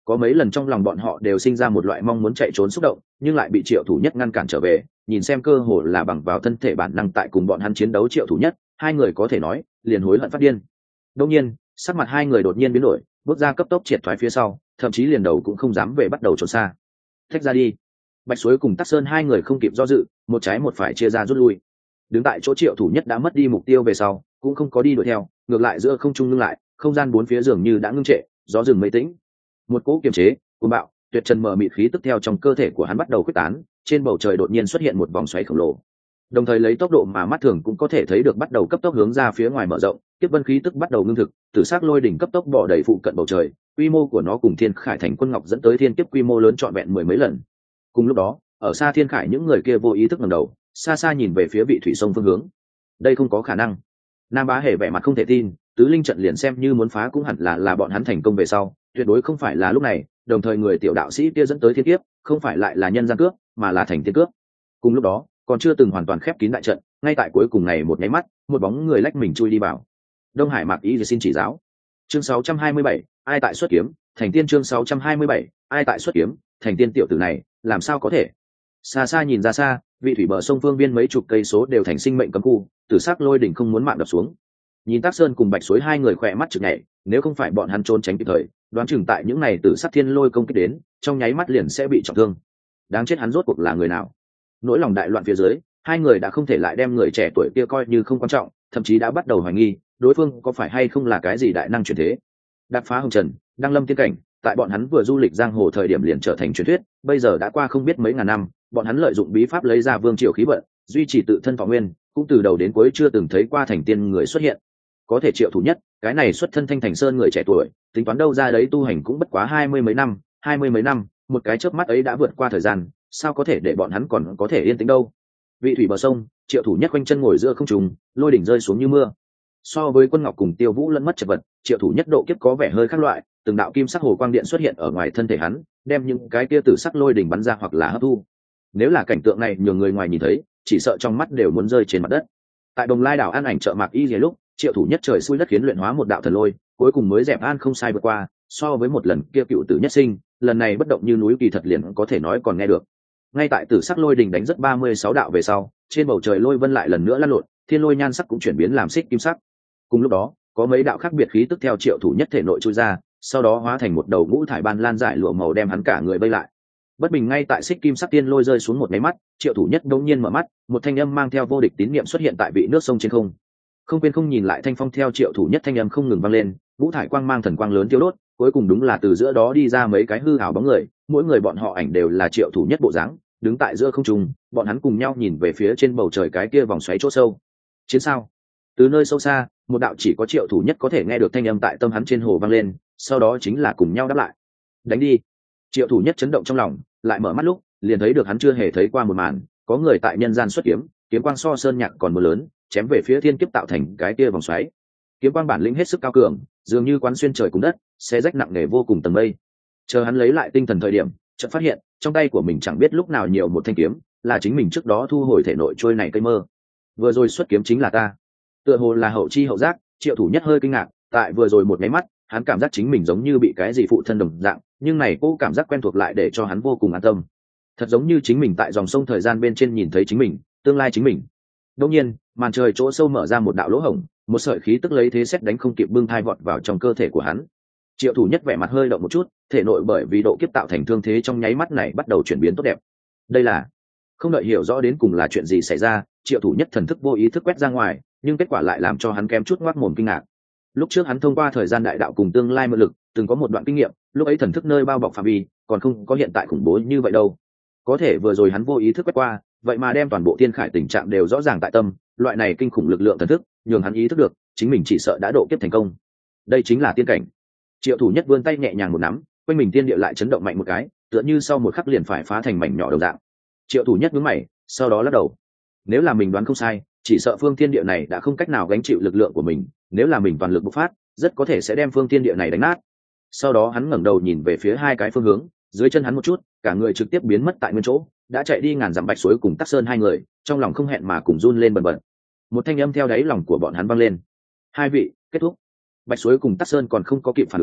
Có mấy lần trong lòng bọn họ đều sinh ra một loại mong muốn chạy trốn xúc động, nhưng lại bị Triệu Thủ Nhất ngăn cản trở về. Nhìn xem cơ hồ là bằng vào thân thể bản năng tại cùng bọn hắn chiến đấu Triệu Thủ Nhất, hai người có thể nói liền hối hận phát điên. Đương nhiên, sắc mặt hai người đột nhiên biến đổi, bước ra cấp tốc triệt thoái phía sau, thậm chí liền đầu cũng không dám về bắt đầu trốn xa. Thách ra đi. Bạch Suối cùng Tắc Sơn hai người không kịp do dự, một trái một phải chia ra rút lui. Đứng tại chỗ Triệu Thủ Nhất đã mất đi mục tiêu về sau, cũng không có đi đuổi theo, ngược lại giữa không trung ngưng lại, không gian bốn phía dường như đã ngưng trệ, gió rừng mây tĩnh. Một cỗ kiềm chế, cuồng bạo, tuyệt trần mờ mịt khí tức theo trong cơ thể của hắn bắt đầu khuếch tán, trên bầu trời đột nhiên xuất hiện một vòng xoáy khổng lồ. Đồng thời lấy tốc độ mà mắt thường cũng có thể thấy được bắt đầu cấp tốc hướng ra phía ngoài mở rộng, tiếp vân khí tức bắt đầu ngưng thực, tử sắc lôi đỉnh cấp tốc bỏ đầy phụ cận bầu trời, quy mô của nó cùng Thiên Khải Thành Quân Ngọc dẫn tới thiên kiếp quy mô lớn trọn vẹn mười mấy lần. Cùng lúc đó, ở xa Thiên Khải những người kia vô ý thức ngẩng đầu, xa xa nhìn về phía vị thủy sông phương hướng. Đây không có khả năng. Nam Bá Hề vẻ mặt không thể tin, tứ linh trận liền xem như muốn phá cũng hẳn là bọn hắn thành công về sau, tuyệt đối không phải là lúc này. Đồng thời người tiểu đạo sĩ kia dẫn tới thiên kiếp, không phải lại là nhân gian cướp, mà là thành tiên cướp. Cùng lúc đó, còn chưa từng hoàn toàn khép kín đại trận, ngay tại cuối cùng này một nháy mắt, một bóng người lách mình chui đi vào. Đông Hải Mạc Ý xin chỉ giáo. Chương 627, ai tại xuất kiếm, thành tiên. Chương 627, ai tại xuất kiếm, thành tiên. Tiểu tử này, làm sao có thể? Xa xa nhìn ra xa, vị thủy bờ sông phương biên mấy chục cây số đều thành sinh mệnh cấm khu, tử sắc lôi đỉnh không muốn mạng đập xuống. Nhìn Tắc Sơn cùng Bạch Suối hai người khỏe mắt chực nhảy, nếu không phải bọn hắn trốn tránh kịp thời, đoán chừng tại những này tử sắc thiên lôi công kích đến, trong nháy mắt liền sẽ bị trọng thương. Đáng chết, hắn rốt cuộc là người nào? Nỗi lòng đại loạn phía dưới, hai người đã không thể lại đem người trẻ tuổi kia coi như không quan trọng, thậm chí đã bắt đầu hoài nghi đối phương có phải hay không là cái gì đại năng truyền thế. Đạp phá hồng trần, đăng lâm tiên cảnh, tại bọn hắn vừa du lịch giang hồ thời điểm liền trở thành truyền thuyết, bây giờ đã qua không biết mấy ngàn năm, bọn hắn lợi dụng bí pháp lấy ra vương triều khí vận, duy trì tự thân thọ nguyên, cũng từ đầu đến cuối chưa từng thấy qua thành tiên người xuất hiện. Có thể Triệu Thủ Nhất, cái này xuất thân Thanh Thành Sơn người trẻ tuổi, tính toán đâu ra đấy tu hành cũng bất quá hai mươi mấy năm, một cái chớp mắt ấy đã vượt qua thời gian, sao có thể để bọn hắn còn có thể yên tĩnh đâu. Vị thủy bờ sông, Triệu Thủ Nhất quanh chân ngồi giữa không trung, lôi đỉnh rơi xuống như mưa. So với Quân Ngọc cùng Tiêu Vũ lẫn mất chật vật, Triệu Thủ Nhất độ kiếp có vẻ hơi khác loại, từng đạo kim sắc hồ quang điện xuất hiện ở ngoài thân thể hắn, đem những cái kia tử sắc lôi đỉnh bắn ra hoặc là hấp thu. Nếu là cảnh tượng này nhiều người ngoài nhìn thấy, chỉ sợ trong mắt đều muốn rơi trên mặt đất. Tại Đồng Lai đảo an ảnh chợ Mạc Y Lìa lúc, Triệu Thủ Nhất trời xui đất khiến luyện hóa một đạo thần lôi, cuối cùng mới dẹp an không sai vượt qua. So với một lần kia cựu tử nhất sinh, lần này bất động như núi, kỳ thật liền có thể nói còn nghe được. Ngay tại tử sắc lôi đỉnh đánh rất 36 đạo về sau, trên bầu trời lôi vân lại lần nữa lăn lộn, thiên lôi nhan sắc cũng chuyển biến làm xích kim sắc. Cùng lúc đó, có mấy đạo khác biệt khí tức theo Triệu Thủ Nhất thể nội chui ra, sau đó hóa thành một đầu ngũ thải ban lan dải lụa màu đem hắn cả người vây lại. Bất bình ngay tại xích kim sắc tiên lôi rơi xuống một máy mắt, Triệu Thủ Nhất đột nhiên mở mắt, một thanh âm mang theo vô địch tín niệm xuất hiện tại vị nước sông trên không. Không quên không nhìn lại thanh phong theo Triệu Thủ Nhất thanh âm không ngừng vang lên, ngũ thải quang mang thần quang lớn tiêu đốt, cuối cùng đúng là từ giữa đó đi ra mấy cái hư ảo bóng người, mỗi người bọn họ ảnh đều là Triệu Thủ Nhất bộ dáng, đứng tại giữa không trung, bọn hắn cùng nhau nhìn về phía trên bầu trời cái kia vòng xoáy chỗ sâu. Chiến sao? Từ nơi sâu xa, một đạo chỉ có Triệu Thủ Nhất có thể nghe được thanh âm tại tâm hắn trên hồ vang lên, sau đó chính là cùng nhau đáp lại. Đánh đi. Triệu Thủ Nhất chấn động trong lòng, lại mở mắt lúc, liền thấy được hắn chưa hề thấy qua một màn, có người tại nhân gian xuất kiếm, kiếm quang so sơn nhạc còn mưa lớn, chém về phía thiên kiếp tạo thành cái kia vòng xoáy. Kiếm quang bản lĩnh hết sức cao cường, dường như quán xuyên trời cùng đất, xé rách nặng nề vô cùng tầng mây. Chờ hắn lấy lại tinh thần thời điểm, chợt phát hiện, trong tay của mình chẳng biết lúc nào nhiều một thanh kiếm, là chính mình trước đó thu hồi thể nội trôi này cây mơ. Vừa rồi xuất kiếm chính là ta. Tựa hồ là hậu chi hậu giác, Triệu Thủ Nhất hơi kinh ngạc, tại vừa rồi một cái mắt, hắn cảm giác chính mình giống như bị cái gì phụ thân đồng dạng, nhưng này cô cảm giác quen thuộc lại để cho hắn vô cùng an tâm. Thật giống như chính mình tại dòng sông thời gian bên trên nhìn thấy chính mình, tương lai chính mình. Đột nhiên, màn trời chỗ sâu mở ra một đạo lỗ hổng, một sợi khí tức lấy thế xét đánh không kịp bưng thai vọt vào trong cơ thể của hắn. Triệu Thủ Nhất vẻ mặt hơi động một chút, thể nội bởi vì độ kiếp tạo thành thương thế trong nháy mắt này bắt đầu chuyển biến tốt đẹp. Đây là không đợi hiểu rõ đến cùng là chuyện gì xảy ra, Triệu Thủ Nhất thần thức vô ý thức quét ra ngoài, nhưng kết quả lại làm cho hắn kém chút ngoác mồm kinh ngạc. Lúc trước hắn thông qua thời gian đại đạo cùng tương lai mượn lực, từng có một đoạn kinh nghiệm, lúc ấy thần thức nơi bao bọc phạm vi, còn không có hiện tại khủng bố như vậy đâu. Có thể vừa rồi hắn vô ý thức quét qua, vậy mà đem toàn bộ thiên khải tình trạng đều rõ ràng tại tâm, loại này kinh khủng lực lượng thần thức, nhường hắn ý thức được, chính mình chỉ sợ đã độ kiếp thành công. Đây chính là tiên cảnh. Triệu Thủ Nhất vươn tay nhẹ nhàng một nắm, quanh mình tiên địa lại chấn động mạnh một cái, tựa như sau một khắc liền phải phá thành mảnh nhỏ đồng dạng. Triệu Thủ Nhất nhướng mày, sau đó lắc đầu. Nếu là mình đoán không sai, chỉ sợ phương thiên địa này đã không cách nào gánh chịu lực lượng của mình, nếu là mình toàn lực bộc phát, rất có thể sẽ đem phương thiên địa này đánh nát. Sau đó hắn ngẩng đầu nhìn về phía hai cái phương hướng, dưới chân hắn một chút, cả người trực tiếp biến mất tại nguyên chỗ, đã chạy đi ngàn dặm Bạch Suối cùng Tắc Sơn hai người, trong lòng không hẹn mà cùng run lên bần bật. Một thanh âm theo đáy lòng của bọn hắn vang lên: hai vị, kết thúc. Bạch Suối cùng Tắc Sơn còn không có kịp phản ứng,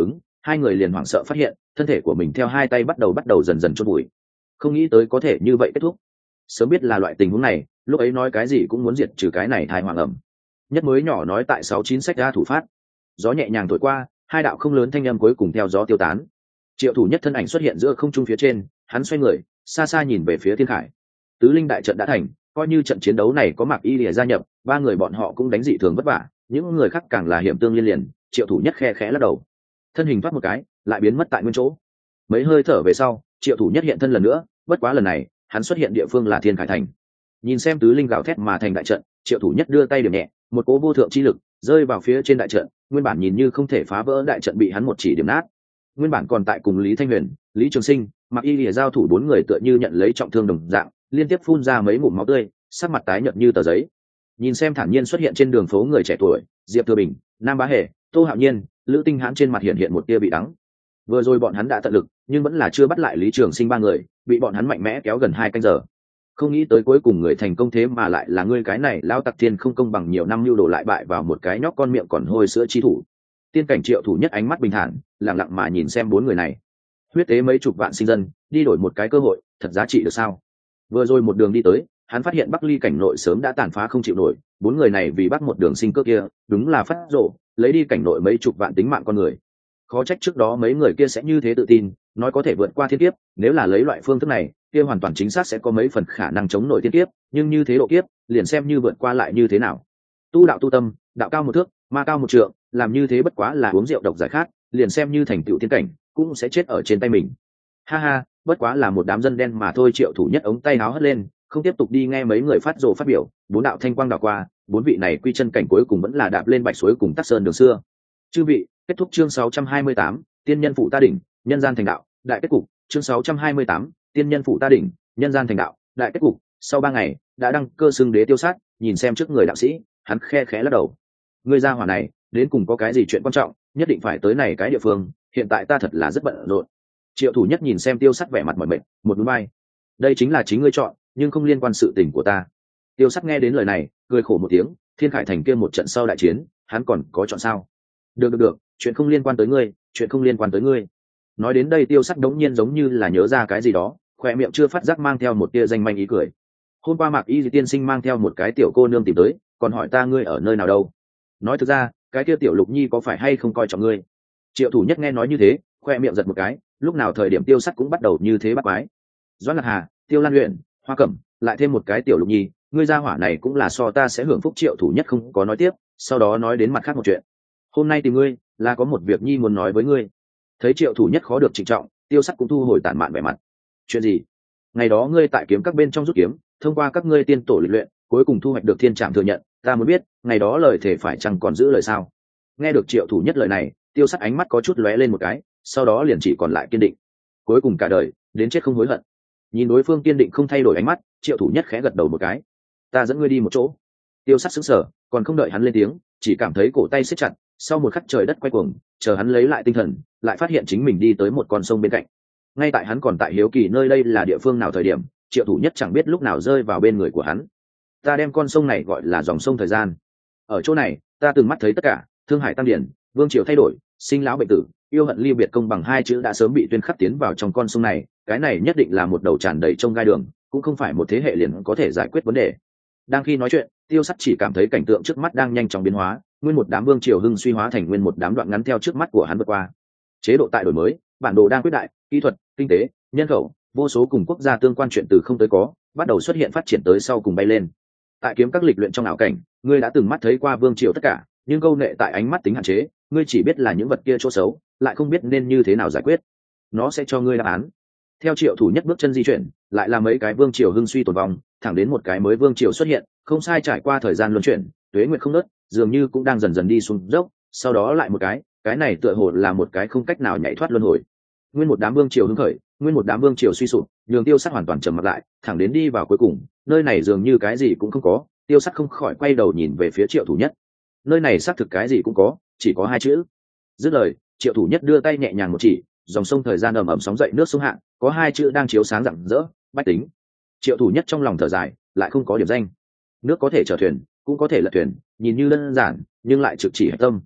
hai người liền hoảng sợ phát hiện thân thể của mình theo hai tay bắt đầu dần dần chôn bụi. Không nghĩ tới có thể như vậy kết thúc. Sớm biết là loại tình huống này, lúc ấy nói cái gì cũng muốn diệt trừ cái này thai hoàng ẩm. Nhất mới nhỏ nói tại 69 sách ra thủ phát. Gió nhẹ nhàng thổi qua, hai đạo không lớn thanh âm cuối cùng theo gió tiêu tán. Triệu Thủ Nhất thân ảnh xuất hiện giữa không trung phía trên, hắn xoay người, xa xa nhìn về phía Thiên Khải. Tứ linh đại trận đã thành, coi như trận chiến đấu này có Mạc Y Lìa gia nhập, ba người bọn họ cũng đánh dị thường vất vả, những người khác càng là hiểm tương liên liền. Triệu Thủ Nhất khe khẽ lắc đầu, thân hình thoát một cái, lại biến mất tại nguyên chỗ. Mấy hơi thở về sau, Triệu Thủ Nhất hiện thân lần nữa, bất quá lần này, hắn xuất hiện địa phương là Thiên Khải thành. Nhìn xem tứ linh gào thét mà thành đại trận, Triệu Thủ Nhất đưa tay điểm nhẹ, một cỗ vô thượng chi lực rơi vào phía trên đại trận, nguyên bản nhìn như không thể phá vỡ đại trận bị hắn một chỉ điểm nát. Nguyên bản còn tại cùng Lý Thanh Huyền, Lý Trường Sinh, Mạc Y Lìa giao thủ bốn người tựa như nhận lấy trọng thương đồng dạng, liên tiếp phun ra mấy ngụm máu tươi, sắc mặt tái nhợt như tờ giấy. Nhìn xem thản nhiên xuất hiện trên đường phố người trẻ tuổi, Diệp Thừa Bình, Nam Bá Hề, Tô Hạo Nhiên, Lữ Tinh Hãn trên mặt hiện một tia bị đắng. Vừa rồi bọn hắn đã tận lực, nhưng vẫn là chưa bắt lại Lý Trường Sinh ba người, bị bọn hắn mạnh mẽ kéo gần 2 canh giờ. Không nghĩ tới cuối cùng người thành công thế mà lại là ngươi, cái này lao tặc thiên không công bằng nhiều năm lưu đồ lại bại vào một cái nhóc con miệng còn hôi sữa chi thủ. Tiên cảnh Triệu Thủ Nhất ánh mắt bình thản, lặng lặng mà nhìn xem bốn người này. Huyết tế mấy chục vạn sinh dân, đi đổi một cái cơ hội, thật giá trị được sao? Vừa rồi một đường đi tới, hắn phát hiện Bắc Ly cảnh nội sớm đã tàn phá không chịu nổi, bốn người này vì bắt một đường sinh cơ kia, đúng là phát rộ, lấy đi cảnh nội mấy chục vạn tính mạng con người. Khó trách trước đó mấy người kia sẽ như thế tự tin, nói có thể vượt qua thiên kiếp, nếu là lấy loại phương thức này, kia hoàn toàn chính xác sẽ có mấy phần khả năng chống nổi thiên kiếp, nhưng như thế độ kiếp, liền xem như vượt qua lại như thế nào. Tu đạo tu tâm, đạo cao một thước, ma cao một trượng, làm như thế bất quá là uống rượu độc giải khát, liền xem như thành tựu thiên cảnh, cũng sẽ chết ở trên tay mình. Ha ha, bất quá là một đám dân đen mà thôi. Triệu Thủ Nhất ống tay áo hất lên, không tiếp tục đi nghe mấy người phát rồ phát biểu, bốn đạo thanh quang đảo qua, bốn vị này quy chân cảnh cuối cùng vẫn là đạp lên bạch suối cùng Tắc Sơn đường xưa. Chư vị, kết thúc chương 628, tiên nhân phụ ta đỉnh, nhân gian thành đạo, đại kết cục. Chương 628, tiên nhân phụ ta đỉnh, nhân gian thành đạo, đại kết cục. Sau 3 ngày, đã đăng cơ xưng đế Tiêu Sát, nhìn xem trước người đạo sĩ, hắn khe khẽ lắc đầu. Ngươi gia hỏa này, đến cùng có cái gì chuyện quan trọng, nhất định phải tới này cái địa phương, hiện tại ta thật là rất bận rộn. Triệu Thủ Nhất nhìn xem Tiêu Sát vẻ mặt mỏi mệt, một núi bay. Đây chính là chính ngươi chọn, nhưng không liên quan sự tình của ta. Tiêu Sát nghe đến lời này, cười khổ một tiếng, Thiên Khải thành kia một trận sau đại chiến, hắn còn có chọn sao? Được, chuyện không liên quan tới ngươi, chuyện không liên quan tới ngươi. Nói đến đây Tiêu Sắc đống nhiên giống như là nhớ ra cái gì đó, khỏe miệng chưa phát giác mang theo một tia danh manh ý cười. Hôm qua Mạc Y tiên sinh mang theo một cái tiểu cô nương tìm tới, còn hỏi ta ngươi ở nơi nào đâu. Nói thực ra, cái kia tiểu Lục Nhi có phải hay không coi trọng ngươi? Triệu Thủ Nhất nghe nói như thế, khỏe miệng giật một cái, lúc nào thời điểm Tiêu Sắc cũng bắt đầu như thế bắt quái. Doãn Lạc Hà, Tiêu Lan Uyển, Hoa Cẩm, lại thêm một cái tiểu Lục Nhi, ngươi gia hỏa này cũng là so ta sẽ hưởng phúc. Triệu Thủ Nhất không có nói tiếp, sau đó nói đến mặt khác một chuyện. Hôm nay tìm ngươi là có một việc nhi muốn nói với ngươi. Thấy Triệu Thủ Nhất khó được trịnh trọng, Tiêu Sắc cũng thu hồi tản mạn vẻ mặt. Chuyện gì? Ngày đó ngươi tại kiếm các bên trong rút kiếm, thông qua các ngươi tiên tổ lịch luyện, cuối cùng thu hoạch được thiên trạm thừa nhận, ta muốn biết ngày đó lời thể phải chăng còn giữ lời sao? Nghe được Triệu Thủ Nhất lời này, Tiêu Sắc ánh mắt có chút lóe lên một cái, sau đó liền chỉ còn lại kiên định. Cuối cùng cả đời đến chết không hối hận. Nhìn đối phương kiên định không thay đổi ánh mắt, Triệu Thủ Nhất khẽ gật đầu một cái. Ta dẫn ngươi đi một chỗ. Tiêu Sắc sững sờ, còn không đợi hắn lên tiếng, chỉ cảm thấy cổ tay siết chặt, sau một khắc trời đất quay cuồng, chờ hắn lấy lại tinh thần, lại phát hiện chính mình đi tới một con sông bên cạnh. Ngay tại hắn còn tại hiếu kỳ nơi đây là địa phương nào thời điểm, Triệu Thủ Nhất chẳng biết lúc nào rơi vào bên người của hắn. Ta đem con sông này gọi là dòng sông thời gian. Ở chỗ này, ta từng mắt thấy tất cả, thương hải tăng điển, vương triều thay đổi, sinh lão bệnh tử, yêu hận ly biệt, công bằng hai chữ đã sớm bị tuyên khắc tiến vào trong con sông này. Cái này nhất định là một đầu tràn đầy trông gai đường, cũng không phải một thế hệ liền có thể giải quyết vấn đề. Đang khi nói chuyện, Tiêu Sắc chỉ cảm thấy cảnh tượng trước mắt đang nhanh chóng biến hóa, nguyên một đám vương triều hưng suy hóa thành nguyên một đám đoạn ngắn theo trước mắt của hắn vượt qua. Chế độ tại đổi mới, bản đồ đang quyết đại, kỹ thuật, kinh tế, nhân khẩu, vô số cùng quốc gia tương quan chuyện từ không tới có, bắt đầu xuất hiện phát triển tới sau cùng bay lên. Tại kiếm các lịch luyện trong ảo cảnh, ngươi đã từng mắt thấy qua vương triều tất cả, nhưng câu nệ tại ánh mắt tính hạn chế, ngươi chỉ biết là những vật kia chỗ xấu, lại không biết nên như thế nào giải quyết. Nó sẽ cho ngươi đáp án. Theo Triệu Thủ Nhất bước chân di chuyển, lại là mấy cái vương triều hưng suy tồn vong, thẳng đến một cái mới vương triều xuất hiện, không sai, trải qua thời gian luân chuyển, tuế nguyệt không nớt, dường như cũng đang dần dần đi xuống dốc, sau đó lại một cái này tựa hồ là một cái không cách nào nhảy thoát luân hồi. Nguyên một đám vương triều hưng khởi, nguyên một đám vương triều suy sụp, nhường Tiêu Sắc hoàn toàn trầm mặc lại, thẳng đến đi vào cuối cùng, nơi này dường như cái gì cũng không có. Tiêu Sắc không khỏi quay đầu nhìn về phía Triệu Thủ Nhất. Nơi này xác thực cái gì cũng có, chỉ có 2 chữ. Dứt lời, Triệu Thủ Nhất đưa tay nhẹ nhàng một chỉ, dòng sông thời gian ầm ầm sóng dậy nước sông hạn, có 2 chữ đang chiếu sáng rạng rỡ, bách tính. Triệu Thủ Nhất trong lòng thở dài, lại không có điểm danh. Nước có thể chở thuyền, cũng có thể lật thuyền, nhìn như đơn giản, nhưng lại trực chỉ hạch tâm.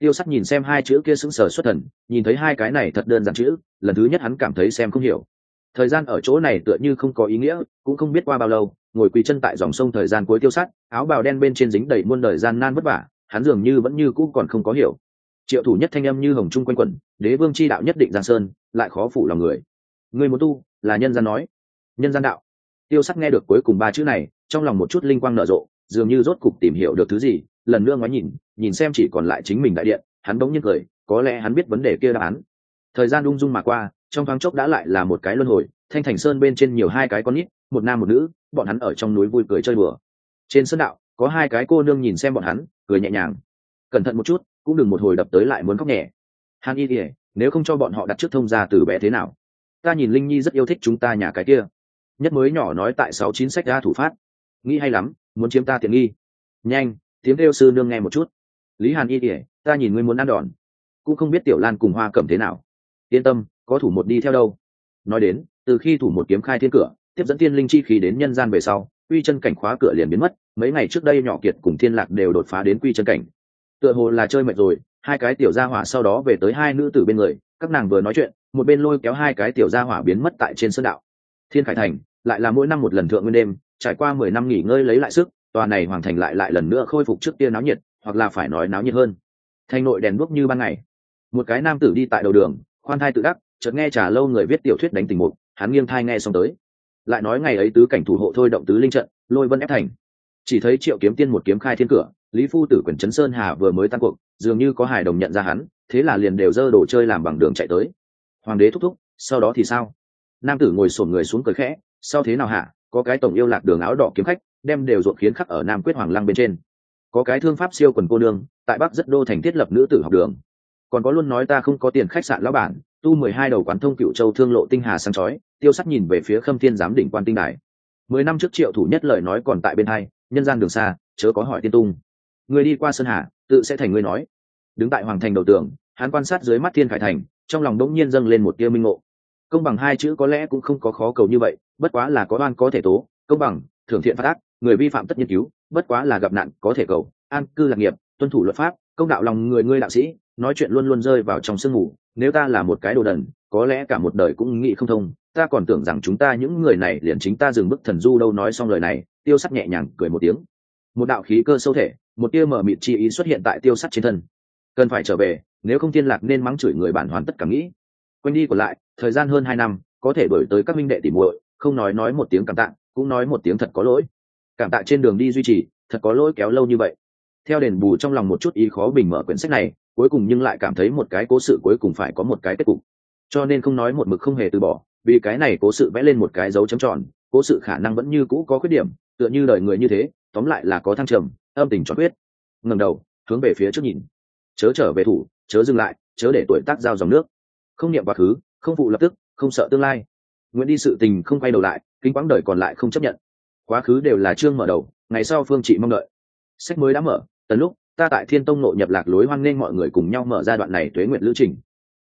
Tiêu Sắt nhìn xem hai chữ kia sững sờ xuất thần, nhìn thấy hai cái này thật đơn giản chữ, lần thứ nhất hắn cảm thấy xem không hiểu. Thời gian ở chỗ này tựa như không có ý nghĩa, cũng không biết qua bao lâu, ngồi quỳ chân tại dòng sông thời gian cuối Tiêu Sắt, áo bào đen bên trên dính đầy muôn đời gian nan vất vả, hắn dường như vẫn như cũ còn không có hiểu. Triệu thủ nhất thanh âm như hồng trung quanh quẩn, đế vương chi đạo nhất định giang sơn, lại khó phủ lòng người. Người muốn tu, là nhân gian nói. Nhân gian đạo. Tiêu Sắt nghe được cuối cùng ba chữ này, trong lòng một chút linh quang nở rộ, dường như rốt cục tìm hiểu được thứ gì, lần nữa ngoái nhìn xem chỉ còn lại chính mình đại điện, hắn bỗng nhiên cười, có lẽ hắn biết vấn đề kia đáp án. Thời gian ung dung mà qua, trong thoáng chốc đã lại là một cái luân hồi, Thanh Thành Sơn bên trên nhiều hai cái con nít, một nam một nữ, bọn hắn ở trong núi vui cười chơi đùa. Trên sơn đạo, có hai cái cô nương nhìn xem bọn hắn, cười nhẹ nhàng. Cẩn thận một chút, cũng đừng một hồi đập tới lại muốn khóc nhẹ. Hàn Y Điệp, nếu không cho bọn họ đặt trước thông gia từ bé thế nào? Ta nhìn Linh Nhi rất yêu thích chúng ta nhà cái kia. Nhất mới nhỏ nói tại 69 sách ra thủ phát. Nghĩ hay lắm, muốn chiếm ta tiện nghi. Nhanh, tiếng kêu sư nương nghe một chút. Lý Hàn Y Điệp, ta nhìn ngươi muốn ăn đòn. Cũng không biết Tiểu Lan cùng Hoa Cẩm thế nào. Yên tâm, có thủ một đi theo đâu. Nói đến, từ khi thủ một kiếm khai thiên cửa, tiếp dẫn tiên linh chi khí đến nhân gian về sau, quy chân cảnh khóa cửa liền biến mất. Mấy ngày trước đây nhỏ kiệt cùng Thiên Lạc đều đột phá đến quy chân cảnh. Tựa hồ là chơi mệt rồi, hai cái tiểu gia hỏa sau đó về tới hai nữ tử bên người, các nàng vừa nói chuyện, một bên lôi kéo hai cái tiểu gia hỏa biến mất tại trên sơn đạo. Thiên Khải Thành lại là mỗi năm một lần thượng nguyên đêm, trải qua 10 năm nghỉ ngơi lấy lại sức, tòa này hoàng thành lại lần nữa khôi phục trước kia náo nhiệt, hoặc là phải nói náo nhiệt hơn. Thành nội đèn đuốc như ban ngày. Một cái nam tử đi tại đầu đường, khoan thai tự đắc, chợt nghe Trà Lâu người viết tiểu thuyết đánh tình mục, hắn nghiêng thai nghe xong tới. Lại nói ngày ấy tứ cảnh thủ hộ thôi động tứ linh trận, lôi vân ép thành. Chỉ thấy Triệu Kiếm Tiên một kiếm khai thiên cửa, Lý Phu Tử quyển trấn sơn hà vừa mới tan cuộc, dường như có hài đồng nhận ra hắn, thế là liền đều dơ đồ chơi làm bằng đường chạy tới. Hoàng đế thúc thúc, sau đó thì sao? Nam tử ngồi xổm người xuống cười khẽ, sau thế nào hả? Có cái tổng yêu lạc đường áo đỏ kiếm khách, đem đều ruột khiến khắc ở Nam Quyết Hoàng Lăng bên trên. Có cái thương pháp siêu quần cô nương, tại Bắc rất đô thành thiết lập nữ tử học đường. Còn có luôn nói ta không có tiền khách sạn lão bản, tu 12 đầu quán thông Cựu Châu thương lộ tinh hà sáng chói. Tiêu Sắt nhìn về phía Khâm Thiên giám đỉnh quan tinh đài. 10 năm trước Triệu thủ nhất lời nói còn tại bên hai, nhân gian đường xa, chớ có hỏi tiên tung. Người đi qua sơn hà, tự sẽ thành người nói. Đứng tại hoàng thành đầu tường, hắn quan sát dưới mắt Thiên Khải Thành, trong lòng đống nhiên dâng lên một tia minh ngộ. Công bằng hai chữ có lẽ cũng không có khó cầu như vậy, bất quá là có oan có thể tố, công bằng, thưởng thiện phạt ác, người vi phạm tất nhiên cứu, bất quá là gặp nạn có thể cầu, an cư lạc nghiệp, tuân thủ luật pháp, công đạo lòng người ngươi đạo sĩ, nói chuyện luôn luôn rơi vào trong sương ngủ. Nếu ta là một cái đồ đần, có lẽ cả một đời cũng nghĩ không thông, ta còn tưởng rằng chúng ta những người này liền chính ta dừng bước thần du đâu. Nói xong lời này, Tiêu Sắt nhẹ nhàng cười một tiếng. Một đạo khí cơ sâu thể, một tia mở mịt chi ý xuất hiện tại Tiêu Sắt trên thân. Cần phải trở về, nếu không Thiên Lạc nên mắng chửi người bản hoàn tất cả nghĩ. Quanh đi còn lại, thời gian hơn 2 năm, có thể đổi tới các minh đệ tỉ muội, không nói một tiếng cảm tạ, cũng nói một tiếng thật có lỗi. Cảm tạ trên đường đi duy trì, thật có lỗi kéo lâu như vậy. Theo đền bù trong lòng một chút ý khó bình mở quyển sách này, cuối cùng nhưng lại cảm thấy một cái cố sự cuối cùng phải có một cái kết cục. Cho nên không nói một mực không hề từ bỏ, vì cái này cố sự vẽ lên một cái dấu chấm tròn, cố sự khả năng vẫn như cũ có khuyết điểm, tựa như đời người như thế, tóm lại là có thăng trầm, âm tình tròn khuyết. Ngẩng đầu, hướng về phía trước nhìn. Chớ trở về thủ, chớ dừng lại, chớ để tuổi tác giao dòng nước. Không niệm quá khứ, không phụ lập tức, không sợ tương lai. Nguyện đi sự tình không quay đầu lại, kính quãng đời còn lại không chấp nhận. Quá khứ đều là chương mở đầu, ngày sau phương trị mong đợi. Sách mới đã mở, tần lúc ta tại Thiên Tông nội nhập lạc lối hoan nghênh mọi người cùng nhau mở ra đoạn này tuế nguyện lữ trình.